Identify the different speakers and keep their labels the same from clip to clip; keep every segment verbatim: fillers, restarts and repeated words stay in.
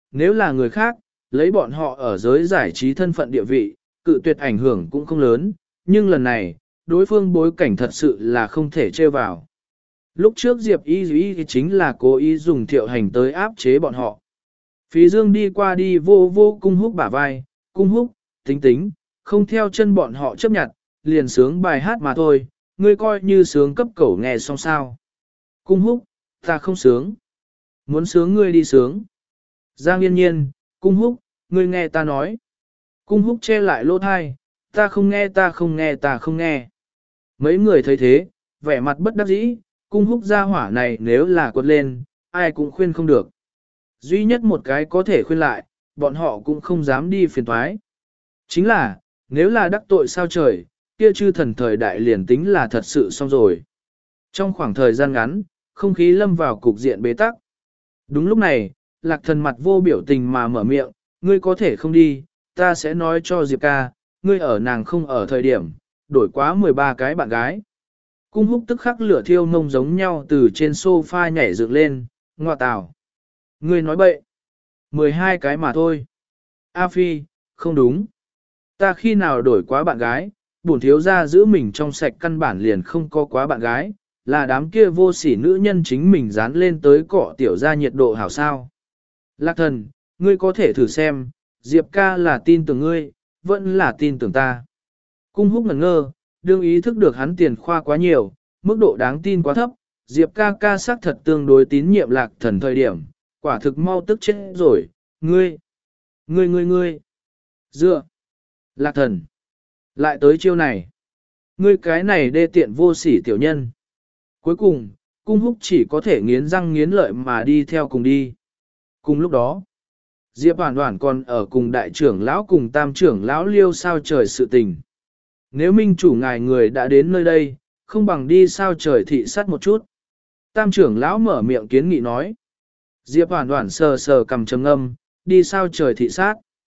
Speaker 1: nếu là người khác, lấy bọn họ ở giới giải trí thân phận địa vị, cự tuyệt ảnh hưởng cũng không lớn, nhưng lần này, đối phương bối cảnh thật sự là không thể trêu vào. Lúc trước Diệp Y Y chính là cố ý dùng Thiệu Hành tới áp chế bọn họ. Phí Dương đi qua đi vô vô Cung Húc bả vai, Cung Húc, tính tính, không theo chân bọn họ chấp nhận, liền sướng bài hát mà thôi, ngươi coi như sướng cấp cẩu nghe xong sao. Cung Húc, ta không sướng. Muốn sướng ngươi đi sướng. Giang Yên Nhiên, Cung Húc, ngươi nghe ta nói. Cung Húc che lại lỗ thai, ta không nghe ta không nghe ta không nghe. Mấy người thấy thế, vẻ mặt bất đắc dĩ, Cung Húc ra hỏa này nếu là quật lên, ai cũng khuyên không được. Duy nhất một cái có thể khuyên lại, bọn họ cũng không dám đi phiền toái. Chính là, nếu là đắc tội sao trời, kia chư thần thời đại liền tính là thật sự xong rồi. Trong khoảng thời gian ngắn, không khí lâm vào cục diện bế tắc. Đúng lúc này, Lạc Thần mặt vô biểu tình mà mở miệng, ngươi có thể không đi, ta sẽ nói cho Diệp ca, ngươi ở nàng không ở thời điểm, đổi quá mười ba cái bạn gái. Cung Húc tức khắc lửa thiêu mông giống nhau từ trên sofa nhảy dựng lên, ngoa tào. Ngươi nói bậy. mười hai cái mà thôi. A Phi, không đúng. Ta khi nào đổi quá bạn gái, bổn thiếu gia giữ mình trong sạch căn bản liền không có quá bạn gái, là đám kia vô sỉ nữ nhân chính mình dán lên tới cọ tiểu gia nhiệt độ hảo sao. Lạc Thần, ngươi có thể thử xem, Diệp ca là tin tưởng ngươi, vẫn là tin tưởng ta. Cung Húc ngẩn ngơ, đương ý thức được hắn tiền khoa quá nhiều, mức độ đáng tin quá thấp, Diệp ca ca xác thật tương đối tín nhiệm Lạc Thần thời điểm, quả thực mau tức chết rồi, ngươi, ngươi ngươi ngươi, dựa, Lạc Thần, lại tới chiêu này, ngươi cái này đê tiện vô sỉ tiểu nhân. Cuối cùng, Cung Húc chỉ có thể nghiến răng nghiến lợi mà đi theo cùng đi. Cùng lúc đó, Diệp Hoàn Hoàn còn ở cùng đại trưởng lão cùng tam trưởng lão liêu sao trời sự tình. Nếu minh chủ ngài người đã đến nơi đây, không bằng đi sao trời thị sát một chút. Tam trưởng lão mở miệng kiến nghị nói. Diệp Hoàn Hoàn sờ sờ cầm trầm ngâm, đi sao trời thị sát.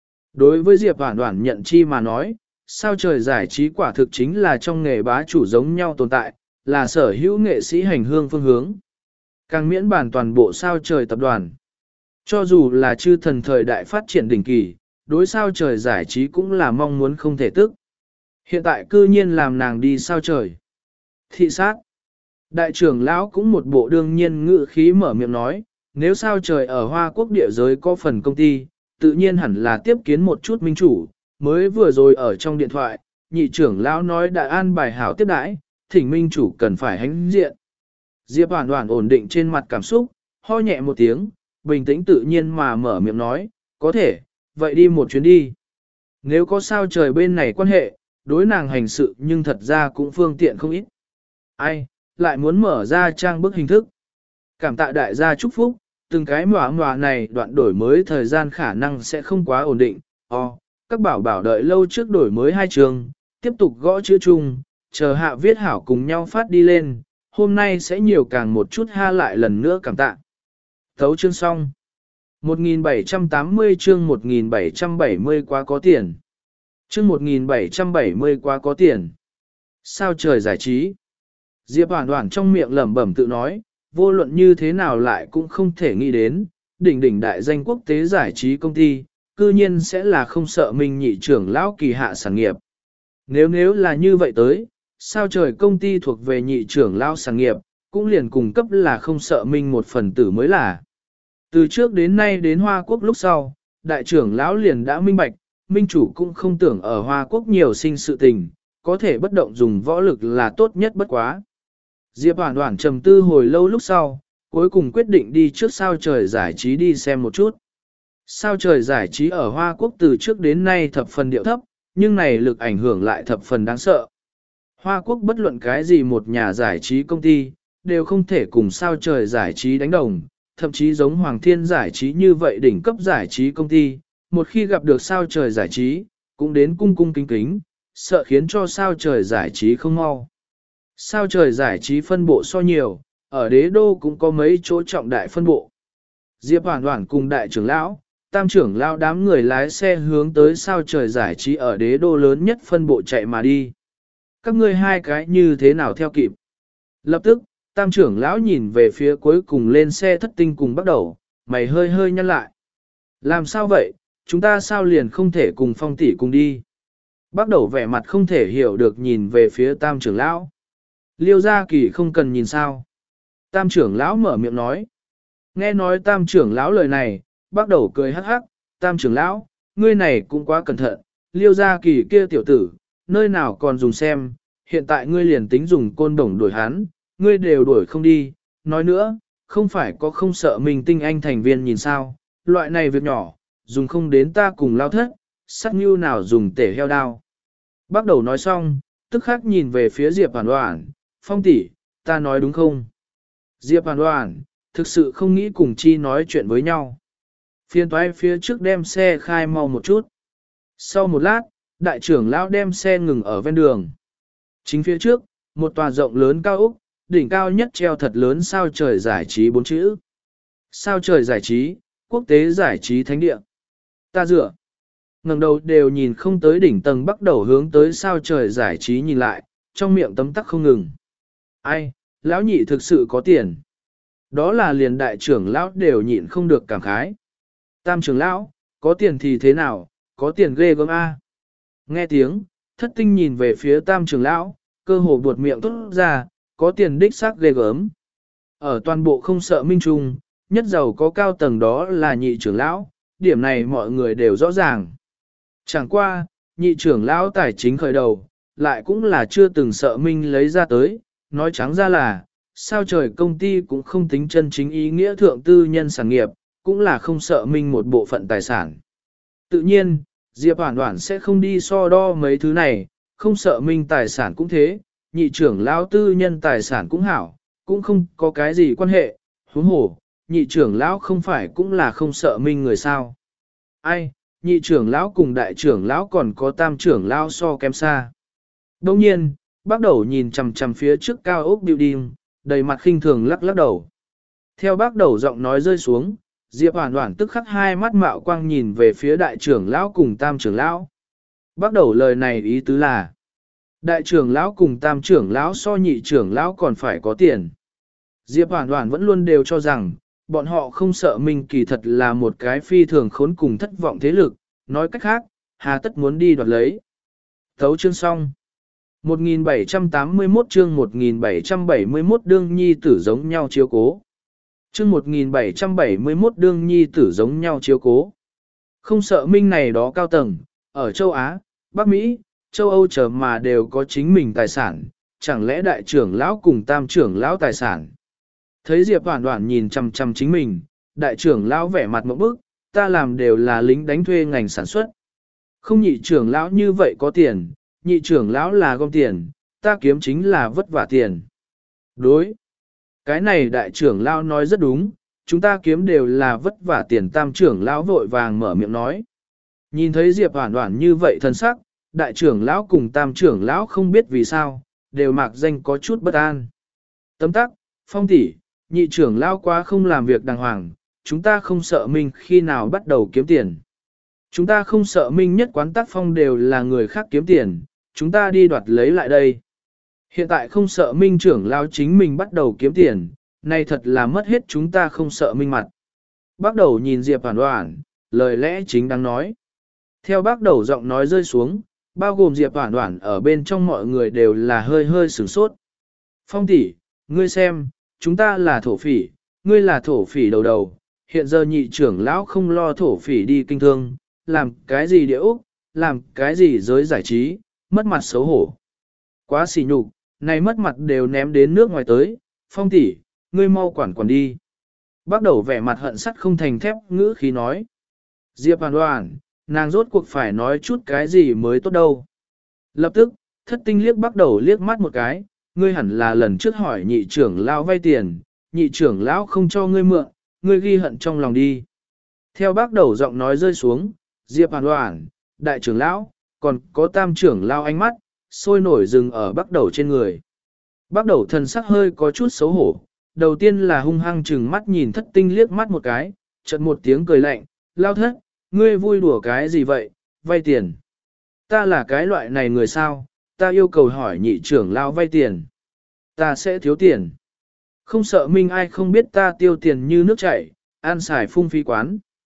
Speaker 1: Đối với Diệp Hoàn Hoàn nhận chi mà nói, sao trời giải trí quả thực chính là trong nghề bá chủ giống nhau tồn tại, là sở hữu nghệ sĩ hành hương phương hướng. Càng miễn bản toàn bộ sao trời tập đoàn. Cho dù là chư thần thời đại phát triển đỉnh kỳ, đối sao trời giải trí cũng là mong muốn không thể tức. Hiện tại cư nhiên làm nàng đi sao trời. Thị sát. Đại trưởng lão cũng một bộ đương nhiên ngự khí mở miệng nói, nếu sao trời ở Hoa Quốc địa giới có phần công ty, tự nhiên hẳn là tiếp kiến một chút minh chủ, mới vừa rồi ở trong điện thoại, nhị trưởng lão nói đã an bài hảo tiếp đãi, thỉnh minh chủ cần phải hãnh diện. Diệp Hoàn Hoàn ổn định trên mặt cảm xúc, ho nhẹ một tiếng, bình tĩnh tự nhiên mà mở miệng nói, có thể, vậy đi một chuyến đi. Nếu có sao trời bên này quan hệ, đối nàng hành sự nhưng thật ra cũng phương tiện không ít. Ai, lại muốn mở ra trang bức hình thức. Cảm tạ đại gia chúc phúc, từng cái mòa mòa này đoạn đổi mới thời gian khả năng sẽ không quá ổn định. Ồ, các bảo bảo đợi lâu trước đổi mới hai trường, tiếp tục gõ chữ chung, chờ hạ viết hảo cùng nhau phát đi lên, hôm nay sẽ nhiều càng một chút ha lại lần nữa cảm tạ. Thấu chương xong. một nghìn bảy trăm tám mươi chương một nghìn bảy trăm bảy mươi quá có tiền. Chương một nghìn bảy trăm bảy mươi quá có tiền. Sao trời giải trí. Diệp Hoàn Hoàn trong miệng lẩm bẩm tự nói, vô luận như thế nào lại cũng không thể nghĩ đến, đỉnh đỉnh đại danh quốc tế giải trí công ty, cư nhiên sẽ là không sợ mình nhị trưởng lão kỳ hạ sản nghiệp. Nếu nếu là như vậy tới, sao trời công ty thuộc về nhị trưởng lão sản nghiệp, cũng liền cung cấp là không sợ minh một phần tử mới là. Từ trước đến nay đến Hoa Quốc lúc sau, đại trưởng lão liền đã minh bạch, minh chủ cũng không tưởng ở Hoa Quốc nhiều sinh sự tình, có thể bất động dùng võ lực là tốt nhất bất quá. Diệp Hoàn Hoàn trầm tư hồi lâu lúc sau, cuối cùng quyết định đi trước sao trời giải trí đi xem một chút. Sao trời giải trí ở Hoa Quốc từ trước đến nay thập phần điệu thấp, nhưng này lực ảnh hưởng lại thập phần đáng sợ. Hoa Quốc bất luận cái gì một nhà giải trí công ty, đều không thể cùng sao trời giải trí đánh đồng, thậm chí giống Hoàng Thiên giải trí như vậy đỉnh cấp giải trí công ty, một khi gặp được sao trời giải trí, cũng đến cung cung kính kính, sợ khiến cho sao trời giải trí không mau. Sao trời giải trí phân bộ so nhiều, ở đế đô cũng có mấy chỗ trọng đại phân bộ. Diệp Hoàn Hoàn cùng đại trưởng lão, tam trưởng lão đám người lái xe hướng tới sao trời giải trí ở đế đô lớn nhất phân bộ chạy mà đi. Các ngươi hai cái như thế nào theo kịp? Lập tức, tam trưởng lão nhìn về phía cuối cùng lên xe thất tinh cùng bắt đầu, mày hơi hơi nhăn lại. Làm sao vậy, chúng ta sao liền không thể cùng Phong tỷ cùng đi? Bác đầu vẻ mặt không thể hiểu được nhìn về phía tam trưởng lão. Liêu gia kỳ không cần nhìn sao. Tam trưởng lão mở miệng nói. Nghe nói tam trưởng lão lời này, bác đầu cười hắc hắc, tam trưởng lão, ngươi này cũng quá cẩn thận, liêu gia kỳ kia tiểu tử, nơi nào còn dùng xem, hiện tại ngươi liền tính dùng côn đồng đuổi hắn, ngươi đều đuổi không đi, nói nữa, không phải có không sợ mình tinh anh thành viên nhìn sao, loại này việc nhỏ, dùng không đến ta cùng lao thất, sắc như nào dùng tể heo đao. Bác đầu nói xong, tức khắc nhìn về phía Diệp Hoàn Hoàn, Phong tỷ, ta nói đúng không? Diệp Hoàn Hoàn, thực sự không nghĩ cùng chi nói chuyện với nhau. Phiên toái phía trước đem xe khai mau một chút. Sau một lát, đại trưởng lão đem xe ngừng ở ven đường. Chính phía trước, một tòa rộng lớn cao ốc, đỉnh cao nhất treo thật lớn sao trời giải trí bốn chữ. Sao trời giải trí, quốc tế giải trí thánh địa. Ta dựa. Ngẩng đầu đều nhìn không tới đỉnh tầng bắt đầu hướng tới sao trời giải trí nhìn lại, trong miệng tấm tắc không ngừng. Ai, lão nhị thực sự có tiền. Đó là liền đại trưởng lão đều nhịn không được cảm khái. Tam trưởng lão, có tiền thì thế nào, có tiền ghê gớm a. Nghe tiếng, thất tinh nhìn về phía tam trưởng lão, cơ hồ buột miệng tốt ra, có tiền đích xác ghê gớm. Ở toàn bộ không sợ minh trung, nhất giàu có cao tầng đó là nhị trưởng lão, điểm này mọi người đều rõ ràng. Chẳng qua, nhị trưởng lão tài chính khởi đầu, lại cũng là chưa từng sợ minh lấy ra tới, nói trắng ra là, sao trời công ty cũng không tính chân chính ý nghĩa thượng tư nhân sản nghiệp, cũng là không sợ minh một bộ phận tài sản. Tự nhiên, Diệp Hoàn Hoàn sẽ không đi so đo mấy thứ này, không sợ minh tài sản cũng thế, nhị trưởng lão tư nhân tài sản cũng hảo, cũng không có cái gì quan hệ, huống hồ, nhị trưởng lão không phải cũng là không sợ minh người sao. Ai, nhị trưởng lão cùng đại trưởng lão còn có tam trưởng lão so kém xa. Đồng nhiên, bác đầu nhìn chằm chằm phía trước cao ốc building, đầy mặt khinh thường lắc lắc đầu. Theo bác đầu giọng nói rơi xuống, Diệp Hoàn Hoàn tức khắc hai mắt mạo quang nhìn về phía đại trưởng lão cùng tam trưởng lão. Bác đầu lời này ý tứ là, đại trưởng lão cùng tam trưởng lão so nhị trưởng lão còn phải có tiền. Diệp Hoàn Hoàn vẫn luôn đều cho rằng, bọn họ không sợ mình kỳ thật là một cái phi thường khốn cùng thất vọng thế lực, nói cách khác, hà tất muốn đi đoạt lấy. Thấu chương xong. một nghìn bảy trăm tám mươi mốt chương một nghìn bảy trăm bảy mươi mốt đương nhi tử giống nhau chiếu cố. Chương một nghìn bảy trăm bảy mươi mốt đương nhi tử giống nhau chiếu cố. Không sợ minh này đó cao tầng, ở châu Á, Bắc Mỹ, châu Âu chờ mà đều có chính mình tài sản, chẳng lẽ đại trưởng lão cùng tam trưởng lão tài sản. Thấy Diệp Hoàn Hoàn nhìn chằm chằm chính mình, đại trưởng lão vẻ mặt một bức, ta làm đều là lính đánh thuê ngành sản xuất. Không nhị trưởng lão như vậy có tiền, nhị trưởng lão là gom tiền, ta kiếm chính là vất vả tiền. Đối. Cái này đại trưởng lão nói rất đúng, chúng ta kiếm đều là vất vả tiền, tam trưởng lão vội vàng mở miệng nói. Nhìn thấy Diệp Hoàn Hoàn như vậy thân sắc, đại trưởng lão cùng tam trưởng lão không biết vì sao, đều mạc danh có chút bất an. Tấm tắc, Phong tỷ, nhị trưởng lão quá không làm việc đàng hoàng, chúng ta không sợ minh khi nào bắt đầu kiếm tiền. Chúng ta không sợ minh nhất quán tác phong đều là người khác kiếm tiền, chúng ta đi đoạt lấy lại đây. Hiện tại không sợ minh trưởng lão chính mình bắt đầu kiếm tiền, này thật là mất hết chúng ta không sợ minh mặt. Bác đầu nhìn Diệp Hoàn Hoàn, lời lẽ chính đang nói. Theo bác đầu giọng nói rơi xuống, bao gồm Diệp Hoàn Hoàn ở bên trong mọi người đều là hơi hơi sửng sốt. Phong tỷ, ngươi xem, chúng ta là thổ phỉ, ngươi là thổ phỉ đầu đầu, hiện giờ nhị trưởng lão không lo thổ phỉ đi kinh thương, làm cái gì địa úc, làm cái gì giới giải trí, mất mặt xấu hổ. Quá xỉ nhục, này mất mặt đều ném đến nước ngoài tới, Phong tỷ, ngươi mau quản quản đi. Bác đầu vẻ mặt hận sắt không thành thép ngữ khí nói. Diệp Hoàn Hoàn, nàng rốt cuộc phải nói chút cái gì mới tốt đâu. Lập tức, thất tinh liếc bác đầu liếc mắt một cái, ngươi hẳn là lần trước hỏi nhị trưởng lão vay tiền, nhị trưởng lão không cho ngươi mượn, ngươi ghi hận trong lòng đi. Theo bác đầu giọng nói rơi xuống, Diệp Hoàn Hoàn, đại trưởng lão, còn có tam trưởng lão ánh mắt, sôi nổi dừng ở bác đầu trên người. Bác đầu thần sắc hơi có chút xấu hổ, đầu tiên là hung hăng chừng mắt nhìn thất tinh liếc mắt một cái, chợt một tiếng cười lạnh, lao thất, ngươi vui đùa cái gì vậy, vay tiền. Ta là cái loại này người sao, ta yêu cầu hỏi nhị trưởng lão vay tiền. Ta sẽ thiếu tiền. Không sợ minh ai không biết ta tiêu tiền như nước chảy, ăn xài phung phí quán.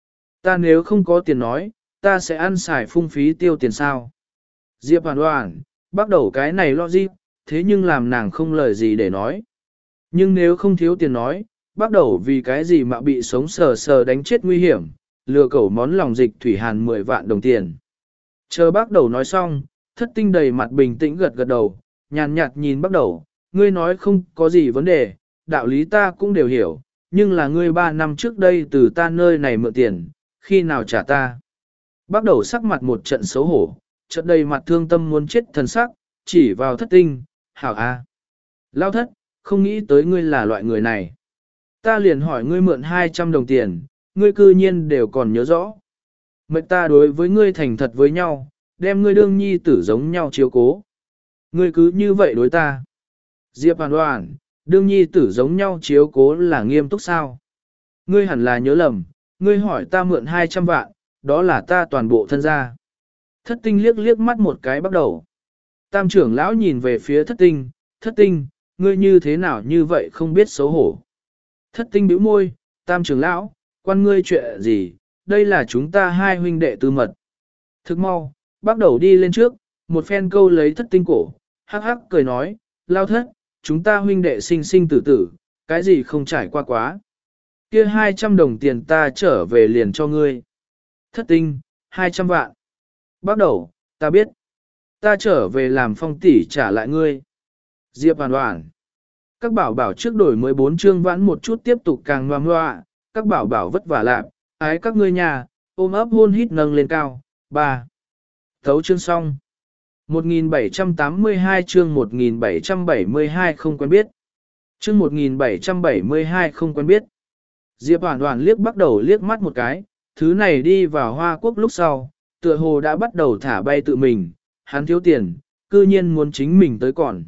Speaker 1: Ta nếu không có tiền nói, ta sẽ ăn xài phung phí tiêu tiền sao. Diệp Hoàn Hoàn, bắt đầu cái này lo gì, thế nhưng làm nàng không lời gì để nói. Nhưng nếu không thiếu tiền nói, bắt đầu vì cái gì mà bị sống sờ sờ đánh chết nguy hiểm, lừa cẩu món lòng dịch thủy hàn mười vạn đồng tiền. Chờ bắt đầu nói xong, thất tinh đầy mặt bình tĩnh gật gật đầu, nhàn nhạt nhìn bắt đầu, ngươi nói không có gì vấn đề, đạo lý ta cũng đều hiểu, nhưng là ngươi ba năm trước đây từ ta nơi này mượn tiền, khi nào trả ta. Bắt đầu sắc mặt một trận xấu hổ, chợt đầy mặt thương tâm muốn chết thần sắc, chỉ vào thất tinh, hảo a. Lao thất, không nghĩ tới ngươi là loại người này. Ta liền hỏi ngươi mượn hai trăm đồng tiền, ngươi cư nhiên đều còn nhớ rõ. Mệnh ta đối với ngươi thành thật với nhau, đem ngươi đương nhi tử giống nhau chiếu cố. Ngươi cứ như vậy đối ta. Diệp Hoàn Hoàn, đương nhi tử giống nhau chiếu cố là nghiêm túc sao? Ngươi hẳn là nhớ lầm, ngươi hỏi ta mượn hai trăm vạn, đó là ta toàn bộ thân gia. Thất tinh liếc liếc mắt một cái bắt đầu. Tam trưởng lão nhìn về phía thất tinh, thất tinh, ngươi như thế nào như vậy không biết xấu hổ. Thất tinh bĩu môi, tam trưởng lão, quan ngươi chuyện gì, đây là chúng ta hai huynh đệ tư mật. Thức mau, bắt đầu đi lên trước, một phen câu lấy thất tinh cổ, hắc hắc cười nói, lao thất, chúng ta huynh đệ sinh sinh tử tử, cái gì không trải qua quá. Kia hai trăm đồng tiền ta trở về liền cho ngươi. Thất tinh, hai trăm vạn. Bắt đầu, ta biết. Ta trở về làm phong tỷ trả lại ngươi. Diệp Hoàn Hoàn. Các bảo bảo trước đổi mới bốn chương vãn một chút tiếp tục càng ngoan ngoạ, các bảo bảo vất vả lạc, ái các ngươi nhà, ôm ấp hôn hít nâng lên cao. ba. Thấu chương xong. một nghìn bảy trăm tám mươi hai chương một nghìn bảy trăm bảy mươi hai không quen biết. Chương một nghìn bảy trăm bảy mươi hai không quen biết. Diệp Hoàn Hoàn liếc bắt đầu liếc mắt một cái, thứ này đi vào Hoa Quốc lúc sau, tựa hồ đã bắt đầu thả bay tự mình, hắn thiếu tiền, cư nhiên muốn chính mình tới còn.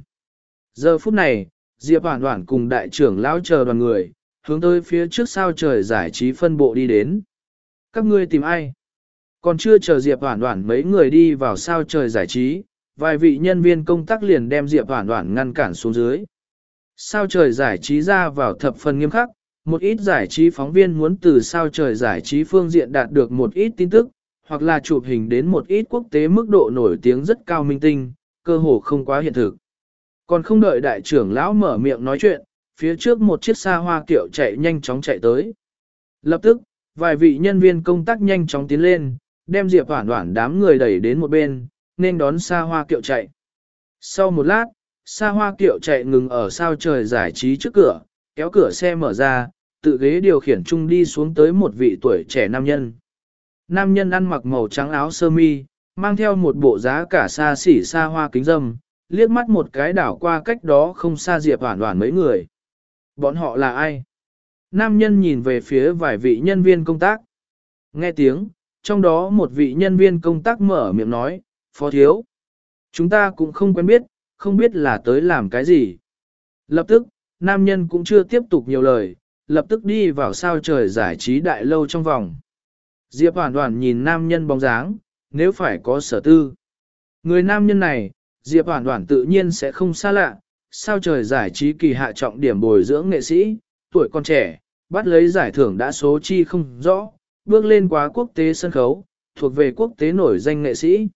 Speaker 1: Giờ phút này, Diệp Hoàn Hoàn cùng đại trưởng lão chờ đoàn người, hướng tới phía trước sao trời giải trí phân bộ đi đến. Các ngươi tìm ai? Còn chưa chờ Diệp Hoàn Hoàn mấy người đi vào sao trời giải trí, vài vị nhân viên công tác liền đem Diệp Hoàn Hoàn ngăn cản xuống dưới. Sao trời giải trí ra vào thập phần nghiêm khắc, một ít giải trí phóng viên muốn từ sao trời giải trí phương diện đạt được một ít tin tức, hoặc là chụp hình đến một ít quốc tế mức độ nổi tiếng rất cao minh tinh, cơ hồ không quá hiện thực. Còn không đợi đại trưởng lão mở miệng nói chuyện, phía trước một chiếc xa hoa kiệu chạy nhanh chóng chạy tới. Lập tức, vài vị nhân viên công tác nhanh chóng tiến lên, đem Diệp Hoàn Hoàn đám người đẩy đến một bên, nên đón xa hoa kiệu chạy. Sau một lát, xa hoa kiệu chạy ngừng ở sao trời giải trí trước cửa, kéo cửa xe mở ra, tự ghế điều khiển chung đi xuống tới một vị tuổi trẻ nam nhân. Nam nhân ăn mặc màu trắng áo sơ mi, mang theo một bộ giá cả xa xỉ xa hoa kính dâm, liếc mắt một cái đảo qua cách đó không xa Diệp Hoàn Hoàn mấy người. Bọn họ là ai? Nam nhân nhìn về phía vài vị nhân viên công tác. Nghe tiếng, trong đó một vị nhân viên công tác mở miệng nói, phó thiếu. Chúng ta cũng không quen biết, không biết là tới làm cái gì. Lập tức, nam nhân cũng chưa tiếp tục nhiều lời, lập tức đi vào sao trời giải trí đại lâu trong vòng. Diệp Hoàn Hoàn nhìn nam nhân bóng dáng, nếu phải có sở tư. Người nam nhân này, Diệp Hoàn Hoàn tự nhiên sẽ không xa lạ, sao trời giải trí kỳ hạ trọng điểm bồi dưỡng nghệ sĩ, tuổi còn trẻ, bắt lấy giải thưởng đã số chi không rõ, bước lên quá quốc tế sân khấu, thuộc về quốc tế nổi danh nghệ sĩ.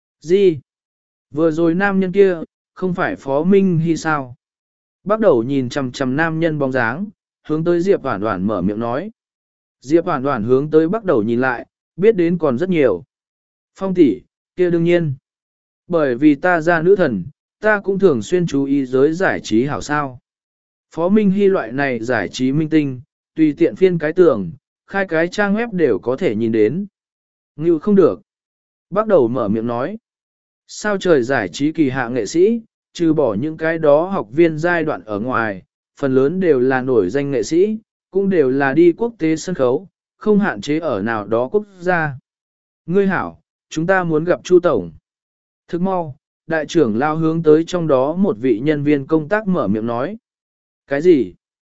Speaker 1: Gì? Vừa rồi nam nhân kia, không phải Phó Minh Hy sao? Bắt đầu nhìn chằm chằm nam nhân bóng dáng, hướng tới Diệp Hoàn Hoàn mở miệng nói. Diệp Hoàn Hoàn hướng tới bắt đầu nhìn lại, biết đến còn rất nhiều. Phong tỷ, kia đương nhiên. Bởi vì ta ra nữ thần, ta cũng thường xuyên chú ý giới giải trí hảo sao. Phó Minh Hy loại này giải trí minh tinh, tùy tiện phiên cái tường, khai cái trang web đều có thể nhìn đến. Ngưu không được. Bắt đầu mở miệng nói. Sao trời giải trí kỳ hạ nghệ sĩ, trừ bỏ những cái đó học viên giai đoạn ở ngoài, phần lớn đều là nổi danh nghệ sĩ, cũng đều là đi quốc tế sân khấu, không hạn chế ở nào đó quốc gia. Ngươi hảo, chúng ta muốn gặp Chu Tổng. Thức mau, đại trưởng lao hướng tới trong đó một vị nhân viên công tác mở miệng nói. Cái gì?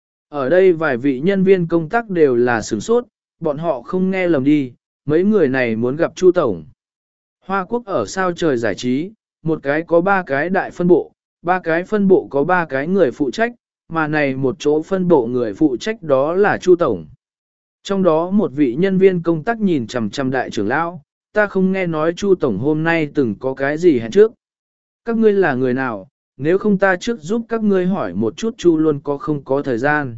Speaker 1: Ở đây vài vị nhân viên công tác đều là sửng sốt, bọn họ không nghe lầm đi, mấy người này muốn gặp Chu Tổng. Hoa Quốc ở sao trời giải trí, một cái có ba cái đại phân bộ, ba cái phân bộ có ba cái người phụ trách, mà này một chỗ phân bộ người phụ trách đó là Chu Tổng. Trong đó một vị nhân viên công tác nhìn chằm chằm đại trưởng lão, ta không nghe nói Chu tổng hôm nay từng có cái gì hẹn trước. Các ngươi là người nào, nếu không ta trước giúp các ngươi hỏi một chút Chu luôn có không có thời gian.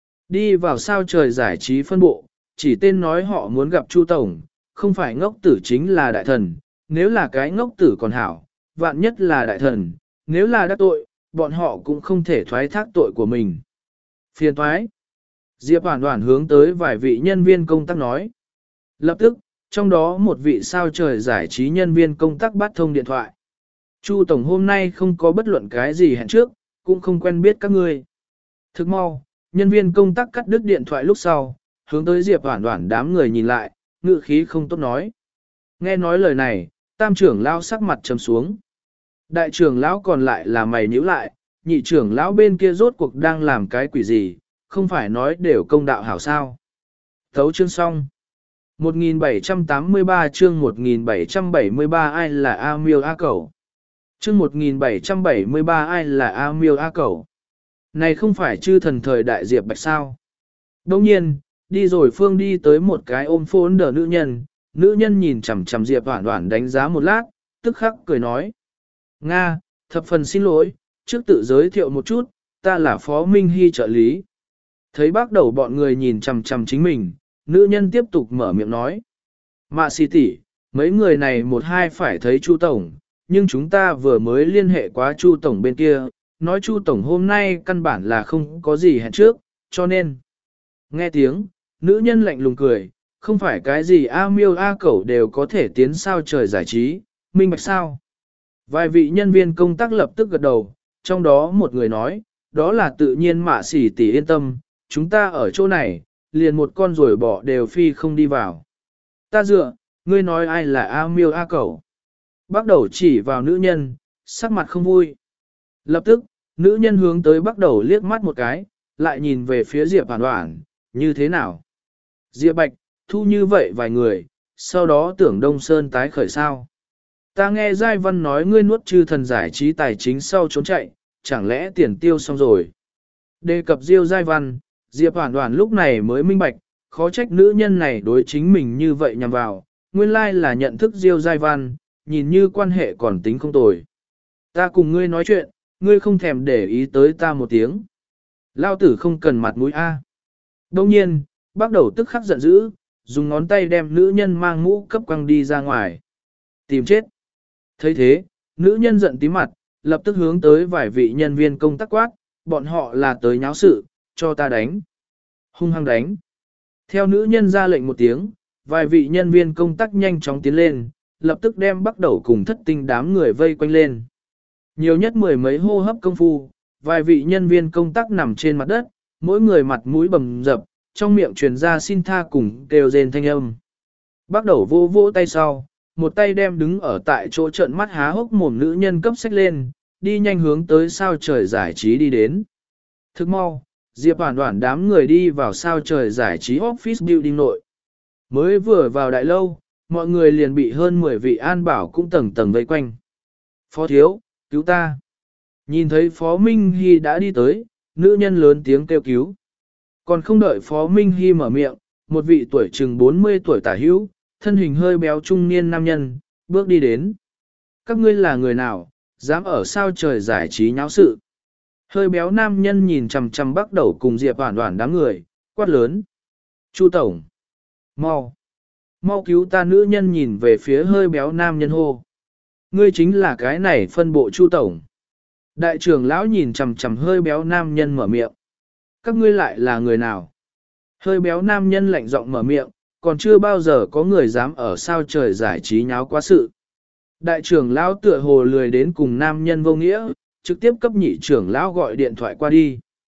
Speaker 1: Đi vào sao trời giải trí phân bộ, chỉ tên nói họ muốn gặp Chu tổng, không phải ngốc tử chính là đại thần, nếu là cái ngốc tử còn hảo, vạn nhất là đại thần, nếu là đắc tội, bọn họ cũng không thể thoái thác tội của mình. Phiền thoái. Diệp Hoàn Hoàn hướng tới vài vị nhân viên công tác nói. Lập tức, trong đó một vị sao trời giải trí nhân viên công tác bắt thông điện thoại. Chu tổng hôm nay không có bất luận cái gì hẹn trước, cũng không quen biết các ngươi. Thức mau, nhân viên công tác cắt đứt điện thoại lúc sau, hướng tới Diệp Hoàn Hoàn đám người nhìn lại, ngữ khí không tốt nói. Nghe nói lời này, tam trưởng lão sắc mặt trầm xuống. Đại trưởng lão còn lại là mày nhíu lại, nhị trưởng lão bên kia rốt cuộc đang làm cái quỷ gì, không phải nói đều công đạo hảo sao. Thấu chương xong. một nghìn bảy trăm tám mươi ba chương một nghìn bảy trăm bảy mươi ba ai là A Miêu A Cẩu. Chương một nghìn bảy trăm bảy mươi ba ai là A Miêu A Cẩu. Này không phải chư thần thời đại Diệp Bạch sao. Đồng nhiên, đi rồi Phương đi tới một cái ôm phôn đờ nữ nhân, nữ nhân nhìn chằm chằm Diệp Hoàn Hoàn đánh giá một lát, tức khắc cười nói. Nga, thập phần xin lỗi, trước tự giới thiệu một chút, ta là Phó Minh Hy trợ lý. Thấy bác đầu bọn người nhìn chằm chằm chính mình, nữ nhân tiếp tục mở miệng nói. Mạ xì tỷ, mấy người này một hai phải thấy Chu Tổng, nhưng chúng ta vừa mới liên hệ quá Chu Tổng bên kia, nói Chu Tổng hôm nay căn bản là không có gì hẹn trước, cho nên. Nghe tiếng, nữ nhân lạnh lùng cười, không phải cái gì A Miêu A Cẩu đều có thể tiến sao trời giải trí, minh bạch sao. Vài vị nhân viên công tác lập tức gật đầu, trong đó một người nói, đó là tự nhiên Mạ xỉ tỷ yên tâm, chúng ta ở chỗ này, liền một con rồi bỏ đều phi không đi vào. Ta dựa, ngươi nói ai là A Miêu A Cẩu? Bắt đầu chỉ vào nữ nhân, sắc mặt không vui. Lập tức, nữ nhân hướng tới bắt đầu liếc mắt một cái, lại nhìn về phía Diệp Hoàn Hoàn, như thế nào? Diệp Bạch, thu như vậy vài người, sau đó tưởng Đông Sơn tái khởi sao? Ta nghe Giai Văn nói ngươi nuốt chư thần giải trí tài chính sau trốn chạy, chẳng lẽ tiền tiêu xong rồi? Đề cập Diêu Giai Văn, Diệp Hoàn Hoàn lúc này mới minh bạch, khó trách nữ nhân này đối chính mình như vậy nhằm vào, nguyên lai là nhận thức Diêu Giai Văn, nhìn như quan hệ còn tính không tồi. Ta cùng ngươi nói chuyện, ngươi không thèm để ý tới ta một tiếng. Lao tử không cần mặt mũi A. Đông nhiên, bác đầu tức khắc giận dữ, dùng ngón tay đem nữ nhân mang mũ cấp quăng đi ra ngoài. Tìm chết. thấy thế, nữ nhân giận tí mặt, lập tức hướng tới vài vị nhân viên công tác quát, bọn họ là tới nháo sự, cho ta đánh. Hung hăng đánh. Theo nữ nhân ra lệnh một tiếng, vài vị nhân viên công tác nhanh chóng tiến lên, lập tức đem bắt đầu cùng thất tinh đám người vây quanh lên. Nhiều nhất mười mấy hô hấp công phu, vài vị nhân viên công tác nằm trên mặt đất, mỗi người mặt mũi bầm dập, trong miệng truyền ra xin tha cùng kêu rên thanh âm. Bắt đầu vô vỗ tay sau, một tay đem đứng ở tại chỗ trợn mắt há hốc mồm nữ nhân cấp sách lên, đi nhanh hướng tới sao trời giải trí đi đến. Thức mau, Diệp Hoàn Hoàn đám người đi vào sao trời giải trí office building nội. Mới vừa vào đại lâu, mọi người liền bị hơn mười vị an bảo cũng tầng tầng vây quanh. Phó thiếu, cứu ta. Nhìn thấy Phó Minh Hy đã đi tới, nữ nhân lớn tiếng kêu cứu. Còn không đợi Phó Minh Hy mở miệng, một vị tuổi chừng bốn mươi tuổi tả hữu, thân hình hơi béo trung niên nam nhân, bước đi đến. Các ngươi là người nào, dám ở sao trời giải trí nháo sự. Hơi béo nam nhân nhìn chằm chằm bắt đầu cùng Diệp Hoàn Hoàn đám người, quát lớn. Chu Tổng. Mau. Mau cứu ta, nữ nhân nhìn về phía hơi béo nam nhân hô. Ngươi chính là cái này phân bộ Chu Tổng. Đại trưởng lão nhìn chằm chằm hơi béo nam nhân mở miệng. Các ngươi lại là người nào? Hơi béo nam nhân lạnh giọng mở miệng, còn chưa bao giờ có người dám ở sao trời giải trí nháo quá sự. Đại trưởng lão tựa hồ lười đến cùng nam nhân vô nghĩa, trực tiếp cấp nhị trưởng lão gọi điện thoại qua đi.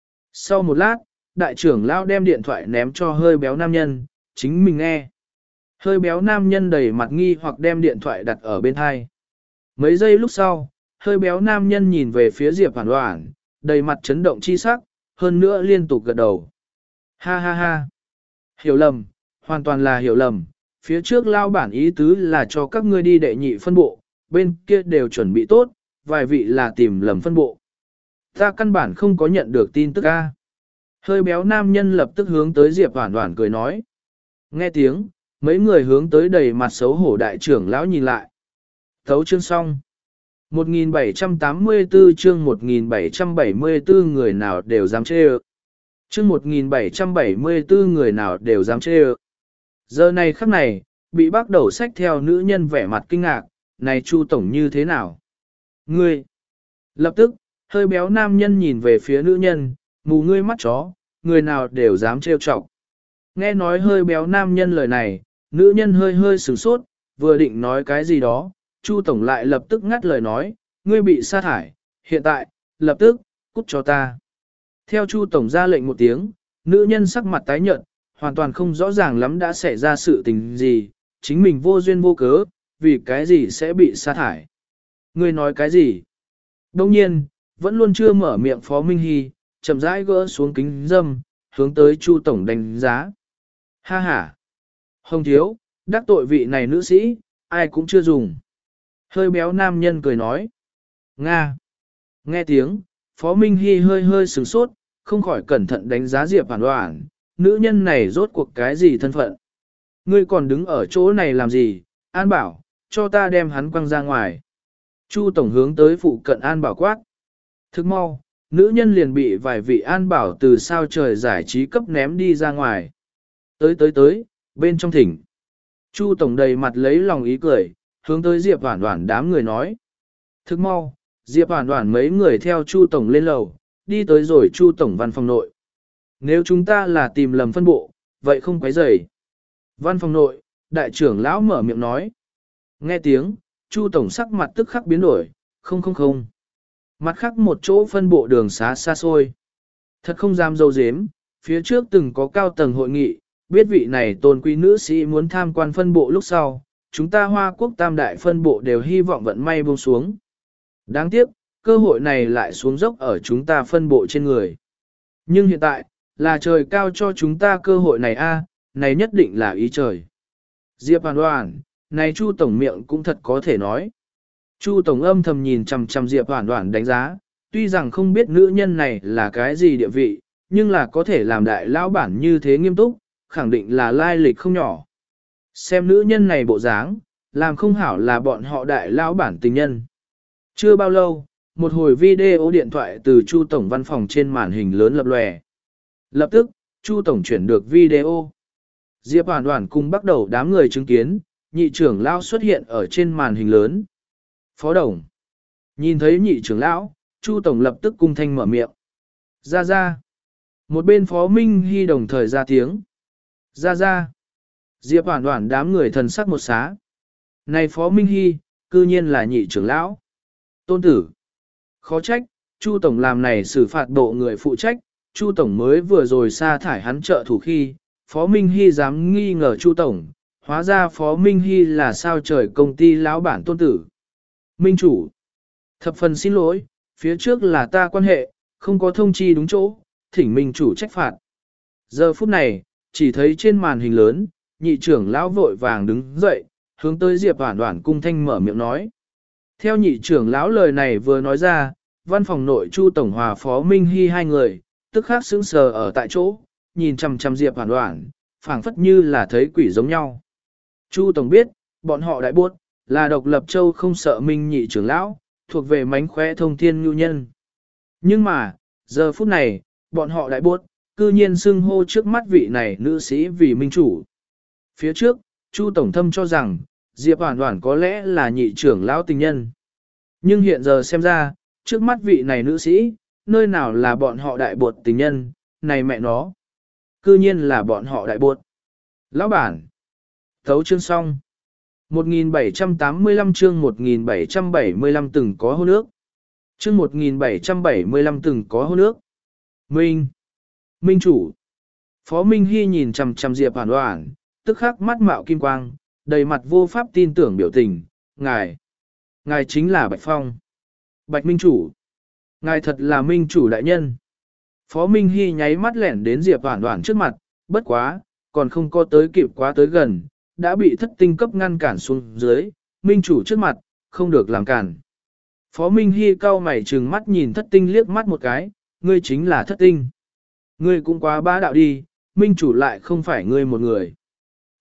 Speaker 1: Sau một lát, đại trưởng lão đem điện thoại ném cho hơi béo nam nhân, chính mình nghe. Hơi béo nam nhân đầy mặt nghi hoặc đem điện thoại đặt ở bên hai. Mấy giây lúc sau, hơi béo nam nhân nhìn về phía Diệp Hoàn Hoàn, đầy mặt chấn động chi sắc, hơn nữa liên tục gật đầu. Ha ha ha. Hiểu lầm, hoàn toàn là hiểu lầm, phía trước lao bản ý tứ là cho các ngươi đi đệ nhị phân bộ, bên kia đều chuẩn bị tốt, vài vị là tìm lầm phân bộ. Ta căn bản không có nhận được tin tức a. Hơi béo nam nhân lập tức hướng tới Diệp Hoàn Hoàn cười nói, Nghe tiếng, mấy người hướng tới đầy mặt xấu hổ đại trưởng lão nhìn lại. Thấu chương xong. một nghìn bảy trăm tám mươi tư chương một nghìn bảy trăm bảy mươi tư người nào đều dám chê ơ. Chương một nghìn bảy trăm bảy mươi tư người nào đều dám chê ơ. Giờ này khắc này, bị bác đầu sách theo nữ nhân vẻ mặt kinh ngạc, này Chu tổng như thế nào? Ngươi! Lập tức, hơi béo nam nhân nhìn về phía nữ nhân, mù ngươi mắt chó, người nào đều dám trêu chọc. Nghe nói hơi béo nam nhân lời này, nữ nhân hơi hơi sửng sốt, vừa định nói cái gì đó, Chu tổng lại lập tức ngắt lời nói, ngươi bị sa thải, hiện tại, lập tức, cút cho ta. Theo Chu tổng ra lệnh một tiếng, nữ nhân sắc mặt tái nhợt, hoàn toàn không rõ ràng lắm đã xảy ra sự tình gì, chính mình vô duyên vô cớ, vì cái gì sẽ bị sa thải. Ngươi nói cái gì? Đông nhiên, vẫn luôn chưa mở miệng Phó Minh Hy, chậm rãi gỡ xuống kính dâm, hướng tới Chu tổng đánh giá. Ha ha! Hồng thiếu, đắc tội vị này nữ sĩ, ai cũng chưa dùng. Hơi béo nam nhân cười nói. Nga! Nghe tiếng, Phó Minh Hy hơi hơi sửng sốt, không khỏi cẩn thận đánh giá Diệp Hoàn Hoàn, nữ nhân này rốt cuộc cái gì thân phận. Ngươi còn đứng ở chỗ này làm gì, An Bảo, cho ta đem hắn quăng ra ngoài. Chu tổng hướng tới phụ cận An Bảo quát. Thức mau, nữ nhân liền bị vài vị An Bảo từ sao trời giải trí cấp ném đi ra ngoài. Tới tới tới, bên trong thỉnh. Chu tổng đầy mặt lấy lòng ý cười, hướng tới Diệp Hoàn Hoàn đám người nói. Thức mau, Diệp Hoàn Hoàn mấy người theo Chu tổng lên lầu, đi tới rồi Chu tổng văn phòng nội. Nếu chúng ta là tìm lầm phân bộ, vậy không quấy rầy. Văn phòng nội, đại trưởng lão mở miệng nói. Nghe tiếng, Chu tổng sắc mặt tức khắc biến đổi, không không không. Mặt khác một chỗ phân bộ đường xá xa xôi. Thật không dám dâu dếm, phía trước từng có cao tầng hội nghị, biết vị này tôn quý nữ sĩ muốn tham quan phân bộ lúc sau, chúng ta Hoa Quốc tam đại phân bộ đều hy vọng vận may buông xuống. Đáng tiếc, cơ hội này lại xuống dốc ở chúng ta phân bộ trên người. Nhưng hiện tại, là trời cao cho chúng ta cơ hội này a, này nhất định là ý trời. Diệp Hoàn Hoàn, này Chu tổng miệng cũng thật có thể nói. Chu tổng âm thầm nhìn chằm chằm Diệp Hoàn Hoàn đánh giá, tuy rằng không biết nữ nhân này là cái gì địa vị, nhưng là có thể làm đại lão bản như thế nghiêm túc, khẳng định là lai lịch không nhỏ. Xem nữ nhân này bộ dáng, làm không hảo là bọn họ đại lão bản tình nhân. Chưa bao lâu, một hồi video điện thoại từ Chu tổng văn phòng trên màn hình lớn lập lòe. Lập tức, Chu tổng chuyển được video. Diệp Hoàn Hoàn cùng bắt đầu đám người chứng kiến, nhị trưởng lão xuất hiện ở trên màn hình lớn. Phó đồng. Nhìn thấy nhị trưởng lão, Chu tổng lập tức cung thanh mở miệng. Ra ra. Một bên Phó Minh Hy đồng thời ra tiếng. Ra ra. Diệp Hoàn Hoàn đám người thần sắc một xá. Này Phó Minh Hy, cư nhiên là nhị trưởng lão. Tôn tử. Khó trách, Chu tổng làm này xử phạt bộ người phụ trách, Chu tổng mới vừa rồi sa thải hắn trợ thủ khi, Phó Minh Hy dám nghi ngờ Chu tổng, hóa ra Phó Minh Hy là sao trời công ty lão bản tôn tử. Minh chủ. Thập phần xin lỗi, phía trước là ta quan hệ, không có thông chi đúng chỗ, thỉnh Minh chủ trách phạt. Giờ phút này, chỉ thấy trên màn hình lớn, nhị trưởng lão vội vàng đứng dậy, hướng tới Diệp Hoàn Hoàn cung thanh mở miệng nói. Theo nhị trưởng lão lời này vừa nói ra, văn phòng nội Chu tổng hòa Phó Minh Hy hai người, tức khắc sững sờ ở tại chỗ, nhìn chằm chằm Diệp Hoàn Hoàn, phảng phất như là thấy quỷ giống nhau. Chu tổng biết, bọn họ đại buốt, là độc lập châu không sợ Minh nhị trưởng lão, thuộc về mánh khóe thông thiên nhu nhân. Nhưng mà, giờ phút này, bọn họ đại buốt, cư nhiên xưng hô trước mắt vị này nữ sĩ vì minh chủ. Phía trước, Chu tổng thâm cho rằng, Diệp Hoàn Hoàn có lẽ là nhị trưởng lão tình nhân. Nhưng hiện giờ xem ra, trước mắt vị này nữ sĩ, nơi nào là bọn họ đại bột tình nhân, này mẹ nó. Cư nhiên là bọn họ đại bột. Lão bản. Thấu chương xong. một nghìn bảy trăm tám mươi lăm chương một nghìn bảy trăm bảy mươi lăm từng có hôn ước. Chương một nghìn bảy trăm bảy mươi lăm từng có hôn ước. Minh. Minh chủ. Phó Minh Hy nhìn chằm chằm Diệp Hoàn Hoàn, tức khắc mắt mạo kim quang, đầy mặt vô pháp tin tưởng biểu tình. Ngài. Ngài chính là Bạch Phong. Bạch Minh chủ. Ngài thật là Minh chủ đại nhân. Phó Minh Hy nháy mắt lẻn đến Diệp Hoàn Hoàn trước mặt, bất quá, còn không có tới kịp quá tới gần, đã bị thất tinh cấp ngăn cản xuống dưới, Minh chủ trước mặt, không được làm cản. Phó Minh Hy cau mày trừng mắt nhìn thất tinh liếc mắt một cái, ngươi chính là thất tinh. Ngươi cũng quá bá đạo đi, Minh chủ lại không phải ngươi một người.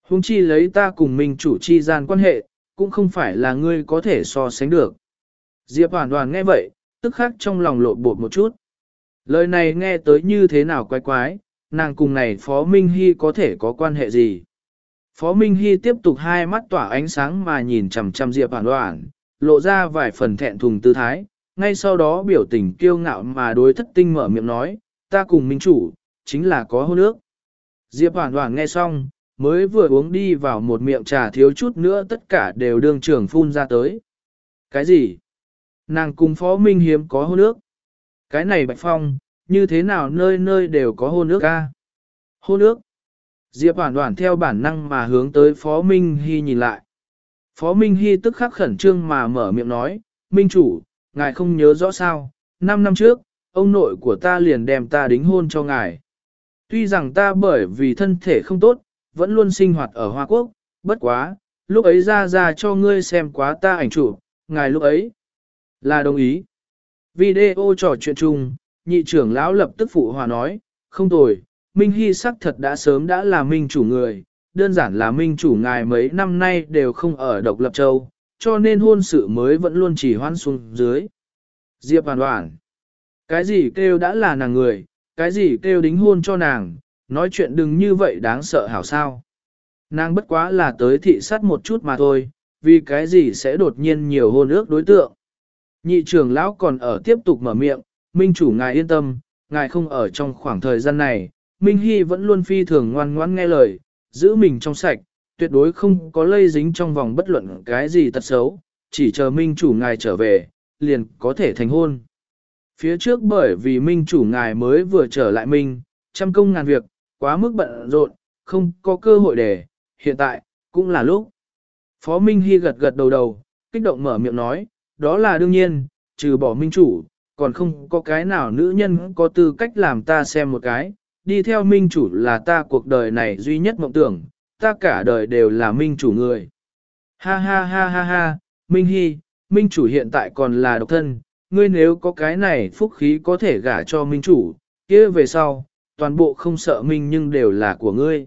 Speaker 1: Huống chi lấy ta cùng minh chủ chi gian quan hệ, cũng không phải là ngươi có thể so sánh được. Diệp Hoàn Hoàn nghe vậy, tức khắc trong lòng lộn bột một chút. Lời này nghe tới như thế nào quái quái, nàng cùng này Phó Minh Hy có thể có quan hệ gì? Phó Minh Hy tiếp tục hai mắt tỏa ánh sáng mà nhìn chằm chằm Diệp Hoàn Hoàn, lộ ra vài phần thẹn thùng tư thái, ngay sau đó biểu tình kiêu ngạo mà đối thất tinh mở miệng nói, ta cùng minh chủ, chính là có hôn ước. Diệp Hoàn Hoàn nghe xong, mới vừa uống đi vào một miệng trà thiếu chút nữa tất cả đều đương trường phun ra tới. Cái gì? Nàng cùng Phó Minh Hiếm có hôn ước. Cái này Bạch Phong, như thế nào nơi nơi đều có hôn ước ca? Hôn ước? Diệp Hoàn Hoàn theo bản năng mà hướng tới Phó Minh Hy nhìn lại. Phó Minh Hy tức khắc khẩn trương mà mở miệng nói, Minh chủ, ngài không nhớ rõ sao, năm năm trước, ông nội của ta liền đem ta đính hôn cho ngài. Tuy rằng ta bởi vì thân thể không tốt, vẫn luôn sinh hoạt ở Hoa Quốc, bất quá, lúc ấy ra ra cho ngươi xem quá ta ảnh chụp, ngài lúc ấy là đồng ý. Video trò chuyện chung, nhị trưởng lão lập tức phụ hòa nói, không tồi, Minh Hy sắc thật đã sớm đã là minh chủ người, đơn giản là minh chủ ngài mấy năm nay đều không ở độc lập châu, cho nên hôn sự mới vẫn luôn chỉ hoan xuống dưới. Diệp Hoàn Hoàn, cái gì kêu đã là nàng người, cái gì kêu đính hôn cho nàng, nói chuyện đừng như vậy đáng sợ hảo sao. Nàng bất quá là tới thị sát một chút mà thôi, vì cái gì sẽ đột nhiên nhiều hôn ước đối tượng. Nhị trưởng lão còn ở tiếp tục mở miệng, minh chủ ngài yên tâm, ngài không ở trong khoảng thời gian này, Minh Hy vẫn luôn phi thường ngoan ngoãn nghe lời, giữ mình trong sạch, tuyệt đối không có lây dính trong vòng bất luận cái gì tật xấu, chỉ chờ minh chủ ngài trở về, liền có thể thành hôn. Phía trước bởi vì minh chủ ngài mới vừa trở lại minh, trăm công ngàn việc, quá mức bận rộn, không có cơ hội để, hiện tại, cũng là lúc. Phó Minh Hy gật gật đầu đầu, kích động mở miệng nói, đó là đương nhiên, trừ bỏ minh chủ, còn không có cái nào nữ nhân có tư cách làm ta xem một cái, đi theo minh chủ là ta cuộc đời này duy nhất mộng tưởng, ta cả đời đều là minh chủ người. Ha ha ha ha ha, Minh Hy, minh chủ hiện tại còn là độc thân, ngươi nếu có cái này phúc khí có thể gả cho minh chủ, kia về sau, toàn bộ không sợ minh nhưng đều là của ngươi.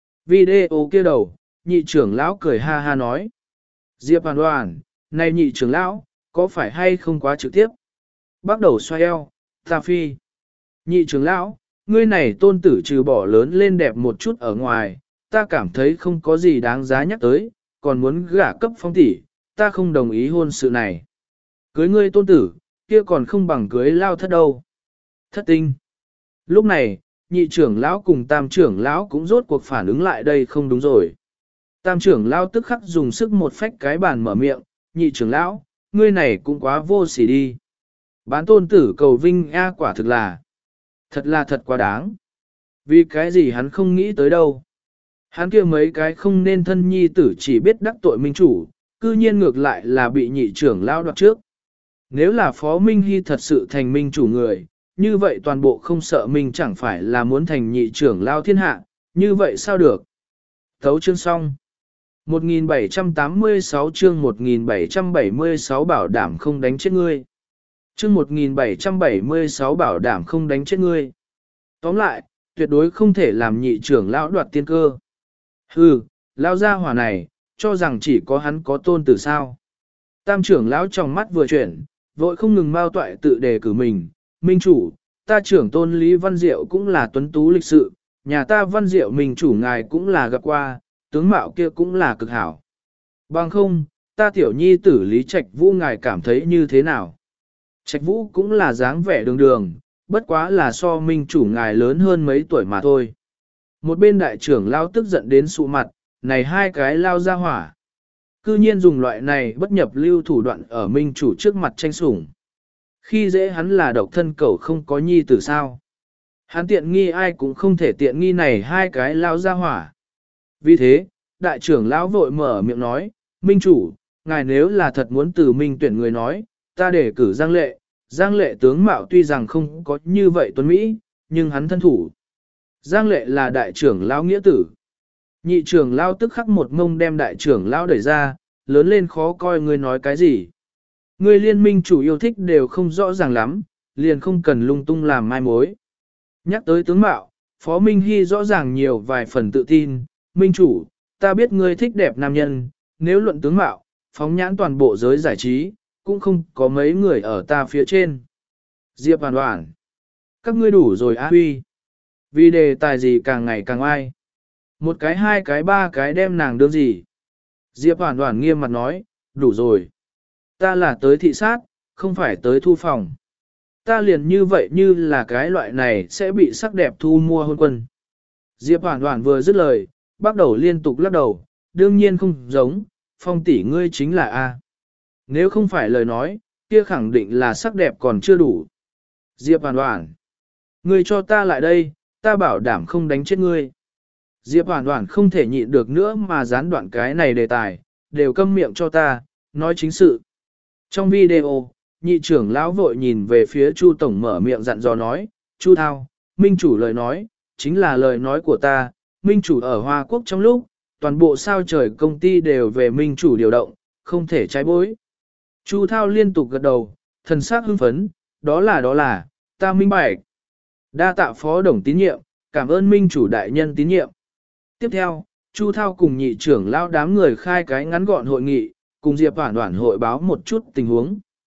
Speaker 1: Video kia đầu, nhị trưởng lão cười ha ha nói. Diệp Hoàn Hoàn, này nhị trưởng lão, có phải hay không quá trực tiếp? Bắt đầu xoay eo, ta phi. Nhị trưởng lão, ngươi này tôn tử trừ bỏ lớn lên đẹp một chút ở ngoài, ta cảm thấy không có gì đáng giá nhắc tới, còn muốn gả cấp Phong tỷ, ta không đồng ý hôn sự này. Cưới ngươi tôn tử, kia còn không bằng cưới lao thất đâu. Thất tinh. Lúc này, nhị trưởng lão cùng tam trưởng lão cũng rốt cuộc phản ứng lại đây không đúng rồi. Tam trưởng lão tức khắc dùng sức một phách cái bàn mở miệng, nhị trưởng lão, ngươi này cũng quá vô sỉ đi. Bán tôn tử cầu vinh A quả thực là, thật là thật quá đáng. Vì cái gì hắn không nghĩ tới đâu. Hắn kia mấy cái không nên thân nhi tử chỉ biết đắc tội minh chủ, cư nhiên ngược lại là bị nhị trưởng lão đoạt trước. Nếu là Phó Minh Hy thật sự thành minh chủ người, như vậy toàn bộ không sợ mình chẳng phải là muốn thành nhị trưởng lão thiên hạ, như vậy sao được? Thấu chương xong. một nghìn bảy trăm tám mươi sáu chương một nghìn bảy trăm bảy mươi sáu bảo đảm không đánh chết ngươi. Chương một nghìn bảy trăm bảy mươi sáu bảo đảm không đánh chết ngươi. Tóm lại, tuyệt đối không thể làm nhị trưởng lão đoạt tiên cơ. Hừ, lão gia hỏa này, cho rằng chỉ có hắn có tôn tử sao. Tam trưởng lão trong mắt vừa chuyển, vội không ngừng mau toại tự đề cử mình. Minh chủ, ta trưởng tôn Lý Văn Diệu cũng là tuấn tú lịch sự, nhà ta Văn Diệu mình chủ ngài cũng là gặp qua, tướng mạo kia cũng là cực hảo. Bằng không, ta tiểu nhi tử Lý Trạch Vũ ngài cảm thấy như thế nào? Trạch Vũ cũng là dáng vẻ đường đường, bất quá là so minh chủ ngài lớn hơn mấy tuổi mà thôi. Một bên đại trưởng lao tức giận đến sụ mặt, này hai cái lao ra hỏa. Cư nhiên dùng loại này bất nhập lưu thủ đoạn ở minh chủ trước mặt tranh sủng. Khi dễ hắn là độc thân cẩu không có nhi tử sao. Hắn tiện nghi ai cũng không thể tiện nghi này hai cái lao ra hỏa. Vì thế, đại trưởng lão vội mở miệng nói, minh chủ, ngài nếu là thật muốn từ minh tuyển người nói, ta để cử Giang Lệ, Giang Lệ tướng mạo tuy rằng không có như vậy tuấn Mỹ, nhưng hắn thân thủ. Giang Lệ là đại trưởng lão nghĩa tử. Nhị trưởng lão tức khắc một ngông đem đại trưởng lão đẩy ra, lớn lên khó coi ngươi nói cái gì. Ngươi liên minh chủ yêu thích đều không rõ ràng lắm, liền không cần lung tung làm mai mối. Nhắc tới tướng mạo, Phó Minh Hy rõ ràng nhiều vài phần tự tin, minh chủ, ta biết ngươi thích đẹp nam nhân, nếu luận tướng mạo, phóng nhãn toàn bộ giới giải trí, cũng không có mấy người ở ta phía trên. Diệp Hoàn Hoàn, các ngươi đủ rồi á huy. Vì đề tài gì càng ngày càng ai. Một cái hai cái ba cái đem nàng đương gì. Diệp Hoàn Hoàn nghiêm mặt nói, đủ rồi. Ta là tới thị sát, không phải tới thu phòng. Ta liền như vậy như là cái loại này sẽ bị sắc đẹp thu mua hôn quân. Diệp Hoàn Hoàn vừa dứt lời, bắt đầu liên tục lắc đầu, đương nhiên không giống, Phong tỷ ngươi chính là A. Nếu không phải lời nói, kia khẳng định là sắc đẹp còn chưa đủ. Diệp Hoàn Hoàn, ngươi cho ta lại đây, ta bảo đảm không đánh chết ngươi. Diệp Hoàn Hoàn không thể nhịn được nữa mà gián đoạn cái này đề tài, đều câm miệng cho ta, nói chính sự. Trong video, nhị trưởng lão vội nhìn về phía Chu Tổng mở miệng dặn dò nói, Chu Thao, Minh chủ lời nói, chính là lời nói của ta, Minh chủ ở Hoa Quốc trong lúc, toàn bộ sao trời công ty đều về Minh chủ điều động, không thể trái bối. Chu Thao liên tục gật đầu, thần sắc hưng phấn, đó là đó là, ta minh bạch. Đa tạ phó đồng tín nhiệm, cảm ơn Minh chủ đại nhân tín nhiệm. Tiếp theo, Chu Thao cùng nhị trưởng lão đám người khai cái ngắn gọn hội nghị, cùng Diệp Hoàn Hoàn hội báo một chút tình huống.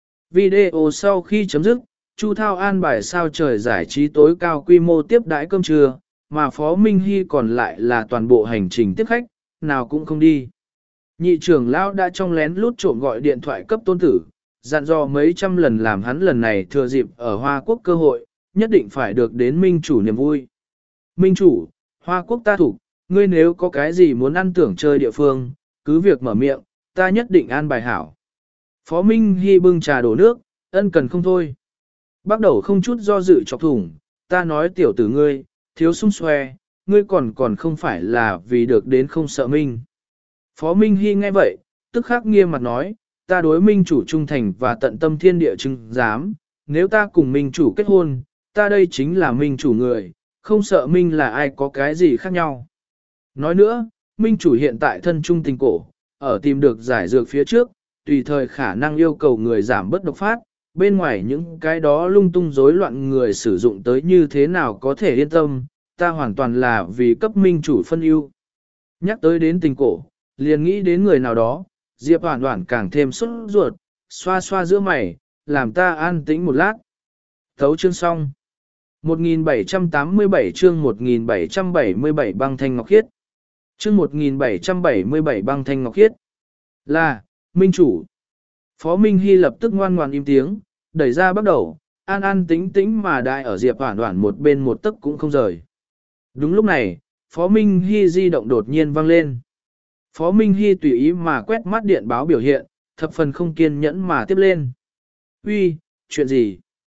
Speaker 1: Video sau khi chấm dứt, Chu Thao an bài sao trời giải trí tối cao quy mô tiếp đãi cơm trưa, mà Phó Minh Hy còn lại là toàn bộ hành trình tiếp khách, nào cũng không đi. Nhị trưởng lão đã trong lén lút trộm gọi điện thoại cấp tôn tử, dặn dò mấy trăm lần làm hắn lần này thừa dịp ở Hoa Quốc cơ hội, nhất định phải được đến Minh chủ niềm vui. Minh chủ, Hoa Quốc ta thủ, ngươi nếu có cái gì muốn ăn tưởng chơi địa phương, cứ việc mở miệng, ta nhất định an bài hảo. Phó Minh Hy bưng trà đổ nước, ân cần không thôi. Bắt đầu không chút do dự chọc thủng, ta nói tiểu tử ngươi, thiếu sung xoe, ngươi còn còn không phải là vì được đến không sợ Minh. Phó Minh Hy nghe vậy, tức khắc nghiêm mặt nói, ta đối Minh chủ trung thành và tận tâm thiên địa chứng giám, nếu ta cùng Minh chủ kết hôn, ta đây chính là Minh chủ người, không sợ Minh là ai có cái gì khác nhau. Nói nữa, Minh chủ hiện tại thân trung tình cổ, ở tìm được giải dược phía trước, tùy thời khả năng yêu cầu người giảm bất độc phát, bên ngoài những cái đó lung tung rối loạn người sử dụng tới như thế nào có thể yên tâm, ta hoàn toàn là vì cấp Minh chủ phân ưu. Nhắc tới đến tình cổ, liền nghĩ đến người nào đó, Diệp Hoàn Hoàn càng thêm xuất ruột, xoa xoa giữa mày, làm ta an tĩnh một lát. Thấu chương xong. một nghìn bảy trăm tám mươi bảy chương một nghìn bảy trăm bảy mươi bảy băng thanh ngọc khiết. Chương một nghìn bảy trăm bảy mươi bảy băng thanh ngọc khiết. Là, Minh chủ. Phó Minh Hy lập tức ngoan ngoan im tiếng, đẩy ra bắt đầu, an an tĩnh tĩnh mà đại ở Diệp Hoàn Hoàn một bên một tấc cũng không rời. Đúng lúc này, Phó Minh Hy di động đột nhiên vang lên. Phó Minh Hy tùy ý mà quét mắt điện báo biểu hiện, thập phần không kiên nhẫn mà tiếp lên. Uy, chuyện gì?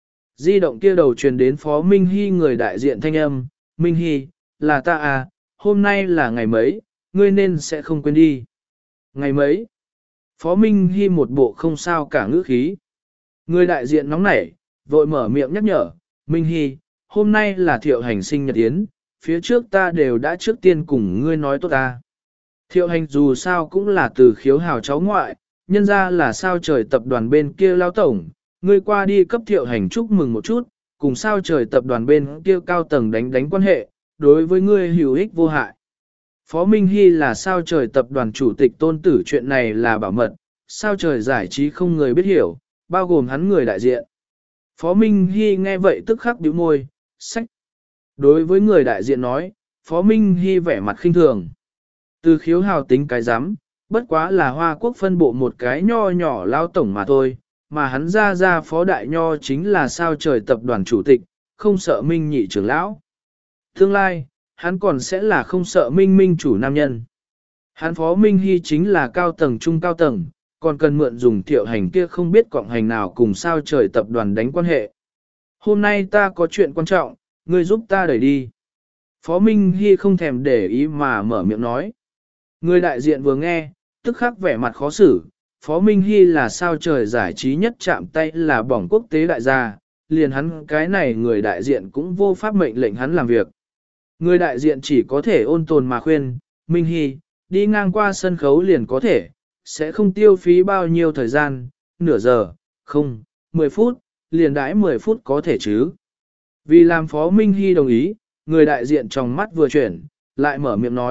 Speaker 1: Di động kia đầu truyền đến Phó Minh Hy người đại diện thanh âm, Minh Hy, là ta à, hôm nay là ngày mấy, ngươi nên sẽ không quên đi. Ngày mấy? Phó Minh Hy một bộ không sao cả ngữ khí. Người đại diện nóng nảy, vội mở miệng nhắc nhở, Minh Hy, hôm nay là thiệu hành sinh nhật yến, phía trước ta đều đã trước tiên cùng ngươi nói tốt ta. Thiệu hành dù sao cũng là từ khiếu hào cháu ngoại, nhân ra là sao trời tập đoàn bên kia lao tổng, ngươi qua đi cấp thiệu hành chúc mừng một chút, cùng sao trời tập đoàn bên kia cao tầng đánh đánh quan hệ, đối với ngươi hữu ích vô hại. Phó Minh Hy là sao trời tập đoàn chủ tịch tôn tử, chuyện này là bảo mật, sao trời giải trí không người biết hiểu, bao gồm hắn người đại diện. Phó Minh Hy nghe vậy tức khắc bĩu môi, sách. Đối với người đại diện nói, Phó Minh Hy vẻ mặt khinh thường. Từ khiếu hào tính cái rắm bất quá là Hoa Quốc phân bộ một cái nho nhỏ lao tổng mà thôi, mà hắn ra ra Phó Đại Nho chính là sao trời tập đoàn chủ tịch, không sợ Minh nhị trưởng lão. Tương lai, hắn còn sẽ là không sợ Minh Minh chủ nam nhân. Hắn Phó Minh Hy chính là cao tầng trung cao tầng, còn cần mượn dùng thiệu hành kia không biết cộng hành nào cùng sao trời tập đoàn đánh quan hệ. Hôm nay ta có chuyện quan trọng, ngươi giúp ta đẩy đi. Phó Minh Hy không thèm để ý mà mở miệng nói. Người đại diện vừa nghe, tức khắc vẻ mặt khó xử. Phó Minh Hy là sao trời giải trí nhất chạm tay là bỏng quốc tế đại gia, liền hắn cái này người đại diện cũng vô pháp mệnh lệnh hắn làm việc. Người đại diện chỉ có thể ôn tồn mà khuyên, Minh Hy, đi ngang qua sân khấu liền có thể, sẽ không tiêu phí bao nhiêu thời gian, nửa giờ, không, mười phút, liền đãi mười phút có thể chứ. Vì làm Phó Minh Hy đồng ý, người đại diện trong mắt vừa chuyển, lại mở miệng nói,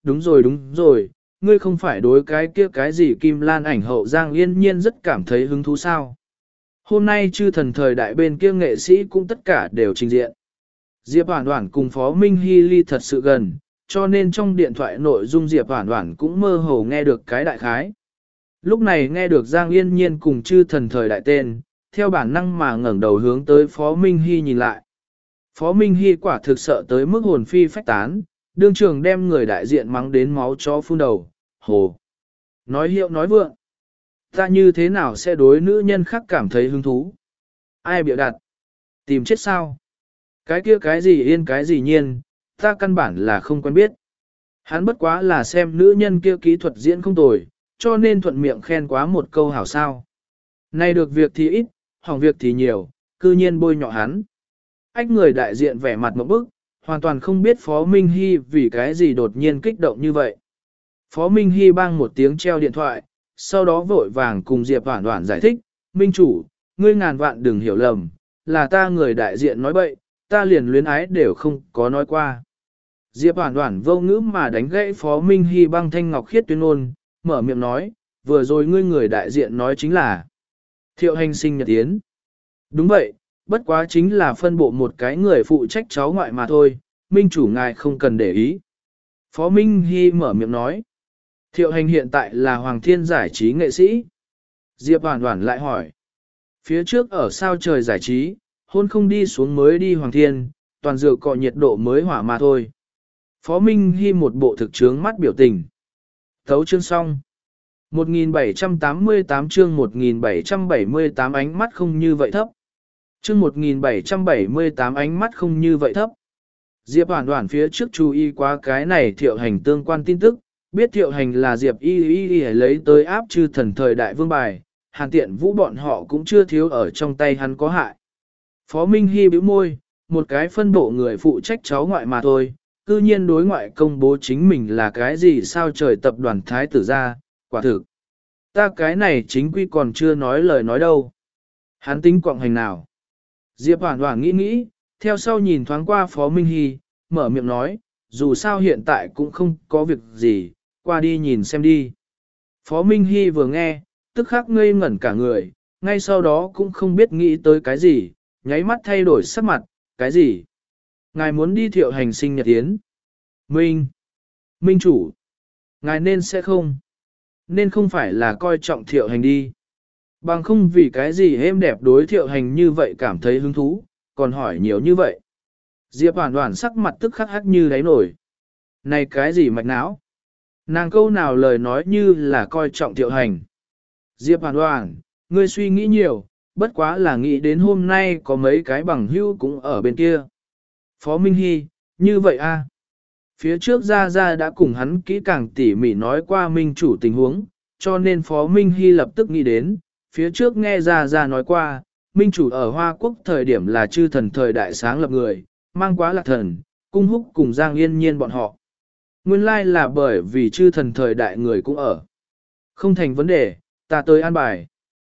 Speaker 1: đúng rồi đúng rồi, ngươi không phải đối cái kia cái gì Kim Lan ảnh hậu Giang Yên Nhiên rất cảm thấy hứng thú sao. Hôm nay chư thần thời đại bên kia nghệ sĩ cũng tất cả đều trình diện. Diệp Hoản Hoản cùng Phó Minh Hy ly thật sự gần, cho nên trong điện thoại nội dung Diệp Hoản Hoản cũng mơ hồ nghe được cái đại khái. Lúc này nghe được Giang Yên Nhiên cùng chư thần thời đại tên, theo bản năng mà ngẩng đầu hướng tới Phó Minh Hy nhìn lại. Phó Minh Hy quả thực sợ tới mức hồn phi phách tán, đương trường đem người đại diện mắng đến máu chó phun đầu, hồ. Nói hiệu nói vượng. Ta như thế nào sẽ đối nữ nhân khác cảm thấy hứng thú? Ai biểu đặt? Tìm chết sao? Cái kia cái gì yên cái gì nhiên, ta căn bản là không quen biết. Hắn bất quá là xem nữ nhân kia kỹ thuật diễn không tồi, cho nên thuận miệng khen quá một câu hảo sao. Này được việc thì ít, hỏng việc thì nhiều, cư nhiên bôi nhọ hắn. Ách người đại diện vẻ mặt một bức, hoàn toàn không biết Phó Minh Hy vì cái gì đột nhiên kích động như vậy. Phó Minh Hy bang một tiếng treo điện thoại, sau đó vội vàng cùng Diệp Hoản Hoản giải thích, Minh chủ, ngươi ngàn vạn đừng hiểu lầm, là ta người đại diện nói bậy, ta liền luyến ái đều không có nói qua. Diệp Hoản Hoản vô ngữ mà đánh gãy Phó Minh Hy băng thanh ngọc khiết tuyên ngôn, mở miệng nói, vừa rồi ngươi người đại diện nói chính là Thiệu Hành sinh nhật yến. Đúng vậy, bất quá chính là phân bộ một cái người phụ trách cháu ngoại mà thôi, Minh chủ ngài không cần để ý. Phó Minh Hy mở miệng nói, Thiệu Hành hiện tại là Hoàng Thiên giải trí nghệ sĩ. Diệp Hoản Hoản lại hỏi, phía trước ở sao trời giải trí, hôn không đi xuống mới đi Hoàng Thiên, toàn dựa cọ nhiệt độ mới hỏa mà thôi. Phó Minh Hy một bộ thực trướng mắt biểu tình. Thấu chương xong. một nghìn bảy trăm tám mươi tám chương một nghìn bảy trăm bảy mươi tám ánh mắt không như vậy thấp. Chương một nghìn bảy trăm bảy mươi tám ánh mắt không như vậy thấp. Diệp Hoản Hoản phía trước chú ý qua cái này Thiệu Hành tương quan tin tức, biết Thiệu Hành là Diệp y y y lấy tới áp chư thần thời đại vương bài, Hàn Tiện Vũ bọn họ cũng chưa thiếu ở trong tay hắn có hại. Phó Minh Hy bĩu môi, một cái phân bộ người phụ trách cháu ngoại mà thôi, cư nhiên đối ngoại công bố chính mình là cái gì sao trời tập đoàn thái tử ra, quả thực. Ta cái này chính quy còn chưa nói lời nói đâu. Hắn tính quọng hành nào. Diệp Hoản Hoản nghĩ nghĩ, theo sau nhìn thoáng qua Phó Minh Hy, mở miệng nói, dù sao hiện tại cũng không có việc gì, qua đi nhìn xem đi. Phó Minh Hy vừa nghe, tức khắc ngây ngẩn cả người, ngay sau đó cũng không biết nghĩ tới cái gì, nháy mắt thay đổi sắc mặt, cái gì? Ngài muốn đi Thiệu Hành sinh nhật yến. Minh! Minh chủ! Ngài nên sẽ không? Nên không phải là coi trọng Thiệu Hành đi. Bằng không vì cái gì êm đẹp đối Thiệu Hành như vậy cảm thấy hứng thú, còn hỏi nhiều như vậy. Diệp Hoản Hoản sắc mặt tức khắc hắc như đáy nổi. Này cái gì mạch não? Nàng câu nào lời nói như là coi trọng Thiệu Hành. Diệp Hoản Hoản, ngươi suy nghĩ nhiều, bất quá là nghĩ đến hôm nay có mấy cái bằng hữu cũng ở bên kia. Phó Minh Hy, như vậy a? À? Phía trước Gia Gia đã cùng hắn kỹ càng tỉ mỉ nói qua Minh chủ tình huống, cho nên Phó Minh Hy lập tức nghĩ đến, phía trước nghe Gia Gia nói qua, Minh chủ ở Hoa Quốc thời điểm là chư thần thời đại sáng lập người, mang quá lạc thần, cung húc cùng Giang Yên Nhiên bọn họ. Nguyên lai là bởi vì chư thần thời đại người cũng ở. Không thành vấn đề, ta tới an bài.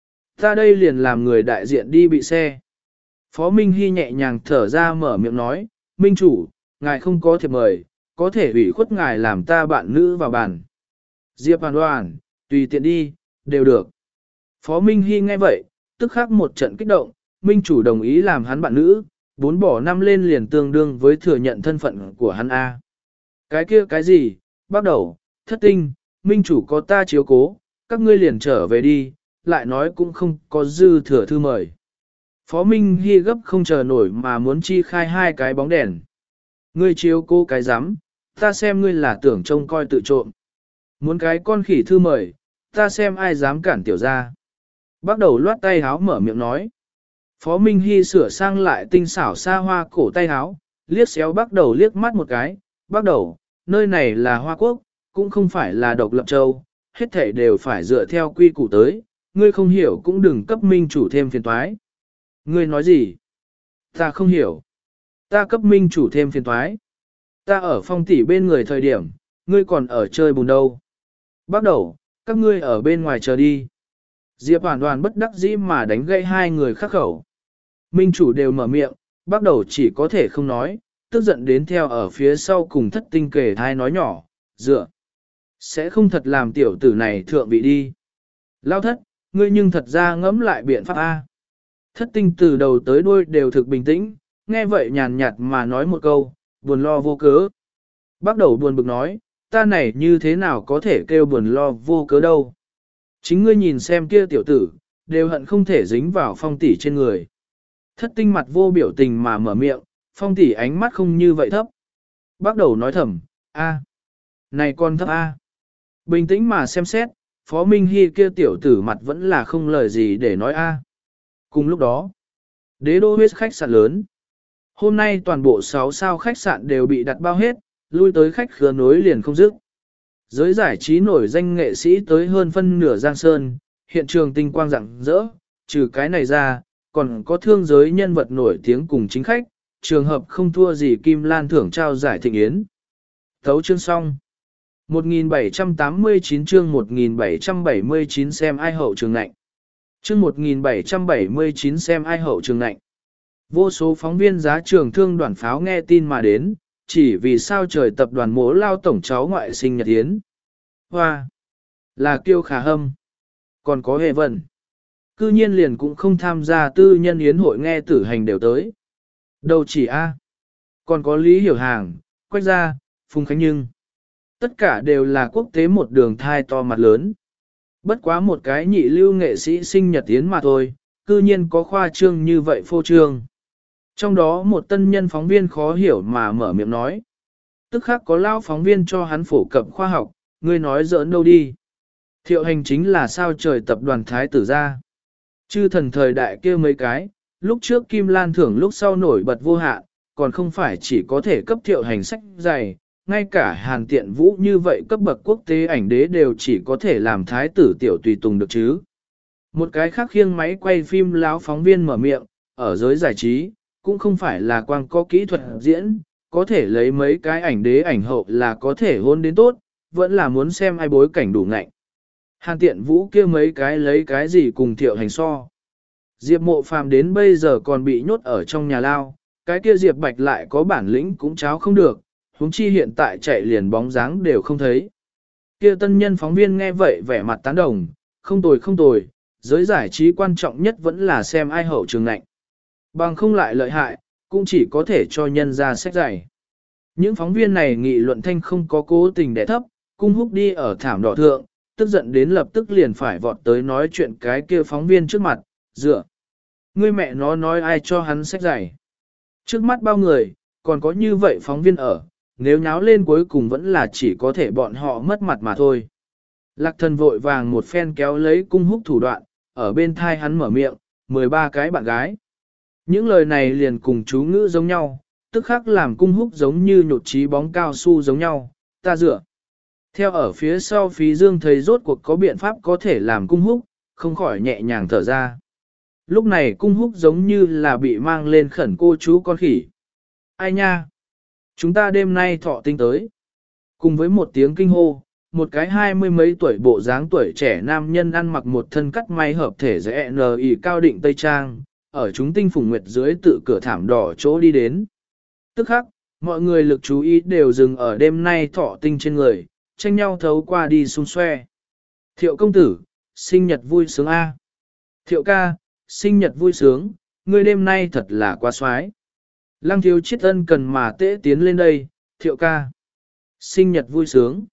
Speaker 1: Ta đây liền làm người đại diện đi bị xe. Phó Minh Hy nhẹ nhàng thở ra mở miệng nói, Minh chủ, ngài không có thiệp mời, có thể ủy khuất ngài làm ta bạn nữ vào bàn. Diệp Hoản Hoản, tùy tiện đi, đều được. Phó Minh Hy nghe vậy, tức khắc một trận kích động, Minh chủ đồng ý làm hắn bạn nữ, bốn bỏ năm lên liền tương đương với thừa nhận thân phận của hắn A. Cái kia cái gì, bắt đầu, thất tinh, Minh chủ có ta chiếu cố, các ngươi liền trở về đi, lại nói cũng không có dư thừa thư mời. Phó Minh Hy gấp không chờ nổi mà muốn chi khai hai cái bóng đèn. Ngươi chiếu cố cái rắm ta xem ngươi là tưởng trông coi tự trộm. Muốn cái con khỉ thư mời, ta xem ai dám cản tiểu ra. Bắt đầu loát tay háo mở miệng nói. Phó Minh Hy sửa sang lại tinh xảo xa hoa cổ tay háo, liếc xéo bắt đầu liếc mắt một cái. Bắt đầu, nơi này là Hoa Quốc, cũng không phải là độc lập châu, hết thảy đều phải dựa theo quy củ tới, ngươi không hiểu cũng đừng cấp minh chủ thêm phiền toái. Ngươi nói gì? Ta không hiểu. Ta cấp minh chủ thêm phiền toái. Ta ở phong tỷ bên người thời điểm, ngươi còn ở chơi bùn đâu. Bắt đầu, các ngươi ở bên ngoài chờ đi. Diệp Hoản Hoản bất đắc dĩ mà đánh gãy hai người khắc khẩu. Minh chủ đều mở miệng, bắt đầu chỉ có thể không nói, tức giận đến theo ở phía sau cùng thất tinh kể thai nói nhỏ, dựa. Sẽ không thật làm tiểu tử này thượng vị đi. Lao thất, ngươi nhưng thật ra ngẫm lại biện pháp A. Thất tinh từ đầu tới đuôi đều thực bình tĩnh, nghe vậy nhàn nhạt mà nói một câu, buồn lo vô cớ. Bắt đầu buồn bực nói, ta này như thế nào có thể kêu buồn lo vô cớ đâu. Chính ngươi nhìn xem kia tiểu tử, đều hận không thể dính vào phong tỷ trên người. Thất tinh mặt vô biểu tình mà mở miệng, phong tỷ ánh mắt không như vậy thấp. Bắt đầu nói thầm, a, này con thấp a. Bình tĩnh mà xem xét, Phó Minh Hy kia tiểu tử mặt vẫn là không lời gì để nói a. Cùng lúc đó, đế đô huyết khách sạn lớn. Hôm nay toàn bộ sáu sao khách sạn đều bị đặt bao hết, lui tới khách khứa nối liền không dứt. Giới giải trí nổi danh nghệ sĩ tới hơn phân nửa Giang Sơn, hiện trường tinh quang rạng rỡ, trừ cái này ra, còn có thương giới nhân vật nổi tiếng cùng chính khách, trường hợp không thua gì Kim Lan thưởng trao giải thịnh yến. Thấu chương xong. một nghìn bảy trăm tám mươi chín chương một nghìn bảy trăm bảy mươi chín xem ai hậu trường lạnh. Chương một nghìn bảy trăm bảy mươi chín xem ai hậu trường lạnh. Vô số phóng viên giá trường thương đoàn pháo nghe tin mà đến, chỉ vì sao trời tập đoàn mố lao tổng cháu ngoại sinh nhật yến. Hoa! Là Kiêu Khả Hâm. Còn có Hề Vân. Cư nhiên liền cũng không tham gia tư nhân yến hội nghe tử hành đều tới. Đâu chỉ A. Còn có Lý Hiểu Hàng, Quách Gia, Phùng Khánh Nhưng. Tất cả đều là quốc tế một đường thai to mặt lớn. Bất quá một cái nhị lưu nghệ sĩ sinh nhật yến mà thôi, cư nhiên có khoa trương như vậy phô trương. Trong đó một tân nhân phóng viên khó hiểu mà mở miệng nói. Tức khắc có lao phóng viên cho hắn phổ cập khoa học, ngươi nói giỡn đâu đi. Thiệu Hành chính là sao trời tập đoàn Thái tử gia. Chư thần thời đại kia mấy cái, lúc trước Kim Lan thưởng lúc sau nổi bật vô hạn, còn không phải chỉ có thể cấp Thiệu Hành sách dày, ngay cả Hàn Tiện Vũ như vậy cấp bậc quốc tế ảnh đế đều chỉ có thể làm thái tử tiểu tùy tùng được chứ. Một cái khác khiêng máy quay phim láo phóng viên mở miệng, ở giới giải trí, cũng không phải là quang có kỹ thuật diễn, có thể lấy mấy cái ảnh đế ảnh hậu là có thể hôn đến tốt, vẫn là muốn xem ai bối cảnh đủ ngạnh. Hàn Tiện Vũ kia mấy cái lấy cái gì cùng Thiệu Hành so. Diệp Mộ Phàm đến bây giờ còn bị nhốt ở trong nhà lao, cái kia Diệp Bạch lại có bản lĩnh cũng cháo không được, huống chi hiện tại chạy liền bóng dáng đều không thấy. Kia tân nhân phóng viên nghe vậy vẻ mặt tán đồng, không tồi không tồi, giới giải trí quan trọng nhất vẫn là xem ai hậu trường ngạnh. Bằng không lại lợi hại, cũng chỉ có thể cho nhân ra sách giải. Những phóng viên này nghị luận thanh không có cố tình đè thấp, cung húc đi ở thảm đỏ thượng, tức giận đến lập tức liền phải vọt tới nói chuyện cái kia phóng viên trước mặt, dựa. Ngươi mẹ nó nói ai cho hắn sách giải. Trước mắt bao người, còn có như vậy phóng viên ở, nếu nháo lên cuối cùng vẫn là chỉ có thể bọn họ mất mặt mà thôi. Lạc Thần vội vàng một phen kéo lấy cung húc thủ đoạn, ở bên thai hắn mở miệng, mười ba cái bạn gái. Những lời này liền cùng chú ngữ giống nhau, tức khắc làm cung húc giống như nhột trí bóng cao su giống nhau, ta dựa. Theo ở phía sau Phí Dương thấy rốt cuộc có biện pháp có thể làm cung húc, không khỏi nhẹ nhàng thở ra. Lúc này cung húc giống như là bị mang lên khẩn cô chú con khỉ. Ai nha? Chúng ta đêm nay thọ tinh tới. Cùng với một tiếng kinh hô, một cái hai mươi mấy tuổi bộ dáng tuổi trẻ nam nhân ăn mặc một thân cắt may hợp thể dễ nờ ỉ cao định Tây Trang, ở chúng tinh phùng nguyệt dưới tự cửa thảm đỏ chỗ đi đến. Tức khắc, mọi người lực chú ý đều dừng ở đêm nay thọ tinh trên người, tranh nhau thấu qua đi xung xoe. Thiệu công tử, sinh nhật vui sướng A. Thiệu ca, sinh nhật vui sướng, ngươi đêm nay thật là quá xoái. Lăng thiếu chiết ân cần mà tễ tiến lên đây, Thiệu ca. Sinh nhật vui sướng.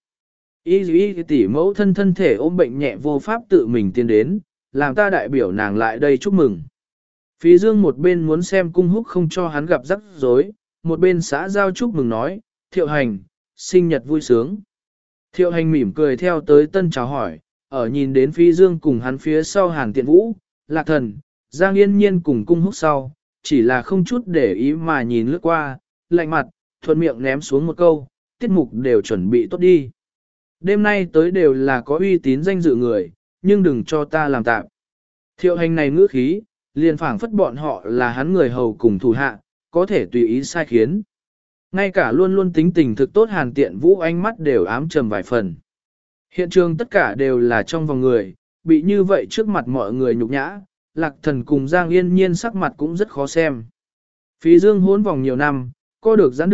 Speaker 1: Y y tỷ mẫu thân thân thể ôm bệnh nhẹ vô pháp tự mình tiến đến, làm ta đại biểu nàng lại đây chúc mừng. Phí Dương một bên muốn xem cung húc không cho hắn gặp rắc rối, một bên xã giao chúc mừng nói, Thiệu Hành, sinh nhật vui sướng. Thiệu Hành mỉm cười theo tới tân chào hỏi, ở nhìn đến Phí Dương cùng hắn phía sau Hàn Tiện Vũ, Lạc Thần, Giang Yên Nhiên cùng cung húc sau, chỉ là không chút để ý mà nhìn lướt qua, lạnh mặt, thuận miệng ném xuống một câu, tiết mục đều chuẩn bị tốt đi. Đêm nay tới đều là có uy tín danh dự người, nhưng đừng cho ta làm tạm. Thiệu Hành này ngữ khí, liền phảng phất bọn họ là hắn người hầu cùng thủ hạ, có thể tùy ý sai khiến. Ngay cả luôn luôn tính tình thực tốt Hàn Tiện Vũ ánh mắt đều ám trầm vài phần. Hiện trường tất cả đều là trong vòng người, bị như vậy trước mặt mọi người nhục nhã, Lạc Thần cùng Giang Yên Nhiên sắc mặt cũng rất khó xem. Phí Dương hỗn vòng nhiều năm, co được giãn được,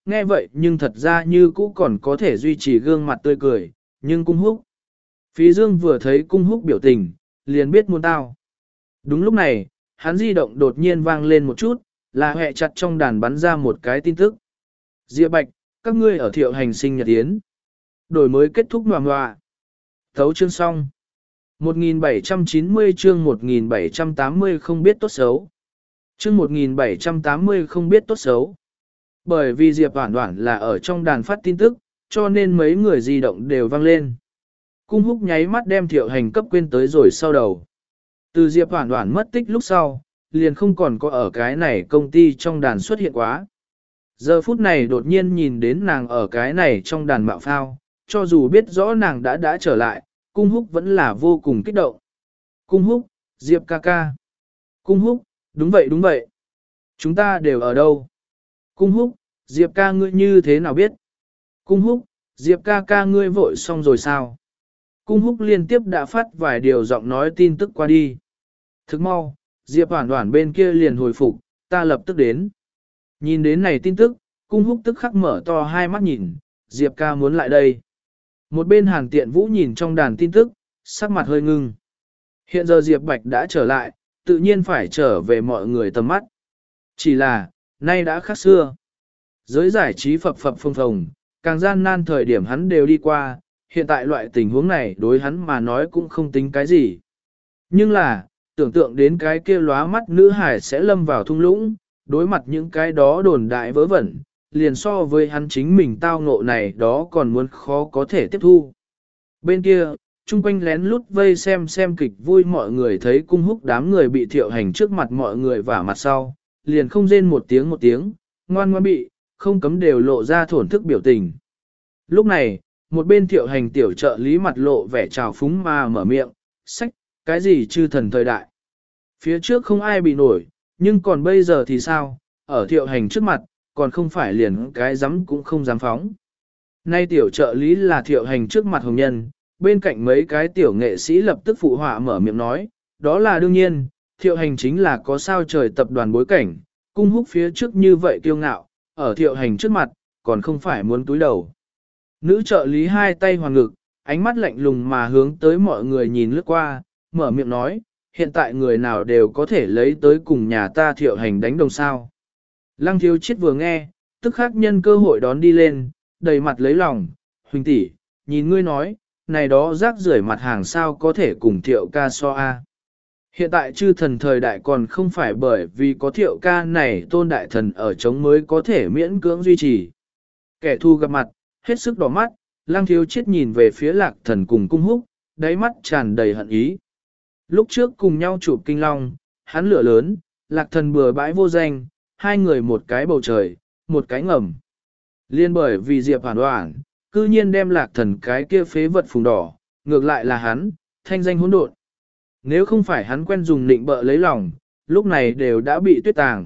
Speaker 1: nghe vậy nhưng thật ra như cũ còn có thể duy trì gương mặt tươi cười, nhưng cung húc. Phí Dương vừa thấy cung húc biểu tình, liền biết muốn tao. Đúng lúc này, hắn di động đột nhiên vang lên một chút, là hệ chặt trong đàn bắn ra một cái tin tức. Diệp Bạch, các ngươi ở Thiệu Hành sinh nhật yến. Đổi mới kết thúc ngoà ngoà. Thấu chương xong. một nghìn bảy trăm chín mươi chương một nghìn bảy trăm tám mươi không biết tốt xấu. Chương một nghìn bảy trăm tám mươi không biết tốt xấu. Bởi vì Diệp Hoản Hoản là ở trong đàn phát tin tức, cho nên mấy người di động đều vang lên. Cung húc nháy mắt đem Thiệu Hành cấp quên tới rồi sau đầu. Từ Diệp Hoản Hoản mất tích lúc sau, liền không còn có ở cái này công ty trong đàn xuất hiện quá. Giờ phút này đột nhiên nhìn đến nàng ở cái này trong đàn mạo phao, cho dù biết rõ nàng đã đã trở lại, Cung húc vẫn là vô cùng kích động. Cung húc, Diệp ca ca. Cung húc, đúng vậy đúng vậy. Chúng ta đều ở đâu? Cung húc, Diệp ca ngươi như thế nào biết? Cung húc, Diệp ca ca ngươi vội xong rồi sao? Cung húc liên tiếp đã phát vài điều giọng nói tin tức qua đi. Thức mau, Diệp Hoản Hoản bên kia liền hồi phục, ta lập tức đến. Nhìn đến này tin tức, cung húc tức khắc mở to hai mắt nhìn, Diệp ca muốn lại đây. Một bên Hàn Tiện Vũ nhìn trong đàn tin tức, sắc mặt hơi ngưng. Hiện giờ Diệp Bạch đã trở lại, tự nhiên phải trở về mọi người tầm mắt. Chỉ là, nay đã khác xưa. Giới giải trí phập phập phồng phồng, càng gian nan thời điểm hắn đều đi qua, hiện tại loại tình huống này đối hắn mà nói cũng không tính cái gì. Nhưng là, tưởng tượng đến cái kia lóa mắt nữ hải sẽ lâm vào thung lũng, đối mặt những cái đó đồn đại vớ vẩn, liền so với hắn chính mình tao ngộ này đó còn muốn khó có thể tiếp thu. Bên kia, chung quanh lén lút vây xem xem kịch vui mọi người thấy cung húc đám người bị Thiệu Hành trước mặt mọi người vả mặt sau, liền không rên một tiếng một tiếng, ngoan ngoan bị, không cấm đều lộ ra thổn thức biểu tình. Lúc này, một bên Thiệu Hành tiểu trợ lý mặt lộ vẻ trào phúng mà mở miệng, sách, cái gì chư thần thời đại. Phía trước không ai bị nổi, nhưng còn bây giờ thì sao, ở Thiệu Hành trước mặt, còn không phải liền cái dám cũng không dám phóng. Nay tiểu trợ lý là Thiệu Hành trước mặt hồng nhân, bên cạnh mấy cái tiểu nghệ sĩ lập tức phụ họa mở miệng nói, đó là đương nhiên, Thiệu Hành chính là có sao trời tập đoàn bối cảnh, cung húc phía trước như vậy kiêu ngạo, ở Thiệu Hành trước mặt, còn không phải muốn túi đầu. Nữ trợ lý hai tay hoàn ngực, ánh mắt lạnh lùng mà hướng tới mọi người nhìn lướt qua, mở miệng nói, hiện tại người nào đều có thể lấy tới cùng nhà ta Thiệu Hành đánh đồng sao. Lăng Thiếu Chiết vừa nghe, tức khắc nhân cơ hội đón đi lên, đầy mặt lấy lòng, Huỳnh tỷ, nhìn ngươi nói, này đó rác rưởi mặt hàng sao có thể cùng Thiệu ca so a. Hiện tại chư thần thời đại còn không phải bởi vì có Thiệu ca này tôn đại thần ở chống mới có thể miễn cưỡng duy trì. Kẻ thù gặp mặt, hết sức đỏ mắt, Lăng Thiếu Chiết nhìn về phía Lạc Thần cùng Cung Húc, đáy mắt tràn đầy hận ý. Lúc trước cùng nhau chụp kinh long, hắn lửa lớn, Lạc Thần bừa bãi vô danh, hai người một cái bầu trời, một cái ngầm. Liên bởi vì Diệp Hoản Hoản, cư nhiên đem Lạc Thần cái kia phế vật phùng đỏ, ngược lại là hắn, thanh danh hỗn độn. Nếu không phải hắn quen dùng nịnh bợ lấy lòng, lúc này đều đã bị tuyết tàng.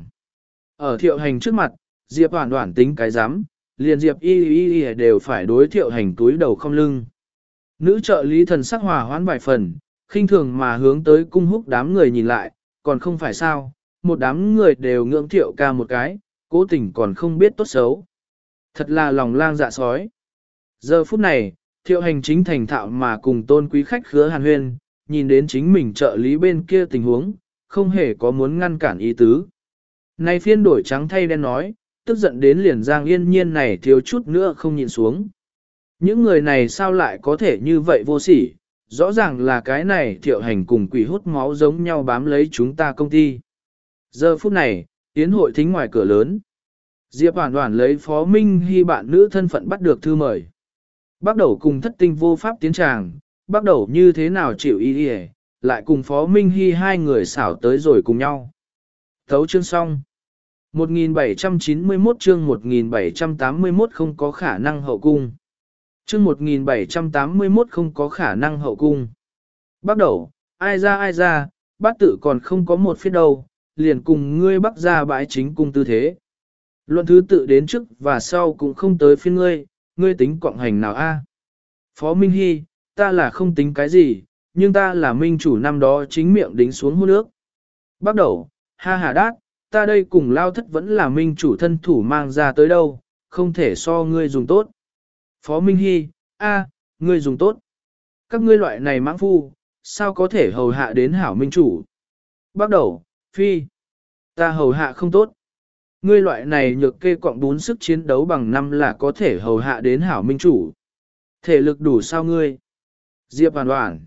Speaker 1: Ở Thiệu Hành trước mặt, Diệp Hoản Hoản tính cái dám, liền Diệp y y y đều phải đối Thiệu Hành túi đầu không lưng. Nữ trợ lý thần sắc hòa hoãn vài phần, khinh thường mà hướng tới Cung Húc đám người nhìn lại, còn không phải sao, một đám người đều ngưỡng Thiệu ca một cái, cố tình còn không biết tốt xấu. Thật là lòng lang dạ sói. Giờ phút này, Thiệu Hành chính thành thạo mà cùng tôn quý khách khứa hàn huyên, nhìn đến chính mình trợ lý bên kia tình huống, không hề có muốn ngăn cản ý tứ. Này phiên đổi trắng thay đen nói, tức giận đến liền Giang Yên Nhiên này thiếu chút nữa không nhịn xuống. Những người này sao lại có thể như vậy vô sỉ, rõ ràng là cái này Thiệu Hành cùng quỷ hút máu giống nhau bám lấy chúng ta công ty. Giờ phút này, yến hội thính ngoài cửa lớn. Diệp Hoản Hoản lấy Phó Minh Hy bạn nữ thân phận bắt được thư mời. Bắt đầu cùng thất tinh vô pháp tiến tràng, bắt đầu như thế nào chịu ý ý, lại cùng Phó Minh Hy hai người xảo tới rồi cùng nhau. Thấu chương xong. một nghìn bảy trăm chín mươi mốt chương một nghìn bảy trăm tám mươi mốt không có khả năng hậu cung. Chương một nghìn bảy trăm tám mươi mốt không có khả năng hậu cung. Bắt đầu, ai ra ai ra, bát tự còn không có một phía đâu, liền cùng ngươi bắt ra bãi chính cung tư thế. Luận thứ tự đến trước và sau cũng không tới phiên ngươi, ngươi tính cộng hành nào a? Phó Minh Hy, ta là không tính cái gì, nhưng ta là minh chủ năm đó chính miệng đính xuống hôn nước. Bắt đầu, ha ha đát, ta đây cùng lao thất vẫn là minh chủ thân thủ mang ra tới đâu, không thể so ngươi dùng tốt. Phó Minh Hy, a, ngươi dùng tốt. Các ngươi loại này mãng phu, sao có thể hầu hạ đến hảo minh chủ? Bắt đầu, phi, ta hầu hạ không tốt. Ngươi loại này nhược kê quọng bốn sức chiến đấu bằng năm là có thể hầu hạ đến hảo minh chủ. Thể lực đủ sao ngươi? Diệp Hoàn Hoàn.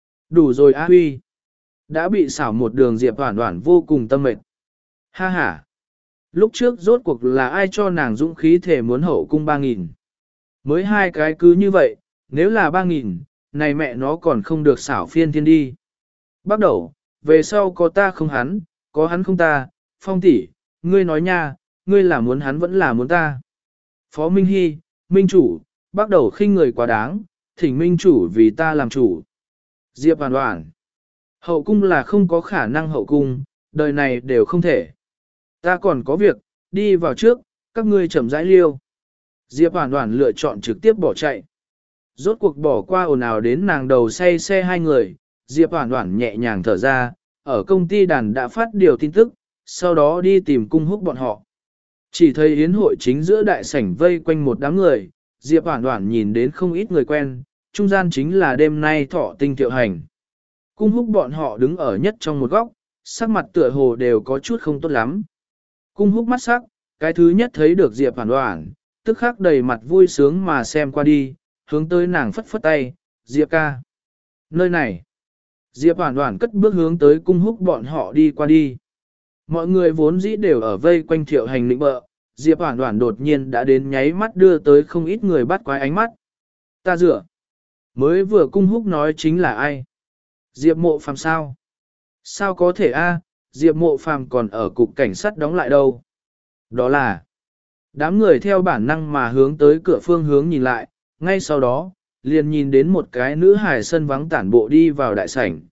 Speaker 1: Đủ rồi A Huy. Đã bị xảo một đường Diệp Hoàn Hoàn vô cùng tâm mệt. Ha ha. Lúc trước rốt cuộc là ai cho nàng dũng khí thể muốn hậu cung ba nghìn. Mới hai cái cứ như vậy, nếu là ba nghìn, này mẹ nó còn không được xảo phiên thiên đi. Bắt đầu, về sau có ta không hắn, có hắn không ta, Phong tỷ, ngươi nói nha, ngươi là muốn hắn vẫn là muốn ta. Phó Minh Hy, Minh chủ, bắt đầu khinh người quá đáng, thỉnh Minh chủ vì ta làm chủ. Diệp Hoàn Hoàn, hậu cung là không có khả năng hậu cung, đời này đều không thể. Ta còn có việc, đi vào trước, các ngươi chậm rãi liêu. Diệp Hoàn Hoàn lựa chọn trực tiếp bỏ chạy. Rốt cuộc bỏ qua ồn ào đến nàng đầu say xe hai người, Diệp Hoàn Hoàn nhẹ nhàng thở ra, ở công ty đàn đã phát điều tin tức, sau đó đi tìm cung húc bọn họ. Chỉ thấy yến hội chính giữa đại sảnh vây quanh một đám người, Diệp Hoàn Hoàn nhìn đến không ít người quen, trung gian chính là đêm nay thọ tinh Thiệu Hành. Cung húc bọn họ đứng ở nhất trong một góc, sắc mặt tựa hồ đều có chút không tốt lắm. Cung húc mắt sắc, cái thứ nhất thấy được Diệp Hoàn Hoàn, tức khắc đầy mặt vui sướng mà xem qua đi, hướng tới nàng phất phất tay, Diệp ca. Nơi này, Diệp Hoàn Hoàn cất bước hướng tới cung húc bọn họ đi qua đi. Mọi người vốn dĩ đều ở vây quanh Thiệu Hành lĩnh bợ, Diệp Hoàn Hoàn đột nhiên đã đến nháy mắt đưa tới không ít người bắt quái ánh mắt. Ta dựa. Mới vừa cung húc nói chính là ai? Diệp Mộ Phàm sao? Sao có thể a? Diệp Mộ Phàm còn ở cục cảnh sát đóng lại đâu? Đó là đám người theo bản năng mà hướng tới cửa phương hướng nhìn lại, ngay sau đó, liền nhìn đến một cái nữ hài sân vắng tản bộ đi vào đại sảnh.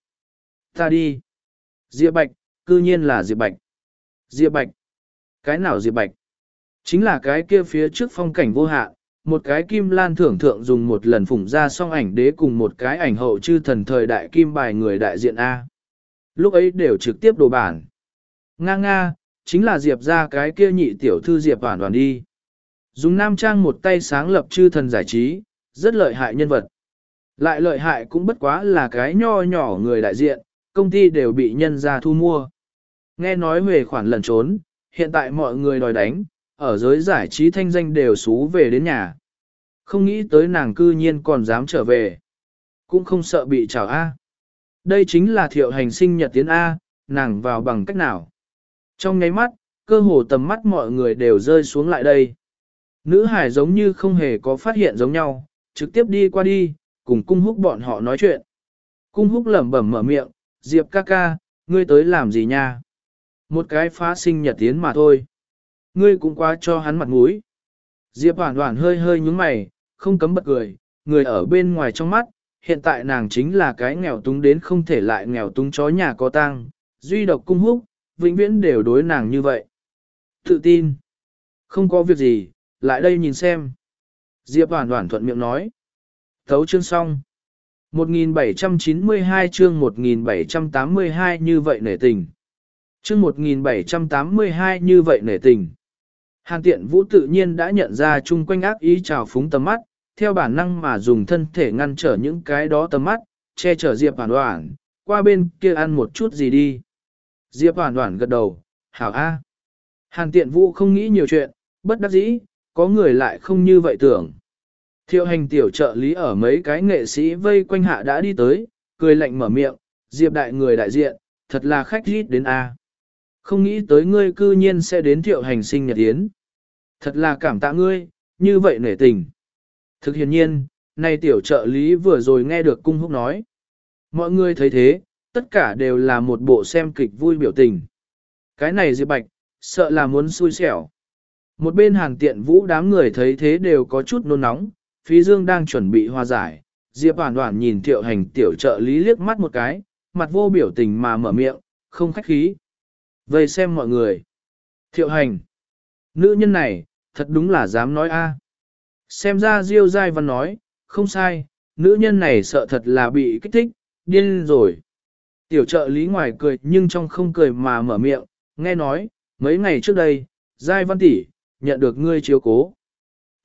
Speaker 1: Ta đi. Diệp Bạch, cư nhiên là Diệp Bạch. Diệp Bạch. Cái nào Diệp Bạch? Chính là cái kia phía trước phong cảnh vô hạn, một cái kim lan thưởng thượng dùng một lần phủng ra song ảnh đế cùng một cái ảnh hậu chư thần thời đại kim bài người đại diện A. Lúc ấy đều trực tiếp đồ bản. Nga nga, chính là Diệp ra cái kia nhị tiểu thư Diệp Hoàn Hoàn đi. Dùng nam trang một tay sáng lập chư thần giải trí, rất lợi hại nhân vật. Lại lợi hại cũng bất quá là cái nho nhỏ người đại diện, công ty đều bị nhân ra thu mua. Nghe nói về khoản lẩn trốn, hiện tại mọi người đòi đánh, ở giới giải trí thanh danh đều xú về đến nhà. Không nghĩ tới nàng cư nhiên còn dám trở về. Cũng không sợ bị trào A. Đây chính là Thiệu Hành sinh nhật tiến A, nàng vào bằng cách nào. Trong nháy mắt, cơ hồ tầm mắt mọi người đều rơi xuống lại đây. Nữ hải giống như không hề có phát hiện giống nhau, trực tiếp đi qua đi, cùng cung húc bọn họ nói chuyện. Cung húc lẩm bẩm mở miệng, Diệp ca ca, ngươi tới làm gì nha? Một cái phá sinh nhật tiến mà thôi. Ngươi cũng quá cho hắn mặt mũi. Diệp Hoàn Hoàn hơi hơi nhúng mày, không cấm bật cười, người ở bên ngoài trong mắt, hiện tại nàng chính là cái nghèo túng đến không thể lại nghèo túng chó nhà có tang, duy độc cung húc, vĩnh viễn đều đối nàng như vậy. Tự tin. Không có việc gì, lại đây nhìn xem. Diệp Hoàn Hoàn thuận miệng nói. Thấu chương xong. một nghìn bảy trăm chín mươi hai chương một nghìn bảy trăm tám mươi hai như vậy nể tình. Chương một nghìn bảy trăm tám mươi hai như vậy nể tình. Hàn Tiện Vũ tự nhiên đã nhận ra chung quanh ác ý trào phúng tầm mắt, theo bản năng mà dùng thân thể ngăn trở những cái đó tầm mắt, che chở Diệp Hoàn Hoàn, qua bên kia ăn một chút gì đi. Diệp Hoàn Hoàn gật đầu, hảo a. Hàn Tiện Vũ không nghĩ nhiều chuyện, bất đắc dĩ, có người lại không như vậy tưởng. Thiệu Hành tiểu trợ lý ở mấy cái nghệ sĩ vây quanh hạ đã đi tới, cười lạnh mở miệng, Diệp đại người đại diện, thật là khách rít đến a. Không nghĩ tới ngươi cư nhiên sẽ đến Thiệu Hành sinh nhật yến. Thật là cảm tạ ngươi, như vậy nể tình. Thực hiện nhiên, này tiểu trợ lý vừa rồi nghe được cung húc nói. Mọi người thấy thế, tất cả đều là một bộ xem kịch vui biểu tình. Cái này Diệp Bạch, sợ là muốn xui xẻo. Một bên Hàn Tiện Vũ đám người thấy thế đều có chút nôn nóng, Phí Dương đang chuẩn bị hòa giải. Diệp Hoàn Hoàn nhìn Thiệu Hành tiểu trợ lý liếc mắt một cái, mặt vô biểu tình mà mở miệng, không khách khí. Vây xem mọi người. Thiệu Hành. Nữ nhân này, thật đúng là dám nói a. Xem ra Diêu Giai Văn nói, không sai, nữ nhân này sợ thật là bị kích thích, điên rồi. Tiểu trợ lý ngoài cười nhưng trong không cười mà mở miệng, nghe nói, mấy ngày trước đây, Giai Văn tỷ nhận được ngươi chiếu cố.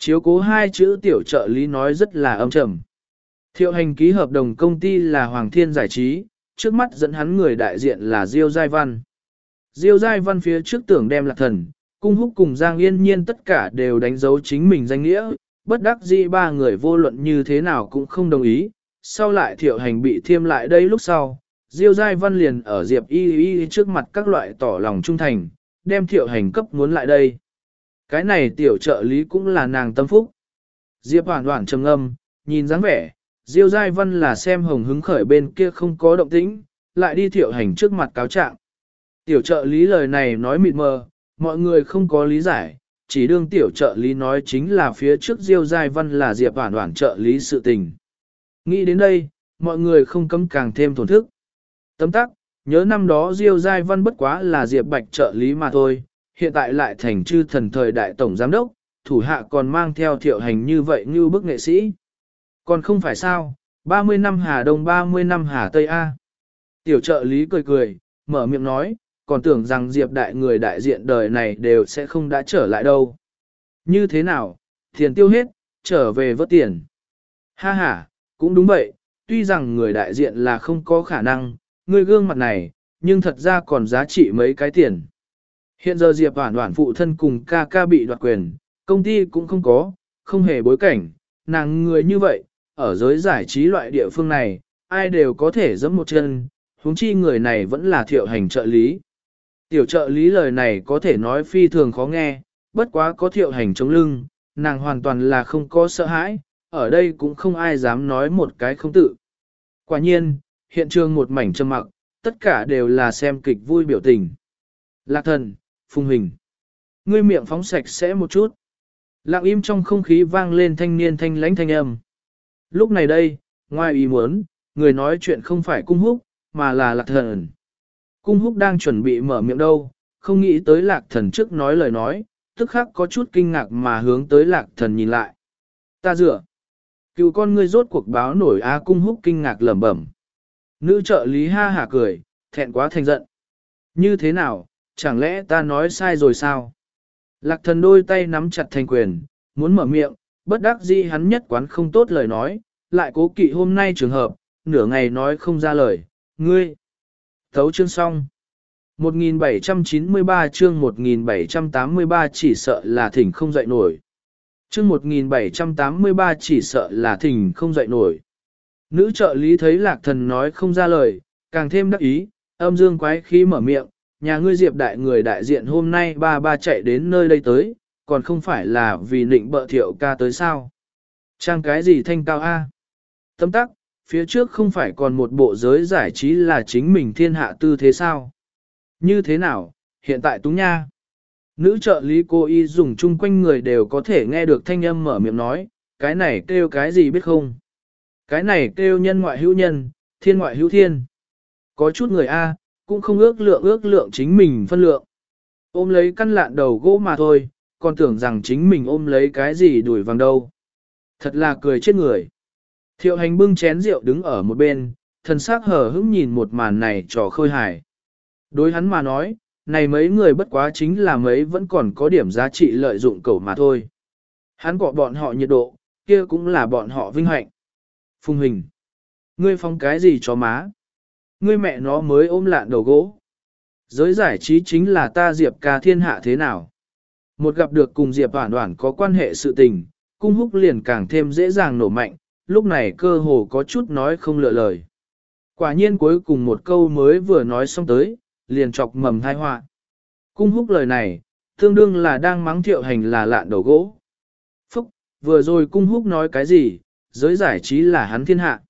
Speaker 1: Chiếu cố hai chữ tiểu trợ lý nói rất là âm trầm. Thiệu hành ký hợp đồng công ty là Hoàng Thiên Giải trí, trước mắt dẫn hắn người đại diện là Diêu Giai Văn. Diêu Giai Văn phía trước tưởng đem Lạc Thần, Cung Húc cùng Giang Yên Nhiên tất cả đều đánh dấu chính mình danh nghĩa, bất đắc dĩ ba người vô luận như thế nào cũng không đồng ý. Sau lại Thiệu hành bị thiêm lại đây lúc sau, Diêu Giai Văn liền ở Diệp Y Y trước mặt các loại tỏ lòng trung thành, đem Thiệu hành cấp muốn lại đây. Cái này tiểu trợ lý cũng là nàng tâm phúc. Diệp Hoản Hoản trầm ngâm, nhìn dáng vẻ, Diêu Giai Văn là xem hồng hứng khởi bên kia không có động tĩnh, lại đi Thiệu hành trước mặt cáo trạng. Tiểu trợ lý lời này nói mịt mờ, mọi người không có lý giải, chỉ đương tiểu trợ lý nói chính là phía trước Diêu Giai Văn là Diệp Hoản Hoản trợ lý sự tình. Nghĩ đến đây, mọi người không cấm càng thêm thổn thức. Tấm tắc, nhớ năm đó Diêu Giai Văn bất quá là Diệp Bạch trợ lý mà thôi, hiện tại lại thành chư thần thời đại tổng giám đốc, thủ hạ còn mang theo Thiệu hành như vậy như bức nghệ sĩ. Còn không phải sao, ba mươi năm Hà Đông ba mươi năm Hà Tây A. Tiểu trợ lý cười cười, mở miệng nói, còn tưởng rằng Diệp đại người đại diện đời này đều sẽ không đã trở lại đâu. Như thế nào, tiền tiêu hết, trở về vớt tiền. Ha ha, cũng đúng vậy, tuy rằng người đại diện là không có khả năng, người gương mặt này, nhưng thật ra còn giá trị mấy cái tiền. Hiện giờ Diệp Hoản Hoản phụ thân cùng ca ca bị đoạt quyền, công ty cũng không có, không hề bối cảnh, nàng người như vậy, ở giới giải trí loại địa phương này, ai đều có thể giẫm một chân, huống chi người này vẫn là Thiệu hành trợ lý. Tiểu trợ lý lời này có thể nói phi thường khó nghe, bất quá có Thiệu hành chống lưng, nàng hoàn toàn là không có sợ hãi, ở đây cũng không ai dám nói một cái không tự. Quả nhiên, hiện trường một mảnh trầm mặc, tất cả đều là xem kịch vui biểu tình. Lạc Thần, Phùng Hình, ngươi miệng phóng sạch sẽ một chút. Lặng im trong không khí vang lên thanh niên thanh lãnh thanh âm. Lúc này đây, ngoài ý muốn, người nói chuyện không phải Cung Húc, mà là Lạc Thần. Cung Húc đang chuẩn bị mở miệng đâu, không nghĩ tới Lạc Thần trước nói lời nói, tức khắc có chút kinh ngạc mà hướng tới Lạc Thần nhìn lại. Ta dựa. Cựu con ngươi rốt cuộc báo nổi A. Cung Húc kinh ngạc lẩm bẩm. Nữ trợ lý ha hả cười, thẹn quá thành giận. Như thế nào, chẳng lẽ ta nói sai rồi sao? Lạc Thần đôi tay nắm chặt thành quyền, muốn mở miệng, bất đắc dĩ hắn nhất quán không tốt lời nói, lại cố kỵ hôm nay trường hợp, nửa ngày nói không ra lời, ngươi. Thấu chương xong. một nghìn bảy trăm chín mươi ba chương một nghìn bảy trăm tám mươi ba chỉ sợ là thỉnh không dậy nổi. Chương một nghìn bảy trăm tám mươi ba chỉ sợ là thỉnh không dậy nổi. Nữ trợ lý thấy Lạc Thần nói không ra lời, càng thêm đắc ý, âm dương quái khí mở miệng, nhà ngươi Diệp đại người đại diện hôm nay ba ba chạy đến nơi đây tới, còn không phải là vì nịnh bợ Thiệu ca tới sao. Trang cái gì thanh cao A? Tấm tắc, phía trước không phải còn một bộ giới giải trí là chính mình thiên hạ tư thế sao? Như thế nào, hiện tại túng nha. Nữ trợ lý cô y dùng chung quanh người đều có thể nghe được thanh âm mở miệng nói, cái này kêu cái gì biết không? Cái này kêu nhân ngoại hữu nhân, thiên ngoại hữu thiên. Có chút người A, cũng không ước lượng ước lượng chính mình phân lượng. Ôm lấy căn lạn đầu gỗ mà thôi, còn tưởng rằng chính mình ôm lấy cái gì đuổi vàng đâu. Thật là cười chết người. Thiệu hành bưng chén rượu đứng ở một bên, thần sắc hở hững nhìn một màn này trò khơi hài. Đối hắn mà nói, này mấy người bất quá chính là mấy vẫn còn có điểm giá trị lợi dụng cầu mà thôi. Hắn gọi bọn họ nhiệt độ, kia cũng là bọn họ vinh hạnh. Phùng Hình, ngươi phong cái gì cho má? Ngươi mẹ nó mới ôm lạn đầu gỗ. Giới giải trí chính là ta Diệp ca thiên hạ thế nào? Một gặp được cùng Diệp Hoản Hoản có quan hệ sự tình, Cung Húc liền càng thêm dễ dàng nổ mạnh, lúc này cơ hồ có chút nói không lựa lời. Quả nhiên cuối cùng một câu mới vừa nói xong tới, liền chọc mầm thai họa. Cung Húc lời này, tương đương là đang mắng Thiệu hành là lạn đầu gỗ. Phúc, vừa rồi Cung Húc nói cái gì, giới giải trí là hắn thiên hạ.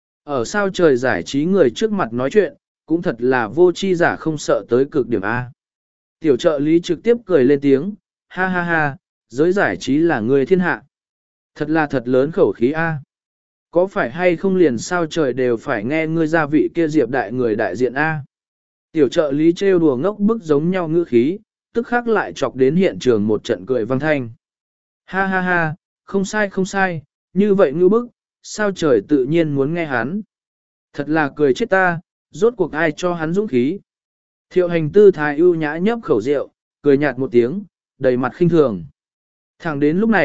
Speaker 1: Ở sao trời giải trí người trước mặt nói chuyện, cũng thật là vô chi giả không sợ tới cực điểm A. Tiểu trợ lý trực tiếp cười lên tiếng, ha ha ha, giới giải trí là người thiên hạ. Thật là thật lớn khẩu khí A. Có phải hay không liền sao trời đều phải nghe ngươi gia vị kia Diệp đại người đại diện A. Tiểu trợ lý trêu đùa ngốc bức giống nhau ngữ khí, tức khắc lại chọc đến hiện trường một trận cười vang thanh. Ha ha ha, không sai không sai, như vậy ngữ bức, sao trời tự nhiên muốn nghe hắn. Thật là cười chết ta, rốt cuộc ai cho hắn dũng khí. Thiệu hành tư thái ưu nhã nhấp khẩu rượu, cười nhạt một tiếng, đầy mặt khinh thường. Thẳng đến lúc này,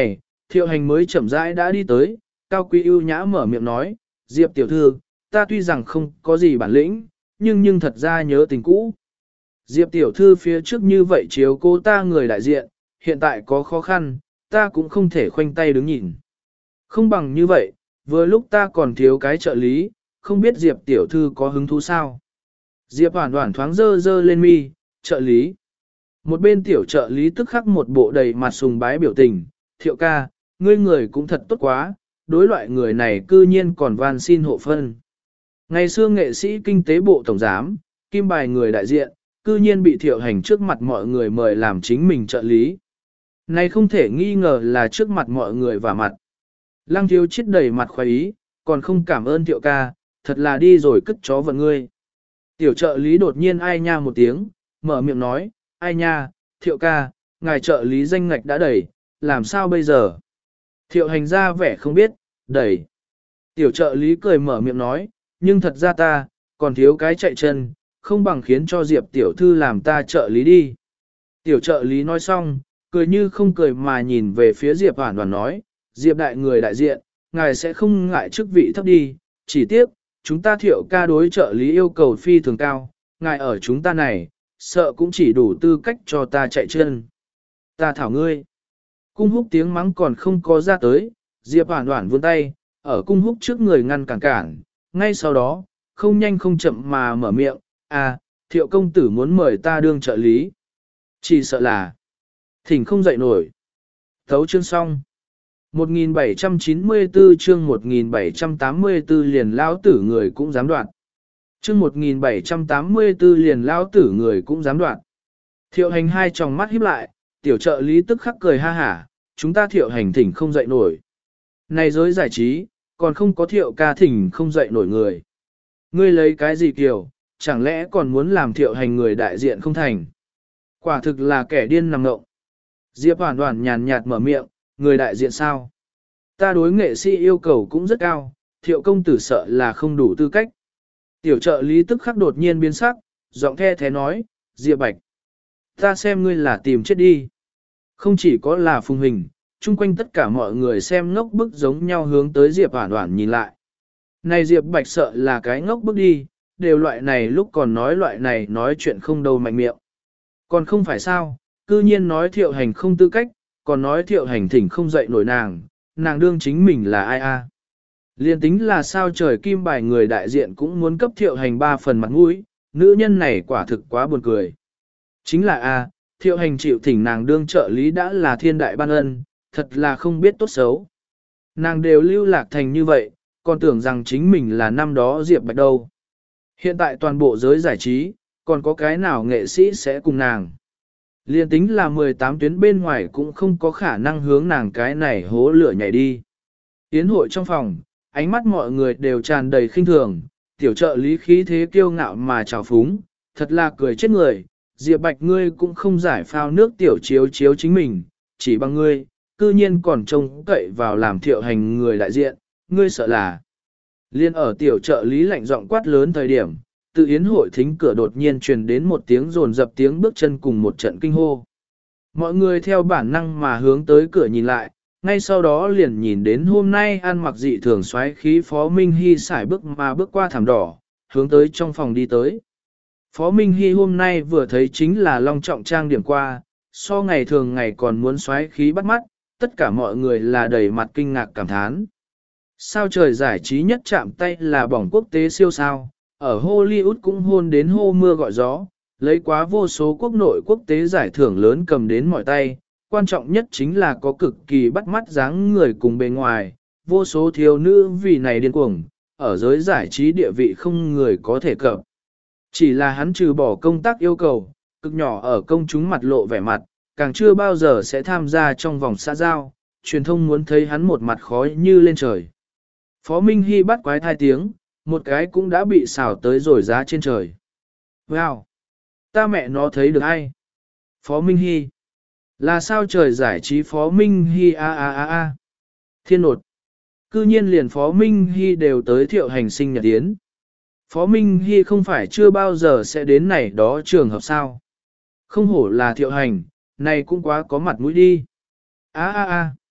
Speaker 1: Thiệu hành mới chậm rãi đã đi tới, cao quý ưu nhã mở miệng nói, Diệp tiểu thư, ta tuy rằng không có gì bản lĩnh, nhưng nhưng thật ra nhớ tình cũ. Diệp tiểu thư phía trước như vậy chiếu cô ta người đại diện, hiện tại có khó khăn, ta cũng không thể khoanh tay đứng nhìn. Không bằng như vậy, vừa lúc ta còn thiếu cái trợ lý, không biết Diệp tiểu thư có hứng thú sao. Diệp Hoản Hoản thoáng dơ dơ lên mi, trợ lý. Một bên tiểu trợ lý tức khắc một bộ đầy mặt sùng bái biểu tình, Thiệu ca, ngươi người cũng thật tốt quá, đối loại người này cư nhiên còn van xin hộ phân. Ngày xưa nghệ sĩ kinh tế bộ tổng giám, kim bài người đại diện, cư nhiên bị Thiệu hành trước mặt mọi người mời làm chính mình trợ lý. Này không thể nghi ngờ là trước mặt mọi người và mặt. Lăng thiếu chết đầy mặt khoái ý, còn không cảm ơn Thiệu ca, thật là đi rồi cất chó vận ngươi. Tiểu trợ lý đột nhiên ai nha một tiếng, mở miệng nói, ai nha, Thiệu ca, ngài trợ lý danh ngạch đã đẩy, làm sao bây giờ? Thiệu hành ra vẻ không biết, đẩy. Tiểu trợ lý cười mở miệng nói, nhưng thật ra ta, còn thiếu cái chạy chân, không bằng khiến cho Diệp tiểu thư làm ta trợ lý đi. Tiểu trợ lý nói xong, cười như không cười mà nhìn về phía Diệp Hoản Hoản nói, Diệp đại người đại diện, ngài sẽ không ngại chức vị thấp đi, chỉ tiếc, chúng ta Thiệu ca đối trợ lý yêu cầu phi thường cao, ngài ở chúng ta này, sợ cũng chỉ đủ tư cách cho ta chạy chân. Ta thảo ngươi. Cung húc tiếng mắng còn không có ra tới, Diệp Hoản Hoản vươn tay, ở cung húc trước người ngăn cản cản, ngay sau đó, không nhanh không chậm mà mở miệng, à, Thiệu công tử muốn mời ta đương trợ lý. Chỉ sợ là, thỉnh không dậy nổi. Thấu chương xong. một nghìn bảy trăm chín mươi tư chương một nghìn bảy trăm tám mươi tư liền lao tử người cũng dám đoạn. Chương một nghìn bảy trăm tám mươi tư liền lao tử người cũng dám đoạn. Thiệu hành hai tròng mắt híp lại, tiểu trợ lý tức khắc cười ha hả, chúng ta thiệu hành thỉnh không dậy nổi. Này giới giải trí, còn không có thiệu ca thỉnh không dậy nổi người. Ngươi lấy cái gì kiểu, chẳng lẽ còn muốn làm thiệu hành người đại diện không thành. Quả thực là kẻ điên nằm ngộng. Diệp Hoản Hoản nhàn nhạt mở miệng, người đại diện sao? Ta đối nghệ sĩ yêu cầu cũng rất cao, thiệu công tử sợ là không đủ tư cách. Tiểu trợ lý tức khắc đột nhiên biến sắc, giọng the thế nói, Diệp Bạch. Ta xem ngươi là tìm chết đi. Không chỉ có là Phùng Hình, chung quanh tất cả mọi người xem ngốc bức giống nhau hướng tới Diệp Hoản Hoản nhìn lại. Này Diệp Bạch sợ là cái ngốc bức đi, đều loại này lúc còn nói loại này nói chuyện không đâu mạnh miệng. Còn không phải sao, cư nhiên nói thiệu hành không tư cách, còn nói thiệu hành thỉnh không dậy nổi nàng, nàng đương chính mình là ai a? Liên tính là sao trời kim bài người đại diện cũng muốn cấp thiệu hành ba phần mặt mũi, nữ nhân này quả thực quá buồn cười. Chính là a, thiệu hành chịu thỉnh nàng đương trợ lý đã là thiên đại ban ân, thật là không biết tốt xấu. Nàng đều lưu lạc thành như vậy, còn tưởng rằng chính mình là năm đó Diệp Bạch đâu. Hiện tại toàn bộ giới giải trí, còn có cái nào nghệ sĩ sẽ cùng nàng. Liên tính là mười tám tuyến bên ngoài cũng không có khả năng hướng nàng cái này hố lửa nhảy đi. Yến hội trong phòng, ánh mắt mọi người đều tràn đầy khinh thường, tiểu trợ lý khí thế kiêu ngạo mà trào phúng, thật là cười chết người, Diệp Bạch ngươi cũng không giải phao nước tiểu chiếu chiếu chính mình, chỉ bằng ngươi, cư nhiên còn trông cậy vào làm thiệu hành người đại diện, ngươi sợ là. Liên ở tiểu trợ lý lạnh giọng quát lớn thời điểm, tự yến hội thính cửa đột nhiên truyền đến một tiếng rồn dập tiếng bước chân cùng một trận kinh hô. Mọi người theo bản năng mà hướng tới cửa nhìn lại, ngay sau đó liền nhìn đến hôm nay ăn mặc dị thường xoáy khí Phó Minh Hy xài bước mà bước qua thảm đỏ, hướng tới trong phòng đi tới. Phó Minh Hy hôm nay vừa thấy chính là long trọng trang điểm qua, so ngày thường ngày còn muốn xoáy khí bắt mắt, tất cả mọi người là đầy mặt kinh ngạc cảm thán. Sao trời giải trí nhất chạm tay là bỏng quốc tế siêu sao, ở Hollywood cũng hôn đến hô mưa gọi gió, lấy quá vô số quốc nội quốc tế giải thưởng lớn cầm đến mọi tay, quan trọng nhất chính là có cực kỳ bắt mắt dáng người cùng bề ngoài, vô số thiếu nữ vì này điên cuồng, ở giới giải trí địa vị không người có thể cập. Chỉ là hắn trừ bỏ công tác yêu cầu, cực nhỏ ở công chúng mặt lộ vẻ mặt, càng chưa bao giờ sẽ tham gia trong vòng xã giao, truyền thông muốn thấy hắn một mặt khói như lên trời. Phó Minh Hy bắt quái thai tiếng, một cái cũng đã bị xào tới rồi giá trên trời. Wow! Ta mẹ nó thấy được ai? Phó Minh Hy. Là sao trời giải trí Phó Minh Hy a a a a. Thiên nột. Cư nhiên liền Phó Minh Hy đều tới thiệu hành sinh nhật tiến. Phó Minh Hy không phải chưa bao giờ sẽ đến này đó trường hợp sao. Không hổ là thiệu hành, này cũng quá có mặt mũi đi. A a a.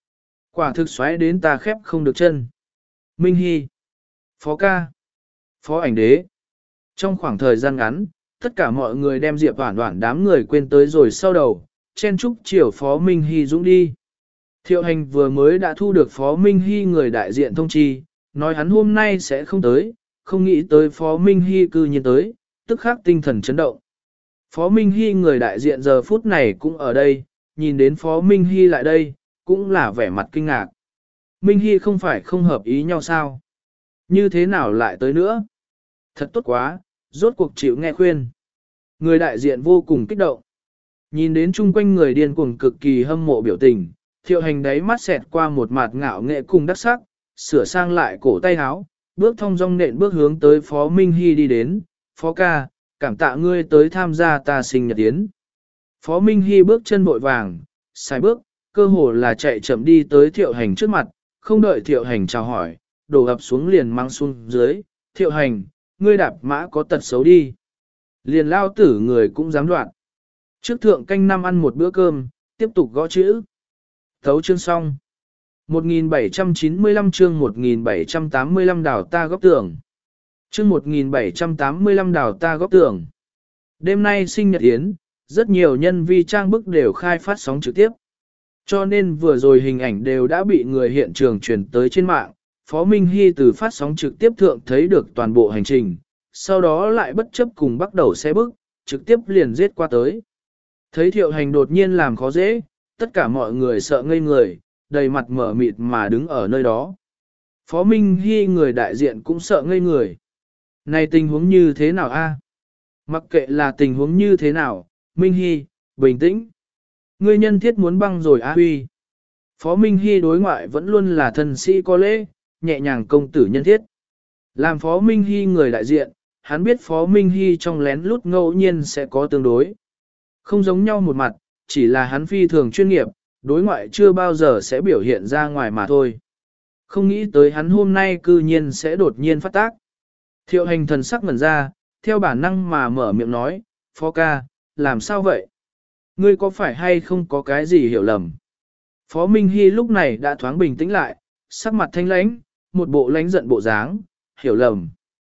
Speaker 1: Quả thực xoáy đến ta khép không được chân. Minh Hy, Phó ca, Phó ảnh đế. Trong khoảng thời gian ngắn, tất cả mọi người đem Diệp Hoản Hoản đám người quên tới rồi sau đầu, chen chúc chiều Phó Minh Hy dũng đi. Thiệu Hành vừa mới đã thu được Phó Minh Hy người đại diện thông chi, nói hắn hôm nay sẽ không tới, không nghĩ tới Phó Minh Hy cư nhiên tới, tức khắc tinh thần chấn động. Phó Minh Hy người đại diện giờ phút này cũng ở đây, nhìn đến Phó Minh Hy lại đây, cũng là vẻ mặt kinh ngạc. Minh Hy không phải không hợp ý nhau sao? Như thế nào lại tới nữa? Thật tốt quá, rốt cuộc chịu nghe khuyên. Người đại diện vô cùng kích động. Nhìn đến chung quanh người điên cuồng cực kỳ hâm mộ biểu tình, Thiệu Hành đáy mắt xẹt qua một mặt ngạo nghệ cùng đắc sắc, sửa sang lại cổ tay áo, bước thong dong nện bước hướng tới Phó Minh Hy đi đến. Phó ca, cảm tạ ngươi tới tham gia ta sinh nhật yến. Phó Minh Hy bước chân vội vàng, sai bước, cơ hồ là chạy chậm đi tới Thiệu Hành trước mặt, không đợi Thiệu Hành chào hỏi, đổ ập xuống liền mang xuống dưới. Thiệu Hành, ngươi đạp mã có tật xấu đi. Liền lao tử người cũng dám đoạn. Trước thượng canh năm ăn một bữa cơm, tiếp tục gõ chữ. Thấu chương xong. một nghìn bảy trăm chín mươi lăm chương một nghìn bảy trăm tám mươi lăm đảo ta góc tường. Chương một nghìn bảy trăm tám mươi lăm đảo ta góc tường. Đêm nay sinh nhật yến, rất nhiều nhân vi trang bức đều khai phát sóng trực tiếp. Cho nên vừa rồi hình ảnh đều đã bị người hiện trường truyền tới trên mạng. Phó Minh Hy từ phát sóng trực tiếp thượng thấy được toàn bộ hành trình, sau đó lại bất chấp cùng bắt đầu xe bức, trực tiếp liền giết qua tới. Thấy Thiệu Hành đột nhiên làm khó dễ, tất cả mọi người sợ ngây người, đầy mặt mở mịt mà đứng ở nơi đó. Phó Minh Hy người đại diện cũng sợ ngây người. Này tình huống như thế nào a? Mặc kệ là tình huống như thế nào, Minh Hy, bình tĩnh. Ngươi nhân thiết muốn băng rồi a huy. Phó Minh Hy đối ngoại vẫn luôn là thân sĩ có lễ, nhẹ nhàng công tử nhân thiết. Làm Phó Minh Hy người đại diện, hắn biết Phó Minh Hy trong lén lút ngẫu nhiên sẽ có tương đối. Không giống nhau một mặt, chỉ là hắn phi thường chuyên nghiệp, đối ngoại chưa bao giờ sẽ biểu hiện ra ngoài mà thôi. Không nghĩ tới hắn hôm nay cư nhiên sẽ đột nhiên phát tác. Thiệu Hành thần sắc ngẩn ra, theo bản năng mà mở miệng nói, Phó ca, làm sao vậy? Ngươi có phải hay không có cái gì hiểu lầm? Phó Minh Hy lúc này đã thoáng bình tĩnh lại, sắc mặt thanh lãnh, một bộ lãnh giận bộ dáng, hiểu lầm.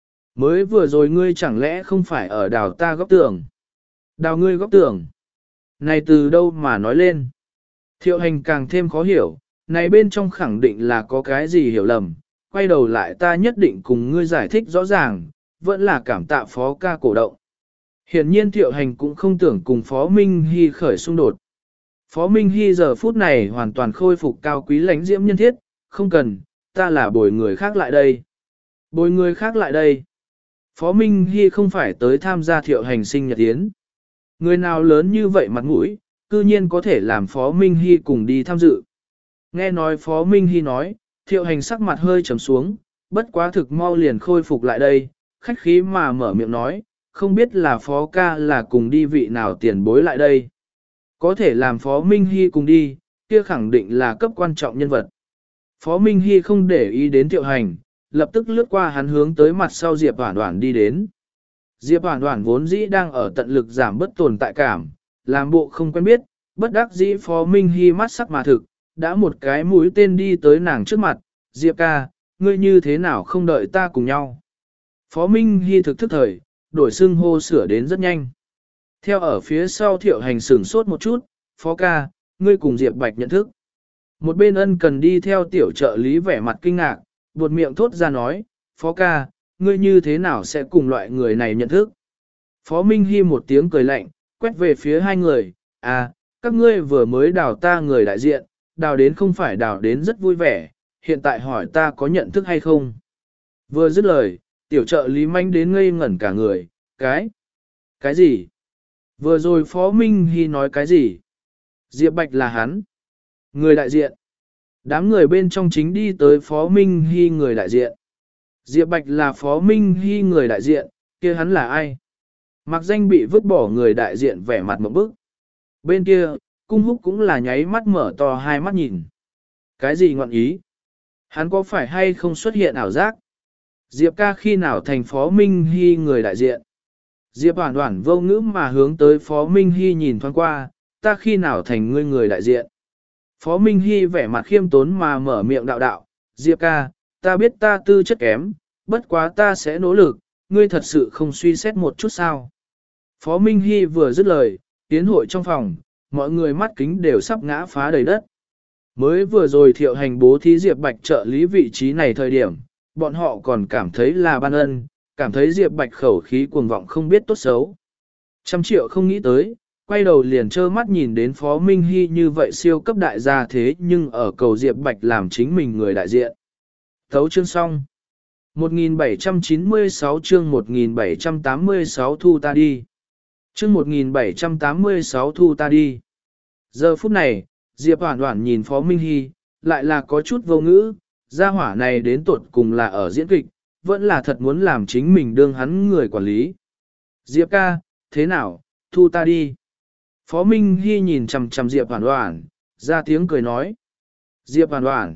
Speaker 1: Mới vừa rồi ngươi chẳng lẽ không phải ở đào ta góc tường? Đào ngươi góc tường? Này từ đâu mà nói lên? Thiệu Hành càng thêm khó hiểu, này bên trong khẳng định là có cái gì hiểu lầm, quay đầu lại ta nhất định cùng ngươi giải thích rõ ràng, vẫn là cảm tạ Phó ca cổ động. Hiển nhiên Thiệu Hành cũng không tưởng cùng Phó Minh Hy khởi xung đột. Phó Minh Hy giờ phút này hoàn toàn khôi phục cao quý lãnh diễm nhân thiết, không cần, ta là bồi người khác lại đây. Bồi người khác lại đây. Phó Minh Hy không phải tới tham gia Thiệu Hành sinh nhật yến. Người nào lớn như vậy mặt mũi, cư nhiên có thể làm Phó Minh Hy cùng đi tham dự. Nghe nói Phó Minh Hy nói, Thiệu Hành sắc mặt hơi trầm xuống, bất quá thực mau liền khôi phục lại đây, khách khí mà mở miệng nói, không biết là Phó ca là cùng đi vị nào tiền bối lại đây. Có thể làm Phó Minh Hy cùng đi, kia khẳng định là cấp quan trọng nhân vật. Phó Minh Hy không để ý đến Thiệu Hành, lập tức lướt qua hắn hướng tới mặt sau Diệp Hoản Hoản đi đến. Diệp Hoản Hoản vốn dĩ đang ở tận lực giảm bất tồn tại cảm, làm bộ không quen biết, bất đắc dĩ Phó Minh Hy mắt sắc mà thực, đã một cái mũi tên đi tới nàng trước mặt, Diệp ca, ngươi như thế nào không đợi ta cùng nhau. Phó Minh Hy thực thức thời, đổi xưng hô sửa đến rất nhanh. Theo ở phía sau Thiệu Hành sửng sốt một chút, Phó ca, ngươi cùng Diệp Bạch nhận thức. Một bên ân cần đi theo tiểu trợ lý vẻ mặt kinh ngạc, buột miệng thốt ra nói, Phó ca, ngươi như thế nào sẽ cùng loại người này nhận thức. Phó Minh Hy một tiếng cười lạnh, quét về phía hai người, à, các ngươi vừa mới đào ta người đại diện, đào đến không phải đào đến rất vui vẻ, hiện tại hỏi ta có nhận thức hay không. Vừa dứt lời, tiểu trợ lý manh đến ngây ngẩn cả người, cái, cái gì? Vừa rồi Phó Minh Hy nói cái gì? Diệp Bạch là hắn. Người đại diện. Đám người bên trong chính đi tới Phó Minh Hy người đại diện. Diệp Bạch là Phó Minh Hy người đại diện, kia hắn là ai? Mặc danh bị vứt bỏ người đại diện vẻ mặt một bức. Bên kia, cung húc cũng là nháy mắt mở to hai mắt nhìn. Cái gì ngọn ý? Hắn có phải hay không xuất hiện ảo giác? Diệp ca khi nào thành Phó Minh Hy người đại diện? Diệp Hoản Hoản vô ngữ mà hướng tới Phó Minh Hy nhìn thoáng qua, ta khi nào thành ngươi người đại diện? Phó Minh Hy vẻ mặt khiêm tốn mà mở miệng đạo đạo, Diệp ca, ta biết ta tư chất kém, bất quá ta sẽ nỗ lực, ngươi thật sự không suy xét một chút sao. Phó Minh Hy vừa dứt lời, tiến hội trong phòng, mọi người mắt kính đều sắp ngã phá đầy đất. Mới vừa rồi Thiệu Hành bố thí Diệp Bạch trợ lý vị trí này thời điểm, bọn họ còn cảm thấy là ban ân, cảm thấy Diệp Bạch khẩu khí cuồng vọng không biết tốt xấu. Trăm triệu không nghĩ tới, quay đầu liền trơ mắt nhìn đến Phó Minh Hy như vậy siêu cấp đại gia thế nhưng ở cầu Diệp Bạch làm chính mình người đại diện. Thấu chương xong. một nghìn bảy trăm chín mươi sáu chương một nghìn bảy trăm tám mươi sáu thu ta đi. Chương một nghìn bảy trăm tám mươi sáu thu ta đi. Giờ phút này, Diệp Hoản Hoản nhìn Phó Minh Hy, lại là có chút vô ngữ, gia hỏa này đến tuột cùng là ở diễn kịch, vẫn là thật muốn làm chính mình đương hắn người quản lý. Diệp ca, thế nào, thu ta đi. Phó Minh Hy nhìn chằm chằm Diệp Hoản Hoản, ra tiếng cười nói. Diệp Hoản Hoản.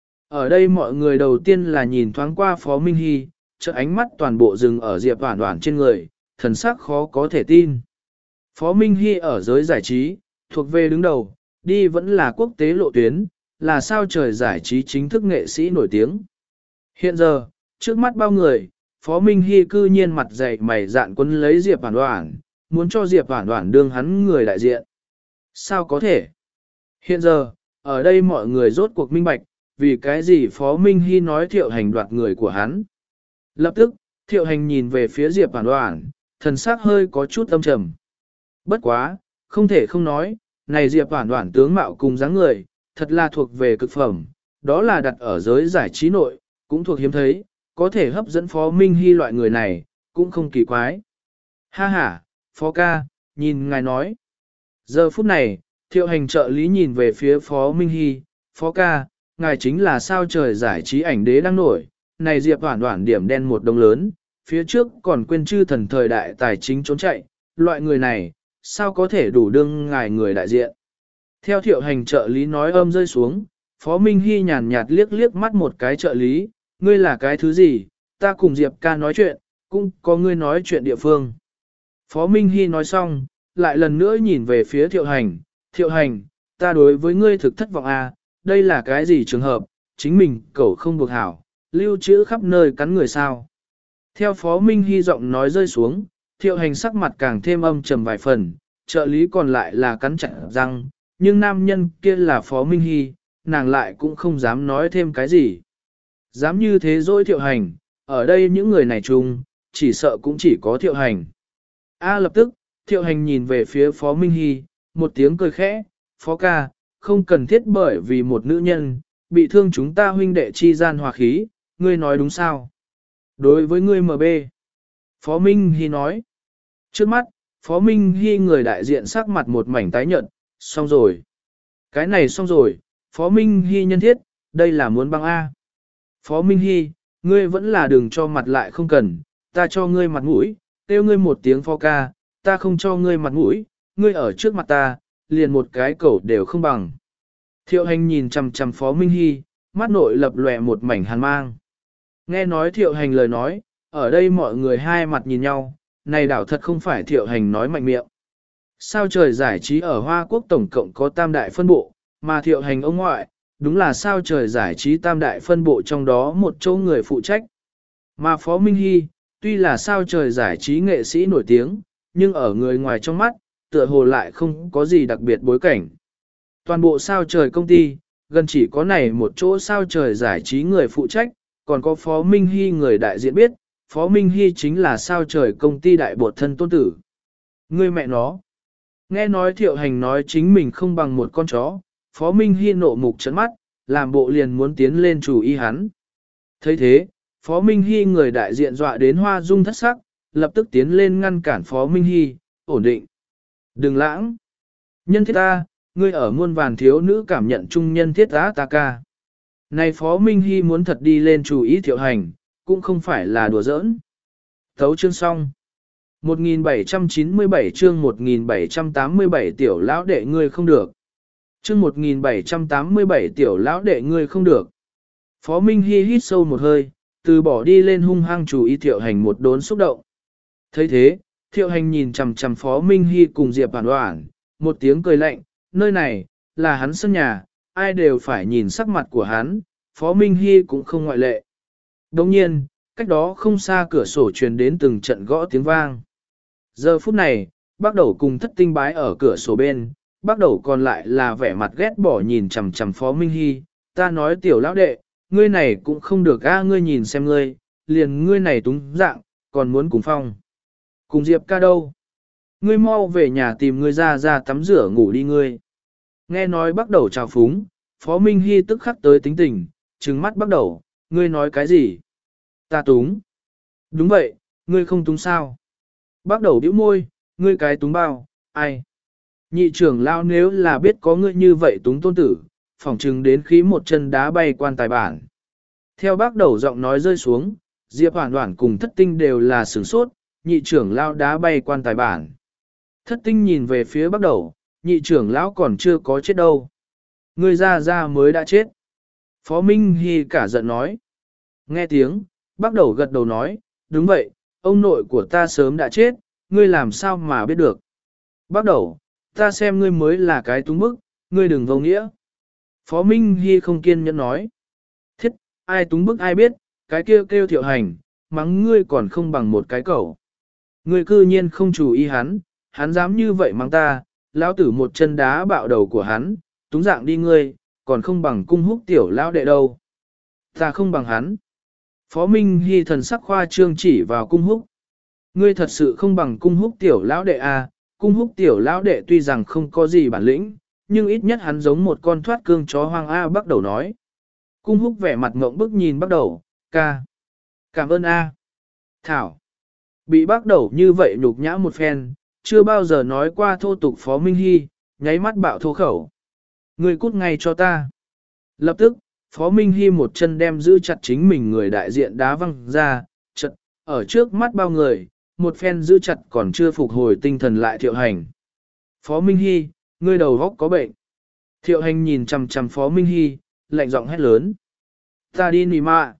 Speaker 1: Ở đây mọi người đầu tiên là nhìn thoáng qua Phó Minh Hy, chợ ánh mắt toàn bộ dừng ở Diệp Hoản Hoản trên người, thần sắc khó có thể tin. Phó Minh Hy ở giới giải trí, thuộc về đứng đầu, đi vẫn là quốc tế lộ tuyến, là sao trời giải trí chính thức nghệ sĩ nổi tiếng. Hiện giờ, trước mắt bao người, Phó Minh Hy cư nhiên mặt dày mày dạn quấn lấy Diệp Hoản Hoản, muốn cho Diệp Hoản Hoản đương hắn người đại diện. Sao có thể? Hiện giờ, ở đây mọi người rốt cuộc minh bạch, vì cái gì Phó Minh Hy nói Thiệu Hành đoạt người của hắn. Lập tức, Thiệu Hành nhìn về phía Diệp Hoản Hoản, thần sắc hơi có chút âm trầm. Bất quá, không thể không nói, này Diệp Hoản Hoản tướng mạo cùng dáng người, thật là thuộc về cực phẩm, đó là đặt ở giới giải trí nội, cũng thuộc hiếm thấy, có thể hấp dẫn Phó Minh Hy loại người này, cũng không kỳ quái. Ha ha, Phó ca, nhìn ngài nói. Giờ phút này, Thiệu Hành trợ lý nhìn về phía Phó Minh Hy, Phó ca, ngài chính là sao trời giải trí ảnh đế đang nổi, này Diệp Hoản Hoản điểm đen một đồng lớn, phía trước còn quên chư thần thời đại tài chính trốn chạy, loại người này, sao có thể đủ đương ngài người đại diện. Theo Thiệu Hành trợ lý nói âm rơi xuống, Phó Minh Hy nhàn nhạt liếc liếc mắt một cái trợ lý, ngươi là cái thứ gì, ta cùng Diệp ca nói chuyện, cũng có ngươi nói chuyện địa phương. Phó Minh Hy nói xong, lại lần nữa nhìn về phía Thiệu Hành, Thiệu Hành, ta đối với ngươi thực thất vọng à, đây là cái gì trường hợp, chính mình cậu không buộc hảo, lưu trữ khắp nơi cắn người sao. Theo Phó Minh Hy giọng nói rơi xuống, Thiệu Hành sắc mặt càng thêm âm trầm vài phần, trợ lý còn lại là cắn chặt răng, nhưng nam nhân kia là Phó Minh Hy, nàng lại cũng không dám nói thêm cái gì. Dám như thế dối Thiệu Hành, ở đây những người này chung, chỉ sợ cũng chỉ có Thiệu Hành. A lập tức, Thiệu Hành nhìn về phía Phó Minh Hy, một tiếng cười khẽ, Phó ca, không cần thiết bởi vì một nữ nhân, bị thương chúng ta huynh đệ chi gian hòa khí, ngươi nói đúng sao? Đối với ngươi em bê, Phó Minh Hy nói. Trước mắt, Phó Minh Hy người đại diện sắc mặt một mảnh tái nhợt, xong rồi. Cái này xong rồi, Phó Minh Hy nhân thiết, đây là muốn băng A. Phó Minh Hy, ngươi vẫn là đừng cho mặt lại không cần, ta cho ngươi mặt mũi, kêu ngươi một tiếng Phó ca, ta không cho ngươi mặt mũi, ngươi ở trước mặt ta, liền một cái cẩu đều không bằng. Thiệu Hành nhìn chằm chằm Phó Minh Hy, mắt nội lập lòe một mảnh hàn mang. Nghe nói Thiệu Hành lời nói, ở đây mọi người hai mặt nhìn nhau, này đảo thật không phải Thiệu Hành nói mạnh miệng. Sao trời giải trí ở Hoa Quốc tổng cộng có tam đại phân bộ, mà Thiệu Hành ông ngoại, đúng là sao trời giải trí tam đại phân bộ trong đó một chỗ người phụ trách. Mà Phó Minh Hy, tuy là sao trời giải trí nghệ sĩ nổi tiếng, nhưng ở người ngoài trong mắt, tựa hồ lại không có gì đặc biệt bối cảnh. Toàn bộ sao trời công ty, gần chỉ có này một chỗ sao trời giải trí người phụ trách, còn có Phó Minh Hy người đại diện biết, Phó Minh Hy chính là sao trời công ty đại bột thân tôn tử. Người mẹ nó. Nghe nói Thiệu Hành nói chính mình không bằng một con chó, Phó Minh Hy nộ mục trấn mắt, làm bộ liền muốn tiến lên chủ y hắn. thấy thế, Phó Minh Hy người đại diện dọa đến hoa dung thất sắc, lập tức tiến lên ngăn cản Phó Minh Hy, ổn định. Đừng lãng. Nhân thiết ta, ngươi ở muôn vàn thiếu nữ cảm nhận chung nhân thiết á ta ca. Này Phó Minh Hy muốn thật đi lên chủ ý Thiệu Hành, cũng không phải là đùa giỡn. Thấu chương xong. một nghìn bảy trăm chín mươi bảy chương một nghìn bảy trăm tám mươi bảy tiểu lão đệ ngươi không được. Chương một nghìn bảy trăm tám mươi bảy tiểu lão đệ ngươi không được. Phó Minh Hy hít sâu một hơi, từ bỏ đi lên hung hăng chủ ý Thiệu Hành một đốn xúc động. thấy thế, Thiệu Hành nhìn chằm chằm Phó Minh Hy cùng Diệp Hoản Hoản, một tiếng cười lạnh, nơi này, là hắn sân nhà, ai đều phải nhìn sắc mặt của hắn, Phó Minh Hy cũng không ngoại lệ. Đồng nhiên, cách đó không xa cửa sổ truyền đến từng trận gõ tiếng vang. Giờ phút này, bác đầu cùng thất tinh bái ở cửa sổ bên, bác đầu còn lại là vẻ mặt ghét bỏ nhìn chằm chằm Phó Minh Hy, ta nói tiểu lão đệ, ngươi này cũng không được a, ngươi nhìn xem ngươi, liền ngươi này túng dạng, còn muốn cùng phong. Cùng Diệp ca đâu? Ngươi mau về nhà tìm ngươi ra ra tắm rửa ngủ đi ngươi. Nghe nói bắt đầu chào phúng, Phó Minh Hy tức khắc tới tính tình, trừng mắt bắt đầu, ngươi nói cái gì? Ta túng. Đúng vậy, ngươi không túng sao? Bắt đầu bĩu môi, ngươi cái túng bao, ai? Nhị trưởng lao nếu là biết có ngươi như vậy túng tôn tử, phỏng chừng đến khí một chân đá bay quan tài bản. Theo bác đầu giọng nói rơi xuống, Diệp Hoản Hoản cùng thất tinh đều là sửng sốt, nhị trưởng lao đá bay quan tài bản. Thất tinh nhìn về phía bác đầu, nhị trưởng lão còn chưa có chết đâu. Người ra ra mới đã chết. Phó Minh Hy cả giận nói. Nghe tiếng, bác đầu gật đầu nói, đúng vậy, ông nội của ta sớm đã chết, ngươi làm sao mà biết được. Bác đầu, ta xem ngươi mới là cái túng bức, ngươi đừng vô nghĩa. Phó Minh Hy không kiên nhẫn nói. Thiết, ai túng bức ai biết, cái kia kêu, kêu Thiệu Hành, mắng ngươi còn không bằng một cái cẩu. Ngươi cư nhiên không chú ý hắn, hắn dám như vậy mắng ta, lão tử một chân đá bạo đầu của hắn, túng dạng đi ngươi, còn không bằng cung húc tiểu lão đệ đâu. Ta không bằng hắn. Phó Minh Hy thần sắc khoa trương chỉ vào cung húc. Ngươi thật sự không bằng cung húc tiểu lão đệ à, cung húc tiểu lão đệ tuy rằng không có gì bản lĩnh, nhưng ít nhất hắn giống một con thoát cương chó hoang A bắt đầu nói. Cung húc vẻ mặt ngộng bức nhìn bắt đầu, ca. Cảm ơn A. Thảo. Bị bắt đầu như vậy nhục nhã một phen, chưa bao giờ nói qua thô tục Phó Minh Hy, nháy mắt bạo thô khẩu. Người cút ngay cho ta. Lập tức, Phó Minh Hy một chân đem giữ chặt chính mình người đại diện đá văng ra, chật, ở trước mắt bao người, một phen giữ chặt còn chưa phục hồi tinh thần lại Thiệu Hành. Phó Minh Hy, ngươi đầu góc có bệnh. Thiệu Hành nhìn chằm chằm Phó Minh Hy, lạnh giọng hét lớn. Ta đi nì mạ.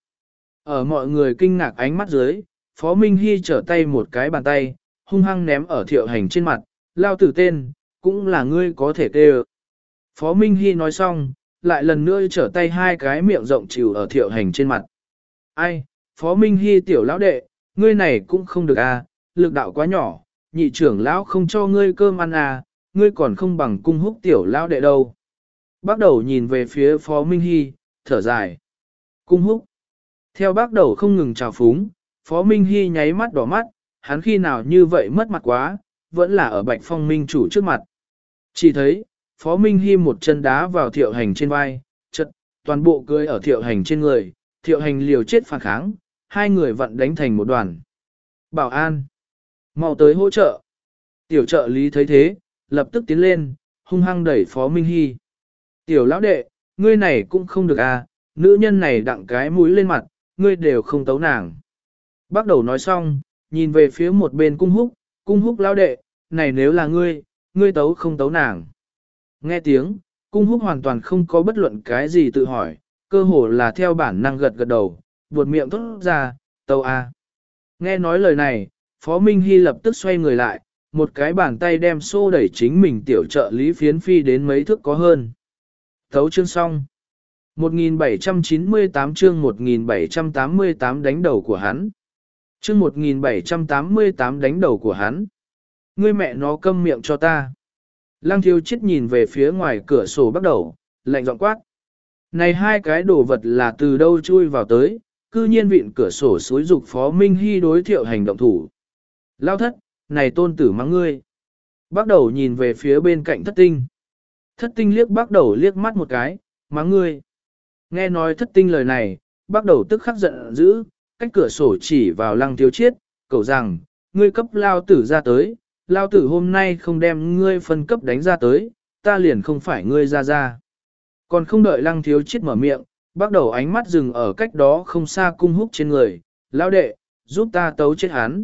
Speaker 1: Ở mọi người kinh ngạc ánh mắt dưới, Phó Minh Hy trở tay một cái bàn tay, hung hăng ném ở Thiệu Hành trên mặt, lao tử tên, cũng là ngươi có thể kêu. Phó Minh Hy nói xong, lại lần nữa trở tay hai cái miệng rộng chịu ở Thiệu Hành trên mặt. Ai, Phó Minh Hy tiểu lão đệ, ngươi này cũng không được à, lực đạo quá nhỏ, nhị trưởng lão không cho ngươi cơm ăn à, ngươi còn không bằng cung húc tiểu lão đệ đâu. Bác đầu nhìn về phía Phó Minh Hy, thở dài. Cung húc. Theo bác đầu không ngừng chào phúng, Phó Minh Hy nháy mắt đỏ mắt, hắn khi nào như vậy mất mặt quá, vẫn là ở Bạch Phong Minh chủ trước mặt. Chỉ thấy, Phó Minh Hy một chân đá vào Thiệu Hành trên vai, chật, toàn bộ cưỡi ở Thiệu Hành trên người, Thiệu Hành liều chết phản kháng, hai người vặn đánh thành một đoàn. Bảo an, mau tới hỗ trợ. Tiểu trợ lý thấy thế, lập tức tiến lên, hung hăng đẩy Phó Minh Hy. Tiểu lão đệ, ngươi này cũng không được à, nữ nhân này đặng cái mũi lên mặt, ngươi đều không tấu nàng. Bắt đầu nói xong, nhìn về phía một bên cung húc, cung húc lão đệ, này nếu là ngươi, ngươi tấu không tấu nàng. Nghe tiếng, cung húc hoàn toàn không có bất luận cái gì tự hỏi, cơ hồ là theo bản năng gật gật đầu, buột miệng thốt ra, tấu a. Nghe nói lời này, Phó Minh Hy lập tức xoay người lại, một cái bàn tay đem xô đẩy chính mình tiểu trợ lý phiến phi đến mấy thước có hơn. Thấu chương xong. một nghìn bảy trăm chín mươi tám chương một nghìn bảy trăm tám mươi tám đánh đầu của hắn. Chương một nghìn bảy trăm tám mươi tám đánh đầu của hắn. Ngươi mẹ nó câm miệng cho ta. Lăng Thiếu Chiết nhìn về phía ngoài cửa sổ bắt đầu, lạnh giọng quát. Này hai cái đồ vật là từ đâu chui vào tới, cư nhiên vịn cửa sổ xối dục Phó Minh Hy đối Thiệu Hành động thủ. Lao thất, này tôn tử mắng ngươi. Bắt đầu nhìn về phía bên cạnh thất tinh. Thất tinh liếc bắt đầu liếc mắt một cái, mắng ngươi. Nghe nói thất tinh lời này, bắt đầu tức khắc giận dữ, cách cửa sổ chỉ vào Lăng Thiếu Chiết, cầu rằng, ngươi cấp lao tử ra tới, lao tử hôm nay không đem ngươi phân cấp đánh ra tới, ta liền không phải ngươi ra ra. Còn không đợi Lăng Thiếu Chiết mở miệng, bắt đầu ánh mắt dừng ở cách đó không xa cung húc trên người, lao đệ, giúp ta tấu chết hắn.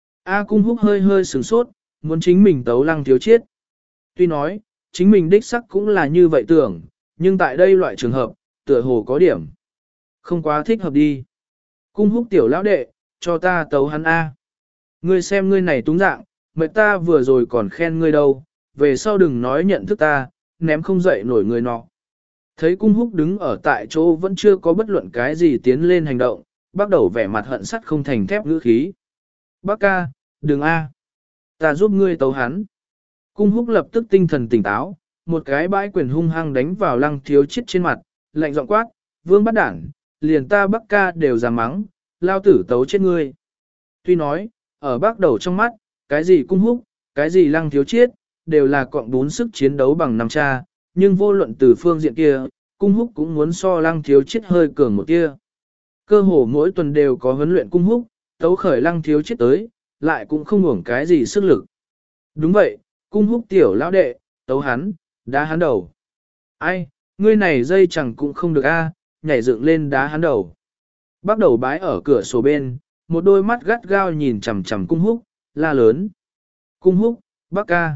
Speaker 1: A cung húc hơi hơi sửng sốt, muốn chính mình tấu Lăng Thiếu Chiết. Tuy nói, chính mình đích sắc cũng là như vậy tưởng, nhưng tại đây loại trường hợp, tựa hồ có điểm. Không quá thích hợp đi. Cung húc tiểu lão đệ, cho ta tấu hắn A. Ngươi xem ngươi này túng dạng, mệt ta vừa rồi còn khen ngươi đâu, về sau đừng nói nhận thức ta, ném không dậy nổi người nọ. Thấy cung húc đứng ở tại chỗ vẫn chưa có bất luận cái gì tiến lên hành động, bắt đầu vẻ mặt hận sắt không thành thép ngữ khí. Bác ca, đừng a, ta giúp ngươi tấu hắn. Cung húc lập tức tinh thần tỉnh táo, một cái bãi quyền hung hăng đánh vào lăng thiếu chết trên mặt, lạnh giọng quát, vương bắt đảng, liền ta bác ca đều dám mắng, lao tử tấu chết ngươi. Tuy nói, ở bác đầu trong mắt, cái gì cung húc, cái gì lăng thiếu chết, đều là cọng bún sức chiến đấu bằng năm cha, nhưng vô luận từ phương diện kia, cung húc cũng muốn so lăng thiếu chết hơi cường một kia. Cơ hồ mỗi tuần đều có huấn luyện cung húc, tấu khởi lăng thiếu chết tới, lại cũng không hưởng cái gì sức lực. Đúng vậy, cung húc tiểu lão đệ, tấu hắn, đá hắn đầu. Ai, ngươi này dây chẳng cũng không được a, nhảy dựng lên đá hắn đầu. Bác đầu bái ở cửa sổ bên, một đôi mắt gắt gao nhìn chằm chằm cung húc, la lớn. Cung húc, bác ca.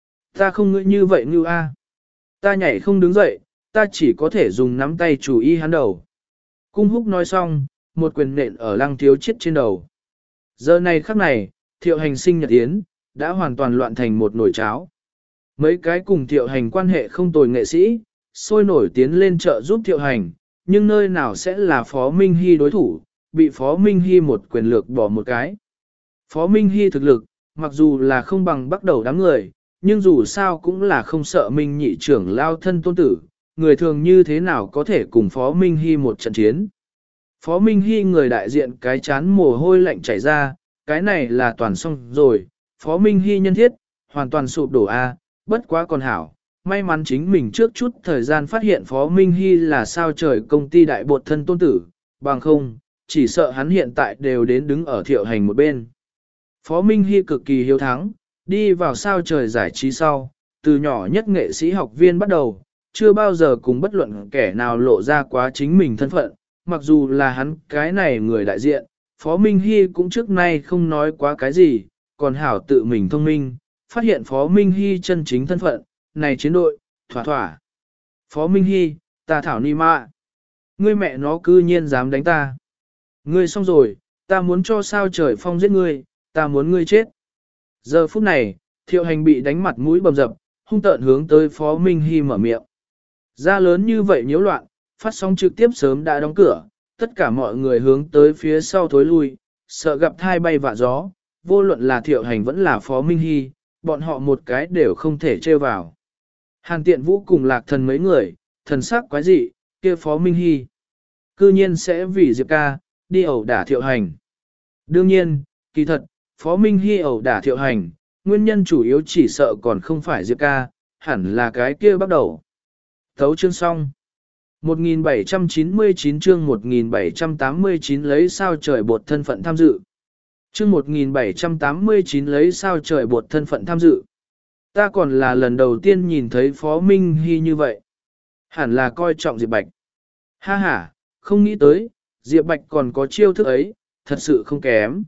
Speaker 1: Ta không ngự như vậy như a. Ta nhảy không đứng dậy, ta chỉ có thể dùng nắm tay chủ y hắn đầu. Cung húc nói xong, một quyền nện ở lăng thiếu chết trên đầu. Giờ này khắc này, thiệu hành sinh nhật yến, đã hoàn toàn loạn thành một nồi cháo. Mấy cái cùng thiệu hành quan hệ không tồi nghệ sĩ, sôi nổi tiến lên chợ giúp thiệu hành, nhưng nơi nào sẽ là Phó Minh Hy đối thủ, bị Phó Minh Hy một quyền lược bỏ một cái. Phó Minh Hy thực lực, mặc dù là không bằng bắt đầu đám người, nhưng dù sao cũng là không sợ Minh nhị trưởng lao thân tôn tử, người thường như thế nào có thể cùng Phó Minh Hy một trận chiến. Phó Minh Hy người đại diện cái chán mồ hôi lạnh chảy ra, cái này là toàn xong rồi, Phó Minh Hy nhân thiết, hoàn toàn sụp đổ a, bất quá còn hảo, may mắn chính mình trước chút thời gian phát hiện Phó Minh Hy là sao trời công ty đại bột thân tôn tử, bằng không, chỉ sợ hắn hiện tại đều đến đứng ở thiệu hành một bên. Phó Minh Hy cực kỳ hiếu thắng, đi vào sao trời giải trí sau, từ nhỏ nhất nghệ sĩ học viên bắt đầu, chưa bao giờ cùng bất luận kẻ nào lộ ra quá chính mình thân phận, mặc dù là hắn cái này người đại diện, Phó Minh Hy cũng trước nay không nói quá cái gì, còn hảo tự mình thông minh, phát hiện Phó Minh Hy chân chính thân phận, này chiến đội, thỏa thỏa. Phó Minh Hy, ta thảo ni mạ. Ngươi mẹ nó cư nhiên dám đánh ta. Ngươi xong rồi, ta muốn cho sao trời phong giết ngươi, ta muốn ngươi chết. Giờ phút này, thiệu hành bị đánh mặt mũi bầm dập, hung tợn hướng tới Phó Minh Hy mở miệng. Ra lớn như vậy nhiễu loạn, phát sóng trực tiếp sớm đã đóng cửa, tất cả mọi người hướng tới phía sau thối lui, sợ gặp thai bay vạ gió, vô luận là thiệu hành vẫn là Phó Minh Hy, bọn họ một cái đều không thể trêu vào. Hàn Tiện Vũ cùng Lạc Thần mấy người, thần sắc quái dị, kia Phó Minh Hy. Cư nhiên sẽ vì Diệp ca, đi ẩu đả thiệu hành. Đương nhiên, kỳ thật, Phó Minh Hy ẩu đả thiệu hành, nguyên nhân chủ yếu chỉ sợ còn không phải Diệp ca, hẳn là cái kia bắt đầu. Thấu chương xong. một nghìn bảy trăm chín mươi chín chương một nghìn bảy trăm tám mươi chín lấy sao trời bột thân phận tham dự. Chương một nghìn bảy trăm tám mươi chín lấy sao trời bột thân phận tham dự. Ta còn là lần đầu tiên nhìn thấy Phó Minh Hy như vậy. Hẳn là coi trọng Diệp Bạch. Ha ha, không nghĩ tới, Diệp Bạch còn có chiêu thức ấy, thật sự không kém.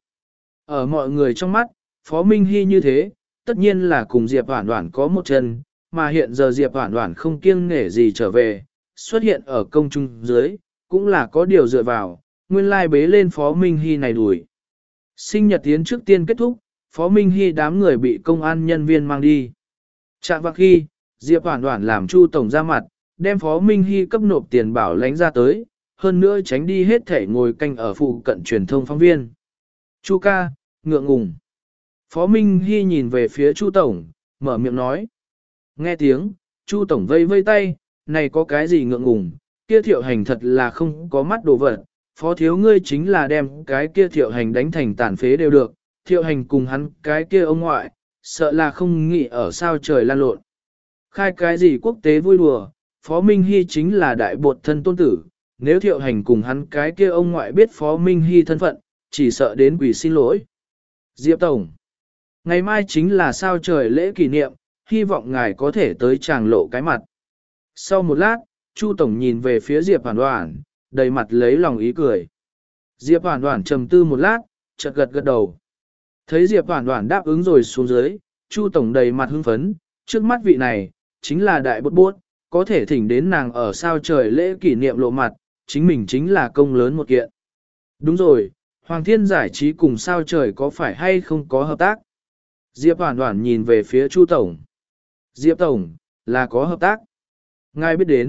Speaker 1: Ở mọi người trong mắt, Phó Minh Hy như thế, tất nhiên là cùng Diệp Hoản Hoản có một chân, mà hiện giờ Diệp Hoản Hoản không kiêng nể gì trở về, xuất hiện ở công trung dưới, cũng là có điều dựa vào, nguyên lai bế lên Phó Minh Hy này đuổi. Sinh nhật tiến trước tiên kết thúc, Phó Minh Hy đám người bị công an nhân viên mang đi. Trạng vạng khi, Diệp Hoản Hoản làm Chu tổng ra mặt, đem Phó Minh Hy cấp nộp tiền bảo lãnh ra tới, hơn nữa tránh đi hết thể ngồi canh ở phụ cận truyền thông phóng viên. Chu ca, ngượng ngùng. Phó Minh Hy nhìn về phía Chu tổng, mở miệng nói. Nghe tiếng, Chu tổng vây vây tay, này có cái gì ngượng ngùng, kia thiệu hành thật là không có mắt đồ vật. Phó thiếu ngươi chính là đem cái kia thiệu hành đánh thành tàn phế đều được, thiệu hành cùng hắn cái kia ông ngoại, sợ là không nghĩ ở sao trời lan lộn. Khai cái gì quốc tế vui đùa, Phó Minh Hy chính là đại bột thân tôn tử, nếu thiệu hành cùng hắn cái kia ông ngoại biết Phó Minh Hy thân phận, chỉ sợ đến quỷ xin lỗi. Diệp Tổng, ngày mai chính là sao trời lễ kỷ niệm, hy vọng ngài có thể tới tràng lộ cái mặt. Sau một lát, Chu Tổng nhìn về phía Diệp Hoản Hoản, đầy mặt lấy lòng ý cười. Diệp Hoản Hoản trầm tư một lát, chợt gật gật đầu. Thấy Diệp Hoản Hoản đáp ứng rồi xuống dưới, Chu tổng đầy mặt hưng phấn, trước mắt vị này, chính là đại bút bút, có thể thỉnh đến nàng ở sao trời lễ kỷ niệm lộ mặt, chính mình chính là công lớn một kiện. Đúng rồi, Hoàng Thiên giải trí cùng sao trời có phải hay không có hợp tác? Diệp Hoản Hoản nhìn về phía Chu tổng. Diệp tổng, là có hợp tác. Ngài biết đến,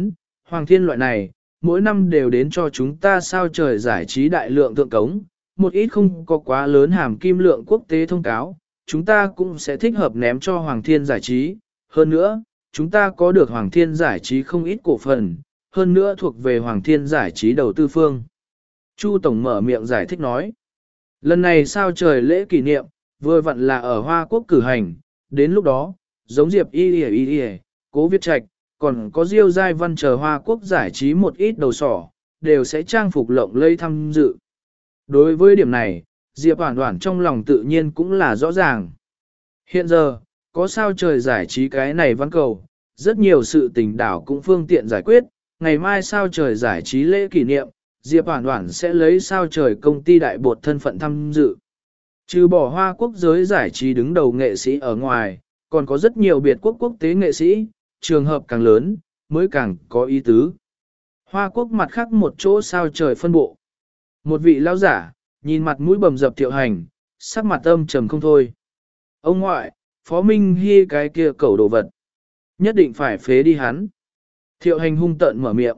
Speaker 1: Hoàng Thiên loại này, mỗi năm đều đến cho chúng ta sao trời giải trí đại lượng thượng cống, một ít không có quá lớn hàm kim lượng quốc tế thông cáo, chúng ta cũng sẽ thích hợp ném cho Hoàng Thiên giải trí. Hơn nữa, chúng ta có được Hoàng Thiên giải trí không ít cổ phần, hơn nữa thuộc về Hoàng Thiên giải trí đầu tư phương. Chu Tổng mở miệng giải thích nói. Lần này sao trời lễ kỷ niệm, vừa vặn là ở Hoa Quốc cử hành, đến lúc đó, giống Diệp Y Y Y, Cố Việt Trạch, còn có Diêu Giai Văn chờ Hoa Quốc giải trí một ít đầu sỏ, đều sẽ trang phục lộng lẫy tham dự. Đối với điểm này, Diệp Hoản Hoản trong lòng tự nhiên cũng là rõ ràng. Hiện giờ, có sao trời giải trí cái này văn cầu, rất nhiều sự tình đảo cũng phương tiện giải quyết, ngày mai sao trời giải trí lễ kỷ niệm, Diệp Hoản Hoản sẽ lấy sao trời công ty đại bột thân phận tham dự. Trừ bỏ Hoa Quốc giới giải trí đứng đầu nghệ sĩ ở ngoài, còn có rất nhiều biệt quốc quốc tế nghệ sĩ, trường hợp càng lớn, mới càng có ý tứ. Hoa Quốc mặt khác một chỗ sao trời phân bộ. Một vị lão giả, nhìn mặt mũi bầm dập Thiệu Hành, sắc mặt âm trầm không thôi. Ông ngoại, Phó Minh Hy cái kia cẩu đồ vật. Nhất định phải phế đi hắn. Thiệu Hành hung tợn mở miệng.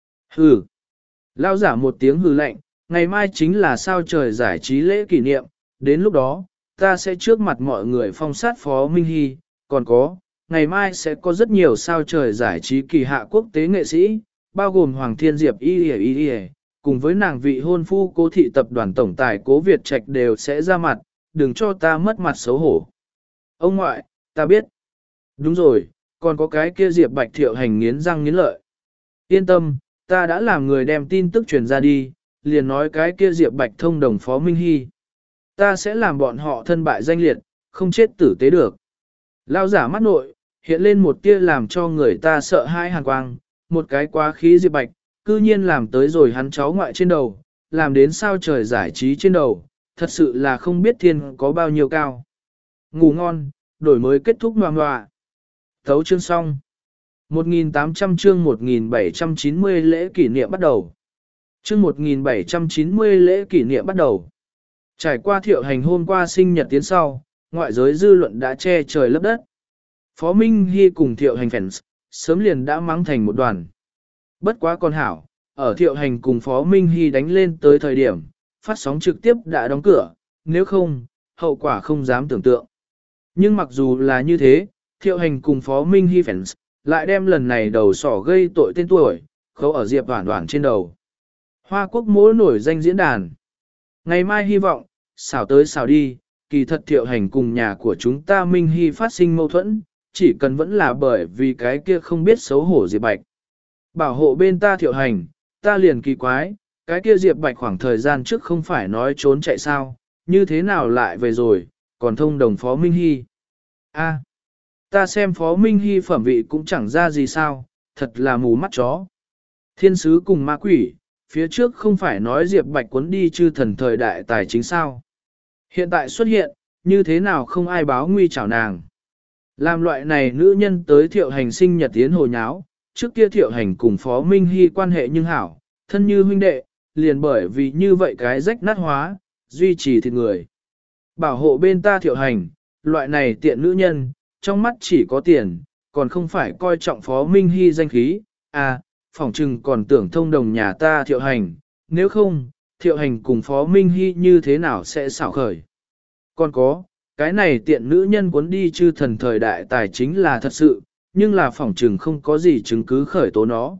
Speaker 1: Hừ. Lão giả một tiếng hừ lạnh, ngày mai chính là sao trời giải trí lễ kỷ niệm, đến lúc đó, ta sẽ trước mặt mọi người phong sát Phó Minh Hy, còn có, ngày mai sẽ có rất nhiều sao trời giải trí kỳ hạ quốc tế nghệ sĩ, bao gồm Hoàng Thiên Diệp Y Y Y, cùng với nàng vị hôn phu Cố thị tập đoàn tổng tài Cố Việt Trạch đều sẽ ra mặt, đừng cho ta mất mặt xấu hổ. Ông ngoại, ta biết. Đúng rồi, còn có cái kia Diệp Bạch Thiệu Hành nghiến răng nghiến lợi. Yên tâm, ta đã làm người đem tin tức truyền ra đi, liền nói cái kia Diệp Bạch thông đồng Phó Minh Hy. Ta sẽ làm bọn họ thân bại danh liệt, không chết tử tế được. Lao giả mắt nội, hiện lên một tia làm cho người ta sợ hãi hàn quang, một cái quá khí Diệp Bạch, cư nhiên làm tới rồi hắn cháu ngoại trên đầu, làm đến sao trời giải trí trên đầu, thật sự là không biết thiên có bao nhiêu cao. Ngủ ngon, đổi mới kết thúc ngoà ngoà. Thấu chương xong. một nghìn tám trăm chương một nghìn bảy trăm chín mươi lễ kỷ niệm bắt đầu. Chương một nghìn bảy trăm chín mươi lễ kỷ niệm bắt đầu. Trải qua Thiệu Hành hôm qua sinh nhật tiến sau, ngoại giới dư luận đã che trời lấp đất. Phó Minh Hy cùng Thiệu Hành fans, sớm liền đã mắng thành một đoàn. Bất quá con hảo, ở Thiệu Hành cùng Phó Minh Hy đánh lên tới thời điểm, phát sóng trực tiếp đã đóng cửa, nếu không, hậu quả không dám tưởng tượng. Nhưng mặc dù là như thế, Thiệu Hành cùng Phó Minh Hy fans, lại đem lần này đầu sỏ gây tội tên tuổi, khấu ở Diệp Hoản Hoản trên đầu. Hoa Quốc mỗi nổi danh diễn đàn. Ngày mai hy vọng, xảo tới xảo đi, kỳ thật Thiệu Hành cùng nhà của chúng ta Minh Hy phát sinh mâu thuẫn, chỉ cần vẫn là bởi vì cái kia không biết xấu hổ Diệp Bạch. Bảo hộ bên ta Thiệu Hành, ta liền kỳ quái, cái kia Diệp Bạch khoảng thời gian trước không phải nói trốn chạy sao, như thế nào lại về rồi, còn thông đồng Phó Minh Hy. A, ta xem Phó Minh Hy phẩm vị cũng chẳng ra gì sao, thật là mù mắt chó. Thiên sứ cùng ma quỷ, phía trước không phải nói Diệp Bạch cuốn đi chư thần thời đại tài chính sao. Hiện tại xuất hiện, như thế nào không ai báo nguy chảo nàng. Làm loại này nữ nhân tới Thiệu Hành sinh nhật tiến hồ nháo, trước kia Thiệu Hành cùng Phó Minh Hy quan hệ nhưng hảo, thân như huynh đệ, liền bởi vì như vậy cái rách nát hóa, duy trì thịt người. Bảo hộ bên ta Thiệu Hành, loại này tiện nữ nhân, trong mắt chỉ có tiền, còn không phải coi trọng Phó Minh Hy danh khí, à, phỏng chừng còn tưởng thông đồng nhà ta Thiệu Hành, nếu không, Thiệu Hành cùng Phó Minh Hy như thế nào sẽ xảo khởi. Còn có, cái này tiện nữ nhân cuốn đi chư thần thời đại tài chính là thật sự, nhưng là phỏng chừng không có gì chứng cứ khởi tố nó.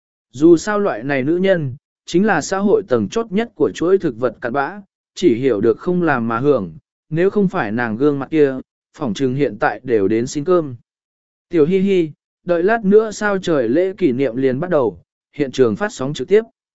Speaker 1: Dù sao loại này nữ nhân, chính là xã hội tầng chốt nhất của chuỗi thực vật cặn bã, chỉ hiểu được không làm mà hưởng, nếu không phải nàng gương mặt kia, phỏng chừng hiện tại đều đến xin cơm. Tiểu Hi Hi, đợi lát nữa sao trời lễ kỷ niệm liền bắt đầu, hiện trường phát sóng trực tiếp.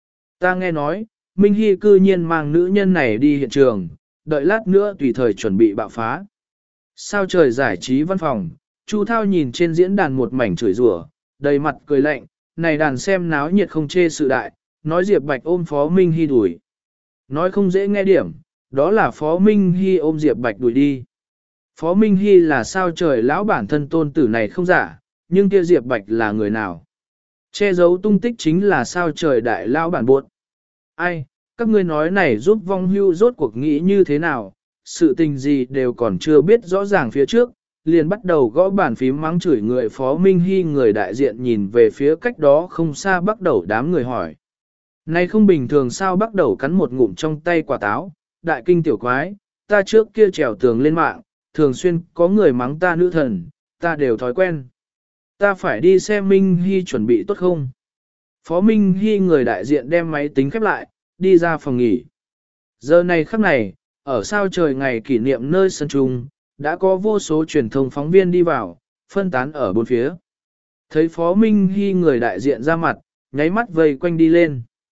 Speaker 1: Ta nghe nói, Minh Hi cư nhiên mang nữ nhân này đi hiện trường, đợi lát nữa tùy thời chuẩn bị bạo phá. Sao trời giải trí văn phòng, Chu Thao nhìn trên diễn đàn một mảnh chửi rủa, đầy mặt cười lạnh, này đàn xem náo nhiệt không chê sự đại, nói Diệp Bạch ôm Phó Minh Hi đuổi. Nói không dễ nghe điểm, đó là Phó Minh Hi ôm Diệp Bạch đuổi đi. Phó Minh Hi là sao trời lão bản thân tôn tử này không giả, nhưng kia Diệp Bạch là người nào? Che giấu tung tích chính là sao trời đại lão bản buộc. Ai, các ngươi nói này giúp vong hưu rốt cuộc nghĩ như thế nào, sự tình gì đều còn chưa biết rõ ràng phía trước, liền bắt đầu gõ bàn phím mắng chửi người Phó Minh Hy người đại diện nhìn về phía cách đó không xa bắt đầu đám người hỏi. Này không bình thường sao bắt đầu cắn một ngụm trong tay quả táo, đại kinh tiểu quái, ta trước kia trèo tường lên mạng, thường xuyên có người mắng ta nữ thần, ta đều thói quen. Ta phải đi xem Minh Hy chuẩn bị tốt không? Phó Minh Hy người đại diện đem máy tính khép lại, đi ra phòng nghỉ. Giờ này khắc này, ở sao trời ngày kỷ niệm nơi sân trung, đã có vô số truyền thông phóng viên đi vào, phân tán ở bốn phía. Thấy Phó Minh Hy người đại diện ra mặt, nháy mắt vây quanh đi lên.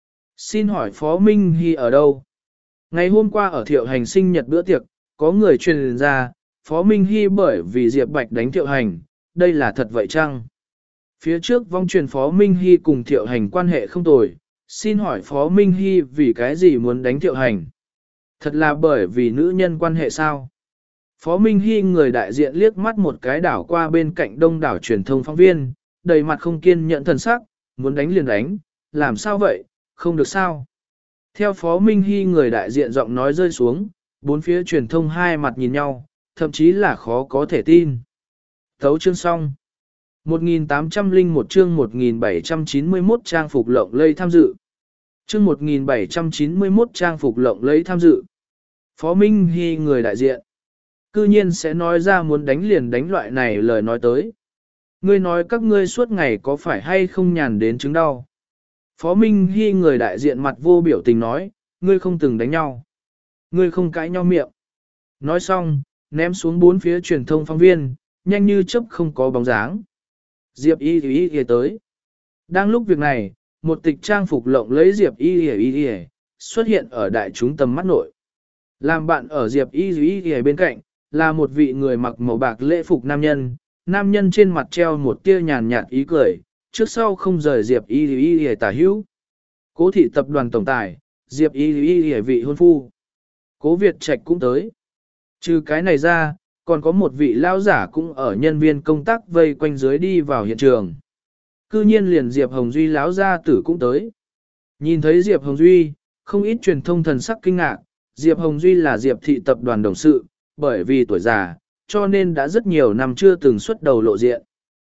Speaker 1: Xin hỏi Phó Minh Hy ở đâu? Ngày hôm qua ở Thiệu Hành sinh nhật bữa tiệc, có người truyền ra, Phó Minh Hy bởi vì Diệp Bạch đánh Thiệu Hành, đây là thật vậy chăng? Phía trước vong truyền Phó Minh Hy cùng Thiệu Hành quan hệ không tồi, xin hỏi Phó Minh Hy vì cái gì muốn đánh Thiệu Hành? Thật là bởi vì nữ nhân quan hệ sao? Phó Minh Hy người đại diện liếc mắt một cái đảo qua bên cạnh đông đảo truyền thông phóng viên, đầy mặt không kiên nhẫn thần sắc, muốn đánh liền đánh, làm sao vậy, không được sao? Theo Phó Minh Hy người đại diện giọng nói rơi xuống, bốn phía truyền thông hai mặt nhìn nhau, thậm chí là khó có thể tin. Thấu chương xong. một nghìn tám trăm lẻ một chương một nghìn bảy trăm chín mươi mốt trang phục lộng lẫy tham dự. Chương một nghìn bảy trăm chín mươi mốt trang phục lộng lẫy tham dự. Phó Minh Hy người đại diện. Cư nhiên sẽ nói ra muốn đánh liền đánh loại này lời nói tới. Ngươi nói các ngươi suốt ngày có phải hay không nhàn đến chứng đau. Phó Minh Hy người đại diện mặt vô biểu tình nói, ngươi không từng đánh nhau. Ngươi không cãi nhau miệng. Nói xong, ném xuống bốn phía truyền thông phóng viên, nhanh như chớp không có bóng dáng. Diệp Y Y Y tới. Đang lúc việc này, một tịch trang phục lộng lấy Diệp Y Y Y xuất hiện ở đại chúng tầm mắt nội. Làm bạn ở Diệp Y Y Y bên cạnh, là một vị người mặc màu bạc lễ phục nam nhân, nam nhân trên mặt treo một tia nhàn nhạt ý cười, trước sau không rời Diệp Y Y Y tả hữu. Cố thị tập đoàn tổng tài, Diệp Y Y Y vị hôn phu. Cố Việt Trạch cũng tới. Trừ cái này ra, còn có một vị lao giả cũng ở nhân viên công tác vây quanh dưới đi vào hiện trường. Cư nhiên liền Diệp Hồng Duy lão gia tử cũng tới. Nhìn thấy Diệp Hồng Duy, không ít truyền thông thần sắc kinh ngạc, Diệp Hồng Duy là Diệp thị tập đoàn đồng sự, bởi vì tuổi già, cho nên đã rất nhiều năm chưa từng xuất đầu lộ diện.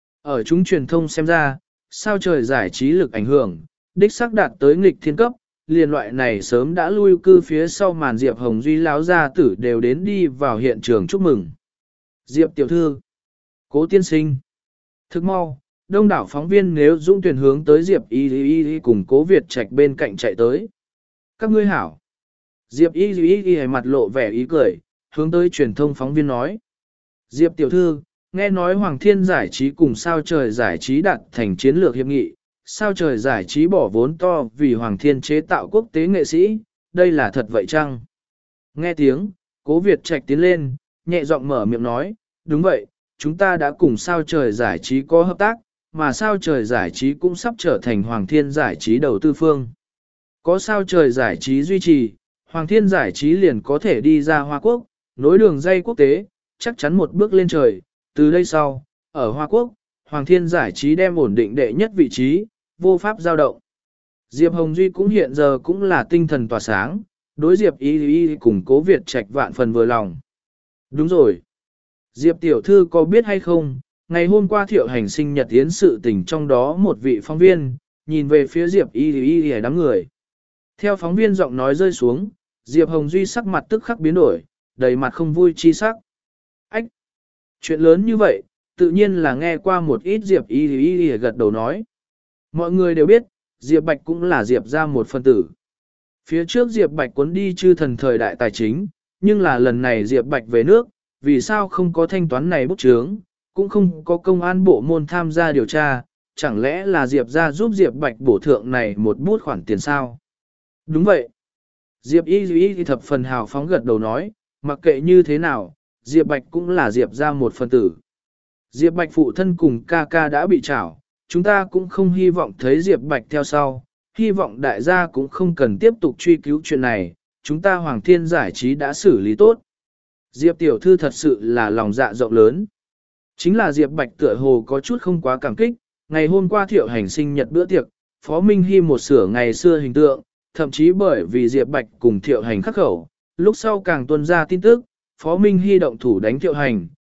Speaker 1: Ở chúng truyền thông xem ra, sao trời giải trí lực ảnh hưởng, đích xác đạt tới nghịch thiên cấp, liền loại này sớm đã lui cư phía sau màn Diệp Hồng Duy lão gia tử đều đến đi vào hiện trường chúc mừng. Diệp tiểu thư, Cố tiên sinh. Thức mau, đông đảo phóng viên nếu dũng tuyển hướng tới Diệp Y Y Y cùng Cố Việt Trạch bên cạnh chạy tới. Các ngươi hảo. Diệp Y Y Y mặt lộ vẻ ý cười, hướng tới truyền thông phóng viên nói. Diệp tiểu thư, nghe nói Hoàng Thiên giải trí cùng sao trời giải trí đạt thành chiến lược hiệp nghị, sao trời giải trí bỏ vốn to vì Hoàng Thiên chế tạo quốc tế nghệ sĩ, đây là thật vậy chăng? Nghe tiếng, Cố Việt Trạch tiến lên, nhẹ giọng mở miệng nói, đúng vậy, chúng ta đã cùng sao trời giải trí có hợp tác, mà sao trời giải trí cũng sắp trở thành Hoàng Thiên giải trí đầu tư phương. Có sao trời giải trí duy trì, Hoàng Thiên giải trí liền có thể đi ra Hoa Quốc, nối đường dây quốc tế, chắc chắn một bước lên trời, từ đây sau, ở Hoa Quốc, Hoàng Thiên giải trí đem ổn định đệ nhất vị trí, vô pháp giao động. Diệp Hồng Duy cũng hiện giờ cũng là tinh thần tỏa sáng, đối Diệp Y Y cùng Cố Việt Trạch vạn phần vừa lòng. Đúng rồi. Diệp tiểu thư có biết hay không, ngày hôm qua Thiệu Hành sinh nhật yến sự tình trong đó một vị phóng viên, nhìn về phía Diệp Y Y Y đám người. Theo phóng viên giọng nói rơi xuống, Diệp Hồng Duy sắc mặt tức khắc biến đổi, đầy mặt không vui chi sắc. Ách! Chuyện lớn như vậy, tự nhiên là nghe qua một ít Diệp Y Y Y gật đầu nói. Mọi người đều biết, Diệp Bạch cũng là Diệp ra một phân tử. Phía trước Diệp Bạch cuốn đi chư thần thời đại tài chính, nhưng là lần này Diệp Bạch về nước, vì sao không có thanh toán này bút chướng, cũng không có công an bộ môn tham gia điều tra, chẳng lẽ là Diệp ra giúp Diệp Bạch bổ thượng này một bút khoản tiền sao? Đúng vậy. Diệp Y Y thì thập phần hào phóng gật đầu nói, mặc kệ như thế nào, Diệp Bạch cũng là Diệp ra một phân tử. Diệp Bạch phụ thân cùng ca ca đã bị trảo, chúng ta cũng không hy vọng thấy Diệp Bạch theo sau, hy vọng đại gia cũng không cần tiếp tục truy cứu chuyện này, chúng ta Hoàng Thiên giải trí đã xử lý tốt. Diệp tiểu thư thật sự là lòng dạ rộng lớn. Chính là Diệp Bạch tựa hồ có chút không quá cảm kích, ngày hôm qua Thiệu Hành sinh nhật bữa tiệc, Phó Minh Hy một sửa ngày xưa hình tượng, thậm chí bởi vì Diệp Bạch cùng Thiệu Hành khắc khẩu, lúc sau càng tuân ra tin tức, Phó Minh Hy động thủ đánh Thiệu Hành,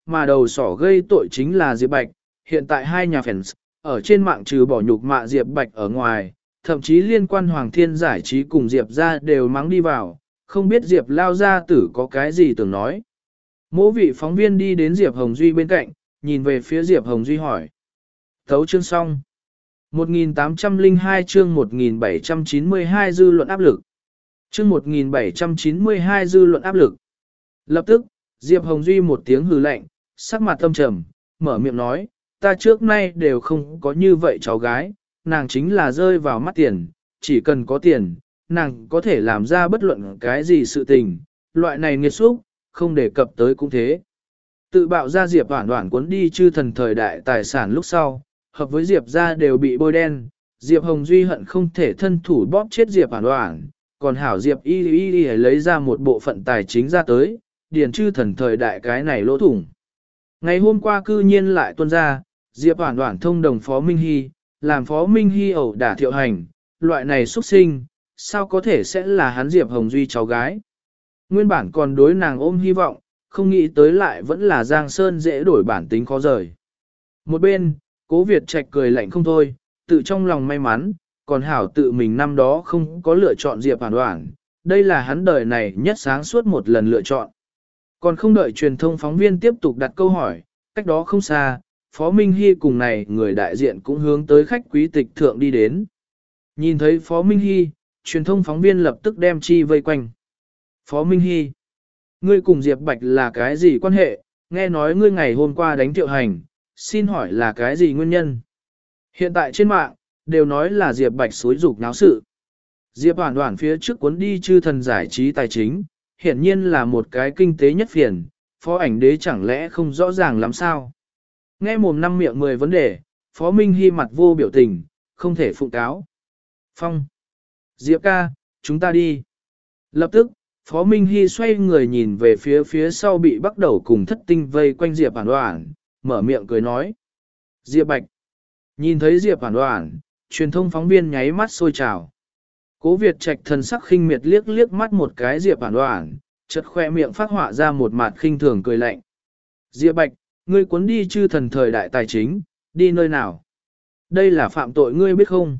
Speaker 1: mà đầu sỏ gây tội chính là Diệp Bạch. Hiện tại hai nhà fans, ở trên mạng trừ bỏ nhục mạ Diệp Bạch ở ngoài, thậm chí liên quan Hoàng Thiên Giải Trí cùng Diệp ra đều mắng đi vào, không biết Diệp lao gia tử có cái gì tưởng nói. Mỗi vị phóng viên đi đến Diệp Hồng Duy bên cạnh, nhìn về phía Diệp Hồng Duy hỏi. Thấu chương xong. một nghìn tám trăm lẻ hai chương một nghìn bảy trăm chín mươi hai dư luận áp lực. Chương một nghìn bảy trăm chín mươi hai dư luận áp lực. Lập tức, Diệp Hồng Duy một tiếng hừ lạnh, sắc mặt tâm trầm, mở miệng nói, ta trước nay đều không có như vậy cháu gái, nàng chính là rơi vào mắt tiền, chỉ cần có tiền, nàng có thể làm ra bất luận cái gì sự tình, loại này nghiệt xúc, không đề cập tới cũng thế. Tự bạo ra Diệp Hoản Hoản cuốn đi chư thần thời đại tài sản lúc sau, hợp với Diệp ra đều bị bôi đen, Diệp Hồng Duy hận không thể thân thủ bóp chết Diệp Hoản Hoản, còn hảo Diệp y y y lấy ra một bộ phận tài chính ra tới, điền chư thần thời đại cái này lỗ thủng. Ngày hôm qua cư nhiên lại tuân ra, Diệp Hoản Hoản thông đồng Phó Minh Hy, làm Phó Minh Hy ẩu đả Thiệu Hành, loại này xuất sinh, sao có thể sẽ là hắn Diệp Hồng Duy cháu gái. Nguyên bản còn đối nàng ôm hy vọng, không nghĩ tới lại vẫn là Giang Sơn dễ đổi bản tính khó rời. Một bên, Cố Việt Trạch cười lạnh không thôi, tự trong lòng may mắn, còn hảo tự mình năm đó không có lựa chọn Diệp Hoản Hoản, đây là hắn đời này nhất sáng suốt một lần lựa chọn. Còn không đợi truyền thông phóng viên tiếp tục đặt câu hỏi, cách đó không xa, Phó Minh Hy cùng này người đại diện cũng hướng tới khách quý tịch thượng đi đến. Nhìn thấy Phó Minh Hy, truyền thông phóng viên lập tức đem chi vây quanh. Phó Minh Hy, ngươi cùng Diệp Bạch là cái gì quan hệ, nghe nói ngươi ngày hôm qua đánh Thiệu Hành, xin hỏi là cái gì nguyên nhân? Hiện tại trên mạng, đều nói là Diệp Bạch xúi dục náo sự. Diệp Hoản Hoản phía trước cuốn đi chư thần giải trí tài chính, hiển nhiên là một cái kinh tế nhất phiền, Phó ảnh đế chẳng lẽ không rõ ràng lắm sao? Nghe mồm năm miệng mười vấn đề, Phó Minh Hy mặt vô biểu tình, không thể phụng cáo. Phong, Diệp ca, chúng ta đi. Lập tức, Phó Minh Hy xoay người nhìn về phía phía sau bị bắt đầu cùng thất tinh vây quanh Diệp Hoản Hoản, mở miệng cười nói. Diệp Bạch. Nhìn thấy Diệp Hoản Hoản, truyền thông phóng viên nháy mắt sôi trào. Cố Việt Trạch thần sắc khinh miệt liếc liếc mắt một cái Diệp Hoản Hoản, chợt khoe miệng phát họa ra một mặt khinh thường cười lạnh. Diệp Bạch, ngươi cuốn đi chư thần thời đại tài chính, đi nơi nào? Đây là phạm tội ngươi biết không?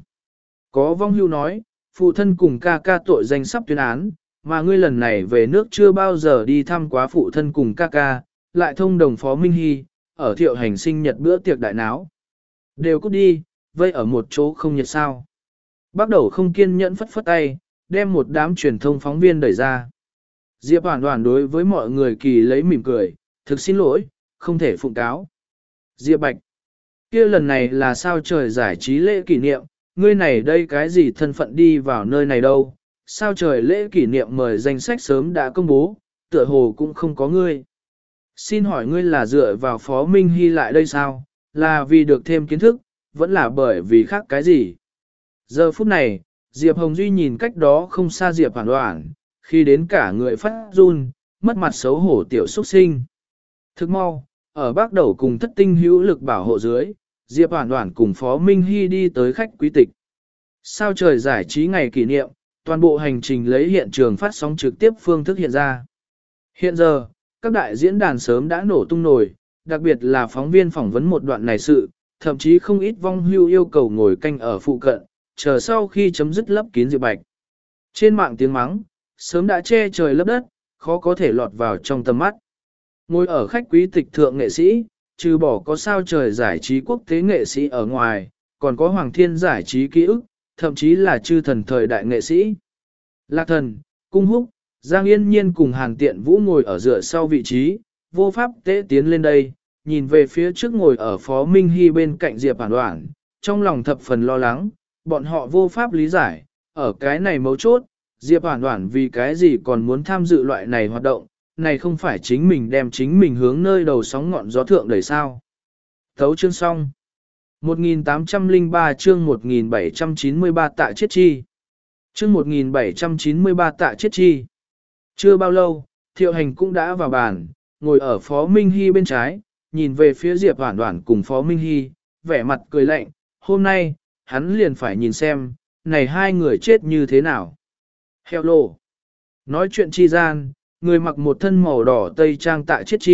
Speaker 1: Có vong hưu nói, phụ thân cùng ca ca tội danh sắp tuyên án, mà ngươi lần này về nước chưa bao giờ đi thăm quá phụ thân cùng ca ca, lại thông đồng Phó Minh Hy, ở Thiệu Hành sinh nhật bữa tiệc đại náo. Đều cút đi, vây ở một chỗ không nhật sao. Bắt đầu không kiên nhẫn phất phất tay, đem một đám truyền thông phóng viên đẩy ra. Diệp Hoản Hoản đối với mọi người kỳ lấy mỉm cười, thực xin lỗi, không thể phụng cáo. Diệp Bạch, kia lần này là sao trời giải trí lễ kỷ niệm, ngươi này đây cái gì thân phận đi vào nơi này đâu, sao trời lễ kỷ niệm mời danh sách sớm đã công bố, tựa hồ cũng không có ngươi. Xin hỏi ngươi là dựa vào Phó Minh Hy lại đây sao, là vì được thêm kiến thức, vẫn là bởi vì khác cái gì. Giờ phút này, Diệp Hồng Duy nhìn cách đó không xa Diệp Hoản Hoản, khi đến cả người phát run, mất mặt xấu hổ tiểu xuất sinh. Thức mau, ở bác đầu cùng thất tinh hữu lực bảo hộ dưới, Diệp Hoản Hoản cùng Phó Minh Hy đi tới khách quý tịch. Sao trời giải trí ngày kỷ niệm, toàn bộ hành trình lấy hiện trường phát sóng trực tiếp phương thức hiện ra. Hiện giờ, các đại diễn đàn sớm đã nổ tung nổi, đặc biệt là phóng viên phỏng vấn một đoạn này sự, thậm chí không ít vong hưu yêu cầu ngồi canh ở phụ cận, chờ sau khi chấm dứt lấp kín Diệp Bạch. Trên mạng tiếng mắng, sớm đã che trời lấp đất, khó có thể lọt vào trong tầm mắt. Ngồi ở khách quý tịch thượng nghệ sĩ, trừ bỏ có sao trời giải trí quốc tế nghệ sĩ ở ngoài, còn có Hoàng Thiên giải trí ký ức, thậm chí là chư thần thời đại nghệ sĩ. Lạc Thần, Cung Húc, Giang Yên Nhiên cùng Hàn Tiện Vũ ngồi ở dựa sau vị trí, vô pháp tế tiến lên đây, nhìn về phía trước ngồi ở Phó Minh Hy bên cạnh Diệp Hoản Hoản, trong lòng thập phần lo lắng, bọn họ vô pháp lý giải, ở cái này mấu chốt, Diệp Hoản Hoản vì cái gì còn muốn tham dự loại này hoạt động, này không phải chính mình đem chính mình hướng nơi đầu sóng ngọn gió thượng đẩy sao. Thấu chương xong. một nghìn tám trăm lẻ ba chương một nghìn bảy trăm chín mươi ba tạ chết chi. Chương một nghìn bảy trăm chín mươi ba tạ chết chi. Chưa bao lâu, Thiệu Hành cũng đã vào bàn, ngồi ở Phó Minh Hy bên trái, nhìn về phía Diệp Hoản Hoản cùng Phó Minh Hy, vẻ mặt cười lạnh, hôm nay, hắn liền phải nhìn xem, này hai người chết như thế nào. Hello. Nói chuyện chi gian, người mặc một thân màu đỏ tây trang tạ chết chi,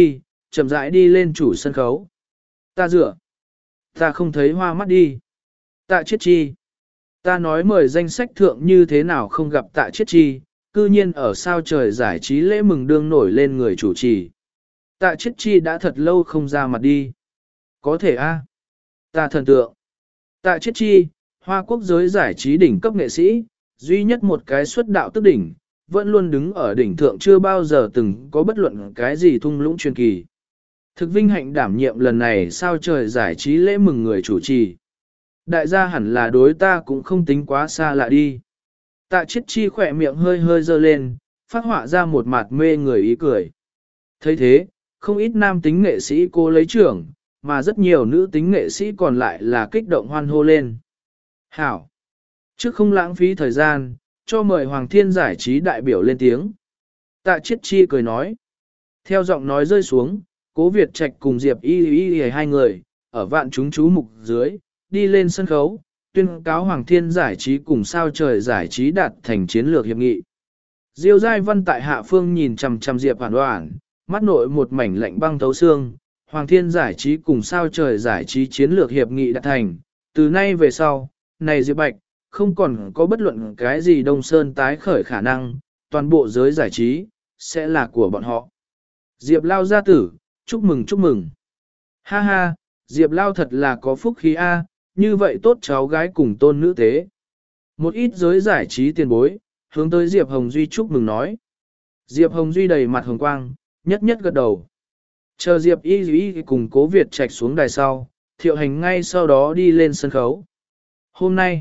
Speaker 1: chậm rãi đi lên chủ sân khấu. Ta dựa. Ta không thấy hoa mắt đi. Tạ Chiết Chi. Ta nói mời danh sách thượng như thế nào không gặp Tạ Chiết Chi, cư nhiên ở sao trời giải trí lễ mừng đương nổi lên người chủ trì. Tạ Chiết Chi đã thật lâu không ra mặt đi. Có thể a, ta thần tượng. Tạ Chiết Chi, Hoa Quốc giới giải trí đỉnh cấp nghệ sĩ, duy nhất một cái xuất đạo tức đỉnh, vẫn luôn đứng ở đỉnh thượng chưa bao giờ từng có bất luận cái gì thung lũng truyền kỳ. Thực vinh hạnh đảm nhiệm lần này sao trời giải trí lễ mừng người chủ trì. Đại gia hẳn là đối ta cũng không tính quá xa lạ đi. Tạ Chiết Chi khỏe miệng hơi hơi dơ lên, phát họa ra một mặt mê người ý cười. thấy thế, không ít nam tính nghệ sĩ cô lấy trưởng, mà rất nhiều nữ tính nghệ sĩ còn lại là kích động hoan hô lên. Hảo! Trước không lãng phí thời gian, cho mời Hoàng Thiên giải trí đại biểu lên tiếng. Tạ Chiết Chi cười nói. Theo giọng nói rơi xuống, Cố Việt Trạch cùng Diệp Y Y Y hai người, ở vạn chúng chú mục dưới, đi lên sân khấu, tuyên cáo Hoàng Thiên giải trí cùng sao trời giải trí đạt thành chiến lược hiệp nghị. Diêu Giai Văn tại hạ phương nhìn chằm chằm Diệp Hoản Hoản, mắt nội một mảnh lạnh băng thấu xương. Hoàng Thiên giải trí cùng sao trời giải trí chiến lược hiệp nghị đạt thành, từ nay về sau, này Diệp Bạch, không còn có bất luận cái gì Đông Sơn tái khởi khả năng, toàn bộ giới giải trí, sẽ là của bọn họ. Diệp Lao gia tử, chúc mừng chúc mừng. Ha ha, Diệp Lao thật là có phúc khí A, như vậy tốt cháu gái cùng tôn nữ tế. Một ít giới giải trí tiền bối, hướng tới Diệp Hồng Duy chúc mừng nói. Diệp Hồng Duy đầy mặt hồng quang, nhất nhất gật đầu. Chờ Diệp Y Y cùng Cố Việt Trạch xuống đài sau, Thiệu Hành ngay sau đó đi lên sân khấu. Hôm nay,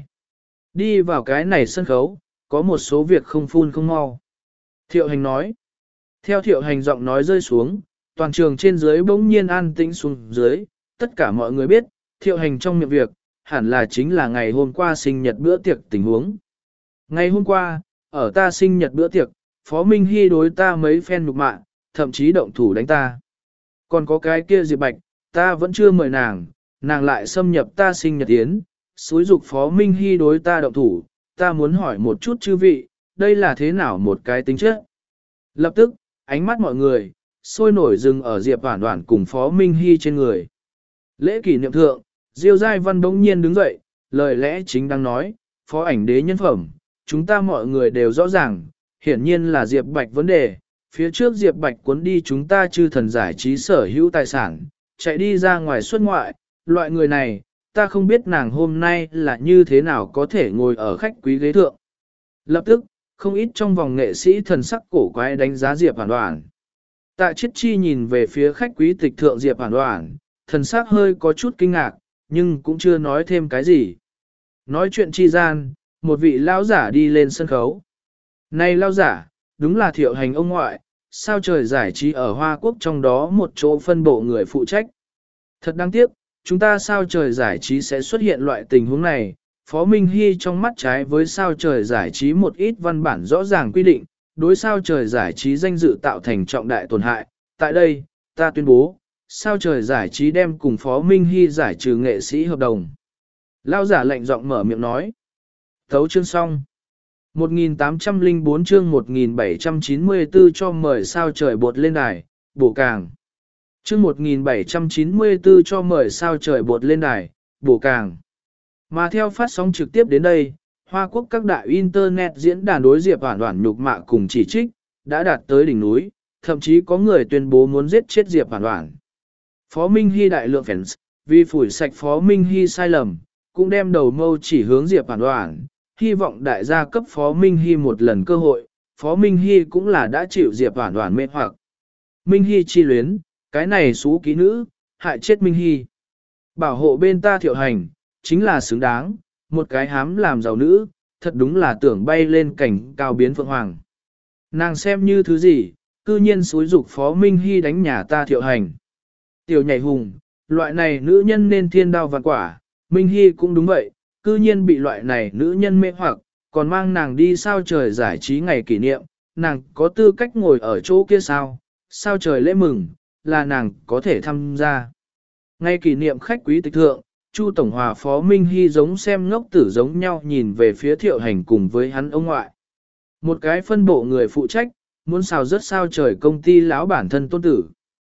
Speaker 1: đi vào cái này sân khấu, có một số việc không phun không mau. Thiệu Hành nói. Theo Thiệu Hành giọng nói rơi xuống, toàn trường trên dưới bỗng nhiên an tĩnh xuống dưới, tất cả mọi người biết, Thiệu Hành trong miệng việc, hẳn là chính là ngày hôm qua sinh nhật bữa tiệc tình huống. Ngày hôm qua, ở ta sinh nhật bữa tiệc, Phó Minh Hy đối ta mấy phen nhục mạ, thậm chí động thủ đánh ta. Còn có cái kia Diệp Bạch, ta vẫn chưa mời nàng, nàng lại xâm nhập ta sinh nhật yến, xúi dục Phó Minh Hy đối ta động thủ, ta muốn hỏi một chút chư vị, đây là thế nào một cái tính chất? Lập tức, ánh mắt mọi người, sôi nổi dừng ở Diệp Hoản Hoản cùng Phó Minh Hy trên người. Lễ kỷ niệm thượng, Diêu Giai Văn bỗng nhiên đứng dậy, lời lẽ chính đang nói, Phó ảnh đế nhân phẩm, chúng ta mọi người đều rõ ràng, hiển nhiên là Diệp Bạch vấn đề. Phía trước Diệp Bạch cuốn đi chúng ta chư thần giải trí sở hữu tài sản, chạy đi ra ngoài xuất ngoại, loại người này, ta không biết nàng hôm nay là như thế nào có thể ngồi ở khách quý ghế thượng. Lập tức, không ít trong vòng nghệ sĩ thần sắc cổ quái đánh giá Diệp Hoản Hoản. Tạ Chiết Chi nhìn về phía khách quý tịch thượng Diệp Hoản Hoản, thần sắc hơi có chút kinh ngạc, nhưng cũng chưa nói thêm cái gì. Nói chuyện chi gian, một vị lão giả đi lên sân khấu. Này lão giả, đúng là Thiệu Hành ông ngoại, sao trời giải trí ở Hoa Quốc trong đó một chỗ phân bộ người phụ trách. Thật đáng tiếc, chúng ta sao trời giải trí sẽ xuất hiện loại tình huống này. Phó Minh Hy trong mắt trái với sao trời giải trí một ít văn bản rõ ràng quy định, đối sao trời giải trí danh dự tạo thành trọng đại tổn hại. Tại đây, ta tuyên bố, sao trời giải trí đem cùng Phó Minh Hy giải trừ nghệ sĩ hợp đồng. Lão giả lạnh giọng mở miệng nói. Thấu chương xong. một nghìn tám trăm lẻ bốn chương một nghìn bảy trăm chín mươi tư cho mời sao trời bột lên đài, bổ càng. Chương một nghìn bảy trăm chín mươi tư cho mời sao trời bột lên đài, bổ càng. Mà theo phát sóng trực tiếp đến đây, Hoa Quốc các đại Internet diễn đàn đối Diệp Hoản Hoản nhục mạ cùng chỉ trích, đã đạt tới đỉnh núi, thậm chí có người tuyên bố muốn giết chết Diệp Hoản Hoản. Phó Minh Hy đại lượng fans, vì phủi sạch Phó Minh Hy sai lầm, cũng đem đầu mâu chỉ hướng Diệp Hoản Hoản, hy vọng đại gia cấp Phó Minh Hy một lần cơ hội, Phó Minh Hy cũng là đã chịu Diệp Hoản Hoản mê hoặc. Minh Hy chi luyến, cái này xú kỹ nữ, hại chết Minh Hy. Bảo hộ bên ta Thiệu Hành, chính là xứng đáng, một cái hám làm giàu nữ, thật đúng là tưởng bay lên cảnh cao biến phượng hoàng. Nàng xem như thứ gì, cư nhiên xúi dục Phó Minh Hy đánh nhà ta Thiệu Hành. Tiểu nhảy hùng, loại này nữ nhân nên thiên đao vạn quả, Minh Hy cũng đúng vậy, cư nhiên bị loại này nữ nhân mê hoặc, còn mang nàng đi sao trời giải trí ngày kỷ niệm, nàng có tư cách ngồi ở chỗ kia sao, sao trời lễ mừng, là nàng có thể tham gia. Ngày kỷ niệm khách quý tịch thượng, Chu Tổng Hòa Phó Minh Hy giống xem ngốc tử giống nhau nhìn về phía Thiệu Hành cùng với hắn ông ngoại. Một cái phân bộ người phụ trách, muốn xào rất sao trời công ty lão bản thân tôn tử.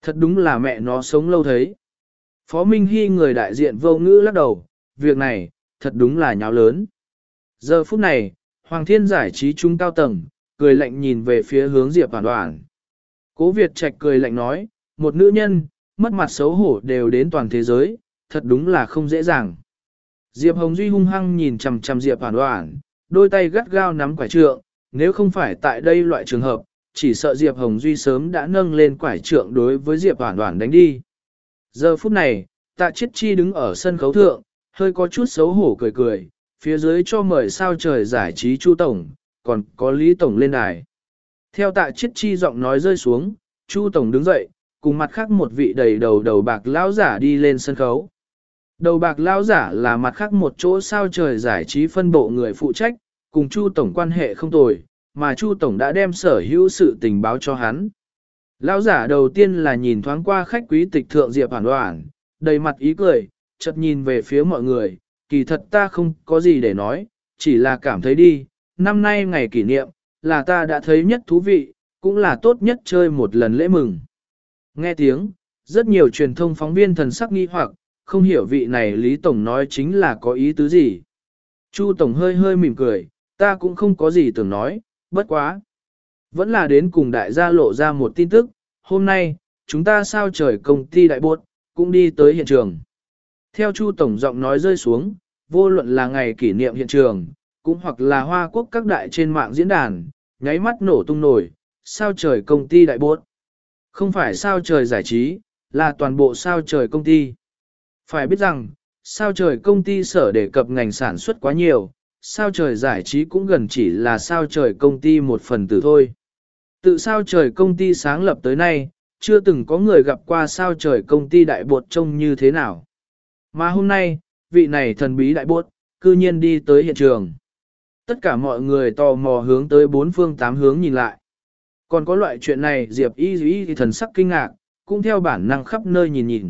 Speaker 1: thật đúng là mẹ nó sống lâu thấy. Phó Minh Hy người đại diện vô ngữ lắc đầu, việc này, thật đúng là nháo lớn. Giờ phút này, Hoàng Thiên giải trí trung cao tầng, cười lạnh nhìn về phía hướng Diệp Hoàn Hoàn. Cố Việt Trạch cười lạnh nói, một nữ nhân, mất mặt xấu hổ đều đến toàn thế giới, thật đúng là không dễ dàng. Diệp Hồng Duy hung hăng nhìn chằm chằm Diệp Hoàn Hoàn, đôi tay gắt gao nắm quải trượng, nếu không phải tại đây loại trường hợp, chỉ sợ Diệp Hồng Duy sớm đã nâng lên quải trượng đối với Diệp Hoàn Hoàn đánh đi. Giờ phút này, Tạ Chiết Chi đứng ở sân khấu thượng, hơi có chút xấu hổ cười cười, phía dưới cho mời sao trời giải trí Chu Tổng, còn có Lý Tổng lên đài. Theo Tạ Chiết Chi giọng nói rơi xuống, Chu Tổng đứng dậy, cùng mặt khác một vị đầy đầu đầu bạc lão giả đi lên sân khấu. Đầu bạc lão giả là mặt khác một chỗ sao trời giải trí phân bộ người phụ trách, cùng Chu Tổng quan hệ không tồi, mà Chu Tổng đã đem sở hữu sự tình báo cho hắn. Lão giả đầu tiên là nhìn thoáng qua khách quý tịch thượng Diệp Hoàn Hoàn, đầy mặt ý cười, chợt nhìn về phía mọi người, kỳ thật ta không có gì để nói, chỉ là cảm thấy đi, năm nay ngày kỷ niệm, là ta đã thấy nhất thú vị, cũng là tốt nhất chơi một lần lễ mừng. Nghe tiếng, rất nhiều truyền thông phóng viên thần sắc nghi hoặc, không hiểu vị này Lý Tổng nói chính là có ý tứ gì. Chu Tổng hơi hơi mỉm cười, ta cũng không có gì tưởng nói, bất quá. Vẫn là đến cùng đại gia lộ ra một tin tức, hôm nay, chúng ta sao trời công ty đại bột, cũng đi tới hiện trường. Theo Chu Tổng giọng nói rơi xuống, vô luận là ngày kỷ niệm hiện trường, cũng hoặc là Hoa Quốc các đại trên mạng diễn đàn, nháy mắt nổ tung nổi, sao trời công ty đại bột. Không phải sao trời giải trí, là toàn bộ sao trời công ty. Phải biết rằng, sao trời công ty sở đề cập ngành sản xuất quá nhiều, sao trời giải trí cũng gần chỉ là sao trời công ty một phần tử thôi. Tự sao trời công ty sáng lập tới nay, chưa từng có người gặp qua sao trời công ty đại bột trông như thế nào. Mà hôm nay, vị này thần bí đại bột, cư nhiên đi tới hiện trường. Tất cả mọi người tò mò hướng tới bốn phương tám hướng nhìn lại. Còn có loại chuyện này Diệp Y Y thì thần sắc kinh ngạc, cũng theo bản năng khắp nơi nhìn nhìn.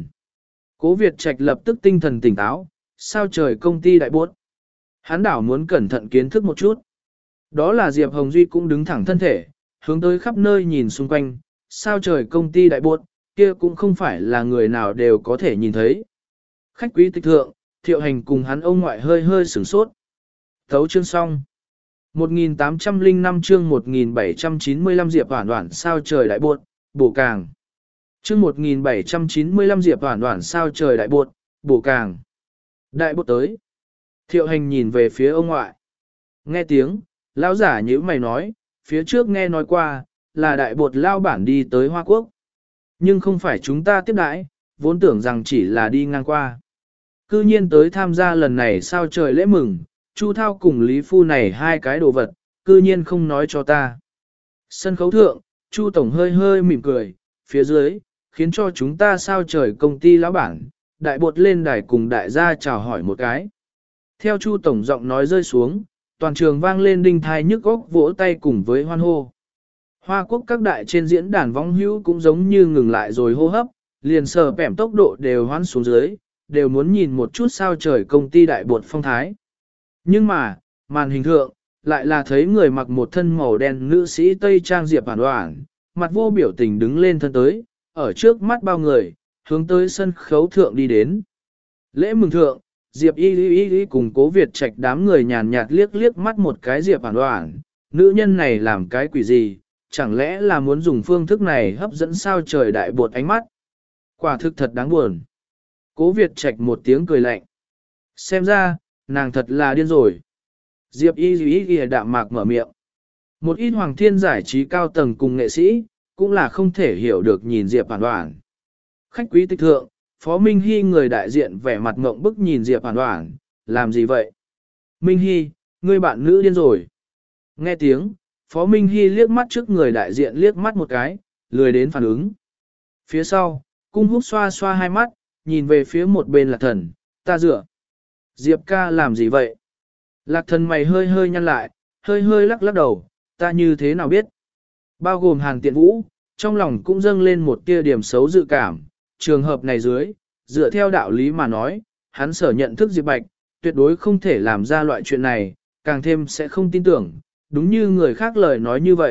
Speaker 1: Cố Việt Trạch lập tức tinh thần tỉnh táo, sao trời công ty đại bột. Hắn đảo muốn cẩn thận kiến thức một chút. Đó là Diệp Hồng Duy cũng đứng thẳng thân thể, hướng tới khắp nơi nhìn xung quanh, sao trời công ty đại bột, kia cũng không phải là người nào đều có thể nhìn thấy. Khách quý tịch thượng, Thiệu Hành cùng hắn ông ngoại hơi hơi sửng sốt. Thấu chương xong. một nghìn tám trăm lẻ năm chương một nghìn bảy trăm chín mươi lăm Diệp Hoản Hoản sao trời đại bột, bổ càng. Chương một nghìn bảy trăm chín mươi lăm Diệp Hoản Hoản sao trời đại bột, bổ càng. Đại bột tới. Thiệu Hành nhìn về phía ông ngoại. Nghe tiếng, lão giả nhíu mày nói, phía trước nghe nói qua, là đại bột lao bản đi tới Hoa Quốc. Nhưng không phải chúng ta tiếp đãi, vốn tưởng rằng chỉ là đi ngang qua. Cư nhiên tới tham gia lần này sao trời lễ mừng, Chu Thao cùng Lý Phu này hai cái đồ vật, cư nhiên không nói cho ta. Sân khấu thượng, Chu Tổng hơi hơi mỉm cười, phía dưới, khiến cho chúng ta sao trời công ty lão bản, đại bột lên đài cùng đại gia chào hỏi một cái. Theo Chu Tổng giọng nói rơi xuống, toàn trường vang lên đinh thai nhức óc vỗ tay cùng với hoan hô. Hoa Quốc các đại trên diễn đàn vong hữu cũng giống như ngừng lại rồi hô hấp, liền sờ pẻm tốc độ đều hoán xuống dưới, đều muốn nhìn một chút sao trời công ty đại bột phong thái. Nhưng mà, màn hình thượng, lại là thấy người mặc một thân màu đen nữ sĩ Tây Trang Diệp Hoàn Hoàn, mặt vô biểu tình đứng lên thân tới, ở trước mắt bao người, hướng tới sân khấu thượng đi đến. Lễ mừng thượng, Diệp Y Y Y cùng Cố Việt Trạch đám người nhàn nhạt liếc liếc mắt một cái Diệp Hoàn Hoàn, nữ nhân này làm cái quỷ gì, chẳng lẽ là muốn dùng phương thức này hấp dẫn sao trời đại bột ánh mắt. Quả thực thật đáng buồn. Cố Việt Trạch một tiếng cười lạnh. Xem ra, nàng thật là điên rồi. Diệp Y Y Y đạm mạc mở miệng. Một ít hoàng thiên giải trí cao tầng cùng nghệ sĩ, cũng là không thể hiểu được nhìn Diệp Hoàn Hoàn. Khách quý tịch thượng, Phó Minh Hy người đại diện vẻ mặt ngộng bức nhìn Diệp Hoàn Hoàn, làm gì vậy? Minh Hy, ngươi bạn nữ điên rồi. Nghe tiếng, Phó Minh Hy liếc mắt trước người đại diện liếc mắt một cái, lười đến phản ứng. Phía sau, cung húc xoa xoa hai mắt, nhìn về phía một bên Lạc Thần, ta dựa. Diệp ca làm gì vậy? Lạc Thần mày hơi hơi nhăn lại, hơi hơi lắc lắc đầu, ta như thế nào biết? Bao gồm Hàn Tiện Vũ, trong lòng cũng dâng lên một tia điểm xấu dự cảm, trường hợp này dưới, dựa theo đạo lý mà nói, hắn sở nhận thức Diệp Bạch, tuyệt đối không thể làm ra loại chuyện này, càng thêm sẽ không tin tưởng, đúng như người khác lời nói như vậy,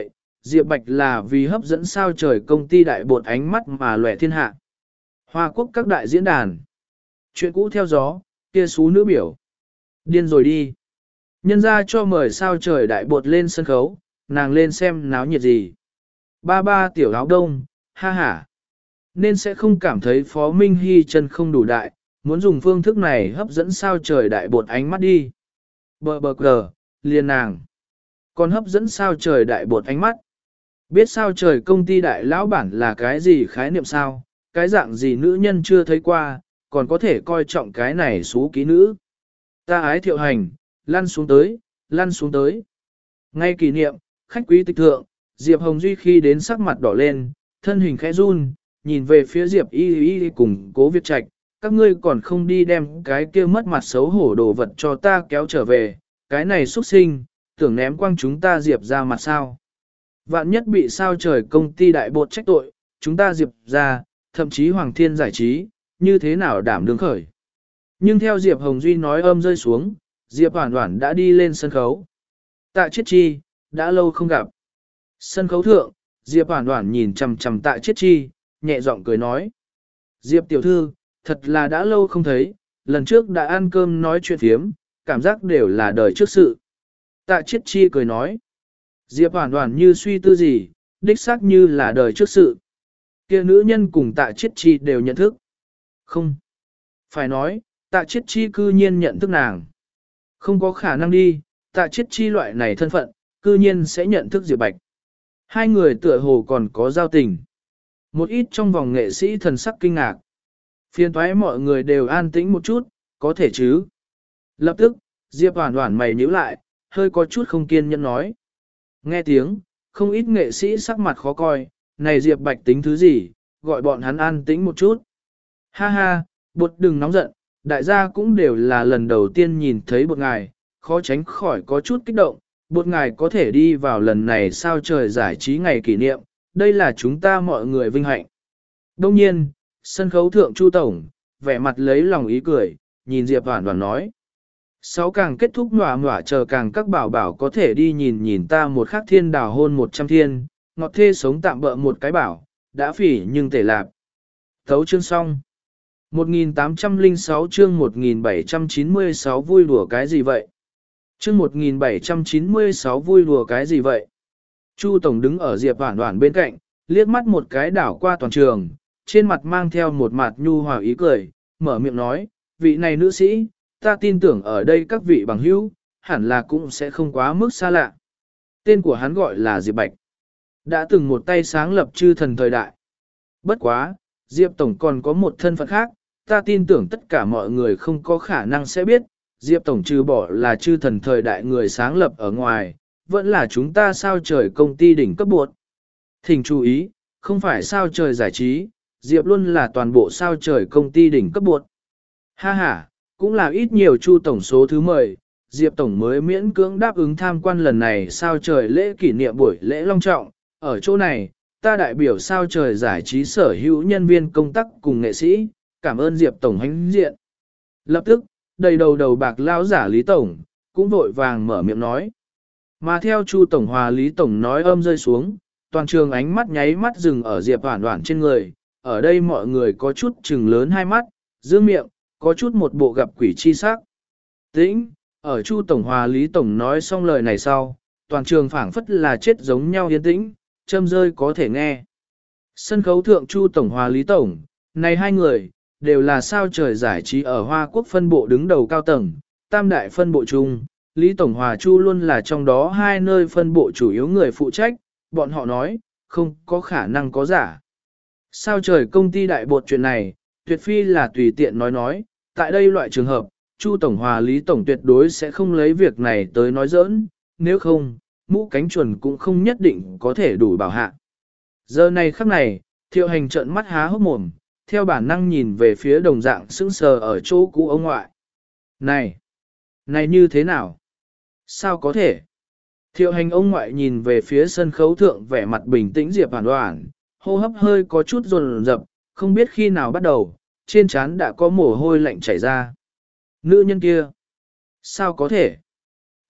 Speaker 1: Diệp Bạch là vì hấp dẫn sao trời công ty đại bột ánh mắt mà lòe thiên hạ. Hoa quốc các đại diễn đàn. Chuyện cũ theo gió, kia xú nữ biểu. Điên rồi đi. Nhân ra cho mời sao trời đại bột lên sân khấu, nàng lên xem náo nhiệt gì. Ba ba tiểu áo đông, ha ha. Nên sẽ không cảm thấy Phó Minh Hy chân không đủ đại, muốn dùng phương thức này hấp dẫn sao trời đại bột ánh mắt đi. Bờ bờ cờ, liền nàng. Còn hấp dẫn sao trời đại bột ánh mắt. Biết sao trời công ty đại lão bản là cái gì khái niệm sao, cái dạng gì nữ nhân chưa thấy qua, còn có thể coi trọng cái này xú ký nữ. Ta ái thiệu hành, lăn xuống tới, lăn xuống tới. Ngay kỷ niệm, khách quý tịch thượng, Diệp Hồng Duy khi đến sắc mặt đỏ lên, thân hình khẽ run, nhìn về phía Diệp Y Y cùng Cố Việt Trạch, các ngươi còn không đi đem cái kia mất mặt xấu hổ đồ vật cho ta kéo trở về, cái này xuất sinh, tưởng ném quăng chúng ta Diệp ra mặt sao. Vạn nhất bị sao trời công ty đại bột trách tội, chúng ta Diệp ra, thậm chí Hoàng Thiên giải trí, như thế nào đảm đương khởi. Nhưng theo Diệp Hồng Duy nói âm rơi xuống, Diệp Hoản Hoản đã đi lên sân khấu. Tạ Chiết Chi, đã lâu không gặp. Sân khấu thượng, Diệp Hoản Hoản nhìn chằm chằm Tạ Chiết Chi, nhẹ giọng cười nói. Diệp tiểu thư, thật là đã lâu không thấy, lần trước đã ăn cơm nói chuyện phiếm, cảm giác đều là đời trước sự. Tạ Chiết Chi cười nói. Diệp Hoản Hoản như suy tư gì, đích xác như là đời trước sự. Kia nữ nhân cùng Tạ Chiết Chi đều nhận thức. Không. Phải nói, Tạ Chiết Chi cư nhiên nhận thức nàng. Không có khả năng đi, Tạ Chiết Chi loại này thân phận, cư nhiên sẽ nhận thức Diệp Bạch. Hai người tựa hồ còn có giao tình. Một ít trong vòng nghệ sĩ thần sắc kinh ngạc. Phiền thoái mọi người đều an tĩnh một chút, có thể chứ. Lập tức, Diệp Hoản Hoản mày nhíu lại, hơi có chút không kiên nhẫn nói. Nghe tiếng, không ít nghệ sĩ sắc mặt khó coi, này Diệp Bạch tính thứ gì, gọi bọn hắn an tĩnh một chút. Ha ha, bột đừng nóng giận, đại gia cũng đều là lần đầu tiên nhìn thấy bột ngài, khó tránh khỏi có chút kích động, bột ngài có thể đi vào lần này sao trời giải trí ngày kỷ niệm, đây là chúng ta mọi người vinh hạnh. Đông nhiên, sân khấu thượng Chu Tổng, vẻ mặt lấy lòng ý cười, nhìn Diệp Hoản Hoản nói. Sáu càng kết thúc nỏa nỏa chờ càng các bảo bảo có thể đi nhìn nhìn ta một khắc thiên đào hôn một trăm thiên, ngọt thê sống tạm bỡ một cái bảo, đã phỉ nhưng tể lạp. Thấu chương xong. một nghìn tám trăm lẻ sáu chương một nghìn bảy trăm chín mươi sáu vui đùa cái gì vậy? Chương một nghìn bảy trăm chín mươi sáu vui đùa cái gì vậy? Chu Tổng đứng ở Diệp Hoản Hoản bên cạnh, liếc mắt một cái đảo qua toàn trường, trên mặt mang theo một mặt nhu hòa ý cười, mở miệng nói, vị này nữ sĩ, ta tin tưởng ở đây các vị bằng hữu, hẳn là cũng sẽ không quá mức xa lạ. Tên của hắn gọi là Diệp Bạch. Đã từng một tay sáng lập chư thần thời đại. Bất quá, Diệp Tổng còn có một thân phận khác, ta tin tưởng tất cả mọi người không có khả năng sẽ biết, Diệp Tổng trừ bỏ là chư thần thời đại người sáng lập ở ngoài, vẫn là chúng ta sao trời công ty đỉnh cấp bột. Thỉnh chú ý, không phải sao trời giải trí, Diệp luôn là toàn bộ sao trời công ty đỉnh cấp bột. Ha ha, cũng là ít nhiều Chu tổng số thứ mười, Diệp Tổng mới miễn cưỡng đáp ứng tham quan lần này sao trời lễ kỷ niệm buổi lễ long trọng. Ở chỗ này, ta đại biểu sao trời giải trí sở hữu nhân viên công tác cùng nghệ sĩ, cảm ơn Diệp Tổng hãnh diện. Lập tức, đầy đầu đầu bạc lão giả Lý Tổng, cũng vội vàng mở miệng nói. Mà theo Chu Tổng hòa Lý Tổng nói âm rơi xuống, toàn trường ánh mắt nháy mắt dừng ở Diệp Hoản Hoản trên người, ở đây mọi người có chút trừng lớn hai mắt, dương miệng, có chút một bộ gặp quỷ chi sắc. Tĩnh, ở Chu Tổng hòa Lý Tổng nói xong lời này sau, toàn trường phảng phất là chết giống nhau yên tĩnh, châm rơi có thể nghe. Sân khấu thượng Chu Tổng hòa Lý Tổng, này hai người, đều là sao trời giải trí ở Hoa Quốc phân bộ đứng đầu cao tầng, tam đại phân bộ chung, Lý Tổng hòa Chu luôn là trong đó hai nơi phân bộ chủ yếu người phụ trách, bọn họ nói, không có khả năng có giả. Sao trời công ty đại bột chuyện này, tuyệt phi là tùy tiện nói nói, tại đây loại trường hợp, Chu Tổng hòa Lý Tổng tuyệt đối sẽ không lấy việc này tới nói giỡn, nếu không, mũ cánh chuồn cũng không nhất định có thể đủ bảo hạ. Giờ này khắc này, Thiệu Hành trợn mắt há hốc mồm, theo bản năng nhìn về phía đồng dạng sững sờ ở chỗ cũ ông ngoại. Này! Này như thế nào? Sao có thể? Thiệu Hành ông ngoại nhìn về phía sân khấu thượng vẻ mặt bình tĩnh Diệp Hoản Hoản, hô hấp hơi có chút dồn dập, không biết khi nào bắt đầu, trên trán đã có mồ hôi lạnh chảy ra. Nữ nhân kia! Sao có thể?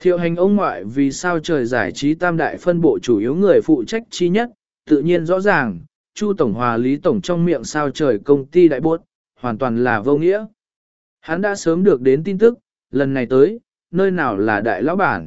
Speaker 1: Thiệu hành ông ngoại vì sao trời giải trí tam đại phân bộ chủ yếu người phụ trách chi nhất, tự nhiên rõ ràng, Chu Tổng Hòa Lý Tổng trong miệng sao trời công ty đại buốt, hoàn toàn là vô nghĩa. Hắn đã sớm được đến tin tức, lần này tới, nơi nào là đại lão bản.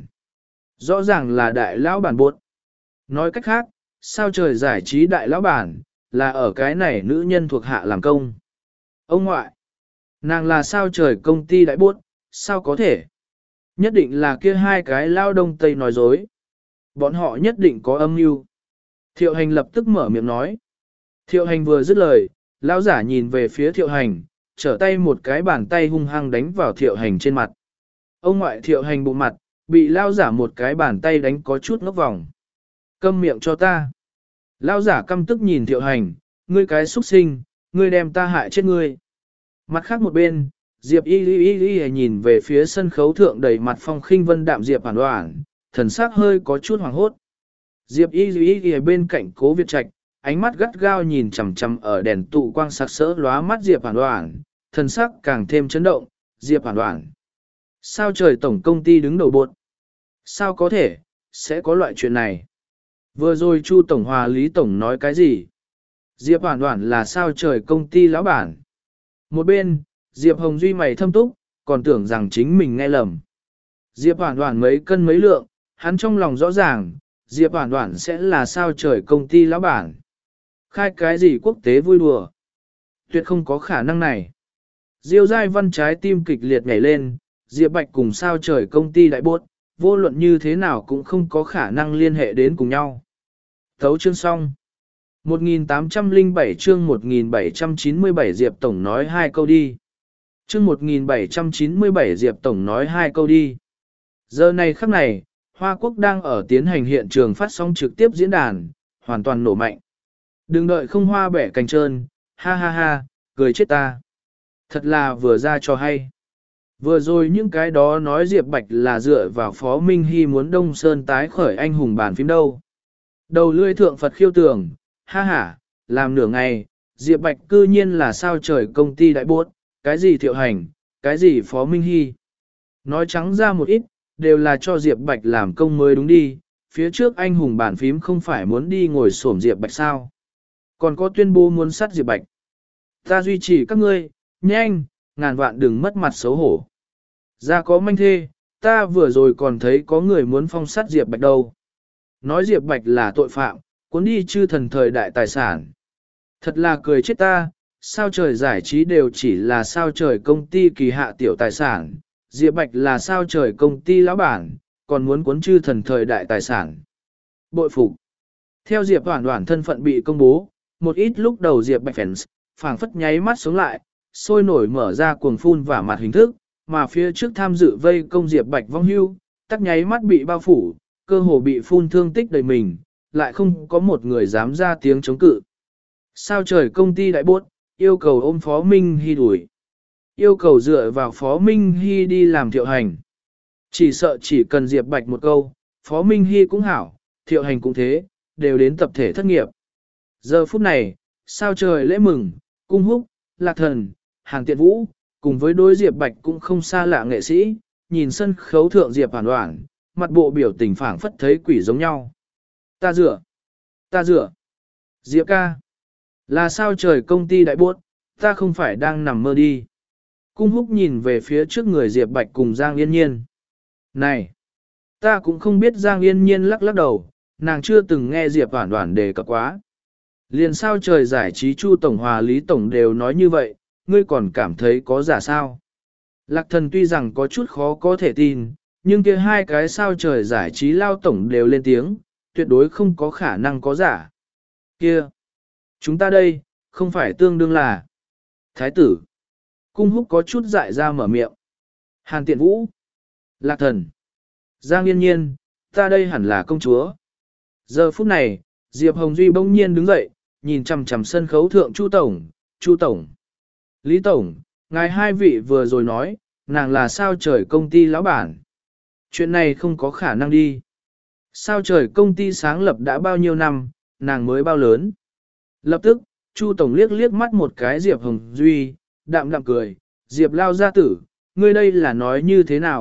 Speaker 1: Rõ ràng là đại lão bản buốt. Nói cách khác, sao trời giải trí đại lão bản, là ở cái này nữ nhân thuộc hạ làm công. Ông ngoại, nàng là sao trời công ty đại buốt, sao có thể? Nhất định là kia hai cái lao đông tây nói dối. Bọn họ nhất định có âm mưu. Thiệu hành lập tức mở miệng nói. Thiệu hành vừa dứt lời, lão giả nhìn về phía thiệu hành, trở tay một cái bàn tay hung hăng đánh vào thiệu hành trên mặt. Ông ngoại thiệu hành bụng mặt, bị lão giả một cái bàn tay đánh có chút ngốc vòng. Câm miệng cho ta. Lão giả căm tức nhìn thiệu hành, ngươi cái xuất sinh, ngươi đem ta hại chết ngươi. Mặt khác một bên, Diệp y y y y nhìn về phía sân khấu thượng đầy mặt phong khinh vân đạm Diệp Hoàn Hoàn, thần sắc hơi có chút hoảng hốt. Diệp y y y bên cạnh Cố Việt Trạch, ánh mắt gắt gao nhìn chằm chằm ở đèn tụ quang sặc sỡ lóa mắt Diệp Hoàn Hoàn, thần sắc càng thêm chấn động, Diệp Hoàn Hoàn. Sao trời tổng công ty đứng đầu bột? Sao có thể, sẽ có loại chuyện này? Vừa rồi Chu Tổng Hòa Lý Tổng nói cái gì? Diệp Hoàn Hoàn là sao trời công ty lão bản? Một bên, Diệp Hồng Duy mày thâm túc, còn tưởng rằng chính mình nghe lầm. Diệp Hoàn Hoàn mấy cân mấy lượng, hắn trong lòng rõ ràng, Diệp Hoàn Hoàn sẽ là sao trời công ty lão bản. Khai cái gì quốc tế vui đùa? Tuyệt không có khả năng này. Diêu Giai Văn trái tim kịch liệt nhảy lên, Diệp Bạch cùng sao trời công ty đại bốt, vô luận như thế nào cũng không có khả năng liên hệ đến cùng nhau. Thấu chương xong. một nghìn tám trăm lẻ bảy chương một nghìn bảy trăm chín mươi bảy Diệp Tổng nói hai câu đi. Chương một nghìn bảy trăm chín mươi bảy Diệp Tổng nói hai câu đi. Giờ này khắc này, Hoa Quốc đang ở tiến hành hiện trường phát sóng trực tiếp diễn đàn, hoàn toàn nổ mạnh. Đừng đợi không hoa bẻ cành trơn, ha ha ha, cười chết ta. Thật là vừa ra cho hay. Vừa rồi những cái đó nói Diệp Bạch là dựa vào Phó Minh Hy muốn Đông Sơn tái khởi anh hùng bản phim đâu. Đầu lươi thượng Phật khiêu tưởng, ha ha, làm nửa ngày, Diệp Bạch cư nhiên là sao trời công ty đại bốt, cái gì Thiệu Hành, cái gì Phó Minh Hy. Nói trắng ra một ít, đều là cho Diệp Bạch làm công mới đúng đi, phía trước anh hùng bản phím không phải muốn đi ngồi xổm Diệp Bạch sao. Còn có tuyên bố muốn sát Diệp Bạch. Ta duy trì các ngươi, nhanh, ngàn vạn đừng mất mặt xấu hổ. Ra có manh thê, ta vừa rồi còn thấy có người muốn phong sát Diệp Bạch đâu. Nói Diệp Bạch là tội phạm, cuốn đi chư thần thời đại tài sản. Thật là cười chết ta, sao trời giải trí đều chỉ là sao trời công ty kỳ hạ tiểu tài sản. Diệp Bạch là sao trời công ty lão bản, còn muốn cuốn chư thần thời đại tài sản. Bội phục. Theo Diệp Hoản Hoản thân phận bị công bố, một ít lúc đầu Diệp Bạch fans, phảng phất nháy mắt sống lại, sôi nổi mở ra cuồng phun và mặt hình thức, mà phía trước tham dự vây công Diệp Bạch vong hưu, tắc nháy mắt bị bao phủ, cơ hồ bị phun thương tích đầy mình, lại không có một người dám ra tiếng chống cự. Sao trời công ty đại bốt, yêu cầu ôm Phó Minh Hy đuổi. Yêu cầu dựa vào Phó Minh Hy đi làm Thiệu Hành. Chỉ sợ chỉ cần Diệp Bạch một câu, Phó Minh Hy cũng hảo, Thiệu Hành cũng thế, đều đến tập thể thất nghiệp. Giờ phút này, sao trời lễ mừng, cung húc, lạc thần, hàng tiện vũ, cùng với đối Diệp Bạch cũng không xa lạ nghệ sĩ, nhìn sân khấu thượng Diệp Hoàn Hoàn, mặt bộ biểu tình phảng phất thấy quỷ giống nhau. Ta dựa, ta dựa, Diệp ca, là sao trời công ty đại bốt, ta không phải đang nằm mơ đi. Cung húc nhìn về phía trước người Diệp Bạch cùng Giang Yên Nhiên. Này, ta cũng không biết Giang Yên Nhiên lắc lắc đầu, nàng chưa từng nghe Diệp Hoàn Hoàn đề cập quá. Liền sao trời giải trí Chu Tổng Hòa Lý Tổng đều nói như vậy, ngươi còn cảm thấy có giả sao? Lạc thần tuy rằng có chút khó có thể tin, nhưng kia hai cái sao trời giải trí lao tổng đều lên tiếng, tuyệt đối không có khả năng có giả. Kia! Chúng ta đây, không phải tương đương là Thái tử. Cung húc có chút dại ra mở miệng. Hàn tiện vũ. Lạc thần. Giang Yên Nhiên, ta đây hẳn là công chúa. Giờ phút này, Diệp Hồng Duy bỗng nhiên đứng dậy, nhìn chằm chằm sân khấu thượng Chu Tổng, Chu Tổng. Lý Tổng, ngài hai vị vừa rồi nói, nàng là sao trời công ty lão bản. Chuyện này không có khả năng đi. Sao trời công ty sáng lập đã bao nhiêu năm, nàng mới bao lớn. Lập tức, Chu Tổng liếc liếc mắt một cái Diệp Hồng Duy, đạm đạm cười, Diệp lao gia tử, ngươi đây là nói như thế nào,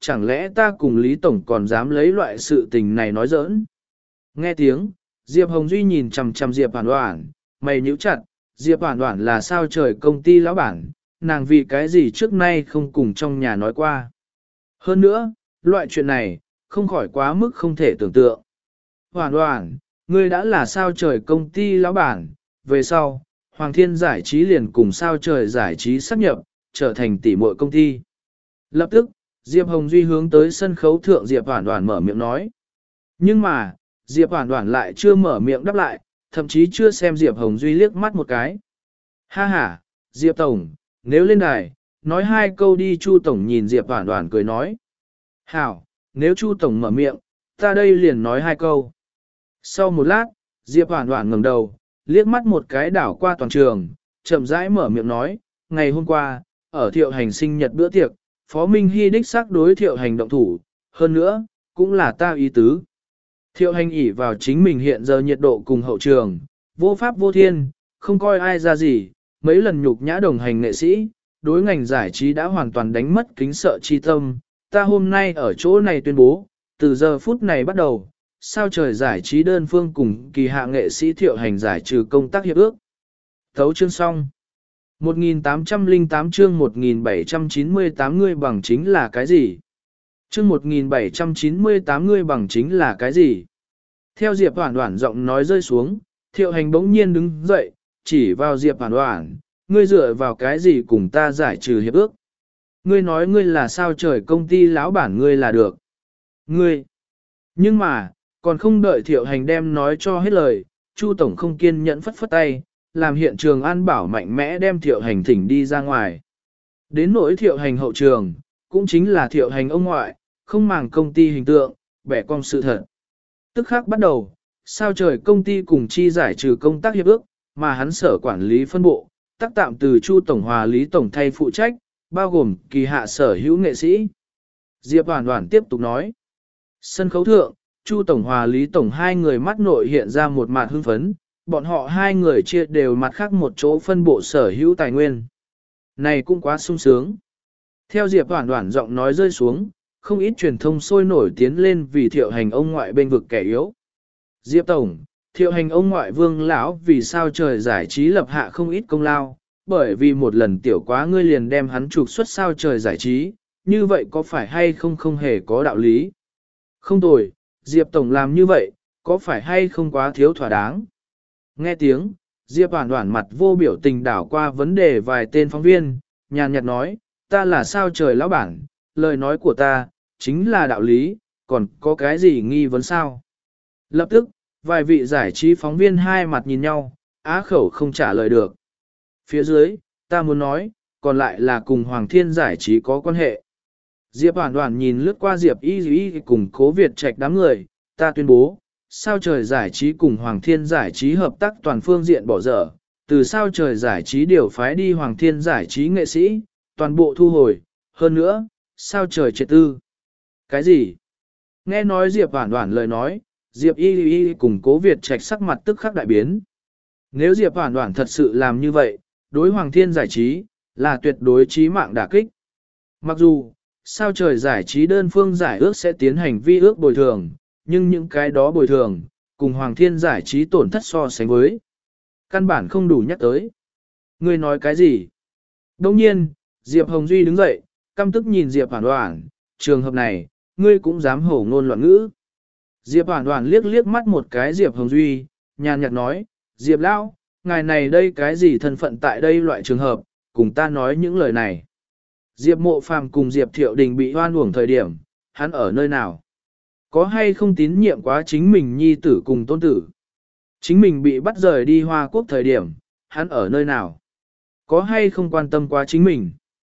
Speaker 1: chẳng lẽ ta cùng Lý Tổng còn dám lấy loại sự tình này nói giỡn. Nghe tiếng, Diệp Hồng Duy nhìn chằm chằm Diệp Hoản Hoản, mày nhíu chặt, Diệp Hoản Hoản là sao trời công ty lão bản, nàng vì cái gì trước nay không cùng trong nhà nói qua. Hơn nữa, loại chuyện này, không khỏi quá mức không thể tưởng tượng. Hoản Hoản, ngươi đã là sao trời công ty lão bản, về sau, Hoàng Thiên Giải trí liền cùng sao trời giải trí sáp nhập, trở thành tỷ muội công ty. Lập tức, Diệp Hồng Duy hướng tới sân khấu thượng Diệp Hoản Hoản mở miệng nói. Nhưng mà, Diệp Hoản Hoản lại chưa mở miệng đáp lại, thậm chí chưa xem Diệp Hồng Duy liếc mắt một cái. Ha ha, Diệp Tổng, nếu lên đài, nói hai câu đi. Chu Tổng nhìn Diệp Hoản Hoản cười nói. Hảo, nếu Chu Tổng mở miệng, ta đây liền nói hai câu. Sau một lát, Diệp Hoản Hoản ngẩng đầu, liếc mắt một cái đảo qua toàn trường, chậm rãi mở miệng nói, ngày hôm qua, ở Thiệu Hành sinh nhật bữa tiệc, Phó Minh Hy đích xác đối Thiệu Hành động thủ, hơn nữa, cũng là ta ý tứ. Thiệu Hành ỷ vào chính mình hiện giờ nhiệt độ cùng hậu trường, vô pháp vô thiên, không coi ai ra gì, mấy lần nhục nhã đồng hành nghệ sĩ, đối ngành giải trí đã hoàn toàn đánh mất kính sợ chi tâm. Ta hôm nay ở chỗ này tuyên bố, từ giờ phút này bắt đầu, sao trời giải trí đơn phương cùng kỳ hạ nghệ sĩ Thiệu Hành giải trừ công tác hiệp ước. Thấu chương xong. một nghìn tám trăm lẻ tám chương một nghìn bảy trăm chín mươi tám ngươi bằng chính là cái gì? Chương một nghìn bảy trăm chín mươi tám ngươi bằng chính là cái gì? Theo Diệp Hoản Hoản giọng nói rơi xuống, Thiệu Hành bỗng nhiên đứng dậy, chỉ vào Diệp Hoản Hoản, ngươi dựa vào cái gì cùng ta giải trừ hiệp ước? Ngươi nói ngươi là sao trời công ty lão bản ngươi là được. Ngươi! Nhưng mà, còn không đợi Thiệu Hành đem nói cho hết lời, Chu Tổng không kiên nhẫn phất phất tay, làm hiện trường an bảo mạnh mẽ đem Thiệu Hành thỉnh đi ra ngoài. Đến nỗi Thiệu Hành hậu trường, cũng chính là Thiệu Hành ông ngoại, không màng công ty hình tượng, bẻ cong sự thật. Tức khắc bắt đầu, sao trời công ty cùng chi giải trừ công tác hiệp ước, mà hắn sở quản lý phân bộ, tác tạm từ Chu Tổng Hòa Lý Tổng thay phụ trách, bao gồm kỳ hạ sở hữu nghệ sĩ. Diệp Hoản Hoản tiếp tục nói. Sân khấu thượng, Chu Tổng Hòa Lý Tổng hai người mắt nội hiện ra một mặt hưng phấn, bọn họ hai người chia đều mặt khác một chỗ phân bộ sở hữu tài nguyên. Này cũng quá sung sướng. Theo Diệp Hoản Hoản giọng nói rơi xuống, không ít truyền thông sôi nổi tiến lên vì Thiệu Hành ông ngoại bên vực kẻ yếu. Diệp Tổng, Thiệu Hành ông ngoại Vương lão vì sao trời giải trí lập hạ không ít công lao, bởi vì một lần tiểu quá ngươi liền đem hắn trục xuất sao trời giải trí, như vậy có phải hay không không hề có đạo lý. Không tồi, Diệp Tổng làm như vậy, có phải hay không quá thiếu thỏa đáng. Nghe tiếng, Diệp Hoản Hoản mặt vô biểu tình đảo qua vấn đề vài tên phóng viên, nhàn nhạt nói, ta là sao trời lão bản, lời nói của ta, chính là đạo lý, còn có cái gì nghi vấn sao? Lập tức, vài vị giải trí phóng viên hai mặt nhìn nhau, á khẩu không trả lời được. Phía dưới, ta muốn nói, còn lại là cùng Hoàng Thiên giải trí có quan hệ. Diệp Hoản Hoản nhìn lướt qua Diệp Y Y cùng Cố Việt Trạch đám người, ta tuyên bố, sao trời giải trí cùng Hoàng Thiên giải trí hợp tác toàn phương diện bỏ dở, từ sao trời giải trí điều phái đi Hoàng Thiên giải trí nghệ sĩ, toàn bộ thu hồi, hơn nữa, sao trời triệt tư. Cái gì? Nghe nói Diệp Hoản Hoản lời nói, Diệp Y Y cùng Cố Việt Trạch sắc mặt tức khắc đại biến. Nếu Diệp Hoản Hoản thật sự làm như vậy, đối Hoàng Thiên giải trí, là tuyệt đối chí mạng đả kích. Mặc dù, sao trời giải trí đơn phương giải ước sẽ tiến hành vi ước bồi thường, nhưng những cái đó bồi thường, cùng Hoàng Thiên giải trí tổn thất so sánh với. Căn bản không đủ nhắc tới. Ngươi nói cái gì? Đồng nhiên, Diệp Hồng Duy đứng dậy, căm tức nhìn Diệp Hoản Hoản, trường hợp này, ngươi cũng dám hổ ngôn loạn ngữ. Diệp Hoản Hoản liếc liếc mắt một cái Diệp Hồng Duy, nhàn nhạt nói, Diệp Lão, ngài này đây cái gì thân phận tại đây loại trường hợp, cùng ta nói những lời này. Diệp Mộ Phàm cùng Diệp Thiệu Đình bị hoan uổng thời điểm, hắn ở nơi nào? Có hay không tín nhiệm quá chính mình nhi tử cùng tôn tử? Chính mình bị bắt rời đi Hoa Quốc thời điểm, hắn ở nơi nào? Có hay không quan tâm quá chính mình?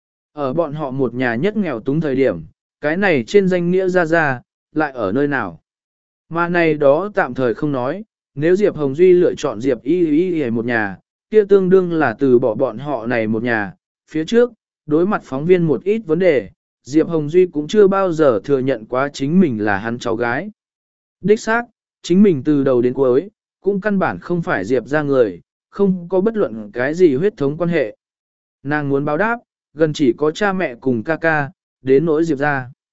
Speaker 1: Ở bọn họ một nhà nhất nghèo túng thời điểm, cái này trên danh nghĩa ra ra, lại ở nơi nào? Mà này đó tạm thời không nói, nếu Diệp Hồng Duy lựa chọn Diệp Y Y Y một nhà, kia tương đương là từ bỏ bọn họ này một nhà. Phía trước, đối mặt phóng viên một ít vấn đề, Diệp Hồng Duy cũng chưa bao giờ thừa nhận quá chính mình là hắn cháu gái. Đích xác, chính mình từ đầu đến cuối, cũng căn bản không phải Diệp ra người, không có bất luận cái gì huyết thống quan hệ. Nàng muốn báo đáp, gần chỉ có cha mẹ cùng ca ca, đến nỗi Diệp ra.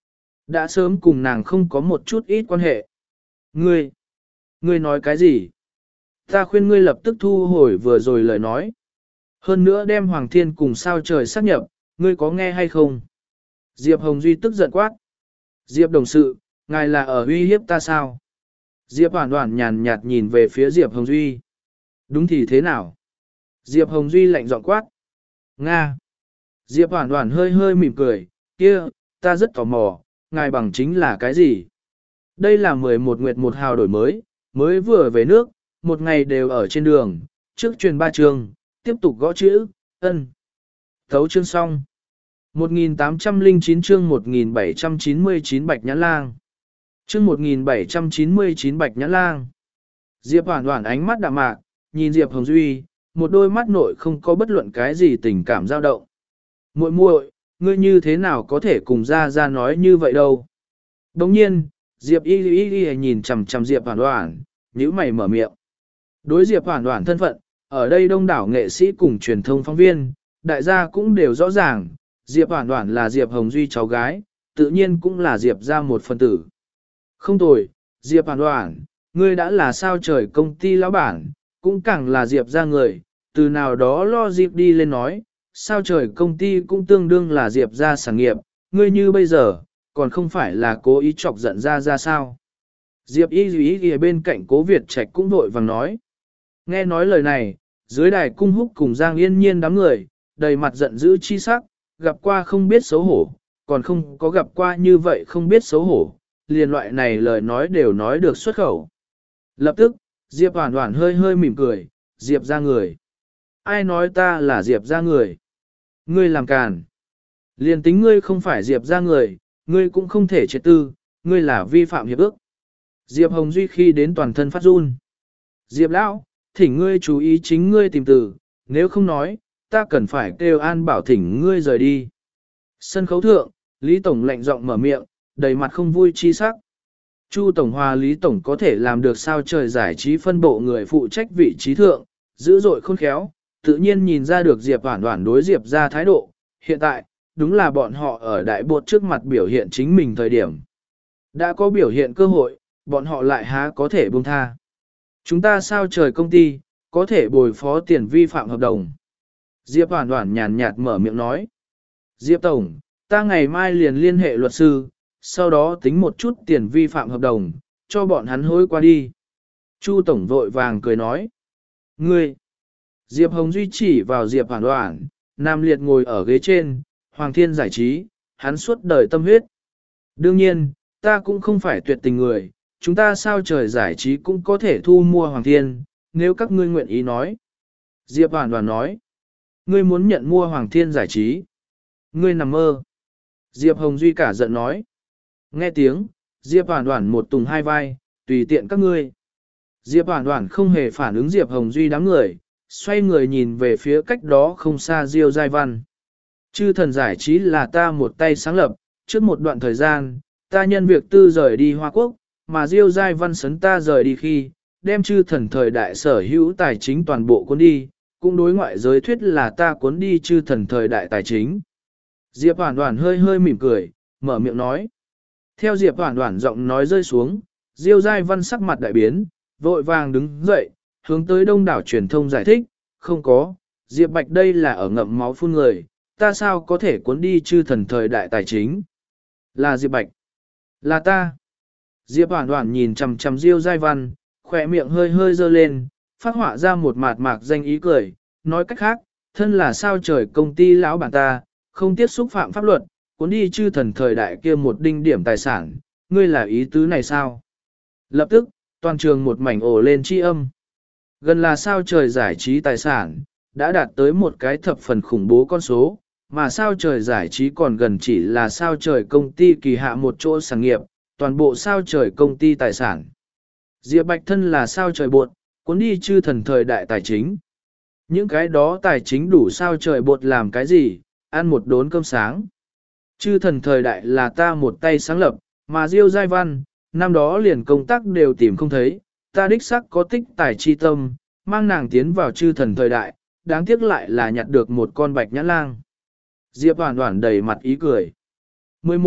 Speaker 1: Đã sớm cùng nàng không có một chút ít quan hệ. Ngươi, ngươi nói cái gì? Ta khuyên ngươi lập tức thu hồi vừa rồi lời nói. Hơn nữa đem Hoàng Thiên cùng sao trời xác nhập, ngươi có nghe hay không? Diệp Hồng Duy tức giận quát. Diệp đồng sự, ngài là ở uy hiếp ta sao? Diệp Hoản Hoản nhàn nhạt nhìn về phía Diệp Hồng Duy. Đúng thì thế nào? Diệp Hồng Duy lạnh giọng quát. Nga. Diệp Hoản Hoản hơi hơi mỉm cười, kia, ta rất tò mò, ngài bằng chính là cái gì? Đây là mười một nguyệt một hào đổi mới, mới vừa về nước, một ngày đều ở trên đường, trước truyền ba chương, tiếp tục gõ chữ, ân. Thấu chương xong. một nghìn tám trăm lẻ chín chương một nghìn bảy trăm chín mươi chín Bạch Nhãn Lang. Chương một nghìn bảy trăm chín mươi chín Bạch Nhãn Lang. Diệp Hoản Hoản ánh mắt đạm mạc, nhìn Diệp Hồng Duy, một đôi mắt nội không có bất luận cái gì tình cảm dao động. Muội muội, ngươi như thế nào có thể cùng ra ra nói như vậy đâu? Đồng nhiên, Diệp Y Y Y nhìn chằm chằm Diệp Hoản Hoản, nhíu mày mở miệng. Đối Diệp Hoản Hoản thân phận, ở đây đông đảo nghệ sĩ cùng truyền thông phóng viên, đại gia cũng đều rõ ràng, Diệp Hoản Hoản là Diệp Hồng Duy cháu gái, tự nhiên cũng là Diệp gia một phần tử. Không tồi, Diệp Hoản Hoản, ngươi đã là sao trời công ty lão bản, cũng càng là Diệp gia người, từ nào đó lo Diệp đi lên nói, sao trời công ty cũng tương đương là Diệp gia sản nghiệp, ngươi như bây giờ, còn không phải là cố ý chọc giận ra ra sao. Diệp Y Y Y bên cạnh Cố Việt Trạch cũng vội vàng nói. Nghe nói lời này, dưới đài cung húc cùng Giang Yên Nhiên đám người, đầy mặt giận dữ chi sắc, gặp qua không biết xấu hổ, còn không có gặp qua như vậy không biết xấu hổ, liền loại này lời nói đều nói được xuất khẩu. Lập tức, Diệp Hoản Hoản hơi hơi mỉm cười, Diệp ra người. Ai nói ta là Diệp ra người? Ngươi làm càn. Liền tính ngươi không phải Diệp ra người, ngươi cũng không thể triệt tư, ngươi là vi phạm hiệp ước. Diệp Hồng Duy khi đến toàn thân phát run. Diệp lão, thỉnh ngươi chú ý chính ngươi tìm từ, nếu không nói, ta cần phải kêu An Bảo thỉnh ngươi rời đi. Sân khấu thượng, Lý Tổng lạnh giọng mở miệng, đầy mặt không vui chi sắc. Chu Tổng Hòa Lý Tổng có thể làm được sao trời giải trí phân bộ người phụ trách vị trí thượng, dữ dội khôn khéo, tự nhiên nhìn ra được Diệp Hoản Hoản đối Diệp ra thái độ. Hiện tại, đúng là bọn họ ở đại bột trước mặt biểu hiện chính mình thời điểm. Đã có biểu hiện cơ hội, bọn họ lại há có thể buông tha. Chúng ta sao trời công ty, có thể bồi phó tiền vi phạm hợp đồng. Diệp Hoản Hoản nhàn nhạt mở miệng nói. Diệp Tổng, ta ngày mai liền liên hệ luật sư, sau đó tính một chút tiền vi phạm hợp đồng, cho bọn hắn hối qua đi. Chu Tổng vội vàng cười nói. Ngươi! Diệp Hồng Duy chỉ vào Diệp Hoản Hoản, Nam Liệt ngồi ở ghế trên, Hoàng Thiên giải trí, hắn suốt đời tâm huyết. Đương nhiên, ta cũng không phải tuyệt tình người, chúng ta sao trời giải trí cũng có thể thu mua Hoàng Thiên, nếu các ngươi nguyện ý nói. Diệp Hoản Hoản nói. Ngươi muốn nhận mua Hoàng Thiên giải trí. Ngươi nằm mơ. Diệp Hồng Duy cả giận nói. Nghe tiếng, Diệp Hoản Hoản một tùng hai vai, tùy tiện các ngươi. Diệp Hoản Hoản không hề phản ứng Diệp Hồng Duy đám người, xoay người nhìn về phía cách đó không xa Diêu Giai Văn. Chư thần giải trí là ta một tay sáng lập, trước một đoạn thời gian, ta nhân việc tư rời đi Hoa Quốc, mà Diêu Giai Văn sấn ta rời đi khi, đem chư thần thời đại sở hữu tài chính toàn bộ cuốn đi, cũng đối ngoại giới thuyết là ta cuốn đi chư thần thời đại tài chính. Diệp Hoản Hoản hơi hơi mỉm cười, mở miệng nói. Theo Diệp Hoản Hoản giọng nói rơi xuống, Diêu Giai Văn sắc mặt đại biến, vội vàng đứng dậy, hướng tới đông đảo truyền thông giải thích, không có, Diệp Bạch đây là ở ngậm máu phun người, ta sao có thể cuốn đi chư thần thời đại tài chính. Là Diệp Bạch. Là ta. Diệp Hoản Hoản nhìn chằm chằm Diêu Giai Văn, khỏe miệng hơi hơi dơ lên, phát họa ra một mạt mạc danh ý cười, nói cách khác, thân là sao trời công ty lão bản ta, không tiếp xúc phạm pháp luật, cuốn đi chư thần thời đại kia một đinh điểm tài sản, ngươi là ý tứ này sao? Lập tức, toàn trường một mảnh ồ lên chi âm. Gần là sao trời giải trí tài sản, đã đạt tới một cái thập phần khủng bố con số, mà sao trời giải trí còn gần chỉ là sao trời công ty kỳ hạ một chỗ sản nghiệp, toàn bộ sao trời công ty tài sản. Diệp Bạch thân là sao trời bột, cuốn đi chư thần thời đại tài chính. Những cái đó tài chính đủ sao trời bột làm cái gì, ăn một đốn cơm sáng. Chư thần thời đại là ta một tay sáng lập, mà Diêu Giai Văn, năm đó liền công tác đều tìm không thấy, ta đích xác có tích tài chi tâm, mang nàng tiến vào chư thần thời đại, đáng tiếc lại là nhặt được một con bạch nhãn lang. Diệp Hoản Hoản đầy mặt ý cười. mười một.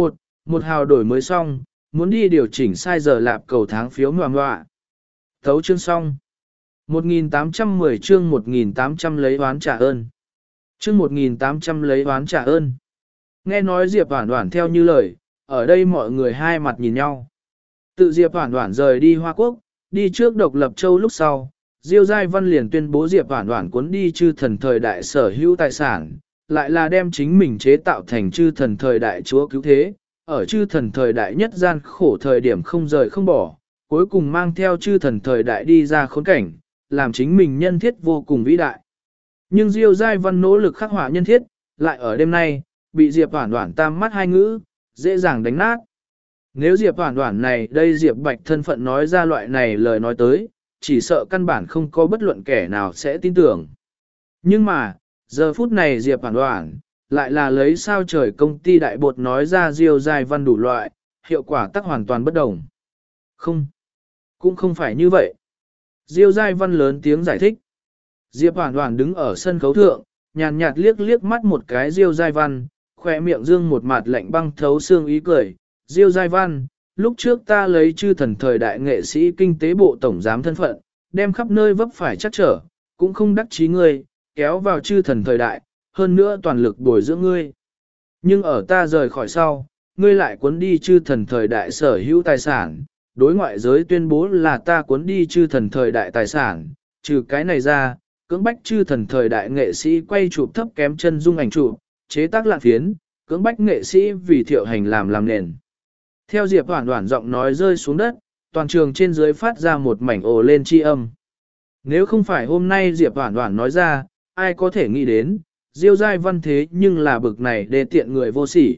Speaker 1: một hào đổi mới xong, muốn đi điều chỉnh sai giờ lạp cầu tháng phiếu ngoà ngoạ. Thấu chương xong. một nghìn tám trăm mười chương một nghìn tám trăm lấy oán trả ơn. Chương một nghìn tám trăm lấy oán trả ơn. Nghe nói Diệp Hoản Hoản theo như lời, ở đây mọi người hai mặt nhìn nhau. Tự Diệp Hoản Hoản rời đi Hoa Quốc, đi trước độc lập châu lúc sau, Diêu Giai Văn liền tuyên bố Diệp Hoản Hoản cuốn đi chư thần thời đại sở hữu tài sản, lại là đem chính mình chế tạo thành chư thần thời đại chúa cứu thế, ở chư thần thời đại nhất gian khổ thời điểm không rời không bỏ, cuối cùng mang theo chư thần thời đại đi ra khốn cảnh, làm chính mình nhân thiết vô cùng vĩ đại. Nhưng Diêu Giai Văn nỗ lực khắc họa nhân thiết, lại ở đêm nay, bị Diệp Hoản Hoản tam mắt hai ngữ, dễ dàng đánh nát. Nếu Diệp Hoản Hoản này đây Diệp Bạch thân phận nói ra loại này lời nói tới, chỉ sợ căn bản không có bất luận kẻ nào sẽ tin tưởng. Nhưng mà, giờ phút này Diệp Hoản Hoản, lại là lấy sao trời công ty đại bột nói ra Diêu Giai Văn đủ loại, hiệu quả tắc hoàn toàn bất đồng. Không, cũng không phải như vậy. Diêu Giai Văn lớn tiếng giải thích. Diệp Hoản Hoản đứng ở sân khấu thượng, nhàn nhạt liếc liếc mắt một cái Diêu Giai Văn, khỏe miệng dương một mặt lạnh băng thấu xương ý cười. Diêu Giai Văn, lúc trước ta lấy chư thần thời đại nghệ sĩ kinh tế bộ tổng giám thân phận, đem khắp nơi vấp phải chắc trở, cũng không đắc chí ngươi, kéo vào chư thần thời đại, hơn nữa toàn lực bồi dưỡng ngươi. Nhưng ở ta rời khỏi sau, ngươi lại cuốn đi chư thần thời đại sở hữu tài sản, đối ngoại giới tuyên bố là ta cuốn đi chư thần thời đại tài sản, trừ cái này ra, cưỡng bách chư thần thời đại nghệ sĩ quay chụp thấp kém chân dung ảnh chụp, chế tác lạn phiến, cưỡng bách nghệ sĩ vì thiệu hành làm làm nền. Theo Diệp Hoản Hoản giọng nói rơi xuống đất, toàn trường trên dưới phát ra một mảnh ồ lên chi âm. Nếu không phải hôm nay Diệp Hoản Hoản nói ra, ai có thể nghĩ đến, Diêu Giai Văn thế nhưng là bực này để tiện người vô sỉ.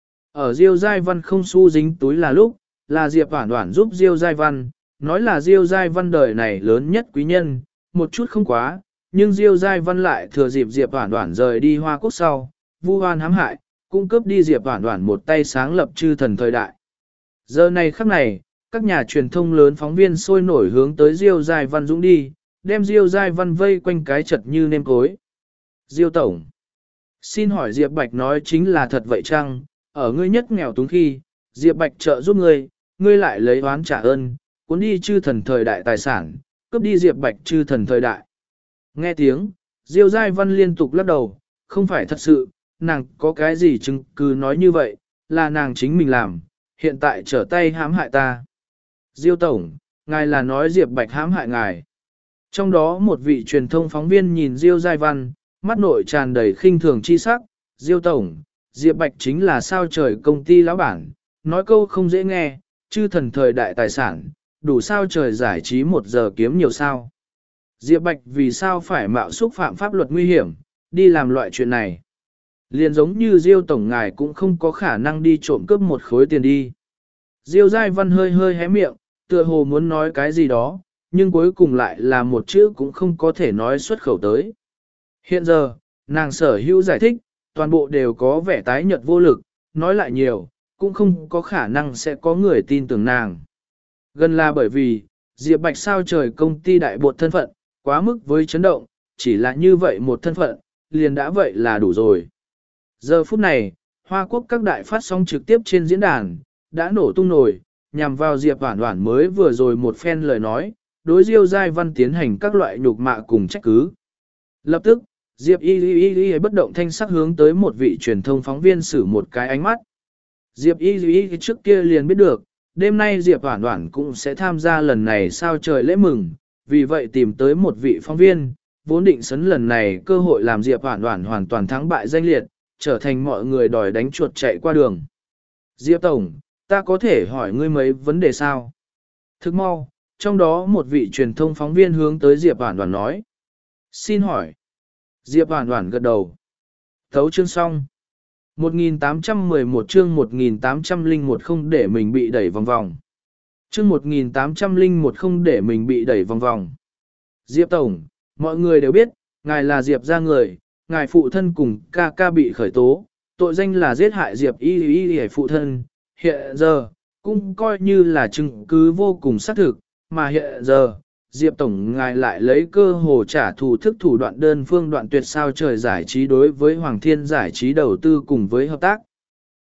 Speaker 1: Ở Diêu Giai Văn không xu dính túi là lúc, là Diệp Hoản Hoản giúp Diêu Giai Văn, nói là Diêu Giai Văn đời này lớn nhất quý nhân, một chút không quá, nhưng Diêu Giai Văn lại thừa dịp Diệp Hoản Hoản rời đi Hoa Quốc sau, vu oan hãm hại, cung cấp đi Diệp Hoản Hoản một tay sáng lập chư thần thời đại. Giờ này khắc này, các nhà truyền thông lớn phóng viên sôi nổi hướng tới Diêu Giai Văn dũng đi, đem Diêu Giai Văn vây quanh cái chật như nêm cối. Diêu Tổng, xin hỏi Diệp Bạch nói chính là thật vậy chăng? Ở ngươi nhất nghèo túng khi, Diệp Bạch trợ giúp ngươi, ngươi lại lấy oán trả ơn, cuốn đi chư thần thời đại tài sản, cướp đi Diệp Bạch chư thần thời đại. Nghe tiếng, Diêu Giai Văn liên tục lắc đầu, không phải thật sự, nàng có cái gì chứng cứ nói như vậy, là nàng chính mình làm, hiện tại trở tay hãm hại ta. Diêu Tổng, ngài là nói Diệp Bạch hãm hại ngài. Trong đó một vị truyền thông phóng viên nhìn Diêu Giai Văn, mắt nội tràn đầy khinh thường chi sắc. Diêu Tổng, Diệp Bạch chính là sao trời công ty lão bản, nói câu không dễ nghe, chư thần thời đại tài sản, đủ sao trời giải trí một giờ kiếm nhiều sao. Diệp Bạch vì sao phải mạo xúc phạm pháp luật nguy hiểm, đi làm loại chuyện này. Liền giống như Diêu Tổng ngài cũng không có khả năng đi trộm cướp một khối tiền đi. Diêu Giai Văn hơi hơi hé miệng, tựa hồ muốn nói cái gì đó, nhưng cuối cùng lại là một chữ cũng không có thể nói xuất khẩu tới. Hiện giờ, nàng sở hữu giải thích, toàn bộ đều có vẻ tái nhợt vô lực, nói lại nhiều, cũng không có khả năng sẽ có người tin tưởng nàng. Gần là bởi vì, Diệp Bạch sao trời công ty đại bột thân phận, quá mức với chấn động, chỉ là như vậy một thân phận, liền đã vậy là đủ rồi. Giờ phút này, Hoa Quốc các đại phát sóng trực tiếp trên diễn đàn, đã nổ tung nổi, nhằm vào Diệp Hoản Hoản mới vừa rồi một phen lời nói, đối Diêu Giai Văn tiến hành các loại nhục mạ cùng trách cứ. Lập tức, Diệp Y Y Y Y bất động thanh sắc hướng tới một vị truyền thông phóng viên sử một cái ánh mắt. Diệp Y Y Y trước kia liền biết được, đêm nay Diệp Hoản Hoản cũng sẽ tham gia lần này sao trời lễ mừng, vì vậy tìm tới một vị phóng viên, vốn định sấn lần này cơ hội làm Diệp Hoản Hoản hoàn toàn thắng bại danh liệt, trở thành mọi người đòi đánh chuột chạy qua đường. Diệp Tổng, ta có thể hỏi ngươi mấy vấn đề sao? Thức mau, trong đó một vị truyền thông phóng viên hướng tới Diệp Hoản Hoản nói. Xin hỏi. Diệp Hoản Hoản gật đầu. Thấu chương xong. một nghìn tám trăm mười một chương một nghìn tám trăm lẻ một không để mình bị đẩy vòng vòng. Chương một nghìn tám trăm lẻ một không để mình bị đẩy vòng vòng. Diệp Tổng, mọi người đều biết, ngài là Diệp gia người, ngài phụ thân cùng ca ca bị khởi tố, tội danh là giết hại Diệp Y Y Y phụ thân, hiện giờ, cũng coi như là chứng cứ vô cùng xác thực, mà hiện giờ, Diệp Tổng ngài lại lấy cơ hồ trả thù thức thủ đoạn đơn phương đoạn tuyệt sao trời giải trí đối với Hoàng Thiên giải trí đầu tư cùng với hợp tác.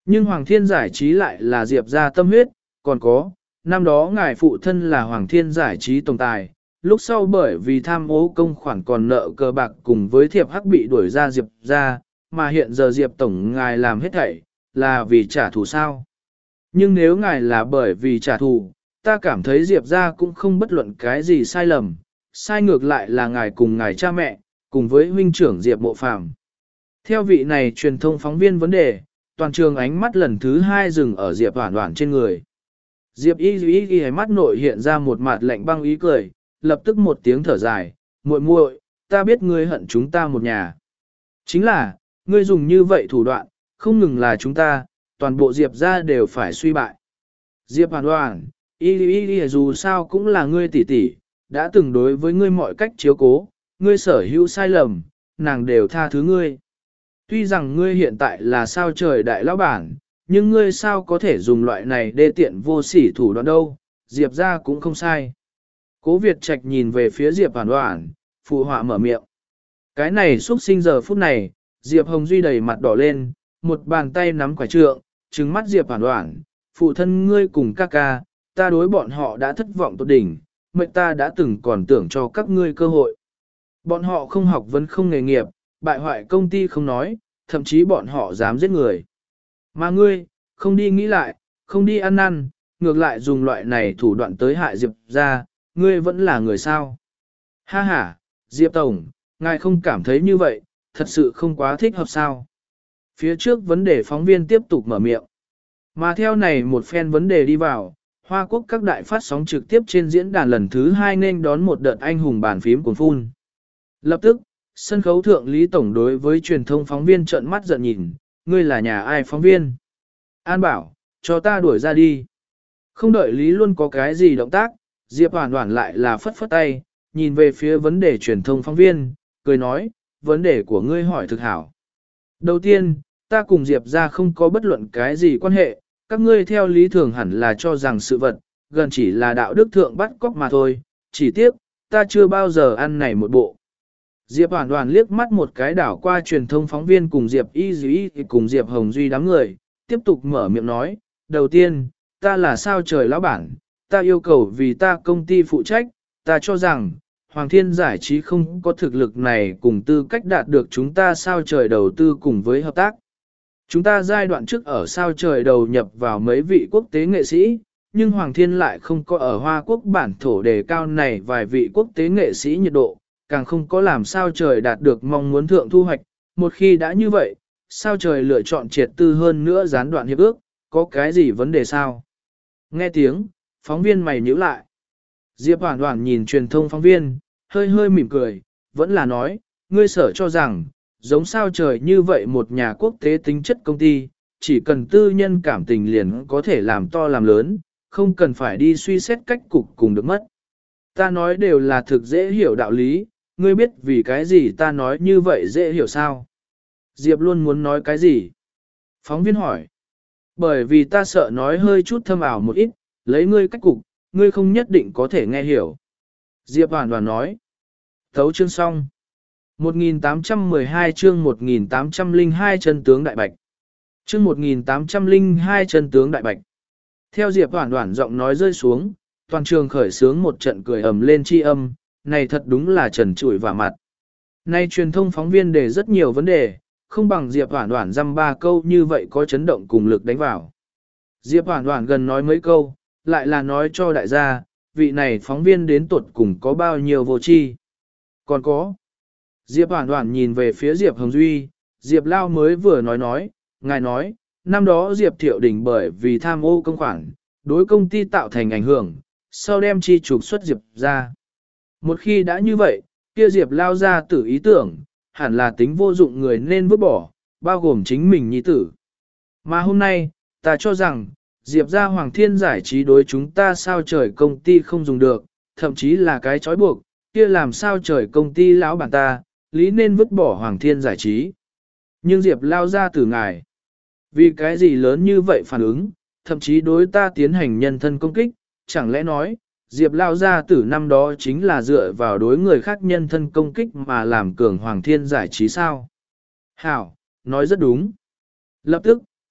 Speaker 1: Nhưng Hoàng Thiên Giải Trí lại là Diệp ra tâm huyết, còn có, năm đó ngài phụ thân là Hoàng Thiên Giải Trí tổng tài, lúc sau bởi vì tham ô công khoản còn nợ cờ bạc cùng với thiệp hắc bị đuổi ra Diệp ra, mà hiện giờ Diệp tổng ngài làm hết thảy, là vì trả thù sao. Nhưng nếu ngài là bởi vì trả thù, ta cảm thấy Diệp ra cũng không bất luận cái gì sai lầm, sai ngược lại là ngài cùng ngài cha mẹ, cùng với huynh trưởng Diệp Mộ Phàm. Theo vị này truyền thông phóng viên vấn đề, toàn trường ánh mắt lần thứ hai dừng ở Diệp Hoản Hoản trên người. Diệp y y y mắt nội hiện ra một mặt lạnh băng ý cười, lập tức một tiếng thở dài, muội muội, ta biết ngươi hận chúng ta một nhà. Chính là, ngươi dùng như vậy thủ đoạn, không ngừng là chúng ta, toàn bộ Diệp ra đều phải suy bại. Diệp Hoản Hoản, y y y dù sao cũng là ngươi tỷ tỷ, đã từng đối với ngươi mọi cách chiếu cố, ngươi sở hữu sai lầm, nàng đều tha thứ ngươi. Tuy rằng ngươi hiện tại là sao trời đại lão bản, nhưng ngươi sao có thể dùng loại này đê tiện vô sỉ thủ đoạn đâu, Diệp ra cũng không sai. Cố Việt Trạch nhìn về phía Diệp Hoản Hoản, phụ họa mở miệng. Cái này xuất sinh giờ phút này, Diệp Hồng Duy đầy mặt đỏ lên, một bàn tay nắm quả trượng, trừng mắt Diệp Hoản Hoản, phụ thân ngươi cùng ca ca, ta đối bọn họ đã thất vọng tột đỉnh, mệnh ta đã từng còn tưởng cho các ngươi cơ hội. Bọn họ không học vấn không nghề nghiệp, bại hoại công ty không nói, thậm chí bọn họ dám giết người. Mà ngươi, không đi nghĩ lại, không đi ăn năn, ngược lại dùng loại này thủ đoạn tới hại Diệp ra, ngươi vẫn là người sao. Ha ha, Diệp Tổng, ngài không cảm thấy như vậy, thật sự không quá thích hợp sao. Phía trước vấn đề phóng viên tiếp tục mở miệng. Mà theo này một phen vấn đề đi vào, Hoa Quốc các đại phát sóng trực tiếp trên diễn đàn lần thứ hai nên đón một đợt anh hùng bàn phím cuốn phun. Lập tức, sân khấu thượng Lý Tổng đối với truyền thông phóng viên trợn mắt giận nhìn, ngươi là nhà ai phóng viên? An bảo, cho ta đuổi ra đi. Không đợi Lý luôn có cái gì động tác, Diệp Hoản Hoản lại là phất phất tay, nhìn về phía vấn đề truyền thông phóng viên, cười nói, vấn đề của ngươi hỏi thực hảo. Đầu tiên, ta cùng Diệp ra không có bất luận cái gì quan hệ, các ngươi theo lý thường hẳn là cho rằng sự vật, gần chỉ là đạo đức thượng bắt cóc mà thôi, chỉ tiếc, ta chưa bao giờ ăn này một bộ. Diệp Hoản Hoản liếc mắt một cái đảo qua truyền thông phóng viên cùng Diệp Y Dĩ cùng Diệp Hồng Duy đám người, tiếp tục mở miệng nói, đầu tiên, ta là sao trời lão bản, ta yêu cầu vì ta công ty phụ trách, ta cho rằng, Hoàng Thiên Giải Trí không có thực lực này cùng tư cách đạt được chúng ta sao trời đầu tư cùng với hợp tác. Chúng ta giai đoạn trước ở sao trời đầu nhập vào mấy vị quốc tế nghệ sĩ, nhưng Hoàng Thiên lại không có ở Hoa Quốc bản thổ đề cao này vài vị quốc tế nghệ sĩ nhiệt độ, càng không có làm sao trời đạt được mong muốn thượng thu hoạch. Một khi đã như vậy, sao trời lựa chọn triệt tư hơn nữa gián đoạn hiệp ước, có cái gì vấn đề sao? Nghe tiếng, phóng viên mày nhíu lại. Diệp Hoản Hoản nhìn truyền thông phóng viên, hơi hơi mỉm cười, vẫn là nói, ngươi sở cho rằng, giống sao trời như vậy một nhà quốc tế tính chất công ty, chỉ cần tư nhân cảm tình liền có thể làm to làm lớn, không cần phải đi suy xét cách cục cùng được mất. Ta nói đều là thực dễ hiểu đạo lý, ngươi biết vì cái gì ta nói như vậy dễ hiểu sao? Diệp luôn muốn nói cái gì? Phóng viên hỏi. Bởi vì ta sợ nói hơi chút thâm ảo một ít, lấy ngươi cách cục, ngươi không nhất định có thể nghe hiểu. Diệp Hoản Hoản nói. Thấu chương xong. một nghìn tám trăm mười hai chương một nghìn tám trăm lẻ hai chân tướng đại bạch. Chương một nghìn tám trăm lẻ hai chân tướng đại bạch. Theo Diệp Hoản Hoản giọng nói rơi xuống, toàn trường khởi sướng một trận cười ầm lên chi âm, này thật đúng là trần trụi vả mặt. Nay truyền thông phóng viên đề rất nhiều vấn đề, không bằng Diệp Hoản Hoản dăm ba câu như vậy có chấn động cùng lực đánh vào. Diệp Hoản Hoản gần nói mấy câu, lại là nói cho đại gia, vị này phóng viên đến tuột cùng có bao nhiêu vô tri. Còn có. Diệp Hoản Hoản nhìn về phía Diệp Hồng Duy, Diệp Lao mới vừa nói nói, ngài nói, năm đó Diệp Thiệu Đình bởi vì tham ô công khoản, đối công ty tạo thành ảnh hưởng, sau đem chi trục xuất Diệp ra. Một khi đã như vậy, kia Diệp Lao ra tử ý tưởng, hẳn là tính vô dụng người nên vứt bỏ, bao gồm chính mình nhi tử. Mà hôm nay, ta cho rằng, Diệp ra Hoàng Thiên Giải Trí đối chúng ta sao trời công ty không dùng được, thậm chí là cái trói buộc, kia làm sao trời công ty lão bản ta, lý nên vứt bỏ Hoàng Thiên Giải Trí. Nhưng Diệp Lao ra từ ngài. Vì cái gì lớn như vậy phản ứng, thậm chí đối ta tiến hành nhân thân công kích, chẳng lẽ nói, Diệp Lao ra từ năm đó chính là dựa vào đối người khác nhân thân công kích mà làm cường Hoàng Thiên Giải Trí sao? Hảo, nói rất đúng. Lập tức,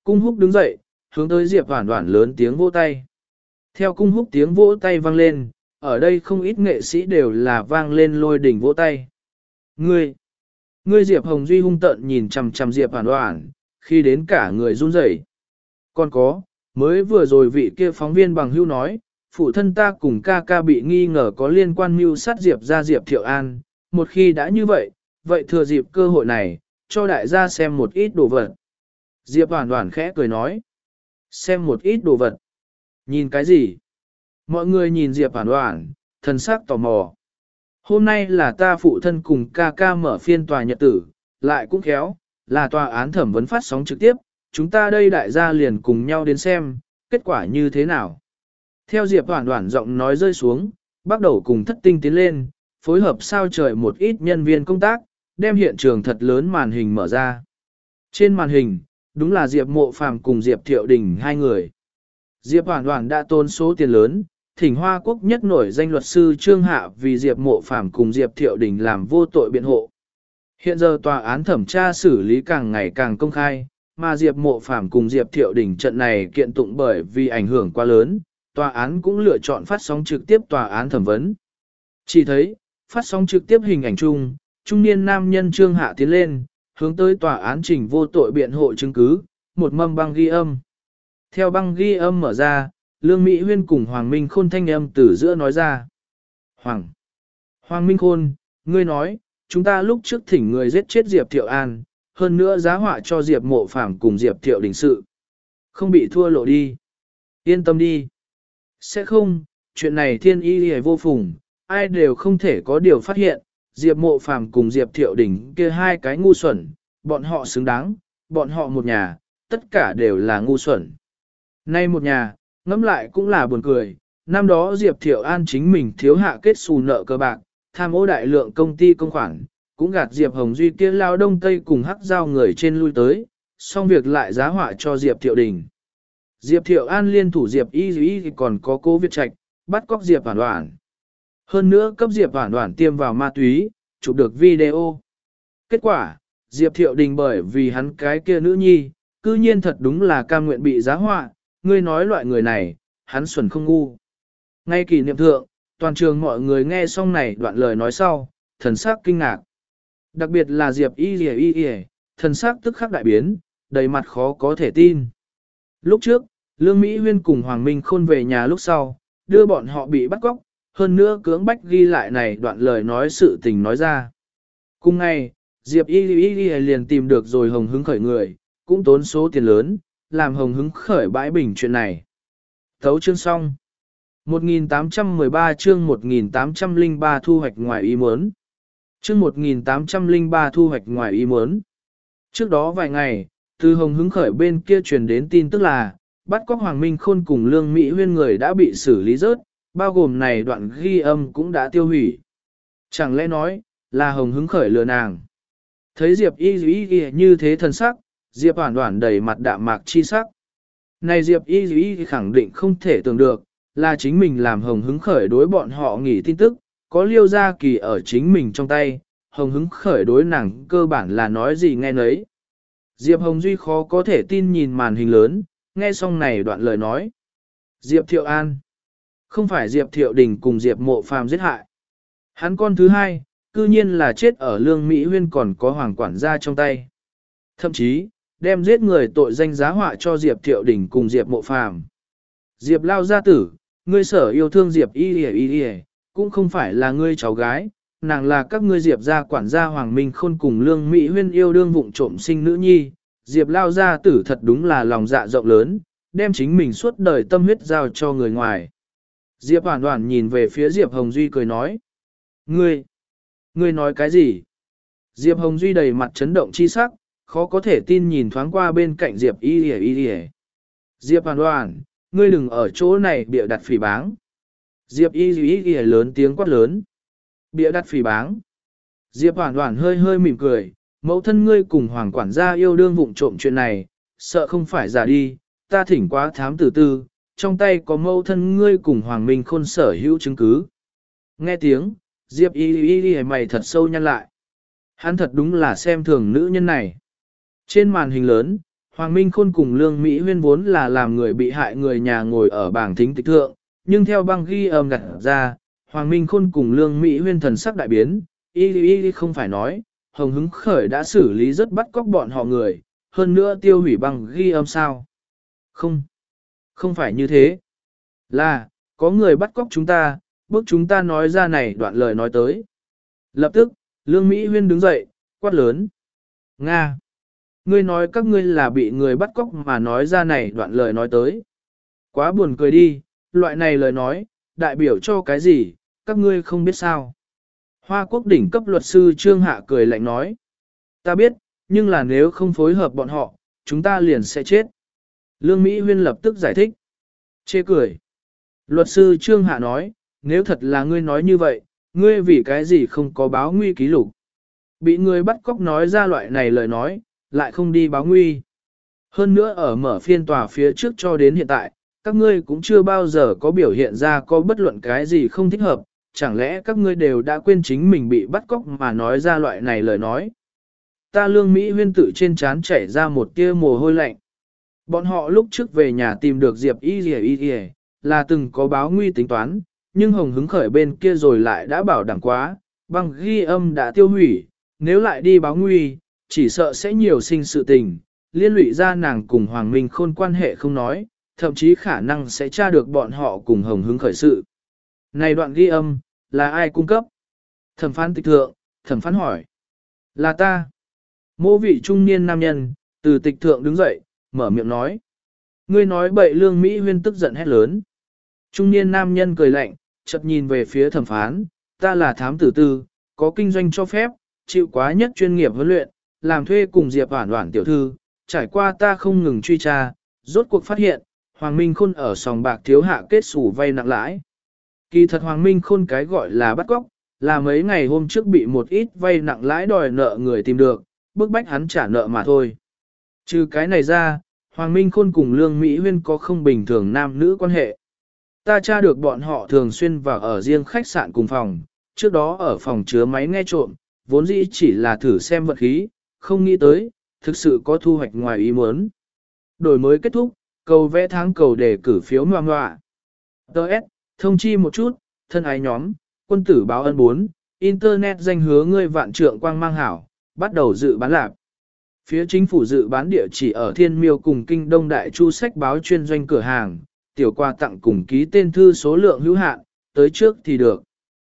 Speaker 1: Cung Húc đứng dậy, hướng tới Diệp Hoản Hoản lớn tiếng vỗ tay. Theo Cung Húc tiếng vỗ tay vang lên, ở đây không ít nghệ sĩ đều là vang lên lôi đỉnh vỗ tay. Ngươi, ngươi Diệp Hồng Duy hung tợn nhìn chằm chằm Diệp Hoản Hoản, khi đến cả người run rẩy. Còn có, mới vừa rồi vị kia phóng viên bằng hữu nói, phụ thân ta cùng ca ca bị nghi ngờ có liên quan mưu sát Diệp ra Diệp Thiệu An, một khi đã như vậy, vậy thừa dịp cơ hội này, cho đại gia xem một ít đồ vật. Diệp Hoản Hoản khẽ cười nói, xem một ít đồ vật. Nhìn cái gì? Mọi người nhìn Diệp Hoản Hoản, thần sắc tò mò. Hôm nay là ta phụ thân cùng ca ca mở phiên tòa nhật tử, lại cũng khéo, là tòa án thẩm vấn phát sóng trực tiếp, chúng ta đây đại gia liền cùng nhau đến xem, kết quả như thế nào. Theo Diệp Hoản Hoản giọng nói rơi xuống, bắt đầu cùng Thất Tinh tiến lên, phối hợp sao trời một ít nhân viên công tác, đem hiện trường thật lớn màn hình mở ra. Trên màn hình, đúng là Diệp Mộ Phàm cùng Diệp Thiệu Đình hai người. Diệp Hoản Hoản đã tốn số tiền lớn, thỉnh Hoa Quốc nhất nổi danh luật sư Trương Hạ vì Diệp Mộ Phàm cùng Diệp Thiệu Đình làm vô tội biện hộ. Hiện giờ tòa án thẩm tra xử lý càng ngày càng công khai, mà Diệp Mộ Phàm cùng Diệp Thiệu Đình trận này kiện tụng bởi vì ảnh hưởng quá lớn, tòa án cũng lựa chọn phát sóng trực tiếp tòa án thẩm vấn. Chỉ thấy, phát sóng trực tiếp hình ảnh chung, trung niên nam nhân Trương Hạ tiến lên, hướng tới tòa án trình vô tội biện hộ chứng cứ, một mâm băng ghi âm. Theo băng ghi âm mở ra, Lương Mỹ Huyên cùng Hoàng Minh Khôn thanh âm từ giữa nói ra. Hoàng! Hoàng Minh Khôn, ngươi nói, chúng ta lúc trước thỉnh người giết chết Diệp Thiệu An, hơn nữa giá họa cho Diệp Mộ Phàm cùng Diệp Thiệu Đình sự. Không bị thua lộ đi. Yên tâm đi. Sẽ không, chuyện này thiên y hề vô phùng, ai đều không thể có điều phát hiện, Diệp Mộ Phàm cùng Diệp Thiệu Đình kia hai cái ngu xuẩn, bọn họ xứng đáng, bọn họ một nhà, tất cả đều là ngu xuẩn. Nay một nhà, ngẫm lại cũng là buồn cười, năm đó Diệp Thiệu An chính mình thiếu hạ kết xù nợ cơ bạc, tham ô đại lượng công ty công khoản, cũng gạt Diệp Hồng Duy kia lao đông tây cùng hắc giao người trên lui tới, xong việc lại giá họa cho Diệp Thiệu Đình. Diệp Thiệu An liên thủ Diệp Y Y thì còn có Cố Việt Trạch, bắt cóc Diệp Hoản Hoản. Hơn nữa cấp Diệp Hoản Hoản tiêm vào ma túy, chụp được video. Kết quả, Diệp Thiệu Đình bởi vì hắn cái kia nữ nhi, cư nhiên thật đúng là cam nguyện bị giá họa, ngươi nói loại người này, hắn xuẩn không ngu. Ngay kỷ niệm thượng, toàn trường mọi người nghe xong này đoạn lời nói sau, thần sắc kinh ngạc. Đặc biệt là Diệp Y Y Y Y, thần sắc tức khắc đại biến, đầy mặt khó có thể tin. Lúc trước, Lương Mỹ Huyên cùng Hoàng Minh Khôn về nhà lúc sau, đưa bọn họ bị bắt cóc, hơn nữa cưỡng bách ghi lại này đoạn lời nói sự tình nói ra. Cùng ngày, Diệp Y Y Y liền tìm được rồi Hồng Hứng Khởi người, cũng tốn số tiền lớn, làm Hồng Hứng Khởi bãi bình chuyện này. Thấu chương xong. một nghìn tám trăm mười ba chương một nghìn tám trăm lẻ ba thu hoạch ngoài ý muốn. Chương một nghìn tám trăm lẻ ba thu hoạch ngoài ý muốn. Trước đó vài ngày, từ Hồng Hứng Khởi bên kia truyền đến tin tức là, bắt cóc Hoàng Minh Khôn cùng Lương Mỹ Huyên người đã bị xử lý rớt, bao gồm này đoạn ghi âm cũng đã tiêu hủy. Chẳng lẽ nói, là Hồng Hứng Khởi lừa nàng. Thấy Diệp Y Y Y như thế thần sắc, Diệp Hoản Hoản đầy mặt đạm mạc chi sắc. Này Diệp Y Y khẳng định không thể tưởng được, là chính mình làm Hồng Hứng Khởi đối bọn họ nghỉ tin tức, có Liêu Gia Kỳ ở chính mình trong tay, Hồng Hứng Khởi đối nàng cơ bản là nói gì nghe nấy. Diệp Hồng Duy khó có thể tin nhìn màn hình lớn, nghe xong này đoạn lời nói. Diệp Thiệu An, không phải Diệp Thiệu Đình cùng Diệp Mộ Phàm giết hại. Hắn con thứ hai, cư nhiên là chết ở Lương Mỹ Huyên còn có Hoàng quản gia trong tay. Thậm chí, đem giết người tội danh giá họa cho Diệp Thiệu Đình cùng Diệp Mộ Phàm. Diệp Lao gia tử, ngươi sở yêu thương Diệp Y Y Y Y, cũng không phải là ngươi cháu gái, nàng là các ngươi Diệp gia quản gia Hoàng Minh Khôn cùng Lương Mỹ Huyên yêu đương vụng trộm sinh nữ nhi. Diệp Lao gia tử thật đúng là lòng dạ rộng lớn, đem chính mình suốt đời tâm huyết giao cho người ngoài. Diệp Hoản Hoản nhìn về phía Diệp Hồng Duy cười nói. Ngươi, ngươi nói cái gì? Diệp Hồng Duy đầy mặt chấn động chi sắc, khó có thể tin nhìn thoáng qua bên cạnh Diệp Y Y Y Y. Diệp Hoản Hoản, ngươi đừng ở chỗ này bịa đặt phỉ báng. Diệp Y Y Y lớn tiếng quát lớn. Bịa đặt phỉ báng. Diệp Hoản Hoản hơi hơi mỉm cười, mẫu thân ngươi cùng Hoàng quản gia yêu đương vụng trộm chuyện này, sợ không phải giả đi, ta thỉnh quá thám tử tư, trong tay có mẫu thân ngươi cùng Hoàng Minh Khôn sở hữu chứng cứ. Nghe tiếng, Diệp Y Y Y mày thật sâu nhăn lại. Hắn thật đúng là xem thường nữ nhân này. Trên màn hình lớn, Hoàng Minh Khôn cùng Lương Mỹ Huyên vốn là làm người bị hại người nhà ngồi ở bảng thính tịch thượng, nhưng theo băng ghi âm gặt ra, Hoàng Minh Khôn cùng Lương Mỹ Huyên thần sắc đại biến, y y không phải nói, Hồng Hứng Khởi đã xử lý rất bắt cóc bọn họ người, hơn nữa tiêu hủy băng ghi âm sao. Không, không phải như thế. Là, có người bắt cóc chúng ta, bước chúng ta nói ra này đoạn lời nói tới. Lập tức, Lương Mỹ Huyên đứng dậy, quát lớn. Nga! Ngươi nói các ngươi là bị người bắt cóc mà nói ra này đoạn lời nói tới. Quá buồn cười đi, loại này lời nói, đại biểu cho cái gì, các ngươi không biết sao. Hoa Quốc đỉnh cấp luật sư Trương Hạ cười lạnh nói. Ta biết, nhưng là nếu không phối hợp bọn họ, chúng ta liền sẽ chết. Lương Mỹ Huyên lập tức giải thích. Chê cười. Luật sư Trương Hạ nói, nếu thật là ngươi nói như vậy, ngươi vì cái gì không có báo nguy ký lục. Bị người bắt cóc nói ra loại này lời nói, lại không đi báo nguy. Hơn nữa ở mở phiên tòa phía trước cho đến hiện tại, các ngươi cũng chưa bao giờ có biểu hiện ra có bất luận cái gì không thích hợp, chẳng lẽ các ngươi đều đã quên chính mình bị bắt cóc mà nói ra loại này lời nói. Ta Lương Mỹ Huyên tự trên trán chảy ra một tia mồ hôi lạnh. Bọn họ lúc trước về nhà tìm được Diệp Y Dì Y Dì, là từng có báo nguy tính toán, nhưng Hồng Hứng Khởi bên kia rồi lại đã bảo đảm quá, băng ghi âm đã tiêu hủy, nếu lại đi báo nguy, chỉ sợ sẽ nhiều sinh sự tình, liên lụy ra nàng cùng Hoàng Minh Khôn quan hệ không nói, thậm chí khả năng sẽ tra được bọn họ cùng Hồng Hứng Khởi sự. Này đoạn ghi âm, là ai cung cấp? Thẩm phán tịch thượng, thẩm phán hỏi. Là ta. Mô vị trung niên nam nhân, từ tịch thượng đứng dậy, mở miệng nói. Ngươi nói bậy. Lương Mỹ Huyên tức giận hét lớn. Trung niên nam nhân cười lạnh, chợt nhìn về phía thẩm phán, ta là thám tử tư, có kinh doanh cho phép, chịu quá nhất chuyên nghiệp huấn luyện, làm thuê cùng Diệp Hoản Hoản tiểu thư, trải qua ta không ngừng truy tra, rốt cuộc phát hiện, Hoàng Minh Khôn ở sòng bạc thiếu hạ kết sủ vay nặng lãi. Kỳ thật Hoàng Minh Khôn cái gọi là bắt cóc, là mấy ngày hôm trước bị một ít vay nặng lãi đòi nợ người tìm được, bức bách hắn trả nợ mà thôi. Trừ cái này ra, Hoàng Minh Khôn cùng Lương Mỹ Huyên có không bình thường nam nữ quan hệ. Ta tra được bọn họ thường xuyên vào ở riêng khách sạn cùng phòng, trước đó ở phòng chứa máy nghe trộm, vốn dĩ chỉ là thử xem vật khí, không nghĩ tới, thực sự có thu hoạch ngoài ý muốn. Đổi mới kết thúc, cầu vẽ tháng cầu đề cử phiếu ngoà ngoạ. Đợt, thông chi một chút, thân ái nhóm, quân tử báo ân bốn, Internet danh hứa ngươi vạn trượng quang mang hảo, bắt đầu dự bán lạc. Phía chính phủ dự bán địa chỉ ở Thiên Miêu cùng Kinh Đông Đại Chu sách báo chuyên doanh cửa hàng, tiểu quà tặng cùng ký tên thư số lượng hữu hạn, tới trước thì được.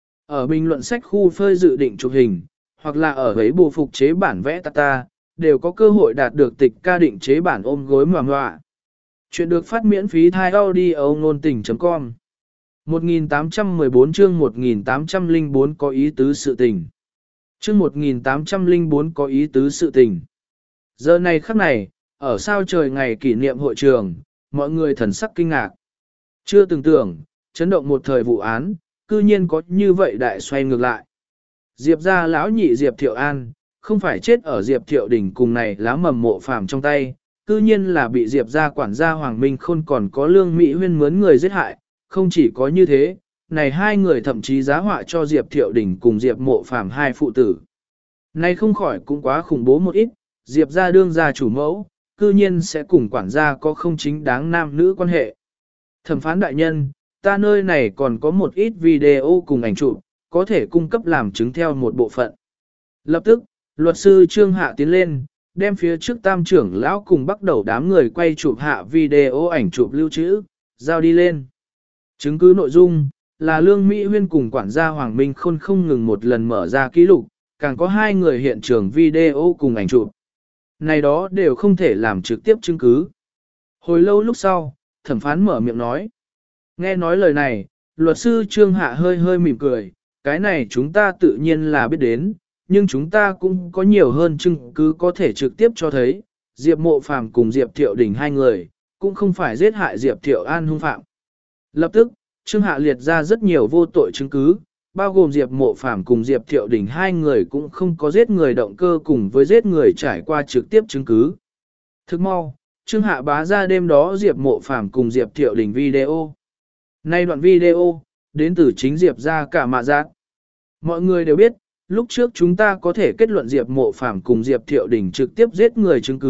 Speaker 1: Ở bình luận sách khu phơi dự định chụp hình, hoặc là ở ấy bộ phục chế bản vẽ tata, đều có cơ hội đạt được tịch ca định chế bản ôm gối ngoà ngoạ. Chuyện được phát miễn phí thai audio ngôn tình.com một nghìn tám trăm mười bốn chương một nghìn tám trăm lẻ bốn có ý tứ sự tình. Chương một nghìn tám trăm lẻ bốn có ý tứ sự tình. Giờ này khắc này, ở sao trời ngày kỷ niệm hội trường, mọi người thần sắc kinh ngạc. Chưa từng tưởng, chấn động một thời vụ án, cư nhiên có như vậy đại xoay ngược lại. Diệp gia lão nhị Diệp Thiệu An, không phải chết ở Diệp Thiệu Đình cùng này lá mầm mộ phàm trong tay, cư nhiên là bị Diệp gia quản gia Hoàng Minh Khôn còn có Lương Mỹ Huyên mướn người giết hại. Không chỉ có như thế, này hai người thậm chí giá họa cho Diệp Thiệu Đình cùng Diệp Mộ Phàm hai phụ tử. Này không khỏi cũng quá khủng bố một ít, Diệp gia đương gia chủ mẫu, cư nhiên sẽ cùng quản gia có không chính đáng nam nữ quan hệ. Thẩm phán đại nhân, ta nơi này còn có một ít video cùng ảnh chụp, có thể cung cấp làm chứng theo một bộ phận. Lập tức, luật sư Trương Hạ tiến lên, đem phía trước tam trưởng lão cùng bắt đầu đám người quay chụp hạ video ảnh chụp lưu trữ, giao đi lên. Chứng cứ nội dung là Lương Mỹ Huyên cùng quản gia Hoàng Minh Khôn không ngừng một lần mở ra ký lục, càng có hai người hiện trường video cùng ảnh chụp. Này đó đều không thể làm trực tiếp chứng cứ. Hồi lâu lúc sau, thẩm phán mở miệng nói. Nghe nói lời này, luật sư Trương Hạ hơi hơi mỉm cười, cái này chúng ta tự nhiên là biết đến, nhưng chúng ta cũng có nhiều hơn chứng cứ có thể trực tiếp cho thấy, Diệp Mộ Phàm cùng Diệp Thiệu Đình hai người, cũng không phải giết hại Diệp Thiệu An hung phạm. Lập tức, Trương Hạ liệt ra rất nhiều vô tội chứng cứ, bao gồm Diệp Mộ Phàm cùng Diệp Thiệu Đình hai người cũng không có giết người động cơ cùng với giết người trải qua trực tiếp chứng cứ. Thức mau, Trương Hạ bá ra đêm đó Diệp Mộ Phàm cùng Diệp Thiệu Đình video. Nay đoạn video, đến từ chính Diệp ra cả mạ giác. Mọi người đều biết, lúc trước chúng ta có thể kết luận Diệp Mộ Phàm cùng Diệp Thiệu Đình trực tiếp giết người chứng cứ,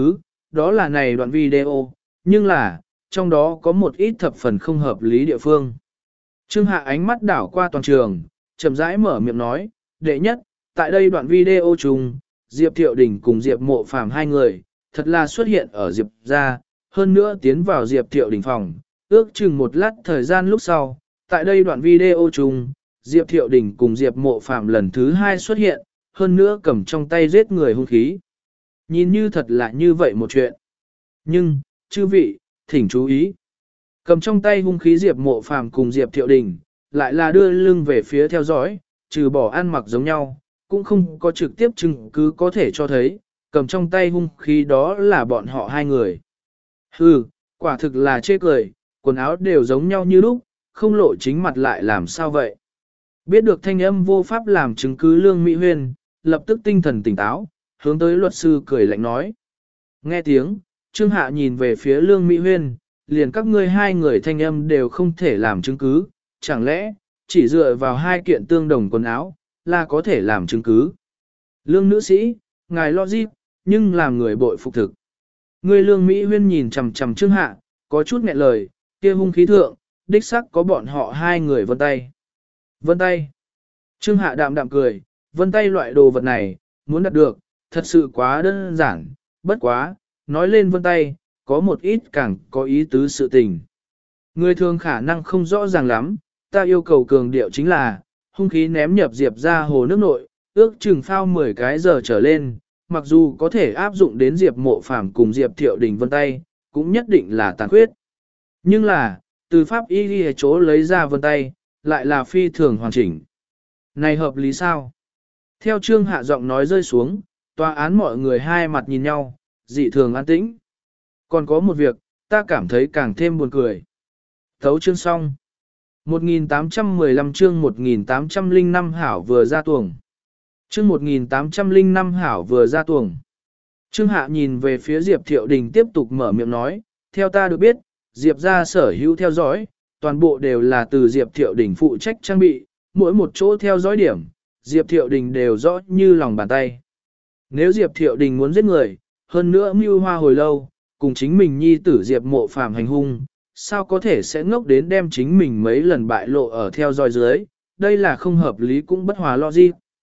Speaker 1: đó là này đoạn video, nhưng là, trong đó có một ít thập phần không hợp lý địa phương. Trương Hạ ánh mắt đảo qua toàn trường, chậm rãi mở miệng nói, đệ nhất, tại đây đoạn video chung, Diệp Thiệu Đình cùng Diệp Mộ Phàm hai người, thật là xuất hiện ở Diệp gia, hơn nữa tiến vào Diệp Thiệu Đình phòng, ước chừng một lát thời gian lúc sau, tại đây đoạn video chung, Diệp Thiệu Đình cùng Diệp Mộ Phàm lần thứ hai xuất hiện, hơn nữa cầm trong tay giết người hung khí. Nhìn như thật là như vậy một chuyện. Nhưng, chư vị, thỉnh chú ý. Cầm trong tay hung khí Diệp Mộ Phàm cùng Diệp Thiệu Đình, lại là đưa lưng về phía theo dõi, trừ bỏ ăn mặc giống nhau, cũng không có trực tiếp chứng cứ có thể cho thấy, cầm trong tay hung khí đó là bọn họ hai người. Hừ, quả thực là chê cười, quần áo đều giống nhau như lúc, không lộ chính mặt lại làm sao vậy. Biết được thanh âm vô pháp làm chứng cứ Lương Mỹ Huyên, lập tức tinh thần tỉnh táo, hướng tới luật sư cười lạnh nói. Nghe tiếng, Trương Hạ nhìn về phía Lương Mỹ Huyên, liền các ngươi hai người thanh âm đều không thể làm chứng cứ, chẳng lẽ, chỉ dựa vào hai kiện tương đồng quần áo, là có thể làm chứng cứ. Lương nữ sĩ, ngài logic, nhưng làm người bội phục thực. Người Lương Mỹ Huyên nhìn chằm chằm Trương Hạ, có chút nghẹn lời, kia hung khí thượng, đích sắc có bọn họ hai người vân tay. Vân tay. Trương Hạ đạm đạm cười, vân tay loại đồ vật này, muốn đạt được, thật sự quá đơn giản, bất quá, nói lên vân tay, có một ít càng có ý tứ sự tình. Người thường khả năng không rõ ràng lắm, ta yêu cầu cường điệu chính là, hung khí ném nhập Diệp ra hồ nước nội, ước chừng phao mười cái giờ trở lên, mặc dù có thể áp dụng đến Diệp Mộ Phàm cùng Diệp Thiệu Đình vân tay, cũng nhất định là tàn khuyết. Nhưng là, từ pháp y đi chỗ lấy ra vân tay, lại là phi thường hoàn chỉnh. Này hợp lý sao? Theo Trương Hạ giọng nói rơi xuống, tòa án mọi người hai mặt nhìn nhau, dị thường an tĩnh. Còn có một việc, ta cảm thấy càng thêm buồn cười. Thấu chương xong. một nghìn tám trăm mười lăm chương một nghìn tám trăm lẻ năm hảo vừa ra tuồng. Chương một nghìn tám trăm lẻ năm hảo vừa ra tuồng. Trương Hạ nhìn về phía Diệp Thiệu Đình tiếp tục mở miệng nói, theo ta được biết, Diệp ra sở hữu theo dõi, toàn bộ đều là từ Diệp Thiệu Đình phụ trách trang bị, mỗi một chỗ theo dõi điểm, Diệp Thiệu Đình đều rõ như lòng bàn tay. Nếu Diệp Thiệu Đình muốn giết người, hơn nữa mưu hoa hồi lâu, cùng chính mình nhi tử Diệp Mộ Phàm hành hung, sao có thể sẽ ngốc đến đem chính mình mấy lần bại lộ ở theo dõi dưới, đây là không hợp lý cũng bất hòa logic.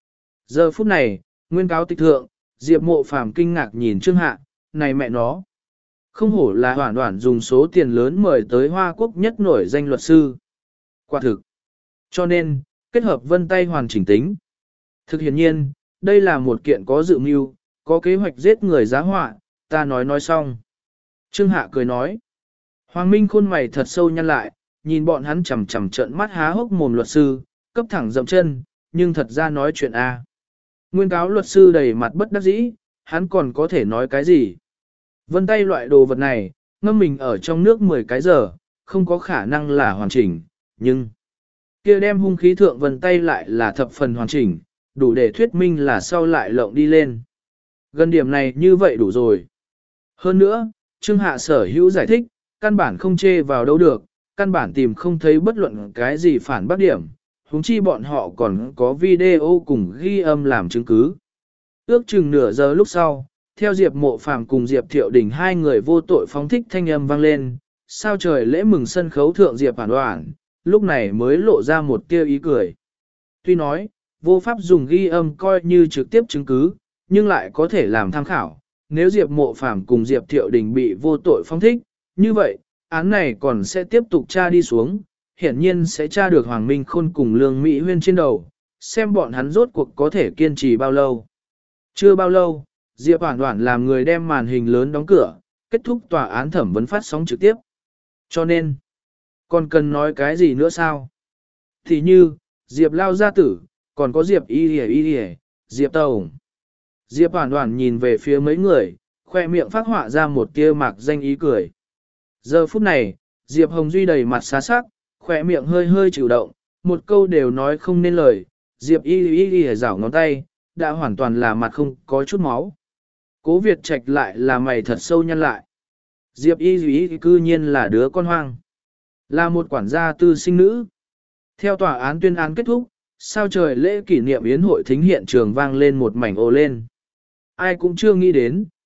Speaker 1: Giờ phút này, nguyên cáo tịch thượng, Diệp Mộ Phàm kinh ngạc nhìn Trương Hạ, này mẹ nó. Không hổ là Hoản Hoản dùng số tiền lớn mời tới Hoa Quốc nhất nổi danh luật sư. Quả thực. Cho nên, kết hợp vân tay hoàn chỉnh tính. Thực hiện nhiên, đây là một kiện có dự mưu, có kế hoạch giết người giá họa, ta nói nói xong. Trương Hạ cười nói. Hoàng Minh khuôn mày thật sâu nhăn lại, nhìn bọn hắn chầm chầm trợn mắt há hốc mồm luật sư, cấp thẳng dậm chân, nhưng thật ra nói chuyện A. Nguyên cáo luật sư đầy mặt bất đắc dĩ, hắn còn có thể nói cái gì? Vân tay loại đồ vật này, ngâm mình ở trong nước mười cái giờ, không có khả năng là hoàn chỉnh, nhưng kia đem hung khí thượng vân tay lại là thập phần hoàn chỉnh, đủ để thuyết minh là sau lại lộng đi lên. Gần điểm này như vậy đủ rồi. Hơn nữa, Trương Hạ sở hữu giải thích, căn bản không chê vào đâu được, căn bản tìm không thấy bất luận cái gì phản bác điểm, huống chi bọn họ còn có video cùng ghi âm làm chứng cứ. Ước chừng nửa giờ lúc sau, theo Diệp Mộ Phàm cùng Diệp Thiệu Đình hai người vô tội phóng thích thanh âm vang lên, sao trời lễ mừng sân khấu thượng Diệp Phản Đoản, lúc này mới lộ ra một tia ý cười. Tuy nói, vô pháp dùng ghi âm coi như trực tiếp chứng cứ, nhưng lại có thể làm tham khảo. Nếu Diệp Mộ Phàm cùng Diệp Thiệu Đình bị vô tội phóng thích, như vậy, án này còn sẽ tiếp tục tra đi xuống, hiển nhiên sẽ tra được Hoàng Minh Khôn cùng Lương Mỹ Huyên trên đầu, xem bọn hắn rốt cuộc có thể kiên trì bao lâu. Chưa bao lâu, Diệp Hoản Hoản làm người đem màn hình lớn đóng cửa, kết thúc tòa án thẩm vấn phát sóng trực tiếp. Cho nên, còn cần nói cái gì nữa sao? Thì như, Diệp Lao Gia Tử, còn có Diệp Y Y Y, Diệp Tông. Diệp Hoản Hoản nhìn về phía mấy người, khoe miệng phát họa ra một tia mạc danh ý cười. Giờ phút này, Diệp Hồng Duy đầy mặt xá sắc, khoe miệng hơi hơi chịu động, một câu đều nói không nên lời. Diệp Y Y Y rảo ngón tay, đã hoàn toàn là mặt không có chút máu. Cố Việt Trạch lại là mày thật sâu nhăn lại. Diệp Y Y cư nhiên là đứa con hoang. Là một quản gia tư sinh nữ. Theo tòa án tuyên án kết thúc, sao trời lễ kỷ niệm yến hội thính hiện trường vang lên một mảnh ồ lên. Ai cũng chưa nghĩ đến,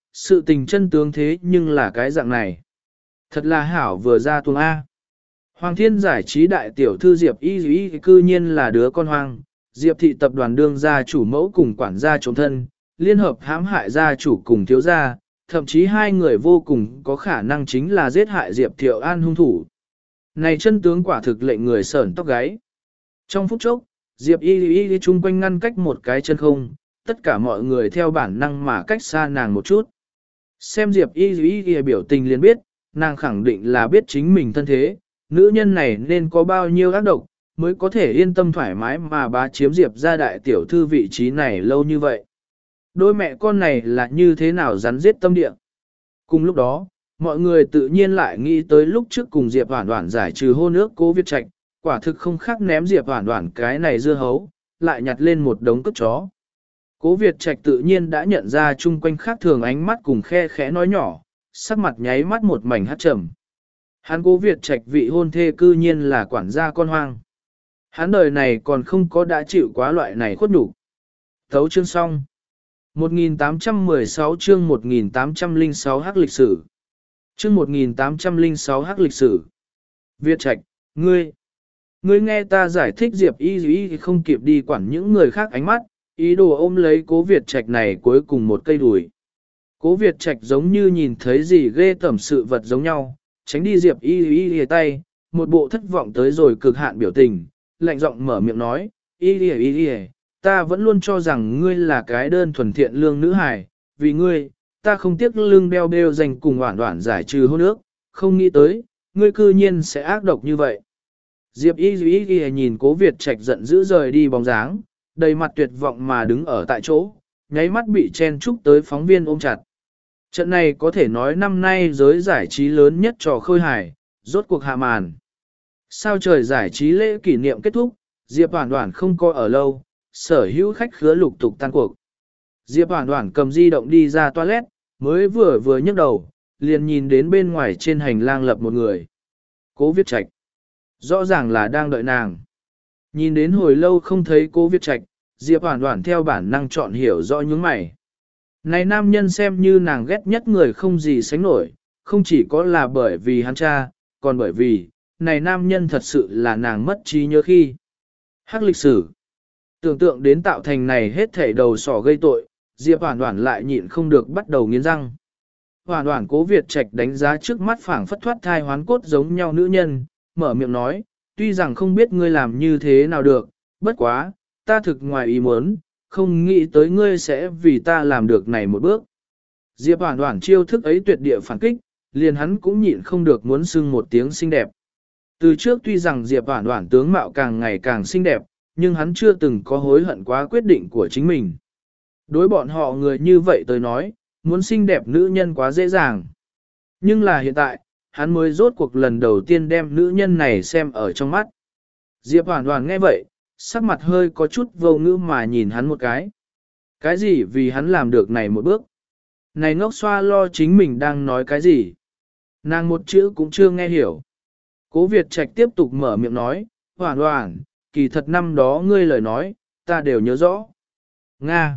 Speaker 1: sự tình chân tướng thế nhưng là cái dạng này. Thật là hảo vừa ra tuồng A. Hoàng Thiên giải trí đại tiểu thư Diệp Y Y cư nhiên là đứa con hoang, Diệp thị tập đoàn đương gia chủ mẫu cùng quản gia chống thân, liên hợp hãm hại gia chủ cùng thiếu gia, thậm chí hai người vô cùng có khả năng chính là giết hại Diệp Thiệu An hung thủ. Này chân tướng quả thực lệnh người sởn tóc gáy. Trong phút chốc, Diệp Y Y Y chung quanh ngăn cách một cái chân không, tất cả mọi người theo bản năng mà cách xa nàng một chút. Xem Diệp Y Y Y biểu tình liền biết, nàng khẳng định là biết chính mình thân thế, nữ nhân này nên có bao nhiêu ác độc, mới có thể yên tâm thoải mái mà bá chiếm Diệp gia đại tiểu thư vị trí này lâu như vậy. Đôi mẹ con này là như thế nào rắn giết tâm địa. Cùng lúc đó, mọi người tự nhiên lại nghĩ tới lúc trước cùng Diệp Hoản Hoản giải trừ hôn ước Cố Việt Trạch, quả thực không khác ném Diệp Hoản Hoản cái này dưa hấu, lại nhặt lên một đống cất chó. Cố Việt Trạch tự nhiên đã nhận ra chung quanh khác thường ánh mắt cùng khe khẽ nói nhỏ, sắc mặt nháy mắt một mảnh hắt trầm. Hắn Cố Việt Trạch vị hôn thê cư nhiên là quản gia con hoang. Hắn đời này còn không có đã chịu quá loại này khuất nhục. Thấu chương xong. một nghìn tám trăm mười sáu chương một nghìn tám trăm lẻ sáu hắc lịch sử. Chương một nghìn tám trăm lẻ sáu hắc lịch sử. Việt Trạch, ngươi. Ngươi nghe ta giải thích Diệp Y Y không kịp đi quản những người khác ánh mắt, ý đồ ôm lấy Cố Việt Trạch này cuối cùng một cây đùi. Cố Việt Trạch giống như nhìn thấy gì ghê tởm sự vật giống nhau, tránh đi Diệp Y Y Y tay, một bộ thất vọng tới rồi cực hạn biểu tình, lạnh giọng mở miệng nói, Y Y Y Y, ta vẫn luôn cho rằng ngươi là cái đơn thuần thiện lương nữ hài, vì ngươi, ta không tiếc lưng đeo đeo dành cùng Hoản Hoản giải trừ hôn ước, không nghĩ tới, ngươi cư nhiên sẽ ác độc như vậy. Diệp Y Y Y nhìn Cố Việt Trạch giận dữ rời đi bóng dáng, đầy mặt tuyệt vọng mà đứng ở tại chỗ, nháy mắt bị chen chúc tới phóng viên ôm chặt. Trận này có thể nói năm nay giới giải trí lớn nhất trò khơi hài, rốt cuộc hạ màn. Sao trời giải trí lễ kỷ niệm kết thúc, Diệp Hoản Hoản không coi ở lâu, sở hữu khách khứa lục tục tan cuộc. Diệp Hoản Hoản cầm di động đi ra toilet, mới vừa vừa nhấc đầu, liền nhìn đến bên ngoài trên hành lang lập một người. Cố Việt Trạch. Rõ ràng là đang đợi nàng. Nhìn đến hồi lâu không thấy Cố Việt Trạch, Diệp Hoản Hoản theo bản năng chọn hiểu rõ những mày. Này nam nhân xem như nàng ghét nhất người không gì sánh nổi, không chỉ có là bởi vì hắn cha, còn bởi vì, này nam nhân thật sự là nàng mất trí nhớ khi. Hắc lịch sử. Tưởng tượng đến tạo thành này hết thảy đầu sỏ gây tội, Diệp Hoản Hoản lại nhịn không được bắt đầu nghiến răng. Hoản Hoản Cố Việt Trạch đánh giá trước mắt phảng phất thoát thai hoán cốt giống nhau nữ nhân, mở miệng nói, tuy rằng không biết ngươi làm như thế nào được, bất quá, ta thực ngoài ý muốn, không nghĩ tới ngươi sẽ vì ta làm được này một bước. Diệp Hoản Hoản chiêu thức ấy tuyệt địa phản kích, liền hắn cũng nhịn không được muốn xưng một tiếng xinh đẹp. Từ trước tuy rằng Diệp Hoản Hoản tướng mạo càng ngày càng xinh đẹp, nhưng hắn chưa từng có hối hận quá quyết định của chính mình. Đối bọn họ người như vậy tới nói, muốn xinh đẹp nữ nhân quá dễ dàng. Nhưng là hiện tại, hắn mới rốt cuộc lần đầu tiên đem nữ nhân này xem ở trong mắt. Diệp Hoản Hoản nghe vậy, sắc mặt hơi có chút vô ngữ mà nhìn hắn một cái. Cái gì vì hắn làm được này một bước? Này ngốc xoa lo chính mình đang nói cái gì? Nàng một chữ cũng chưa nghe hiểu. Cố Việt Trạch tiếp tục mở miệng nói, Hoản Hoản, kỳ thật năm đó ngươi lời nói, ta đều nhớ rõ. Nga!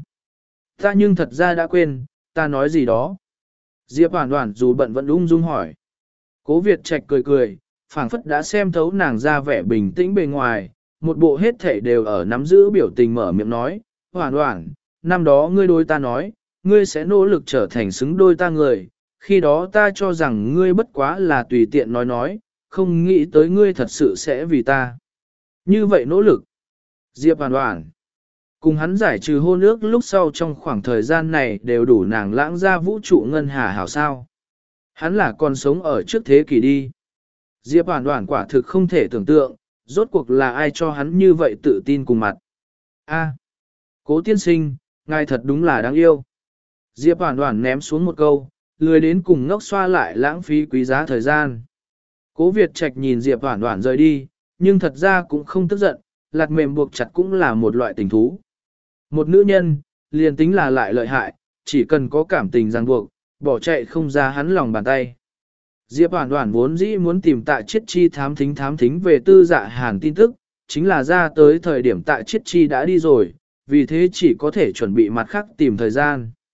Speaker 1: Ta nhưng thật ra đã quên, ta nói gì đó. Diệp Hoản Hoản dù bận vẫn ung dung hỏi. Cố Việt Trạch cười cười, phảng phất đã xem thấu nàng ra vẻ bình tĩnh bề ngoài, một bộ hết thể đều ở nắm giữ biểu tình mở miệng nói, Hoản Hoản, năm đó ngươi đối ta nói, ngươi sẽ nỗ lực trở thành xứng đôi ta người, khi đó ta cho rằng ngươi bất quá là tùy tiện nói nói, không nghĩ tới ngươi thật sự sẽ vì ta. Như vậy nỗ lực. Diệp Hoản Hoản. Cùng hắn giải trừ hôn ước lúc sau trong khoảng thời gian này đều đủ nàng lãng ra vũ trụ ngân hà hảo sao. Hắn là còn sống ở trước thế kỷ đi. Diệp Hoản Hoản quả thực không thể tưởng tượng, rốt cuộc là ai cho hắn như vậy tự tin cùng mặt. A, Cố tiên sinh, ngài thật đúng là đáng yêu. Diệp Hoản Hoản ném xuống một câu, lười đến cùng ngốc xoa lại lãng phí quý giá thời gian. Cố Việt Trạch nhìn Diệp Hoản Hoản rời đi, nhưng thật ra cũng không tức giận, lạt mềm buộc chặt cũng là một loại tình thú. Một nữ nhân, liền tính là lại lợi hại, chỉ cần có cảm tình ràng buộc, bỏ chạy không ra hắn lòng bàn tay. Diệp Hoản Hoản vốn dĩ muốn tìm Tạ Chiết Chi thám thính thám thính về Tư Dạ Hàn tin tức, chính là ra tới thời điểm Tạ Chiết Chi đã đi rồi, vì thế chỉ có thể chuẩn bị mặt khác tìm thời gian.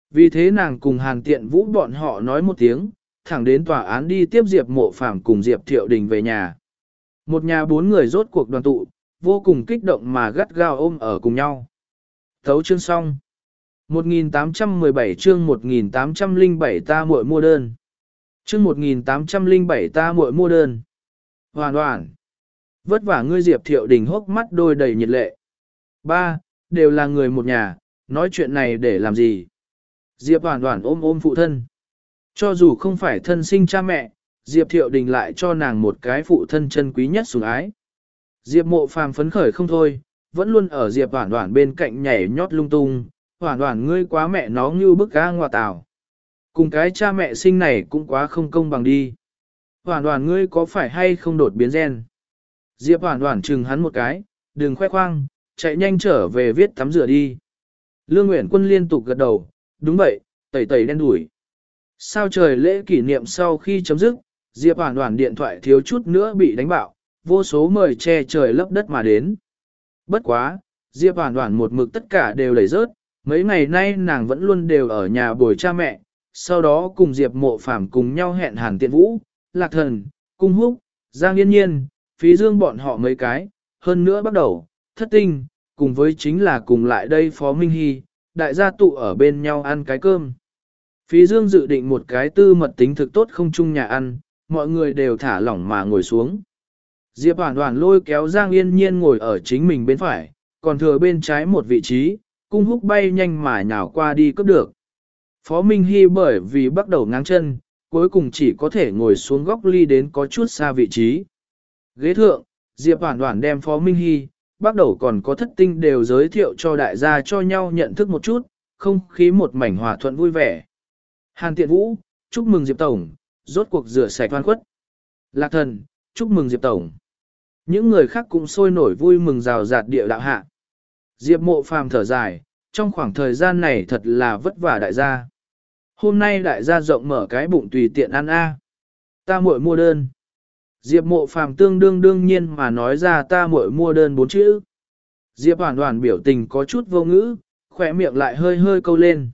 Speaker 1: Vì thế nàng cùng Hàn Tiện Vũ bọn họ nói một tiếng, thẳng đến tòa án đi tiếp Diệp Mộ Phàm cùng Diệp Thiệu Đình về nhà. Một nhà bốn người rốt cuộc đoàn tụ, vô cùng kích động mà gắt gao ôm ở cùng nhau. Thấu chương xong. một nghìn tám trăm mười bảy chương một nghìn tám trăm lẻ bảy ta muội mua đơn. Chương một nghìn tám trăm lẻ bảy ta muội mua đơn. Hoàn hoàn. Vất vả ngươi Diệp Thiệu Đình hốc mắt đôi đầy nhiệt lệ. Ba, đều là người một nhà, nói chuyện này để làm gì? Diệp Hoàn Hoàn ôm ôm phụ thân. Cho dù không phải thân sinh cha mẹ, Diệp Thiệu Đình lại cho nàng một cái phụ thân chân quý nhất sủng ái. Diệp Mộ Phàm phấn khởi không thôi, vẫn luôn ở Diệp Hoàn Hoàn bên cạnh nhảy nhót lung tung. Hoàn Hoàn ngươi quá mẹ nó như bức ga ngoa tào. Cùng cái cha mẹ sinh này cũng quá không công bằng đi. Hoàn Hoàn ngươi có phải hay không đột biến gen? Diệp Hoàn Hoàn chừng hắn một cái, đừng khoe khoang, chạy nhanh trở về viết tắm rửa đi. Lương Nguyễn Quân liên tục gật đầu, đúng vậy, tẩy tẩy đen đủi. Sao trời lễ kỷ niệm sau khi chấm dứt, Diệp Hoàn Hoàn điện thoại thiếu chút nữa bị đánh bạo, vô số mời che trời lấp đất mà đến. Bất quá, Diệp Hoàn Hoàn một mực tất cả đều đẩy rớt, mấy ngày nay nàng vẫn luôn đều ở nhà bồi cha mẹ, sau đó cùng Diệp Mộ Phàm cùng nhau hẹn Hàn Tiện Vũ, Lạc Thần, Cung Húc, Giang Yên Nhiên, Phí Dương bọn họ mấy cái, hơn nữa bắt đầu, thất tinh, cùng với chính là cùng lại đây Phó Minh Hy, đại gia tụ ở bên nhau ăn cái cơm. Phí Dương dự định một cái tư mật tính thực tốt không chung nhà ăn, mọi người đều thả lỏng mà ngồi xuống. Diệp Hoàn Hoàn lôi kéo Giang Yên Nhiên ngồi ở chính mình bên phải, còn thừa bên trái một vị trí, Cung Húc bay nhanh mà nhào qua đi cướp được. Phó Minh Hy bởi vì bắt đầu ngáng chân, cuối cùng chỉ có thể ngồi xuống góc ly đến có chút xa vị trí. Ghế thượng, Diệp Hoàn Hoàn đem Phó Minh Hy, bắt đầu còn có thất tinh đều giới thiệu cho đại gia cho nhau nhận thức một chút, không khí một mảnh hòa thuận vui vẻ. Hàn Tiện Vũ, chúc mừng Diệp Tổng, rốt cuộc rửa sạch oan khuất. Lạc Thần, chúc mừng Diệp Tổng. Những người khác cũng sôi nổi vui mừng rào rạt địa đạo hạ. Diệp Mộ Phàm thở dài, trong khoảng thời gian này thật là vất vả đại gia. Hôm nay đại gia rộng mở cái bụng tùy tiện ăn a. Ta muội mua đơn. Diệp Mộ Phàm tương đương đương nhiên mà nói ra ta muội mua đơn bốn chữ. Diệp Hoàn Hoàn biểu tình có chút vô ngữ, khỏe miệng lại hơi hơi câu lên.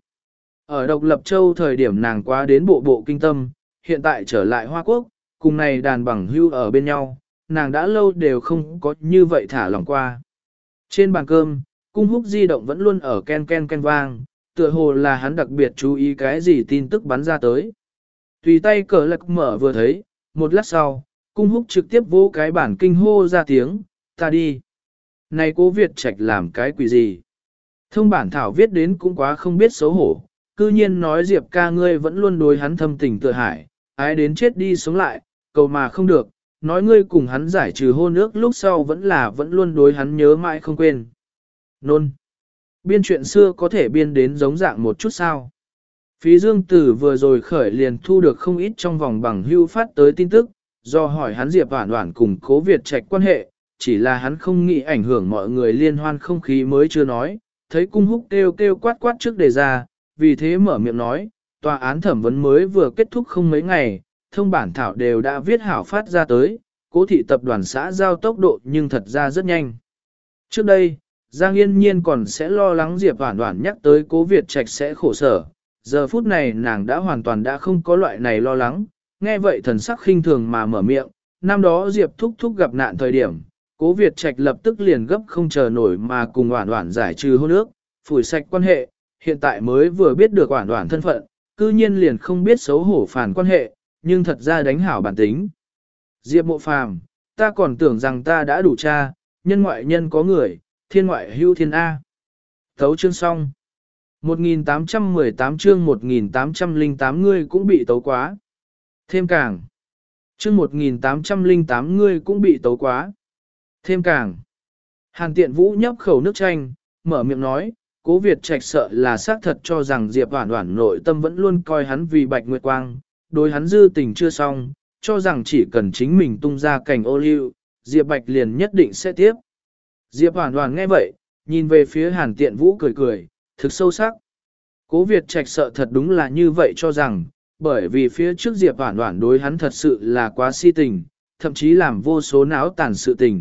Speaker 1: Ở Độc Lập Châu thời điểm nàng quá đến bộ bộ kinh tâm, hiện tại trở lại Hoa Quốc, cùng này đàn bằng hưu ở bên nhau, nàng đã lâu đều không có như vậy thả lòng qua. Trên bàn cơm, Cung Húc di động vẫn luôn ở ken ken ken vang, tựa hồ là hắn đặc biệt chú ý cái gì tin tức bắn ra tới. Tùy tay cờ lạc mở vừa thấy, một lát sau, Cung Húc trực tiếp vỗ cái bản kinh hô ra tiếng, ta đi. Này Cố Việt Trạch làm cái quỷ gì? Thông bản thảo viết đến cũng quá không biết xấu hổ, cư nhiên nói Diệp ca ngươi vẫn luôn đối hắn thâm tình tựa hải, ái đến chết đi sống lại, cầu mà không được, nói ngươi cùng hắn giải trừ hôn ước lúc sau vẫn là vẫn luôn đối hắn nhớ mãi không quên. Nôn. Biên chuyện xưa có thể biên đến giống dạng một chút sao. Phí Dương Tử vừa rồi khởi liền thu được không ít trong vòng bằng hưu phát tới tin tức, do hỏi hắn Diệp Hoản Hoản cùng Cố Việt Trạch quan hệ, chỉ là hắn không nghĩ ảnh hưởng mọi người liên hoan không khí mới chưa nói, thấy Cung Húc kêu kêu quát quát trước đề ra, vì thế mở miệng nói, tòa án thẩm vấn mới vừa kết thúc không mấy ngày, thông bản thảo đều đã viết hảo phát ra tới, Cố thị tập đoàn xã giao tốc độ nhưng thật ra rất nhanh. Trước đây, Giang Yên Nhiên còn sẽ lo lắng Diệp Hoản Hoản nhắc tới Cố Việt Trạch sẽ khổ sở, giờ phút này nàng đã hoàn toàn đã không có loại này lo lắng, nghe vậy thần sắc khinh thường mà mở miệng, năm đó Diệp thúc thúc gặp nạn thời điểm, Cố Việt Trạch lập tức liền gấp không chờ nổi mà cùng Hoản Hoản giải trừ hôn ước, phủi sạch quan hệ, hiện tại mới vừa biết được Hoản Hoản thân phận, cư nhiên liền không biết xấu hổ phản quan hệ, nhưng thật ra đánh hảo bản tính. Diệp Mộ Phàm, ta còn tưởng rằng ta đã đủ cha, nhân ngoại nhân có người, thiên ngoại hữu thiên A. Thấu chương xong. một nghìn tám trăm mười tám chương một nghìn tám trăm lẻ tám ngươi cũng bị tấu quá. Thêm càng. Chương một nghìn tám trăm lẻ tám ngươi cũng bị tấu quá. Thêm càng. Hàn Tiện Vũ nhấp khẩu nước chanh, mở miệng nói, Cố Việt Trạch sợ là xác thật cho rằng Diệp Hoản Hoản nội tâm vẫn luôn coi hắn vì Bạch Nguyệt Quang, đối hắn dư tình chưa xong, cho rằng chỉ cần chính mình tung ra cảnh ô liu, Diệp Bạch liền nhất định sẽ tiếp. Diệp Hoản Hoản nghe vậy, nhìn về phía Hàn Tiện Vũ cười cười, thực sâu sắc. Cố Việt Trạch sợ thật đúng là như vậy cho rằng, bởi vì phía trước Diệp Hoản Hoản đối hắn thật sự là quá si tình, thậm chí làm vô số náo tàn sự tình.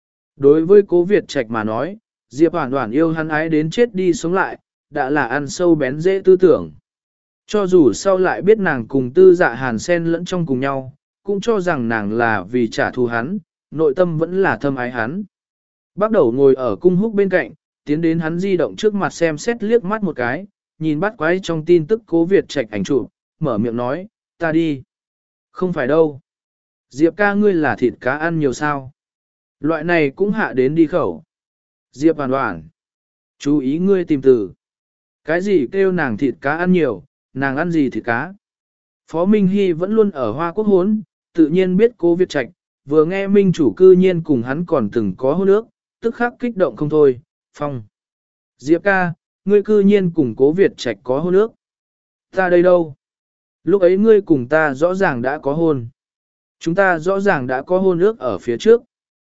Speaker 1: Đối với Cố Việt Trạch mà nói, Diệp Hoản Hoản yêu hắn ái đến chết đi sống lại, đã là ăn sâu bén dễ tư tưởng. Cho dù sau lại biết nàng cùng tư dạ hàn sen lẫn trong cùng nhau, cũng cho rằng nàng là vì trả thù hắn, nội tâm vẫn là thâm ái hắn. Bắt đầu ngồi ở cung húc bên cạnh, tiến đến hắn di động trước mặt xem xét liếc mắt một cái, nhìn bắt quái trong tin tức Cố Việt Trạch ảnh chụp, mở miệng nói, ta đi. Không phải đâu. Diệp ca ngươi là thịt cá ăn nhiều sao. Loại này cũng hạ đến đi khẩu. Diệp hoàn hoàn. Chú ý ngươi tìm từ. Cái gì kêu nàng thịt cá ăn nhiều, nàng ăn gì thịt cá. Phó Minh Hy vẫn luôn ở Hoa Quốc hốn, tự nhiên biết Cố Việt Trạch, vừa nghe Minh chủ cư nhiên cùng hắn còn từng có hôn ước, tức khắc kích động không thôi, phong. Diệp ca, ngươi cư nhiên cùng Cố Việt Trạch có hôn ước. Ta đây đâu? Lúc ấy ngươi cùng ta rõ ràng đã có hôn. Chúng ta rõ ràng đã có hôn ước ở phía trước.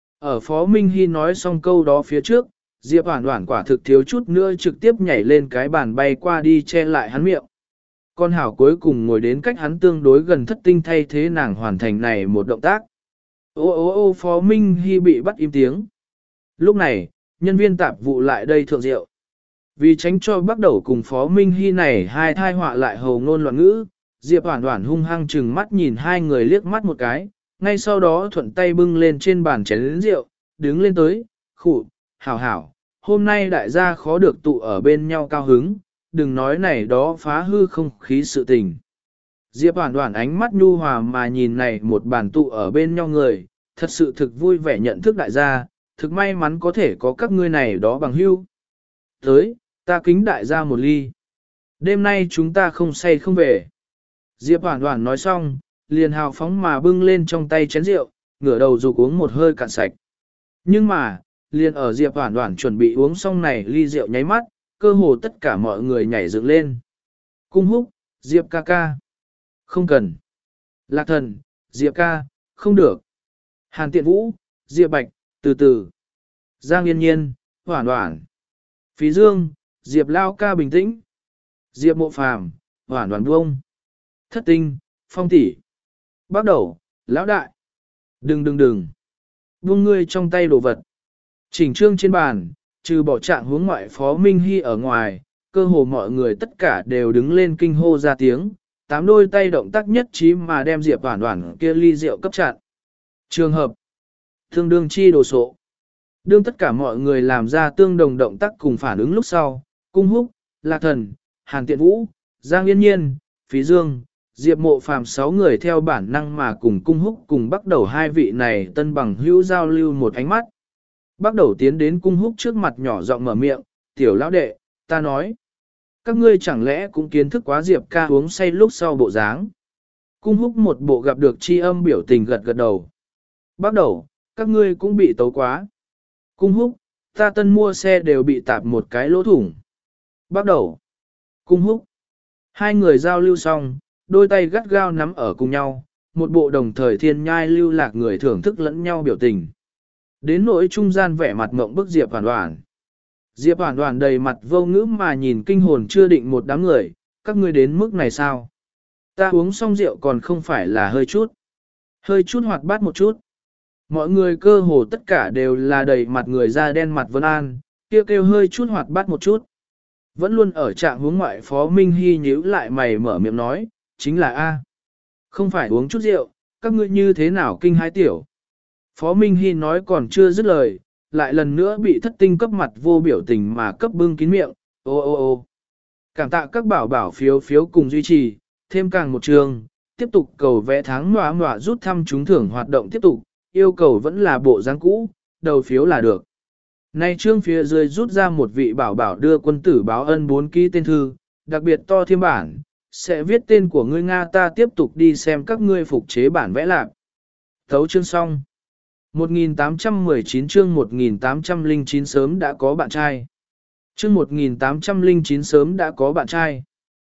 Speaker 1: Ở Phó Minh Hy nói xong câu đó phía trước, Diệp Hoản Hoản quả thực thiếu chút nữa trực tiếp nhảy lên cái bàn bay qua đi che lại hắn miệng. Con hảo cuối cùng ngồi đến cách hắn tương đối gần thất tinh thay thế nàng hoàn thành này một động tác. Ô ô ô Phó Minh Hy bị bắt im tiếng. Lúc này, nhân viên tạp vụ lại đây thượng rượu. Vì tránh cho bắt đầu cùng Phó Minh Hy này hai thai họa lại hầu ngôn loạn ngữ, Diệp Hoản Hoản hung hăng chừng mắt nhìn hai người liếc mắt một cái, ngay sau đó thuận tay bưng lên trên bàn chén rượu, đứng lên tới, khụ, hảo hảo, hôm nay đại gia khó được tụ ở bên nhau cao hứng, đừng nói này đó phá hư không khí sự tình. Diệp Hoản Hoản ánh mắt nhu hòa mà nhìn này một bàn tụ ở bên nhau người, thật sự thực vui vẻ nhận thức đại gia, thực may mắn có thể có các ngươi này đó bằng hữu. Tới, ta kính đại gia một ly. Đêm nay chúng ta không say không về. Diệp Hoản Hoản nói xong, liền hào phóng mà bưng lên trong tay chén rượu, ngửa đầu dục uống một hơi cạn sạch. Nhưng mà, liền ở Diệp Hoản Hoản chuẩn bị uống xong này ly rượu nháy mắt, cơ hồ tất cả mọi người nhảy dựng lên. Cung Húc, Diệp ca ca. Không cần. Lạc Thần, Diệp ca, không được. Hàn Tiện Vũ, Diệp Bạch, từ từ. Giang Yên Nhiên, Hoản Hoản. Phí Dương, Diệp Lao ca bình tĩnh. Diệp Mộ Phàm, Hoản Hoản buông. Thất Tinh, Phong tỷ. Bắt đầu, lão đại. Đừng đừng đừng. Buông ngươi trong tay đồ vật. Chỉnh trương trên bàn, trừ bỏ trạng hướng ngoại Phó Minh Hy ở ngoài, cơ hồ mọi người tất cả đều đứng lên kinh hô ra tiếng, tám đôi tay động tác nhất trí mà đem Diệp Hoản Hoản kia ly rượu cấp chặn. Trường hợp, tương đương chi đồ sộ. Đương tất cả mọi người làm ra tương đồng động tác cùng phản ứng lúc sau, Cung Húc, Lạc Thần, Hàn Tiện Vũ, Giang Yên Nhiên, Phí Dương, Diệp Mộ Phàm sáu người theo bản năng mà cùng Cung Húc cùng bắt đầu hai vị này tân bằng hữu giao lưu một ánh mắt. Bắt đầu tiến đến Cung Húc trước mặt nhỏ giọng mở miệng, tiểu lão đệ, ta nói. Các ngươi chẳng lẽ cũng kiến thức quá Diệp ca uống say lúc sau bộ dáng. Cung Húc một bộ gặp được chi âm biểu tình gật gật đầu. Bắt đầu, các ngươi cũng bị tấu quá. Cung Húc, ta tân mua xe đều bị tạp một cái lỗ thủng. Bắt đầu. Cung Húc. Hai người giao lưu xong, đôi tay gắt gao nắm ở cùng nhau, một bộ đồng thời thiên nhai lưu lạc người thưởng thức lẫn nhau biểu tình. Đến nỗi trung gian vẻ mặt ngộng bức Diệp Hoản Hoản. Diệp Hoản Hoản đầy mặt vô ngữ mà nhìn kinh hồn chưa định một đám người, các ngươi đến mức này sao? Ta uống xong rượu còn không phải là hơi chút. Hơi chút hoạt bát một chút. Mọi người cơ hồ tất cả đều là đầy mặt người da đen mặt Vân An, kêu kêu hơi chút hoạt bát một chút. Vẫn luôn ở trạng hướng ngoại Phó Minh Hy nhíu lại mày mở miệng nói, chính là A. Không phải uống chút rượu, các ngươi như thế nào kinh hãi tiểu. Phó Minh Hy nói còn chưa dứt lời, lại lần nữa bị thất tinh cấp mặt vô biểu tình mà cấp bưng kín miệng, ô ô ô. Cảm tạ các bảo bảo phiếu phiếu cùng duy trì, thêm càng một trường, tiếp tục cầu vẽ tháng nọa nọa rút thăm trúng thưởng hoạt động tiếp tục, yêu cầu vẫn là bộ dáng cũ, đầu phiếu là được. Nay trương phía dưới rút ra một vị bảo bảo đưa quân tử báo ân bốn ký tên thư, đặc biệt to thêm bản, sẽ viết tên của ngươi Nga ta tiếp tục đi xem các ngươi phục chế bản vẽ lạc. Thấu chương xong. một nghìn tám trăm mười chín chương một nghìn tám trăm lẻ chín sớm đã có bạn trai. Chương một nghìn tám trăm lẻ chín sớm đã có bạn trai.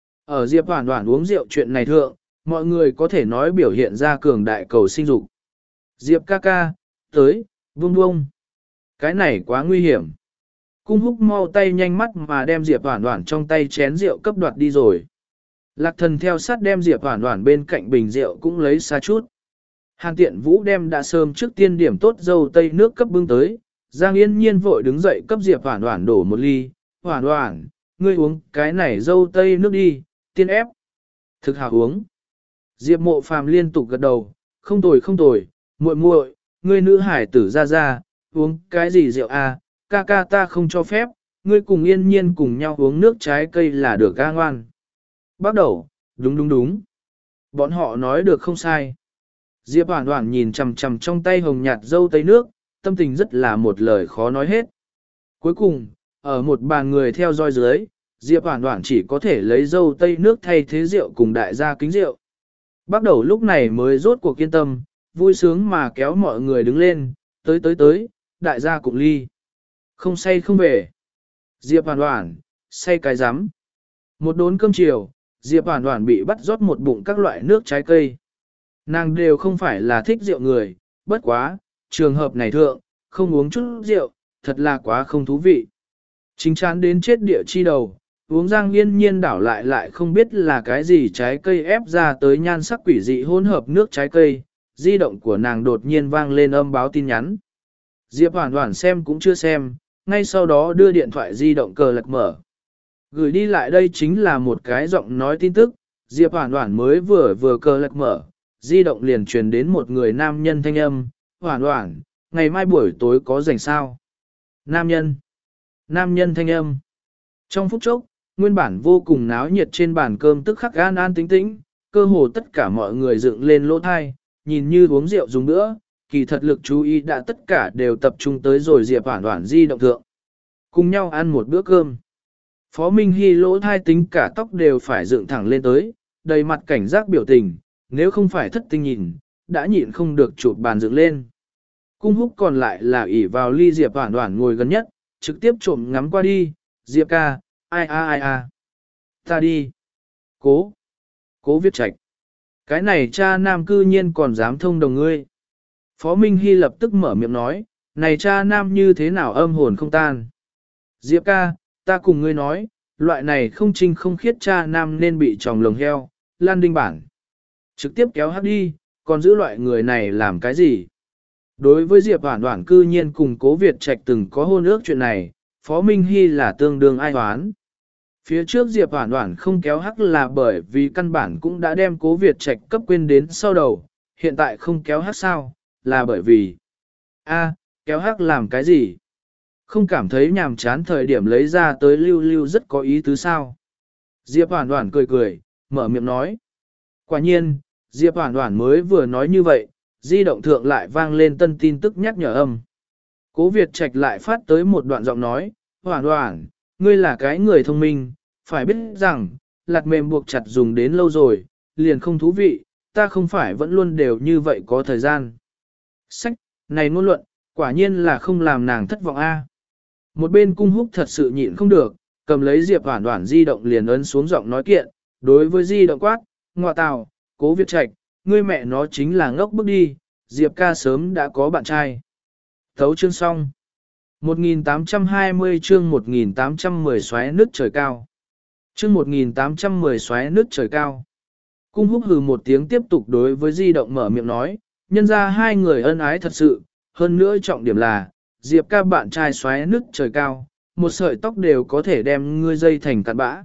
Speaker 1: Ở Diệp Hoản Hoản uống rượu chuyện này thượng, mọi người có thể nói biểu hiện ra cường đại cầu sinh dục. Diệp ca ca, tới, buông buông. Cái này quá nguy hiểm. Cung Húc mau tay nhanh mắt mà đem Diệp Hoản Hoản trong tay chén rượu cấp đoạt đi rồi. Lạc Thần theo sát đem Diệp Hoản Hoản bên cạnh bình rượu cũng lấy xa chút. Hàn Tiện Vũ đem đã sớm trước tiên điểm tốt dâu tây nước cấp bưng tới, Giang Yên Nhiên vội đứng dậy cấp Diệp Hoản Hoản đổ một ly, Hoản Hoản, ngươi uống cái này dâu tây nước đi, tiên ép. Thực hào uống. Diệp Mộ Phàm liên tục gật đầu, không tồi không tồi, muội muội, ngươi nữ hải tử ra ra, uống cái gì rượu à, ca ca ta không cho phép, ngươi cùng yên nhiên cùng nhau uống nước trái cây là được ca ngoan. Bắt đầu, đúng đúng đúng. Bọn họ nói được không sai. Diệp Hoản Hoản nhìn chằm chằm trong tay hồng nhạt dâu tây nước, tâm tình rất là một lời khó nói hết. Cuối cùng, ở một bàn người theo dõi dưới, Diệp Hoản Hoản chỉ có thể lấy dâu tây nước thay thế rượu cùng đại gia kính rượu. Bắt đầu lúc này mới rốt cuộc kiên tâm, vui sướng mà kéo mọi người đứng lên, tới tới tới, đại gia cùng ly. Không say không về. Diệp Hoản Hoản, say cái rắm. Một đốn cơm chiều, Diệp Hoản Hoản bị bắt rót một bụng các loại nước trái cây. Nàng đều không phải là thích rượu người, bất quá, trường hợp này thượng, không uống chút rượu, thật là quá không thú vị. Chính chán đến chết địa chi đầu, uống Giang Yên Nhiên đảo lại lại không biết là cái gì trái cây ép ra tới nhan sắc quỷ dị hỗn hợp nước trái cây, di động của nàng đột nhiên vang lên âm báo tin nhắn. Diệp Hoản Hoản xem cũng chưa xem, ngay sau đó đưa điện thoại di động cờ lật mở. Gửi đi lại đây chính là một cái giọng nói tin tức, Diệp Hoản Hoản mới vừa vừa cờ lật mở, di động liền truyền đến một người nam nhân thanh âm, Hoản Hoản, ngày mai buổi tối có rảnh sao? Nam nhân. Nam nhân thanh âm. Trong phút chốc, nguyên bản vô cùng náo nhiệt trên bàn cơm tức khắc an an tĩnh tĩnh, cơ hồ tất cả mọi người dựng lên lỗ thai, nhìn như uống rượu dùng nữa, kỳ thật lực chú ý đã tất cả đều tập trung tới rồi Diệp Hoản Hoản di động thượng. Cùng nhau ăn một bữa cơm. Phó Minh Hy lỗ thai tính cả tóc đều phải dựng thẳng lên tới, đầy mặt cảnh giác biểu tình, nếu không phải thất tinh nhìn, đã nhịn không được chụp bàn dựng lên. Cung Húc còn lại là ỷ vào ly Diệp Hoản Hoản ngồi gần nhất, trực tiếp trộm ngắm qua đi, Diệp ca, ai a ai a, ta đi. Cố, cố Viết Trạch. Cái này cha nam cư nhiên còn dám thông đồng ngươi. Phó Minh Hy lập tức mở miệng nói, này cha nam như thế nào âm hồn không tan. Diệp ca, ta cùng ngươi nói, loại này không trinh không khiết cha nam nên bị tròng lồng heo, lan đinh bản. Trực tiếp kéo hắc đi, còn giữ loại người này làm cái gì? Đối với Diệp Hoản Hoản cư nhiên cùng Cố Việt Trạch từng có hôn ước chuyện này, Phó Minh Hy là tương đương ai hoán. Phía trước Diệp Hoản Hoản không kéo hắc là bởi vì căn bản cũng đã đem Cố Việt Trạch cấp quên đến sau đầu, hiện tại không kéo hắc sao, là bởi vì a kéo hắc làm cái gì? Không cảm thấy nhàm chán thời điểm lấy ra tới lưu lưu rất có ý tứ sao? Diệp Hoản Hoản cười cười, mở miệng nói. Quả nhiên, Diệp Hoản Hoản mới vừa nói như vậy, di động thượng lại vang lên tân tin tức nhắc nhở âm. Cố Việt Trạch lại phát tới một đoạn giọng nói, Hoản Hoản, ngươi là cái người thông minh, phải biết rằng, lạt mềm buộc chặt dùng đến lâu rồi, liền không thú vị, ta không phải vẫn luôn đều như vậy có thời gian. Sách, này ngôn luận, quả nhiên là không làm nàng thất vọng a. Một bên Cung Húc thật sự nhịn không được, cầm lấy Diệp Hoản Hoản di động liền ấn xuống giọng nói kiện, đối với di động quát, ngọa tào, Cố Việt Trạch, ngươi mẹ nó chính là ngốc bước đi, Diệp ca sớm đã có bạn trai. Thấu chương xong. một nghìn tám trăm hai mươi chương một nghìn tám trăm mười xoáy nước trời cao. Chương một nghìn tám trăm mười xoáy nước trời cao. Cung Húc hừ một tiếng tiếp tục đối với di động mở miệng nói, nhân ra hai người ân ái thật sự, hơn nữa trọng điểm là, Diệp ca bạn trai xoáy nước trời cao, một sợi tóc đều có thể đem ngươi dây thành cặn bã.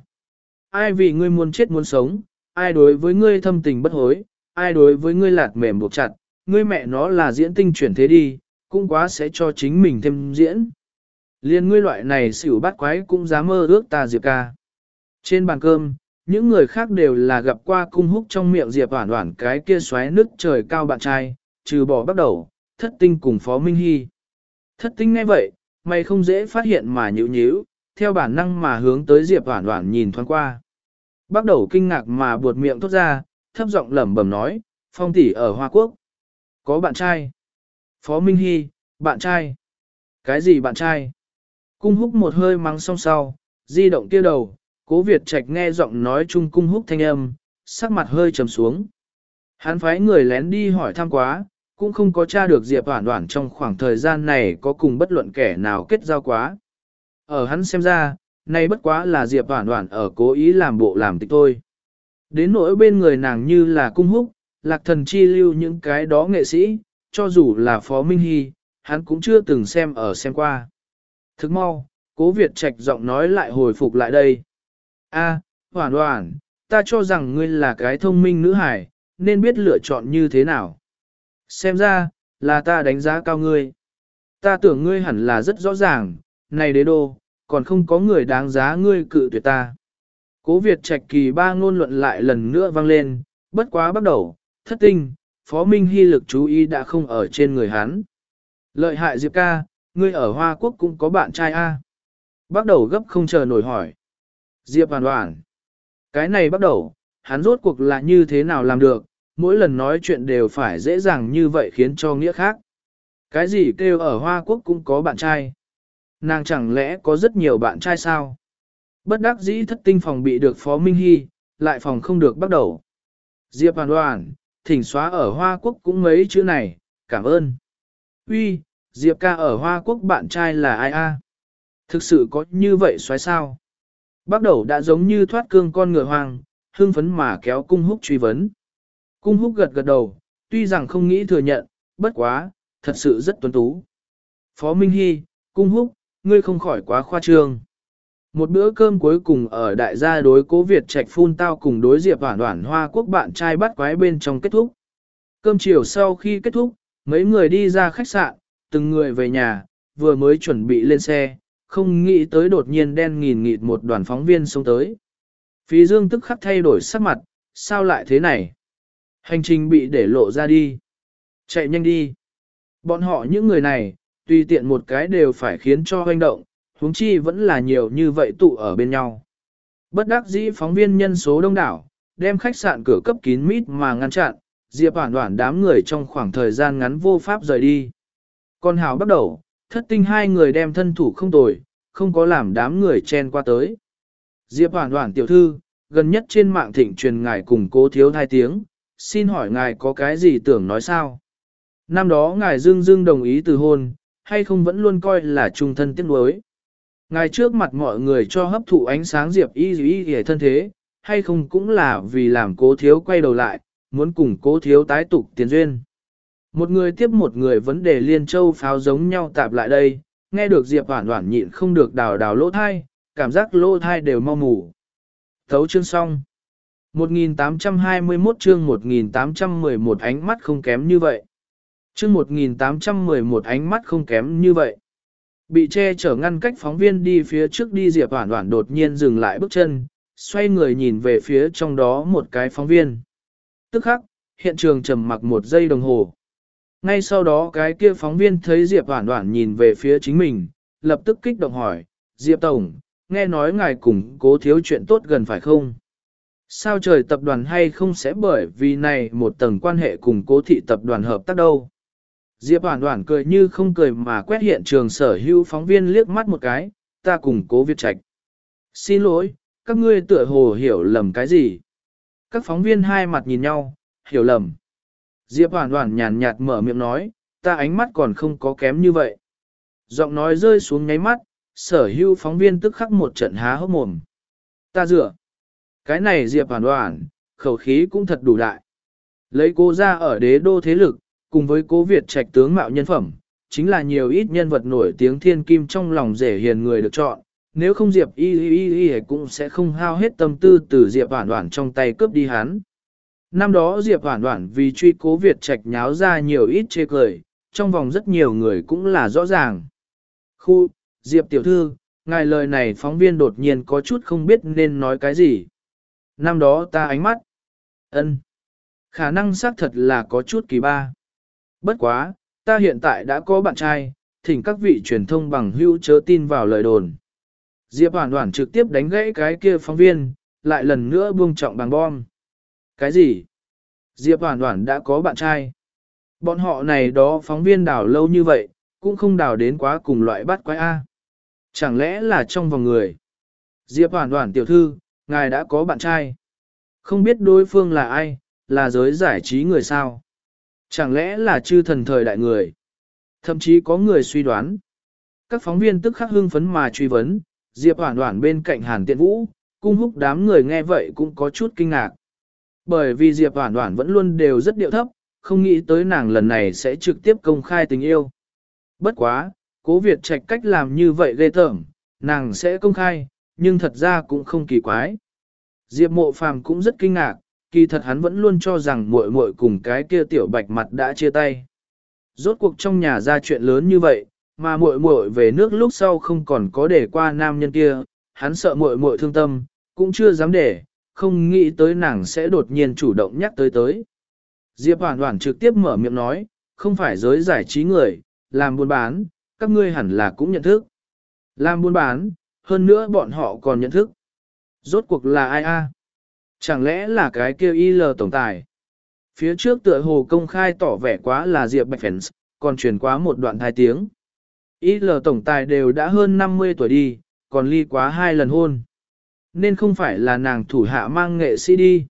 Speaker 1: Ai vì ngươi muốn chết muốn sống, ai đối với ngươi thâm tình bất hối, ai đối với ngươi lạt mềm buộc chặt, ngươi mẹ nó là diễn tinh chuyển thế đi, cũng quá sẽ cho chính mình thêm diễn. Liên ngươi loại này xỉu bắt quái cũng dám mơ ước ta Diệp ca. Trên bàn cơm, những người khác đều là gặp qua Cung Húc trong miệng Diệp Hoản Hoản cái kia xoáy nước trời cao bạn trai, trừ bỏ bắt đầu, thất tinh cùng Phó Minh Hy. Thất tinh ngay vậy, mày không dễ phát hiện mà nhíu nhíu, theo bản năng mà hướng tới Diệp Hoản Hoản nhìn thoáng qua. Bắt đầu kinh ngạc mà buột miệng thốt ra, thấp giọng lẩm bẩm nói, Phong tỷ ở Hoa Quốc. Có bạn trai. Phó Minh Hy, bạn trai. Cái gì bạn trai? Cung Húc một hơi mắng xong sau, di động kia đầu, Cố Việt Trạch nghe giọng nói chung Cung Húc thanh âm, sắc mặt hơi trầm xuống. Hắn phái người lén đi hỏi thăm quá, cũng không có tra được Diệp Hoản Hoản trong khoảng thời gian này có cùng bất luận kẻ nào kết giao quá. Ở hắn xem ra, nay bất quá là Diệp Hoản Hoản ở cố ý làm bộ làm tịch thôi. Đến nỗi bên người nàng như là Cung Húc, Lạc Thần Chi lưu những cái đó nghệ sĩ, cho dù là Phó Minh Hy, hắn cũng chưa từng xem ở xem qua. Thức mau, Cố Việt Trạch giọng nói lại hồi phục lại đây. A, Hoản Hoản, ta cho rằng ngươi là cái thông minh nữ hải, nên biết lựa chọn như thế nào. Xem ra, là ta đánh giá cao ngươi. Ta tưởng ngươi hẳn là rất rõ ràng, này đế đô, còn không có người đáng giá ngươi cự tuyệt ta. Cố Việt Trạch kỳ ba ngôn luận lại lần nữa vang lên, bất quá bắt đầu, thất tinh, Phó Minh Hy lực chú ý đã không ở trên người hắn. Lợi hại Diệp ca, ngươi ở Hoa Quốc cũng có bạn trai A. Bắt đầu gấp không chờ nổi hỏi. Diệp hoàn hoàn. Cái này bắt đầu, hắn rốt cuộc là như thế nào làm được, mỗi lần nói chuyện đều phải dễ dàng như vậy khiến cho nghĩa khác. Cái gì kêu ở Hoa Quốc cũng có bạn trai. Nàng chẳng lẽ có rất nhiều bạn trai sao? Bất đắc dĩ thất tinh phòng bị được Phó Minh Hy, lại phòng không được bắt đầu. Diệp hoàn hoàn, thỉnh xóa ở Hoa Quốc cũng mấy chữ này, cảm ơn. Uy, Diệp ca ở Hoa Quốc bạn trai là ai a? Thực sự có như vậy xoáy sao? Bắt đầu đã giống như thoát cương con ngựa hoang, hưng phấn mà kéo cung húc truy vấn. Cung húc gật gật đầu, tuy rằng không nghĩ thừa nhận, bất quá, thật sự rất tuấn tú. Phó Minh Hy, cung húc, ngươi không khỏi quá khoa trương. Một bữa cơm cuối cùng ở đại gia đối Cố Việt Trạch phun tao cùng đối Diệp Hoản Hoản Hoa Quốc bạn trai bắt quái bên trong kết thúc. Cơm chiều sau khi kết thúc, mấy người đi ra khách sạn, từng người về nhà, vừa mới chuẩn bị lên xe, không nghĩ tới đột nhiên đen nghìn nghịt một đoàn phóng viên xông tới. Phí Dương tức khắc thay đổi sắc mặt, sao lại thế này? Hành trình bị để lộ ra đi. Chạy nhanh đi. Bọn họ những người này, tùy tiện một cái đều phải khiến cho hoành động, huống chi vẫn là nhiều như vậy tụ ở bên nhau. Bất đắc dĩ phóng viên nhân số đông đảo, đem khách sạn cửa cấp kín mít mà ngăn chặn, Diệp Hoản Hoản đám người trong khoảng thời gian ngắn vô pháp rời đi. Còn Hảo bắt đầu, thất tinh hai người đem thân thủ không tồi, không có làm đám người chen qua tới. Diệp Hoản Hoản tiểu thư, gần nhất trên mạng thịnh truyền ngài cùng Cố thiếu hai tiếng, xin hỏi ngài có cái gì tưởng nói sao? Năm đó ngài dưng dưng đồng ý từ hôn, hay không vẫn luôn coi là trung thân tiếc nuối? Ngài trước mặt mọi người cho hấp thụ ánh sáng Diệp y y y thân thế, hay không cũng là vì làm Cố thiếu quay đầu lại, muốn cùng Cố thiếu tái tục tiền duyên. Một người tiếp một người vấn đề liên châu pháo giống nhau tạp lại đây, nghe được Diệp Hoản Hoản nhịn không được đào đào lỗ thai, cảm giác lỗ thai đều mau mù. Thấu chương xong. một nghìn tám trăm hai mươi mốt chương một nghìn tám trăm mười một ánh mắt không kém như vậy. Chương một nghìn tám trăm mười một ánh mắt không kém như vậy. Bị che chở ngăn cách phóng viên đi phía trước đi Diệp Hoản Hoản đột nhiên dừng lại bước chân, xoay người nhìn về phía trong đó một cái phóng viên. Tức khắc, hiện trường trầm mặc một giây đồng hồ. Ngay sau đó cái kia phóng viên thấy Diệp Hoản Hoản nhìn về phía chính mình, lập tức kích động hỏi, Diệp Tổng, nghe nói ngài cùng Cố thiếu chuyện tốt gần phải không? Sao trời tập đoàn hay không sẽ bởi vì này một tầng quan hệ cùng Cố thị tập đoàn hợp tác đâu? Diệp Hoản Hoản cười như không cười mà quét hiện trường sở hữu phóng viên liếc mắt một cái, ta cùng Cố Việt Trạch. Xin lỗi, các ngươi tựa hồ hiểu lầm cái gì? Các phóng viên hai mặt nhìn nhau, hiểu lầm. Diệp Hoản Hoản nhàn nhạt mở miệng nói, ta ánh mắt còn không có kém như vậy. Giọng nói rơi xuống nháy mắt, sở hữu phóng viên tức khắc một trận há hốc mồm. Ta dựa. Cái này Diệp Hoản Hoản, khẩu khí cũng thật đủ đại. Lấy cô ra ở đế đô thế lực, cùng với Cố Việt Trạch tướng mạo nhân phẩm, chính là nhiều ít nhân vật nổi tiếng thiên kim trong lòng rể hiền người được chọn. Nếu không Diệp y y y cũng sẽ không hao hết tâm tư từ Diệp Hoản Hoản trong tay cướp đi hắn. Năm đó Diệp Hoản Hoản vì truy Cố Việt Trạch nháo ra nhiều ít chê cười, trong vòng rất nhiều người cũng là rõ ràng. Khu, Diệp tiểu thư, ngài lời này phóng viên đột nhiên có chút không biết nên nói cái gì. Năm đó ta ánh mắt. ân, Khả năng xác thật là có chút kỳ ba. Bất quá, ta hiện tại đã có bạn trai, thỉnh các vị truyền thông bằng hữu chớ tin vào lời đồn. Diệp Hoản Hoản trực tiếp đánh gãy cái kia phóng viên, lại lần nữa buông trọng bằng bom. Cái gì? Diệp Hoản Hoản đã có bạn trai. Bọn họ này đó phóng viên đào lâu như vậy, cũng không đào đến quá cùng loại bắt quái A. Chẳng lẽ là trong vòng người? Diệp Hoản Hoản tiểu thư, ngài đã có bạn trai. Không biết đối phương là ai, là giới giải trí người sao? Chẳng lẽ là chư thần thời đại người? Thậm chí có người suy đoán. Các phóng viên tức khắc hưng phấn mà truy vấn, Diệp Hoản Hoản bên cạnh Hàn Tiện Vũ, Cung Húc đám người nghe vậy cũng có chút kinh ngạc. Bởi vì Diệp Hoản Hoản vẫn luôn đều rất điệu thấp, không nghĩ tới nàng lần này sẽ trực tiếp công khai tình yêu. Bất quá, Cố Việt Trạch cách làm như vậy ghê tởm, nàng sẽ công khai, nhưng thật ra cũng không kỳ quái. Diệp Mộ Phàm cũng rất kinh ngạc, kỳ thật hắn vẫn luôn cho rằng muội muội cùng cái kia tiểu bạch mặt đã chia tay. Rốt cuộc trong nhà ra chuyện lớn như vậy, mà muội muội về nước lúc sau không còn có để qua nam nhân kia, hắn sợ muội muội thương tâm, cũng chưa dám để, không nghĩ tới nàng sẽ đột nhiên chủ động nhắc tới tới. Diệp Hoản Hoản trực tiếp mở miệng nói, không phải giới giải trí người, làm buôn bán, các ngươi hẳn là cũng nhận thức. Làm buôn bán, hơn nữa bọn họ còn nhận thức. Rốt cuộc là ai a? Chẳng lẽ là cái kia i lờ tổng tài? Phía trước tựa hồ công khai tỏ vẻ quá là Diệp Bạch Fans, còn truyền quá một đoạn hai tiếng. i lờ tổng tài đều đã hơn năm mươi tuổi đi, còn ly quá hai lần hôn. Nên không phải là nàng thủ hạ mang nghệ sĩ đi.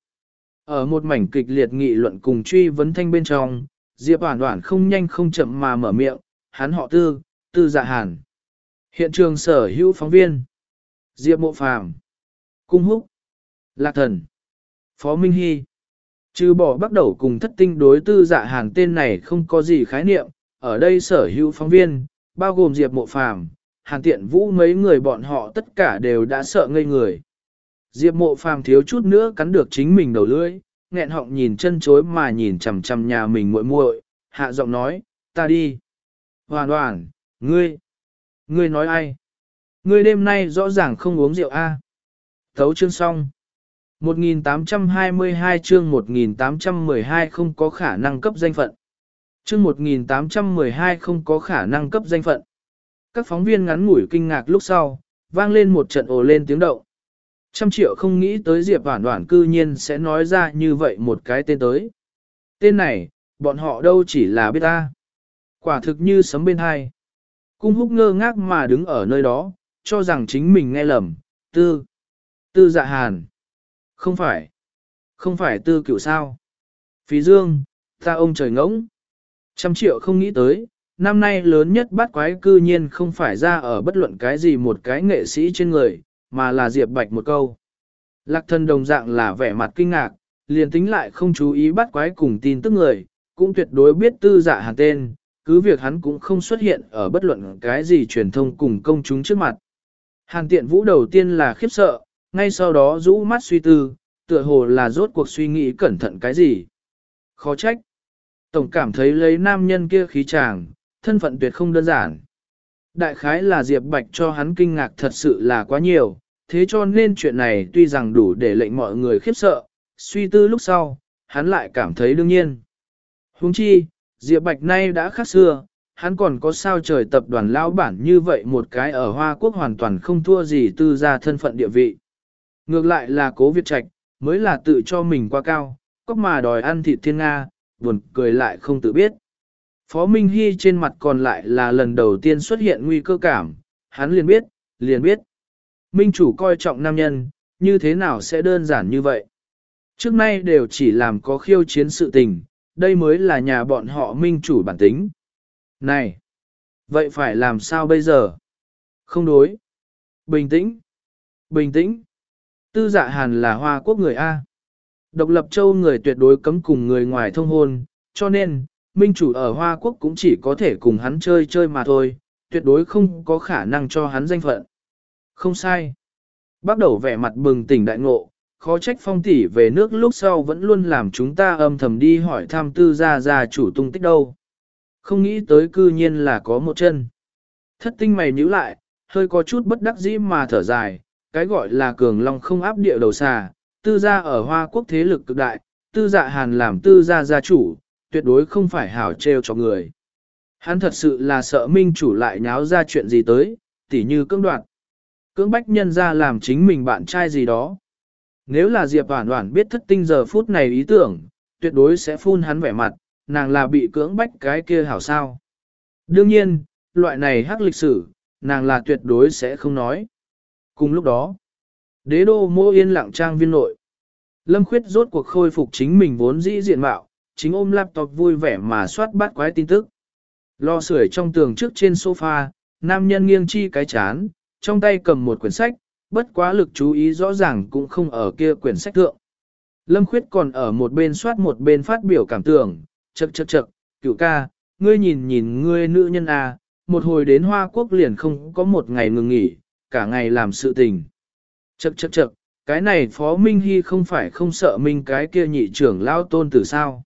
Speaker 1: Ở một mảnh kịch liệt nghị luận cùng truy vấn thanh bên trong, Diệp Hoản Hoản không nhanh không chậm mà mở miệng, hắn họ Tư, Tư Dạ Hàn. Hiện trường sở hữu phóng viên. Diệp Mộ Phàm, Cung Húc, Lạc Thần, Phó Minh Hy. Trừ bỏ bắt đầu cùng thất tinh đối Tư Dạ Hàn tên này không có gì khái niệm, ở đây sở hữu phóng viên, bao gồm Diệp Mộ Phàm, Hàn Tiện Vũ mấy người bọn họ tất cả đều đã sợ ngây người. Diệp Mộ Phàm thiếu chút nữa cắn được chính mình đầu lưỡi, nghẹn họng nhìn chân chối mà nhìn chằm chằm nhà mình muội muội, hạ giọng nói, ta đi. Hoàn Hoàn, ngươi, ngươi nói ai? Ngươi đêm nay rõ ràng không uống rượu a. Thấu chương xong. một nghìn tám trăm hai mươi hai chương một nghìn tám trăm mười hai không có khả năng cấp danh phận. Chương một nghìn tám trăm mười hai không có khả năng cấp danh phận. Các phóng viên ngắn ngủi kinh ngạc lúc sau, vang lên một trận ồ lên tiếng động. Trăm triệu không nghĩ tới Diệp Hoản Hoản cư nhiên sẽ nói ra như vậy một cái tên tới. Tên này, bọn họ đâu chỉ là biết ta. Quả thực như sấm bên hai. Cung Húc ngơ ngác mà đứng ở nơi đó, cho rằng chính mình nghe lầm, tư, tư Dạ Hàn. Không phải, không phải tư cửu sao. Phí Dương, ta ông trời ngỗng. Trăm triệu không nghĩ tới, năm nay lớn nhất bắt quái cư nhiên không phải ra ở bất luận cái gì một cái nghệ sĩ trên người, mà là Diệp Bạch một câu. Lạc Thần đồng dạng là vẻ mặt kinh ngạc, liền tính lại không chú ý bắt quái cùng tin tức người, cũng tuyệt đối biết Tư Dạ Hàn tên, cứ việc hắn cũng không xuất hiện ở bất luận cái gì truyền thông cùng công chúng trước mặt. Hàn Tiện Vũ đầu tiên là khiếp sợ, ngay sau đó rũ mắt suy tư, tựa hồ là rốt cuộc suy nghĩ cẩn thận cái gì. Khó trách. Tổng cảm thấy lấy nam nhân kia khí chàng, thân phận tuyệt không đơn giản. Đại khái là Diệp Bạch cho hắn kinh ngạc thật sự là quá nhiều, thế cho nên chuyện này tuy rằng đủ để lệnh mọi người khiếp sợ, suy tư lúc sau, hắn lại cảm thấy đương nhiên. Huống chi, Diệp Bạch nay đã khác xưa, hắn còn có sao trời tập đoàn lão bản như vậy một cái ở Hoa Quốc hoàn toàn không thua gì Tư gia thân phận địa vị. Ngược lại là Cố Việt Trạch, mới là tự cho mình quá cao, cóc mà đòi ăn thịt thiên Nga, buồn cười lại không tự biết. Phó Minh Hy trên mặt còn lại là lần đầu tiên xuất hiện nguy cơ cảm, hắn liền biết, liền biết. Minh chủ coi trọng nam nhân, như thế nào sẽ đơn giản như vậy? Trước nay đều chỉ làm có khiêu chiến sự tình, đây mới là nhà bọn họ minh chủ bản tính. Này! Vậy phải làm sao bây giờ? Không đối. Bình tĩnh. Bình tĩnh. Tư Dạ Hàn là Hoa Quốc người A. Độc lập châu người tuyệt đối cấm cùng người ngoài thông hôn, cho nên, minh chủ ở Hoa Quốc cũng chỉ có thể cùng hắn chơi chơi mà thôi, tuyệt đối không có khả năng cho hắn danh phận. Không sai. Bắt đầu vẻ mặt bừng tỉnh đại ngộ, khó trách Phong tỷ về nước lúc sau vẫn luôn làm chúng ta âm thầm đi hỏi thăm Tư gia gia chủ tung tích đâu. Không nghĩ tới cư nhiên là có một chân. Thất tinh mày nhíu lại, hơi có chút bất đắc dĩ mà thở dài, cái gọi là cường long không áp địa đầu xà, Tư gia ở Hoa Quốc thế lực cực đại, Tư Dạ Hàn làm Tư gia gia chủ, tuyệt đối không phải hảo trêu cho người. Hắn thật sự là sợ minh chủ lại nháo ra chuyện gì tới, tỉ như cưỡng đoạt. Cưỡng bách nhân ra làm chính mình bạn trai gì đó. Nếu là Diệp Hoản Hoản biết thất tinh giờ phút này ý tưởng, tuyệt đối sẽ phun hắn vẻ mặt, nàng là bị cưỡng bách cái kia hảo sao. Đương nhiên, loại này hắc lịch sử, nàng là tuyệt đối sẽ không nói. Cùng lúc đó, đế đô Mô Yên lặng trang viên nội. Lâm Khuyết rốt cuộc khôi phục chính mình vốn dĩ diện mạo, chính ôm laptop vui vẻ mà soát bát quái tin tức. Lo sưởi trong tường trước trên sofa, nam nhân nghiêng chi cái chán, trong tay cầm một quyển sách, bất quá lực chú ý rõ ràng cũng không ở kia quyển sách thượng. Lâm Khuyết còn ở một bên soát một bên phát biểu cảm tưởng, chậc chậc chậc, cửu ca, ngươi nhìn nhìn ngươi nữ nhân à, một hồi đến Hoa Quốc liền không có một ngày ngừng nghỉ, cả ngày làm sự tình. Chậc chậc chậc, Cái này Phó Minh Hy không phải không sợ Minh cái kia nhị trưởng lao tôn tử sao.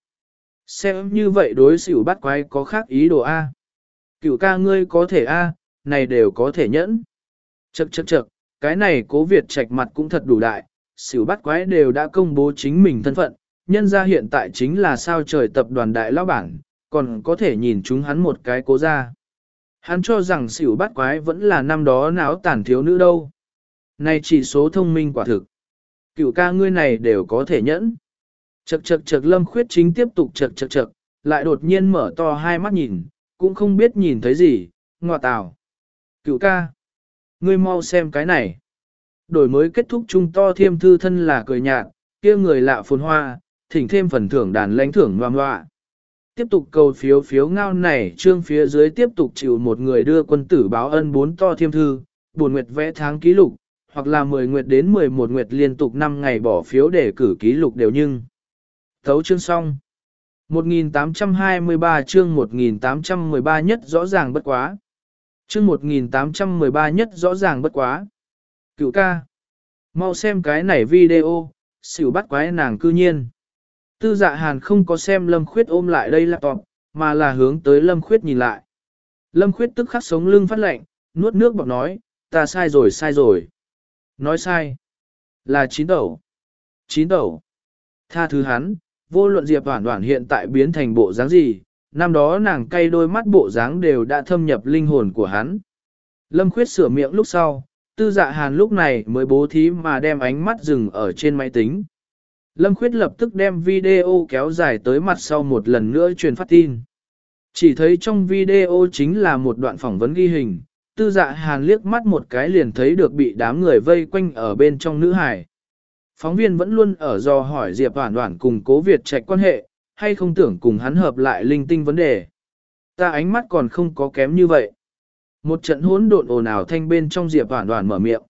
Speaker 1: Xem như vậy đối xỉu bắt quái có khác ý đồ A. Cửu ca ngươi có thể A, này đều có thể nhẫn. Chậc chậc chậc, cái này Cố Việt Trạch mặt cũng thật đủ đại, xỉu bắt quái đều đã công bố chính mình thân phận, nhân ra hiện tại chính là sao trời tập đoàn đại lão bản, còn có thể nhìn chúng hắn một cái cố ra. Hắn cho rằng xỉu bắt quái vẫn là năm đó náo tàn thiếu nữ đâu. Này chỉ số thông minh quả thực. Cửu ca ngươi này đều có thể nhẫn. Chậc chậc chậc Lâm Khuyết Chính tiếp tục chậc chậc chậc, lại đột nhiên mở to hai mắt nhìn, cũng không biết nhìn thấy gì, ngọa tào. Cửu ca, ngươi mau xem cái này. Đổi mới kết thúc trung to thiêm thư thân là cười nhạt, kia người lạ phồn hoa, thỉnh thêm phần thưởng đàn lãnh thưởng ngoan ngoạ. Tiếp tục cầu phiếu phiếu ngao này trương phía dưới tiếp tục chịu một người đưa quân tử báo ân bốn to thiêm thư, buồn nguyệt vẽ tháng ký lục, hoặc là mười nguyệt đến mười một nguyệt liên tục năm ngày bỏ phiếu để cử ký lục đều nhưng. Thấu chương xong. một nghìn tám trăm hai mươi ba chương một nghìn tám trăm mười ba nhất rõ ràng bất quá. Chương một nghìn tám trăm mười ba nhất rõ ràng bất quá. Cửu ca. Mau xem cái này video, xỉu bắt quái nàng cư nhiên. Tư Dạ Hàn không có xem Lâm Khuyết ôm lại đây laptop, mà là hướng tới Lâm Khuyết nhìn lại. Lâm Khuyết tức khắc sống lưng phát lạnh, nuốt nước bọt nói, ta sai rồi sai rồi. Nói sai. Là chín tẩu. Chín tẩu. Tha thứ hắn, vô luận Diệp Hoản Hoản hiện tại biến thành bộ dáng gì, năm đó nàng cay đôi mắt bộ dáng đều đã thâm nhập linh hồn của hắn. Lâm Khuyết sửa miệng lúc sau, Tư Dạ Hàn lúc này mới bố thí mà đem ánh mắt dừng ở trên máy tính. Lâm Khuyết lập tức đem video kéo dài tới mặt sau một lần nữa truyền phát tin. Chỉ thấy trong video chính là một đoạn phỏng vấn ghi hình, Tư Dạ Hàn liếc mắt một cái liền thấy được bị đám người vây quanh ở bên trong nữ hải. Phóng viên vẫn luôn ở dò hỏi Diệp Hoản Hoản cùng Cố Việt Trạch quan hệ, hay không tưởng cùng hắn hợp lại linh tinh vấn đề. Ta ánh mắt còn không có kém như vậy. Một trận hỗn độn ồn ào thanh bên trong Diệp Hoản Hoản mở miệng.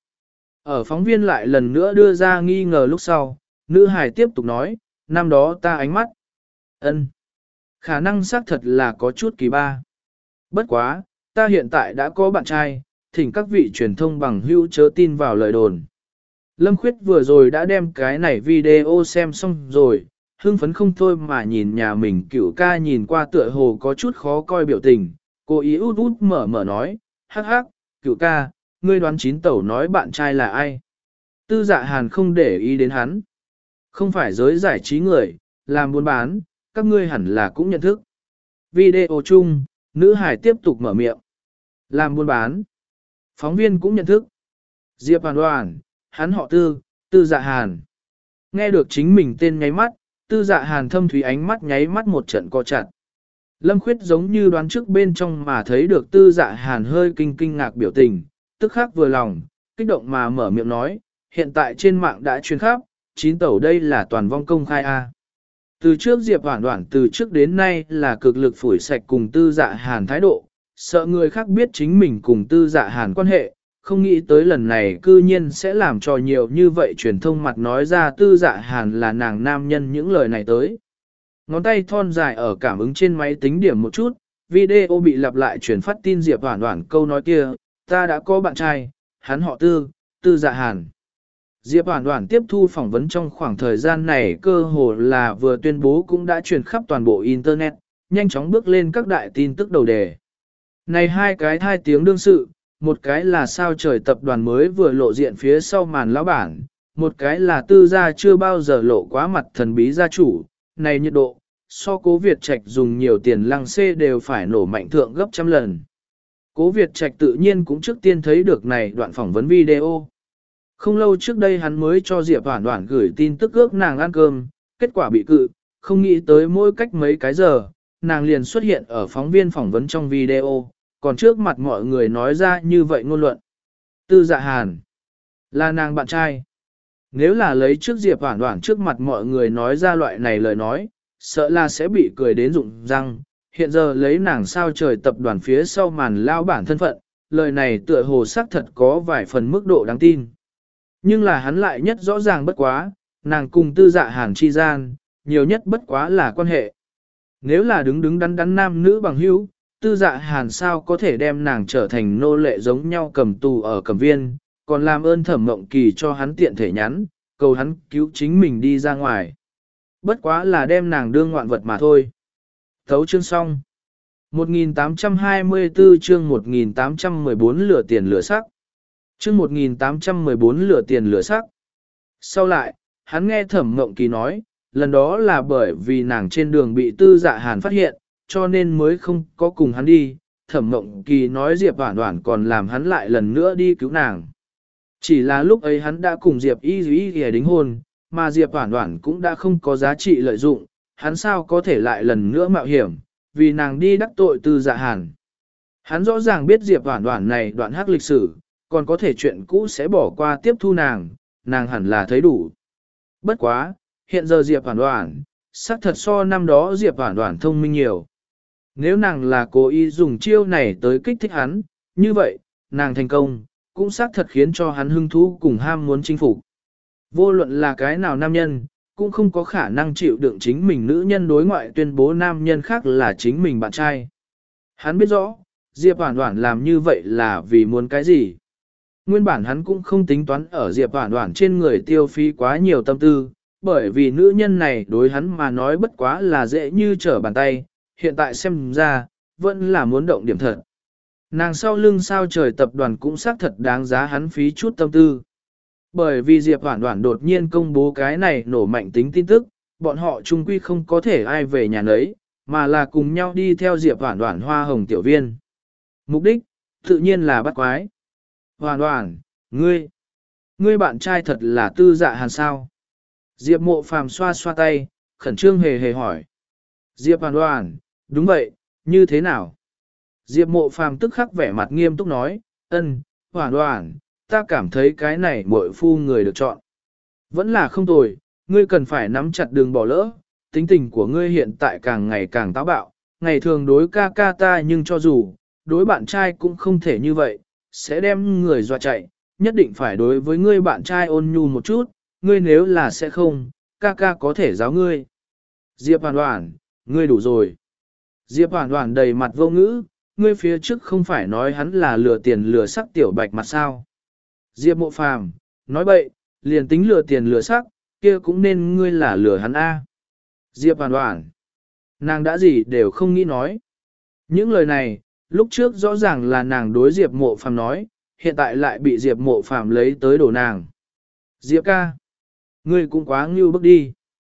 Speaker 1: Ở phóng viên lại lần nữa đưa ra nghi ngờ lúc sau, nữ hài tiếp tục nói, năm đó ta ánh mắt. Ân, khả năng xác thật là có chút kỳ ba. Bất quá, ta hiện tại đã có bạn trai, thỉnh các vị truyền thông bằng hữu chớ tin vào lời đồn. Lâm Khuyết vừa rồi đã đem cái này video xem xong rồi, hưng phấn không thôi mà nhìn nhà mình cửu ca nhìn qua tựa hồ có chút khó coi biểu tình, cô ý út út mở mở nói, hắc hắc, cửu ca, ngươi đoán chín tẩu nói bạn trai là ai? Tư Dạ Hàn không để ý đến hắn. Không phải giới giải trí người, làm buôn bán, các ngươi hẳn là cũng nhận thức. Video chung, nữ hải tiếp tục mở miệng. Làm buôn bán. Phóng viên cũng nhận thức. Diệp Hoàn Hoàn, hắn họ Tư, Tư Dạ Hàn. Nghe được chính mình tên nháy mắt, Tư Dạ Hàn thâm thúy ánh mắt nháy mắt một trận co chặt. Lâm Khuyết giống như đoán trước bên trong mà thấy được Tư Dạ Hàn hơi kinh kinh ngạc biểu tình, tức khắc vừa lòng, kích động mà mở miệng nói, hiện tại trên mạng đã truyền khắp, chín tẩu đây là toàn vong công khai a. Từ trước Diệp Hoản Hoản từ trước đến nay là cực lực phủi sạch cùng Tư Dạ Hàn thái độ, sợ người khác biết chính mình cùng Tư Dạ Hàn quan hệ, không nghĩ tới lần này cư nhiên sẽ làm cho nhiều như vậy truyền thông mặt nói ra Tư Dạ Hàn là nàng nam nhân những lời này tới. Ngón tay thon dài ở cảm ứng trên máy tính điểm một chút, video bị lặp lại truyền phát tin Diệp Hoản Hoản câu nói kia, ta đã có bạn trai, hắn họ Tư, Tư Dạ Hàn. Diệp Hoản Hoản tiếp thu phỏng vấn trong khoảng thời gian này cơ hồ là vừa tuyên bố cũng đã truyền khắp toàn bộ Internet, nhanh chóng bước lên các đại tin tức đầu đề. Này hai cái hai tiếng đương sự, một cái là sao trời tập đoàn mới vừa lộ diện phía sau màn lão bản, một cái là Tư gia chưa bao giờ lộ quá mặt thần bí gia chủ, này nhiệt độ, so Cố Việt Trạch dùng nhiều tiền lăng xê đều phải nổ mạnh thượng gấp trăm lần. Cố Việt Trạch tự nhiên cũng trước tiên thấy được này đoạn phỏng vấn video. Không lâu trước đây hắn mới cho Diệp Hoản Hoản gửi tin tức ước nàng ăn cơm, kết quả bị cự, không nghĩ tới mỗi cách mấy cái giờ, nàng liền xuất hiện ở phóng viên phỏng vấn trong video, còn trước mặt mọi người nói ra như vậy ngôn luận. Tư Dạ Hàn là nàng bạn trai. Nếu là lấy trước Diệp Hoản Hoản trước mặt mọi người nói ra loại này lời nói, sợ là sẽ bị cười đến rụng răng. Hiện giờ lấy nàng sao trời tập đoàn phía sau màn lao bản thân phận, lời này tựa hồ xác thật có vài phần mức độ đáng tin. Nhưng là hắn lại nhất rõ ràng bất quá, nàng cùng Tư Dạ Hàn chi gian, nhiều nhất bất quá là quan hệ. Nếu là đứng đứng đắn đắn nam nữ bằng hữu, Tư Dạ Hàn sao có thể đem nàng trở thành nô lệ giống nhau cầm tù ở cầm viên, còn làm ơn Thẩm Mộng Kỳ cho hắn tiện thể nhắn, cầu hắn cứu chính mình đi ra ngoài. Bất quá là đem nàng đương ngoạn vật mà thôi. Thấu chương xong. một nghìn tám trăm hai mươi tư chương một nghìn tám trăm mười bốn lửa tiền lửa sắc. Chương một nghìn tám trăm mười bốn lửa tiền lửa sắc. Sau lại, hắn nghe Thẩm Mộng Kỳ nói, lần đó là bởi vì nàng trên đường bị Tư Dạ Hàn phát hiện, cho nên mới không có cùng hắn đi. Thẩm Mộng Kỳ nói Diệp Hoản Hoản còn làm hắn lại lần nữa đi cứu nàng. Chỉ là lúc ấy hắn đã cùng Diệp Y Y Y đính hôn, mà Diệp Hoản Hoản cũng đã không có giá trị lợi dụng, hắn sao có thể lại lần nữa mạo hiểm, vì nàng đi đắc tội Tư Dạ Hàn. Hắn rõ ràng biết Diệp Hoản Hoản này đoạn hắc lịch sử, còn có thể chuyện cũ sẽ bỏ qua tiếp thu nàng, nàng hẳn là thấy đủ. Bất quá, hiện giờ Diệp Hoản Hoản, xác thật so năm đó Diệp Hoản Hoản thông minh nhiều. Nếu nàng là cố ý dùng chiêu này tới kích thích hắn, như vậy, nàng thành công, cũng xác thật khiến cho hắn hứng thú cùng ham muốn chinh phục. Vô luận là cái nào nam nhân, cũng không có khả năng chịu đựng chính mình nữ nhân đối ngoại tuyên bố nam nhân khác là chính mình bạn trai. Hắn biết rõ, Diệp Hoản Hoản làm như vậy là vì muốn cái gì. Nguyên bản hắn cũng không tính toán ở Diệp Hoản Hoản trên người tiêu phí quá nhiều tâm tư, bởi vì nữ nhân này đối hắn mà nói bất quá là dễ như trở bàn tay, hiện tại xem ra, vẫn là muốn động điểm thật. Nàng sau lưng sao trời tập đoàn cũng xác thật đáng giá hắn phí chút tâm tư. Bởi vì Diệp Hoản Hoản đột nhiên công bố cái này nổ mạnh tính tin tức, bọn họ chung quy không có thể ai về nhà nấy, mà là cùng nhau đi theo Diệp Hoản Hoản hoa hồng tiểu viên. Mục đích, tự nhiên là bắt quái. Hoản Hoản, ngươi, ngươi bạn trai thật là Tư Dạ Hàn sao? Diệp Mộ Phàm xoa xoa tay, khẩn trương hề hề hỏi. Diệp Hoản Hoản, đúng vậy, như thế nào? Diệp Mộ Phàm tức khắc vẻ mặt nghiêm túc nói, ân, Hoản Hoản, ta cảm thấy cái này muội phu người được chọn. Vẫn là không tồi, ngươi cần phải nắm chặt đường bỏ lỡ, tính tình của ngươi hiện tại càng ngày càng táo bạo, ngày thường đối ca ca ta nhưng cho dù, đối bạn trai cũng không thể như vậy, sẽ đem người dọa chạy, nhất định phải đối với ngươi bạn trai ôn nhu một chút, ngươi nếu là sẽ không, ca ca có thể giáo ngươi. Diệp Hoản Hoản, ngươi đủ rồi. Diệp Hoản Hoản đầy mặt vô ngữ, ngươi phía trước không phải nói hắn là lừa tiền lừa sắc tiểu bạch mặt sao. Diệp Mộ Phàm, nói bậy, liền tính lừa tiền lừa sắc, kia cũng nên ngươi là lừa hắn A. Diệp Hoản Hoản, nàng đã gì đều không nghĩ nói. Những lời này, lúc trước rõ ràng là nàng đối Diệp Mộ Phàm nói, hiện tại lại bị Diệp Mộ Phàm lấy tới đổ nàng. Diệp ca, ngươi cũng quá ngưu bức đi.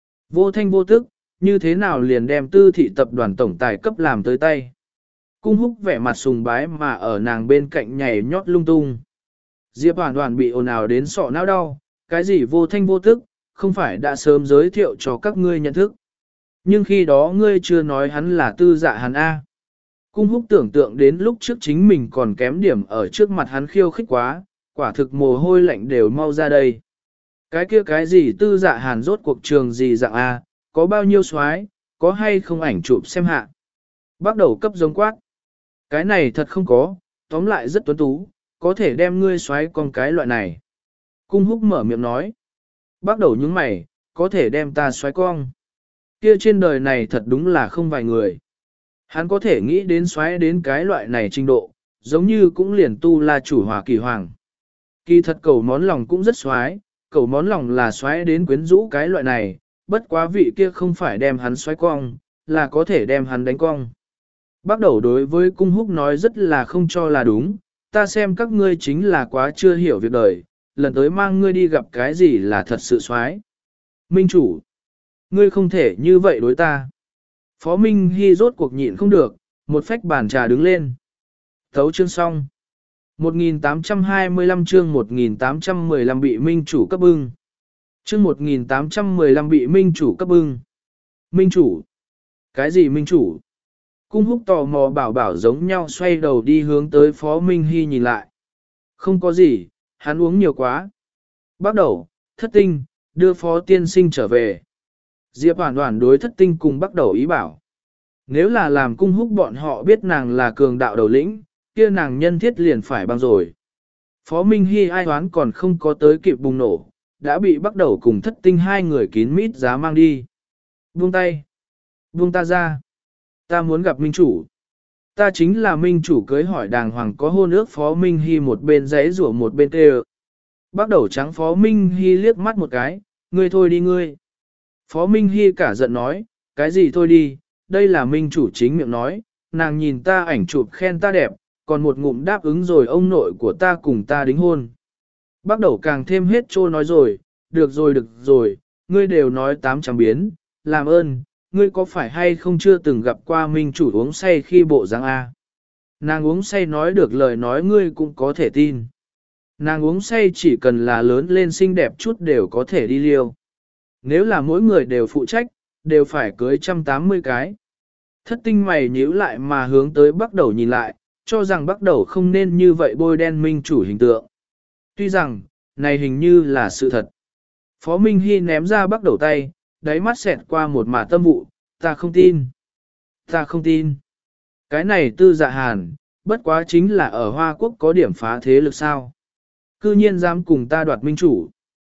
Speaker 1: Vô thanh vô tức, như thế nào liền đem Tư thị tập đoàn tổng tài cấp làm tới tay. Cung Húc vẻ mặt sùng bái mà ở nàng bên cạnh nhảy nhót lung tung. Diệp Hoản Hoản bị ồn ào đến sọ não đau, cái gì vô thanh vô tức, không phải đã sớm giới thiệu cho các ngươi nhận thức. Nhưng khi đó ngươi chưa nói hắn là Tư Dạ Hàn A. Cung Húc tưởng tượng đến lúc trước chính mình còn kém điểm ở trước mặt hắn khiêu khích quá, quả thực mồ hôi lạnh đều mau ra đây. Cái kia cái gì Tư Dạ Hàn rốt cuộc trường gì dạng A, có bao nhiêu soái, có hay không ảnh chụp xem hạ. Bắt đầu cấp giống quát. Cái này thật không có, tóm lại rất tuấn tú, có thể đem ngươi xoáy con cái loại này. Cung Húc mở miệng nói. Bắt đầu những mày, có thể đem ta xoáy cong. Kia trên đời này thật đúng là không vài người. Hắn có thể nghĩ đến xoáy đến cái loại này trình độ, giống như cũng liền tu là chủ hòa kỳ hoàng. Kỳ thật cầu món lòng cũng rất xoáy, cầu món lòng là xoáy đến quyến rũ cái loại này, bất quá vị kia không phải đem hắn xoáy cong, là có thể đem hắn đánh cong. Bắt đầu đối với Cung Húc nói rất là không cho là đúng, ta xem các ngươi chính là quá chưa hiểu việc đời, lần tới mang ngươi đi gặp cái gì là thật sự xoái. Minh chủ, ngươi không thể như vậy đối ta. Phó Minh Hy rốt cuộc nhịn không được, một phách bàn trà đứng lên. Thấu chương xong. một nghìn tám trăm hai mươi lăm chương một nghìn tám trăm mười lăm bị Minh chủ cấp bưng. Chương một nghìn tám trăm mười lăm bị Minh chủ cấp bưng. Minh chủ? Cái gì Minh chủ? Cung Húc tò mò bảo bảo giống nhau xoay đầu đi hướng tới Phó Minh Hy nhìn lại. Không có gì, hắn uống nhiều quá. Bắt đầu, thất tinh, đưa Phó tiên sinh trở về. Diệp Hoản Hoản đối thất tinh cùng bắt đầu ý bảo. Nếu là làm Cung Húc bọn họ biết nàng là cường đạo đầu lĩnh, kia nàng nhân thiết liền phải băng rồi. Phó Minh Hy ai hoán còn không có tới kịp bùng nổ, đã bị bắt đầu cùng thất tinh hai người kín mít giá mang đi. Buông tay. Buông ta ra. Ta muốn gặp Minh chủ. Ta chính là Minh chủ cưới hỏi đàng hoàng có hôn ước Phó Minh Hy một bên giấy rủa một bên kêu. Bắt đầu trắng Phó Minh Hy liếc mắt một cái, ngươi thôi đi ngươi. Phó Minh Hy cả giận nói, cái gì thôi đi, đây là Minh chủ chính miệng nói, nàng nhìn ta ảnh chụp khen ta đẹp, còn một ngụm đáp ứng rồi ông nội của ta cùng ta đính hôn. Bắt đầu càng thêm hết trô nói rồi, được rồi được rồi, ngươi đều nói tám trăm biến, làm ơn, ngươi có phải hay không chưa từng gặp qua Minh chủ uống say khi bộ dáng A. Nàng uống say nói được lời nói ngươi cũng có thể tin. Nàng uống say chỉ cần là lớn lên xinh đẹp chút đều có thể đi liêu. Nếu là mỗi người đều phụ trách, đều phải cưới một trăm tám mươi cái. Thất tinh mày nhíu lại mà hướng tới bắt đầu nhìn lại, cho rằng bắt đầu không nên như vậy bôi đen Minh chủ hình tượng. Tuy rằng, này hình như là sự thật. Phó Minh Hy ném ra bắt đầu tay, đáy mắt xẹt qua một mả tâm vụ, ta không tin. Ta không tin. Cái này tư dạ hàn, bất quá chính là ở Hoa Quốc có điểm phá thế lực sao. Cư nhiên dám cùng ta đoạt minh chủ.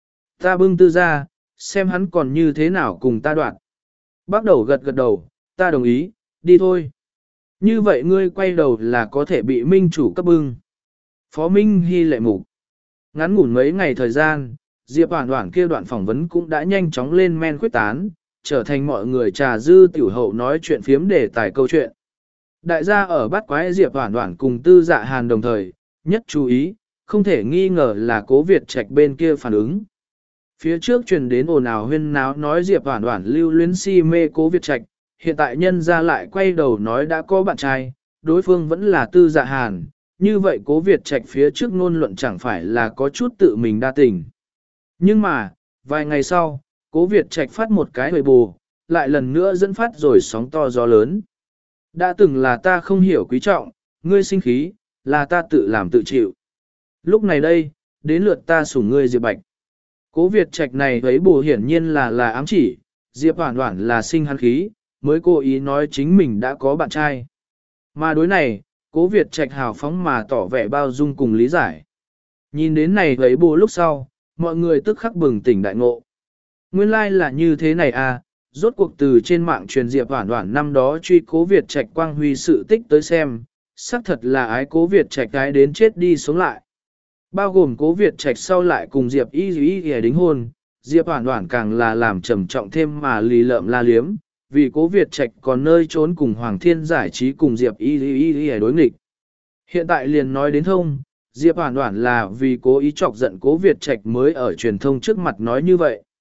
Speaker 1: Ta bưng tư ra, xem hắn còn như thế nào cùng ta đoạt. Bắt đầu gật gật đầu, ta đồng ý, đi thôi. Như vậy ngươi quay đầu là có thể bị minh chủ cấp bưng. Phó Minh Hy lệ mục. Ngắn ngủn mấy ngày thời gian, Diệp Hoản Hoản kia đoạn phỏng vấn cũng đã nhanh chóng lên men khuyết tán, trở thành mọi người trà dư tiểu hậu nói chuyện phiếm để tải câu chuyện. Đại gia ở bắt quái Diệp Hoản Hoản cùng Tư Dạ Hàn đồng thời, nhất chú ý, không thể nghi ngờ là Cố Việt Trạch bên kia phản ứng. Phía trước truyền đến ồn ào huyên náo nói Diệp Hoản Hoản lưu luyến si mê Cố Việt Trạch, hiện tại nhân ra lại quay đầu nói đã có bạn trai, đối phương vẫn là Tư Dạ Hàn, như vậy Cố Việt Trạch phía trước ngôn luận chẳng phải là có chút tự mình đa tình. Nhưng mà, vài ngày sau, Cố Việt Trạch phát một cái hồi bù, lại lần nữa dẫn phát rồi sóng to gió lớn. Đã từng là ta không hiểu quý trọng, ngươi sinh khí, là ta tự làm tự chịu. Lúc này đây, đến lượt ta sủng ngươi Diệp Bạch. Cố Việt Trạch này thấy bù hiển nhiên là là ám chỉ, Diệp Hoản Hoản là sinh hắn khí, mới cố ý nói chính mình đã có bạn trai. Mà đối này, Cố Việt Trạch hào phóng mà tỏ vẻ bao dung cùng lý giải. Nhìn đến này thấy bù lúc sau, mọi người tức khắc bừng tỉnh đại ngộ. Nguyên lai like là như thế này à, rốt cuộc từ trên mạng truyền Diệp Hoản Hoản năm đó truy Cố Việt Trạch quang huy sự tích tới xem, xác thật là ái Cố Việt Trạch cái đến chết đi sống lại. Bao gồm Cố Việt Trạch sau lại cùng Diệp Y Y Y đính hôn, Diệp Hoản Hoản càng là làm trầm trọng thêm mà lì lợm la liếm, vì Cố Việt Trạch còn nơi trốn cùng Hoàng Thiên giải trí cùng Diệp Y Y Y đối nghịch. Hiện tại liền nói đến thông, Diệp Hoản Hoản là vì cố ý chọc giận Cố Việt Trạch mới ở truyền thông trước mặt nói như vậy.